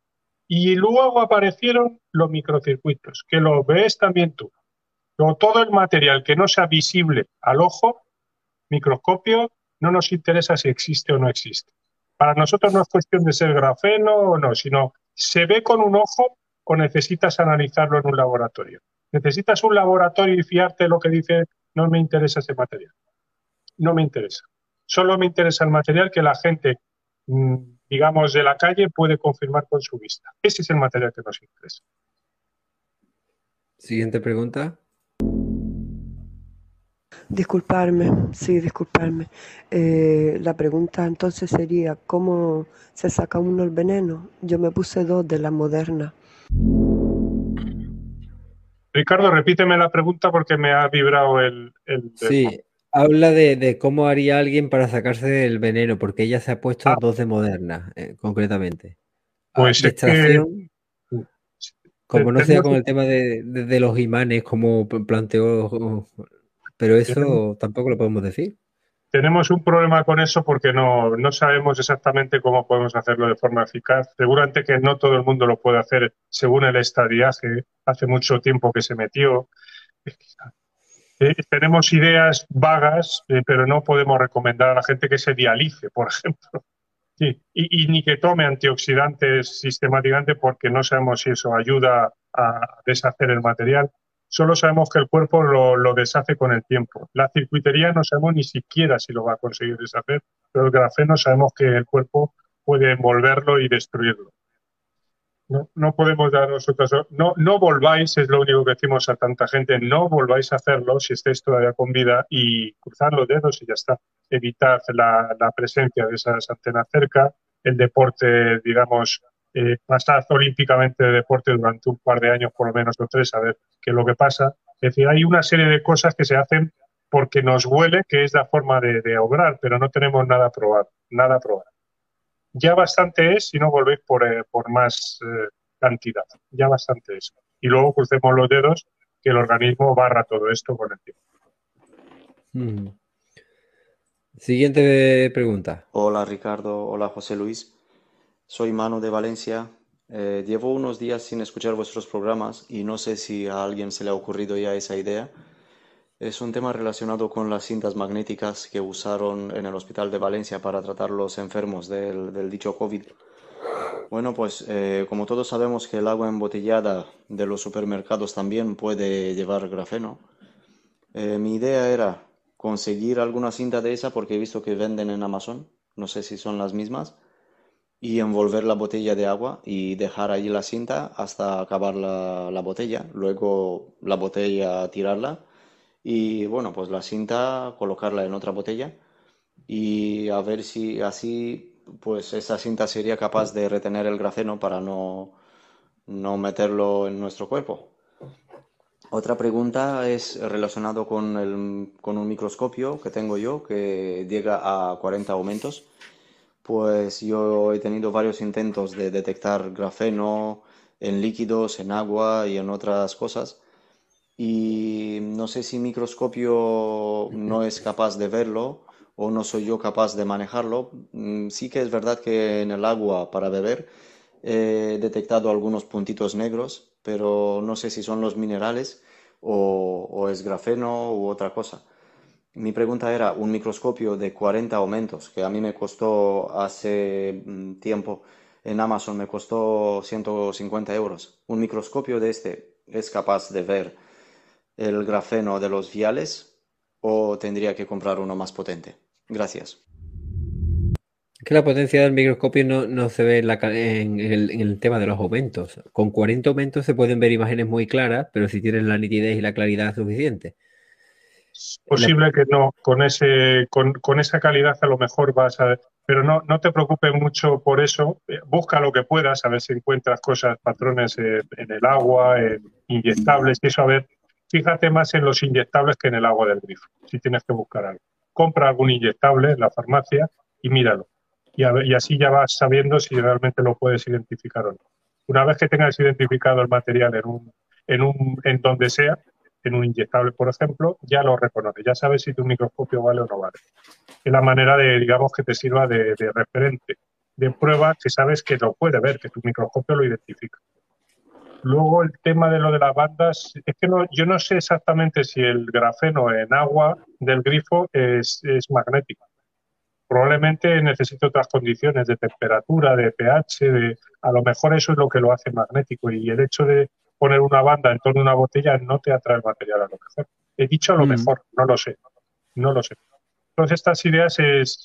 Y luego aparecieron los microcircuitos, que lo ves también tú. Luego, todo el material que no sea visible al ojo, microscopio, no nos interesa si existe o no existe. Para nosotros no es cuestión de ser grafeno o no, sino se ve con un ojo o necesitas analizarlo en un laboratorio. Necesitas un laboratorio y fiarte de lo que dice, no me interesa ese material. No me interesa. Solo me interesa el material que la gente, digamos, de la calle puede confirmar con su vista. Ese es el material que nos interesa. Siguiente pregunta. Disculparme, sí, disculparme. Eh, la pregunta entonces sería, ¿cómo se saca uno el veneno? Yo me puse dos de la Moderna. Ricardo, repíteme la pregunta porque me ha vibrado el... el sí, habla de, de cómo haría alguien para sacarse el veneno, porque ella se ha puesto ah. dos de Moderna, eh, concretamente. Pues de es que... Como no sea con el tema de, de, de los imanes, como planteó... Pero eso tenemos, tampoco lo podemos decir. Tenemos un problema con eso porque no, no sabemos exactamente cómo podemos hacerlo de forma eficaz. Seguramente que no todo el mundo lo puede hacer según el estadiaje. Hace mucho tiempo que se metió. Eh, tenemos ideas vagas, eh, pero no podemos recomendar a la gente que se dialice, por ejemplo. Sí, y, y ni que tome antioxidantes sistemáticamente porque no sabemos si eso ayuda a deshacer el material. Solo sabemos que el cuerpo lo, lo deshace con el tiempo. La circuitería no sabemos ni siquiera si lo va a conseguir deshacer, pero el grafeno sabemos que el cuerpo puede envolverlo y destruirlo. No, no podemos dar nosotros... No, no volváis, es lo único que decimos a tanta gente, no volváis a hacerlo si estáis todavía con vida y cruzar los dedos y ya está. Evitad la, la presencia de esas antenas cerca, el deporte, digamos... Eh, pasad olímpicamente de deporte durante un par de años por lo menos o tres a ver qué es lo que pasa. Es decir, hay una serie de cosas que se hacen porque nos huele que es la forma de, de obrar, pero no tenemos nada probado. nada a probar. Ya bastante es si no volvéis por, eh, por más eh, cantidad, ya bastante es. Y luego crucemos los dedos que el organismo barra todo esto con el tiempo. Mm. Siguiente pregunta. Hola Ricardo, hola José Luis. Soy Manu de Valencia. Eh, llevo unos días sin escuchar vuestros programas y no sé si a alguien se le ha ocurrido ya esa idea. Es un tema relacionado con las cintas magnéticas que usaron en el hospital de Valencia para tratar los enfermos del, del dicho COVID. Bueno, pues eh, como todos sabemos que el agua embotellada de los supermercados también puede llevar grafeno, eh, mi idea era conseguir alguna cinta de esa porque he visto que venden en Amazon, no sé si son las mismas, y envolver la botella de agua y dejar ahí la cinta hasta acabar la, la botella, luego la botella tirarla y bueno, pues la cinta colocarla en otra botella y a ver si así pues esa cinta sería capaz de retener el grafeno para no, no meterlo en nuestro cuerpo. Otra pregunta es relacionado con, el, con un microscopio que tengo yo que llega a cuarenta aumentos. Pues yo he tenido varios intentos de detectar grafeno en líquidos, en agua y en otras cosas. Y no sé si microscopio no es capaz de verlo o no soy yo capaz de manejarlo. Sí que es verdad que en el agua para beber he detectado algunos puntitos negros, pero no sé si son los minerales o, o es grafeno u otra cosa. Mi pregunta era un microscopio de cuarenta aumentos, que a mí me costó hace tiempo en Amazon, me costó ciento cincuenta euros. ¿Un microscopio de este es capaz de ver el grafeno de los viales o tendría que comprar uno más potente? Gracias. Es que la potencia del microscopio no, no se ve en, la, en, el, en el tema de los aumentos. Con cuarenta aumentos se pueden ver imágenes muy claras, pero si tienes la nitidez y la claridad suficiente. Es posible la... que no, con ese, con, con esa calidad a lo mejor vas a... Pero no, no te preocupes mucho por eso. Busca lo que puedas, a ver si encuentras cosas, patrones en, en el agua, en inyectables, y eso a ver. Fíjate más en los inyectables que en el agua del grifo, si tienes que buscar algo. Compra algún inyectable en la farmacia y míralo. Y, a ver, y así ya vas sabiendo si realmente lo puedes identificar o no. Una vez que tengas identificado el material en, un, en, un, en donde sea, en un inyectable, por ejemplo, ya lo reconoces. Ya sabes si tu microscopio vale o no vale. Es la manera de, digamos, que te sirva de, de referente, de prueba que sabes que lo puede ver, que tu microscopio lo identifica. Luego el tema de lo de las bandas, es que no, yo no sé exactamente si el grafeno en agua del grifo es, es magnético. Probablemente necesite otras condiciones de temperatura, de pH, de, a lo mejor eso es lo que lo hace magnético y el hecho de poner una banda en torno a una botella no te atrae el material a lo mejor. He dicho a lo mm. mejor, no lo sé, no lo sé. Entonces estas ideas es,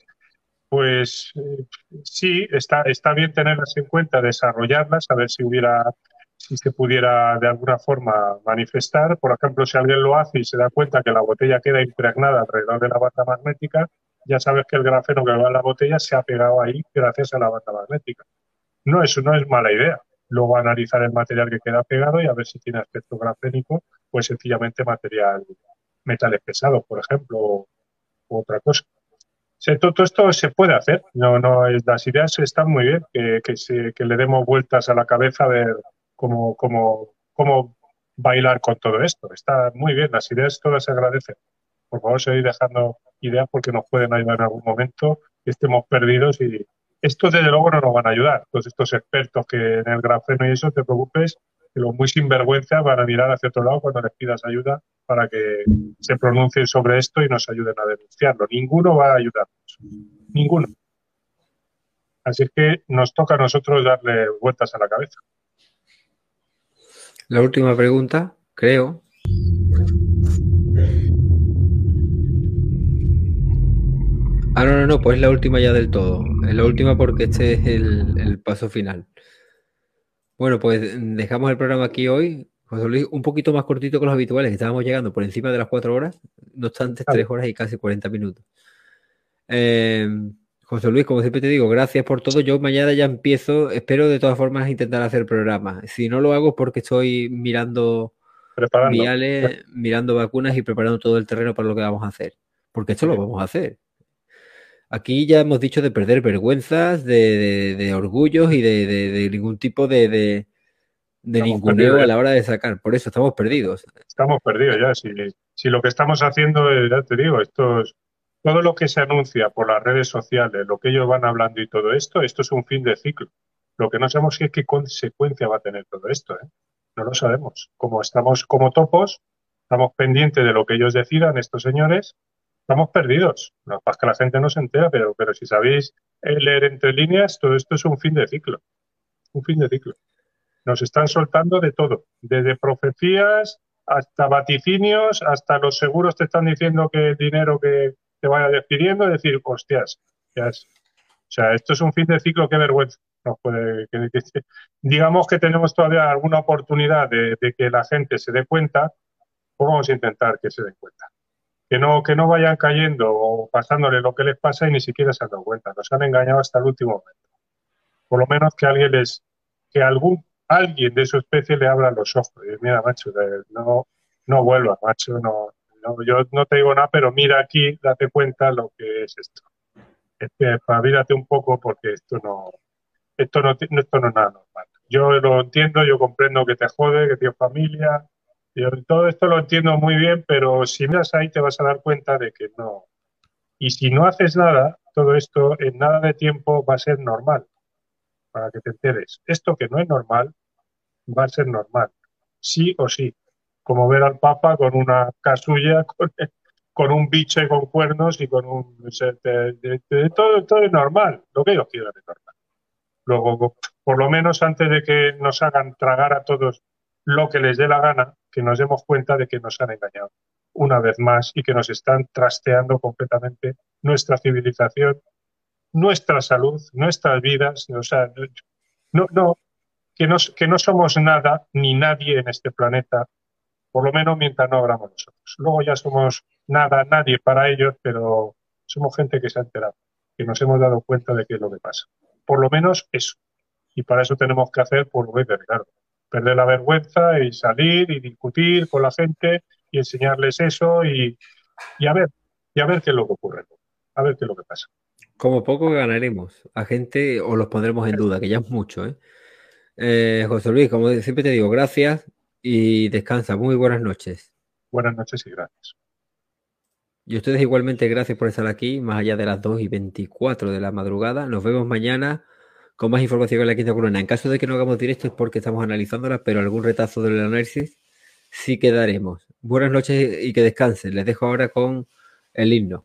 pues eh, sí, está, está bien tenerlas en cuenta, desarrollarlas, a ver si hubiera... si se pudiera de alguna forma manifestar. Por ejemplo, si alguien lo hace y se da cuenta que la botella queda impregnada alrededor de la banda magnética, ya sabes que el grafeno que va en la botella se ha pegado ahí gracias a la banda magnética. No, eso no es mala idea. Luego analizar el material que queda pegado y a ver si tiene aspecto grafénico, pues sencillamente material, metales pesados, por ejemplo, o, o otra cosa. Todo, todo esto se puede hacer. No, no, las ideas están muy bien, que, que, se, que le demos vueltas a la cabeza a ver Cómo, cómo, cómo bailar con todo esto. Está muy bien, las ideas todas se agradecen. Por favor, seguid dejando ideas porque nos pueden ayudar en algún momento que estemos perdidos y estos desde luego no nos van a ayudar. Todos estos expertos que en el grafeno y eso, te preocupes, que los muy sinvergüenza van a mirar hacia otro lado cuando les pidas ayuda para que se pronuncien sobre esto y nos ayuden a denunciarlo. Ninguno va a ayudarnos. Ninguno. Así es que nos toca a nosotros darle vueltas a la cabeza. La última pregunta, creo. Ah, no, no, no, pues la última ya del todo. Es la última porque este es el, el paso final. Bueno, pues dejamos el programa aquí hoy. José Luis, un poquito más cortito que los habituales, que estábamos llegando por encima de las cuatro horas, no obstante, tres horas y casi cuarenta minutos. Eh, José Luis, como siempre te digo, gracias por todo. Yo mañana ya empiezo, espero de todas formas intentar hacer el programa. Si no lo hago es porque estoy mirando Preparando. viales, mirando vacunas y preparando todo el terreno para lo que vamos a hacer. Porque esto lo vamos a hacer. Aquí ya hemos dicho de perder vergüenzas, de, de, de orgullos y de, de, de ningún tipo de, de, de ninguneo a la hora de sacar. Por eso estamos perdidos. Estamos perdidos ya. Si, si lo que estamos haciendo, es, ya te digo, esto es, todo lo que se anuncia por las redes sociales, lo que ellos van hablando y todo esto, esto es un fin de ciclo. Lo que no sabemos es qué consecuencia va a tener todo esto, ¿eh? No lo sabemos. Como estamos como topos, estamos pendientes de lo que ellos decidan, estos señores, estamos perdidos. No es que la gente no se entera, pero, pero si sabéis leer entre líneas, todo esto es un fin de ciclo. Un fin de ciclo. Nos están soltando de todo, desde profecías hasta vaticinios, hasta los seguros te están diciendo que el dinero que te vaya despidiendo, es decir, hostias, ya es, o sea, esto es un fin de ciclo, qué vergüenza. Nos puede, que, que, digamos que tenemos todavía alguna oportunidad de, de que la gente se dé cuenta, pues vamos a intentar que se den cuenta. Que no, que no vayan cayendo o pasándole lo que les pasa y ni siquiera se han dado cuenta. Nos han engañado hasta el último momento. Por lo menos que alguien les, que algún alguien de su especie le abra los ojos. Y mira, macho, no, no vuelvas, macho, no, no, yo no te digo nada, pero mira aquí, date cuenta lo que es esto. Es que espabílate un poco porque esto no, esto no, esto no es nada normal. Yo lo entiendo, yo comprendo que te jode, que tienes familia, yo todo esto lo entiendo muy bien, pero si miras ahí te vas a dar cuenta de que no. Y si no haces nada, todo esto en nada de tiempo va a ser normal, para que te enteres. Esto que no es normal, va a ser normal, sí o sí. Como ver al Papa con una casulla, con, con un bicho y con cuernos y con un... De, de, de, todo, todo es normal, lo que ellos quieran es normal. Luego, por lo menos antes de que nos hagan tragar a todos lo que les dé la gana, que nos demos cuenta de que nos han engañado una vez más y que nos están trasteando completamente nuestra civilización, nuestra salud, nuestras vidas. O sea, no, no, que no, que no somos nada ni nadie en este planeta, por lo menos mientras no abramos nosotros. Luego ya somos nada, nadie para ellos, pero somos gente que se ha enterado, que nos hemos dado cuenta de qué es lo que pasa. Por lo menos eso. Y para eso tenemos que hacer, por lo que es Ricardo, perder la vergüenza y salir y discutir con la gente y enseñarles eso y, y a ver, y a ver qué es lo que ocurre, a ver qué es lo que pasa. Como poco ganaremos a gente o los pondremos en duda, que ya es mucho, ¿eh? Eh, José Luis, como siempre te digo, gracias y descansa. Muy buenas noches. Buenas noches y gracias. Y a ustedes igualmente gracias por estar aquí, más allá de las dos y veinticuatro de la madrugada. Nos vemos mañana con más información en la quinta columna. En caso de que no hagamos directo es porque estamos analizándola, pero algún retazo del análisis sí que daremos. Buenas noches y que descansen. Les dejo ahora con el himno.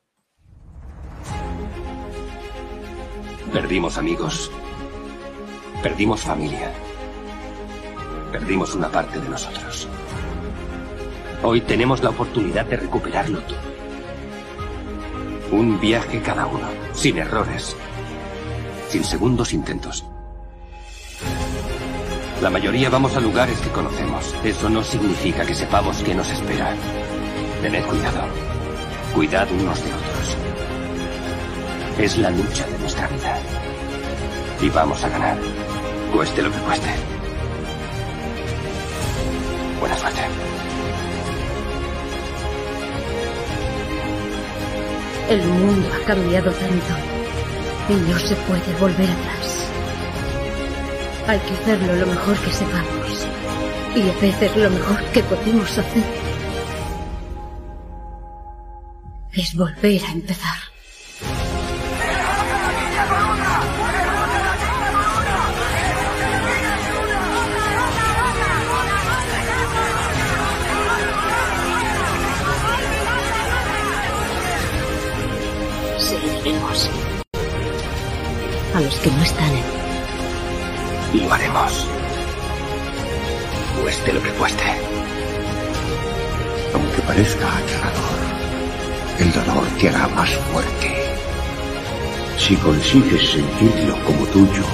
Perdimos amigos. Perdimos familia. Perdimos una parte de nosotros. Hoy tenemos la oportunidad de recuperarlo todo. Un viaje cada uno, sin errores, sin segundos intentos. La mayoría vamos a lugares que conocemos. Eso no significa que sepamos qué nos espera. Tened cuidado. Cuidad unos de otros. Es la lucha de nuestra vida. Y vamos a ganar, cueste lo que cueste. Buena suerte. El mundo ha cambiado tanto y no se puede volver atrás. Hay que hacerlo lo mejor que sepamos y a veces lo mejor que podemos hacer es volver a empezar. Seguiremos a los que no están en... Y lo haremos. Cueste lo que cueste. Aunque parezca aterrador, el dolor te hará más fuerte. Si consigues sentirlo como tuyo,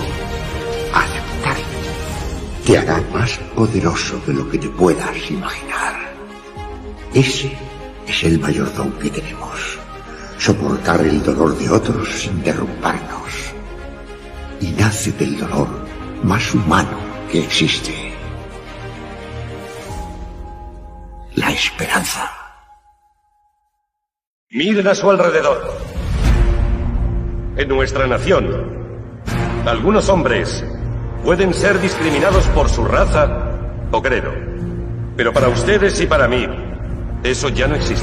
aceptarlo te hará más poderoso de lo que te puedas imaginar. Ese es el mayor don que tenemos. Soportar el dolor de otros sin derrumbarnos. Y nace del dolor más humano que existe. La esperanza. Miren a su alrededor. En nuestra nación, algunos hombres pueden ser discriminados por su raza o credo. Pero para ustedes y para mí, eso ya no existe.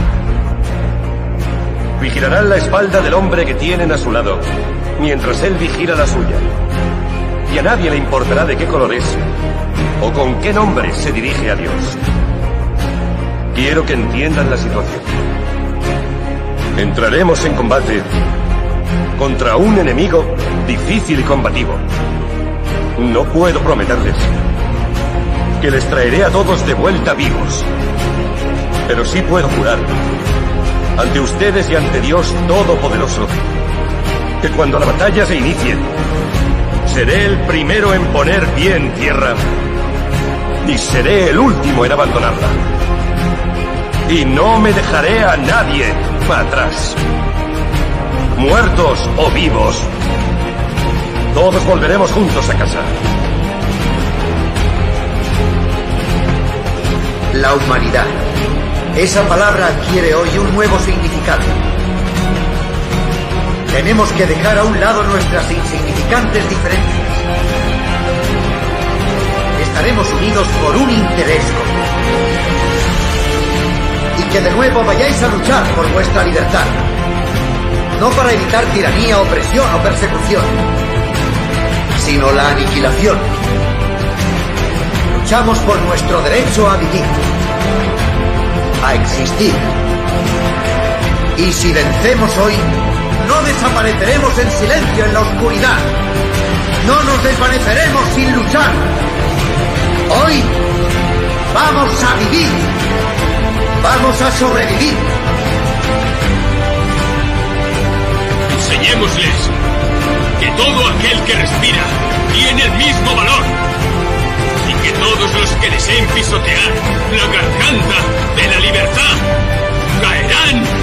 Vigilarán la espalda del hombre que tienen a su lado, mientras él vigila la suya. Y a nadie le importará de qué color es, o con qué nombre se dirige a Dios. Quiero que entiendan la situación. Entraremos en combate contra un enemigo difícil y combativo. No puedo prometerles que les traeré a todos de vuelta vivos, pero sí puedo jurar ante ustedes y ante Dios Todopoderoso que cuando la batalla se inicie, seré el primero en poner pie en tierra y seré el último en abandonarla. Y no me dejaré a nadie atrás. Muertos o vivos, todos volveremos juntos a casa. La humanidad. Esa palabra adquiere hoy un nuevo significado. Tenemos que dejar a un lado nuestras insignificantes diferencias. Estaremos unidos por un interés común. Y que de nuevo vayáis a luchar por vuestra libertad. No para evitar tiranía, opresión o persecución, sino la aniquilación. Luchamos por nuestro derecho a vivir, a existir. Y si vencemos hoy, no desapareceremos en silencio en la oscuridad. No nos desvaneceremos sin luchar. Hoy vamos a vivir. Vamos a sobrevivir. Enseñémosles que todo aquel que respira tiene el mismo valor y que todos los que deseen pisotear la garganta de la libertad caerán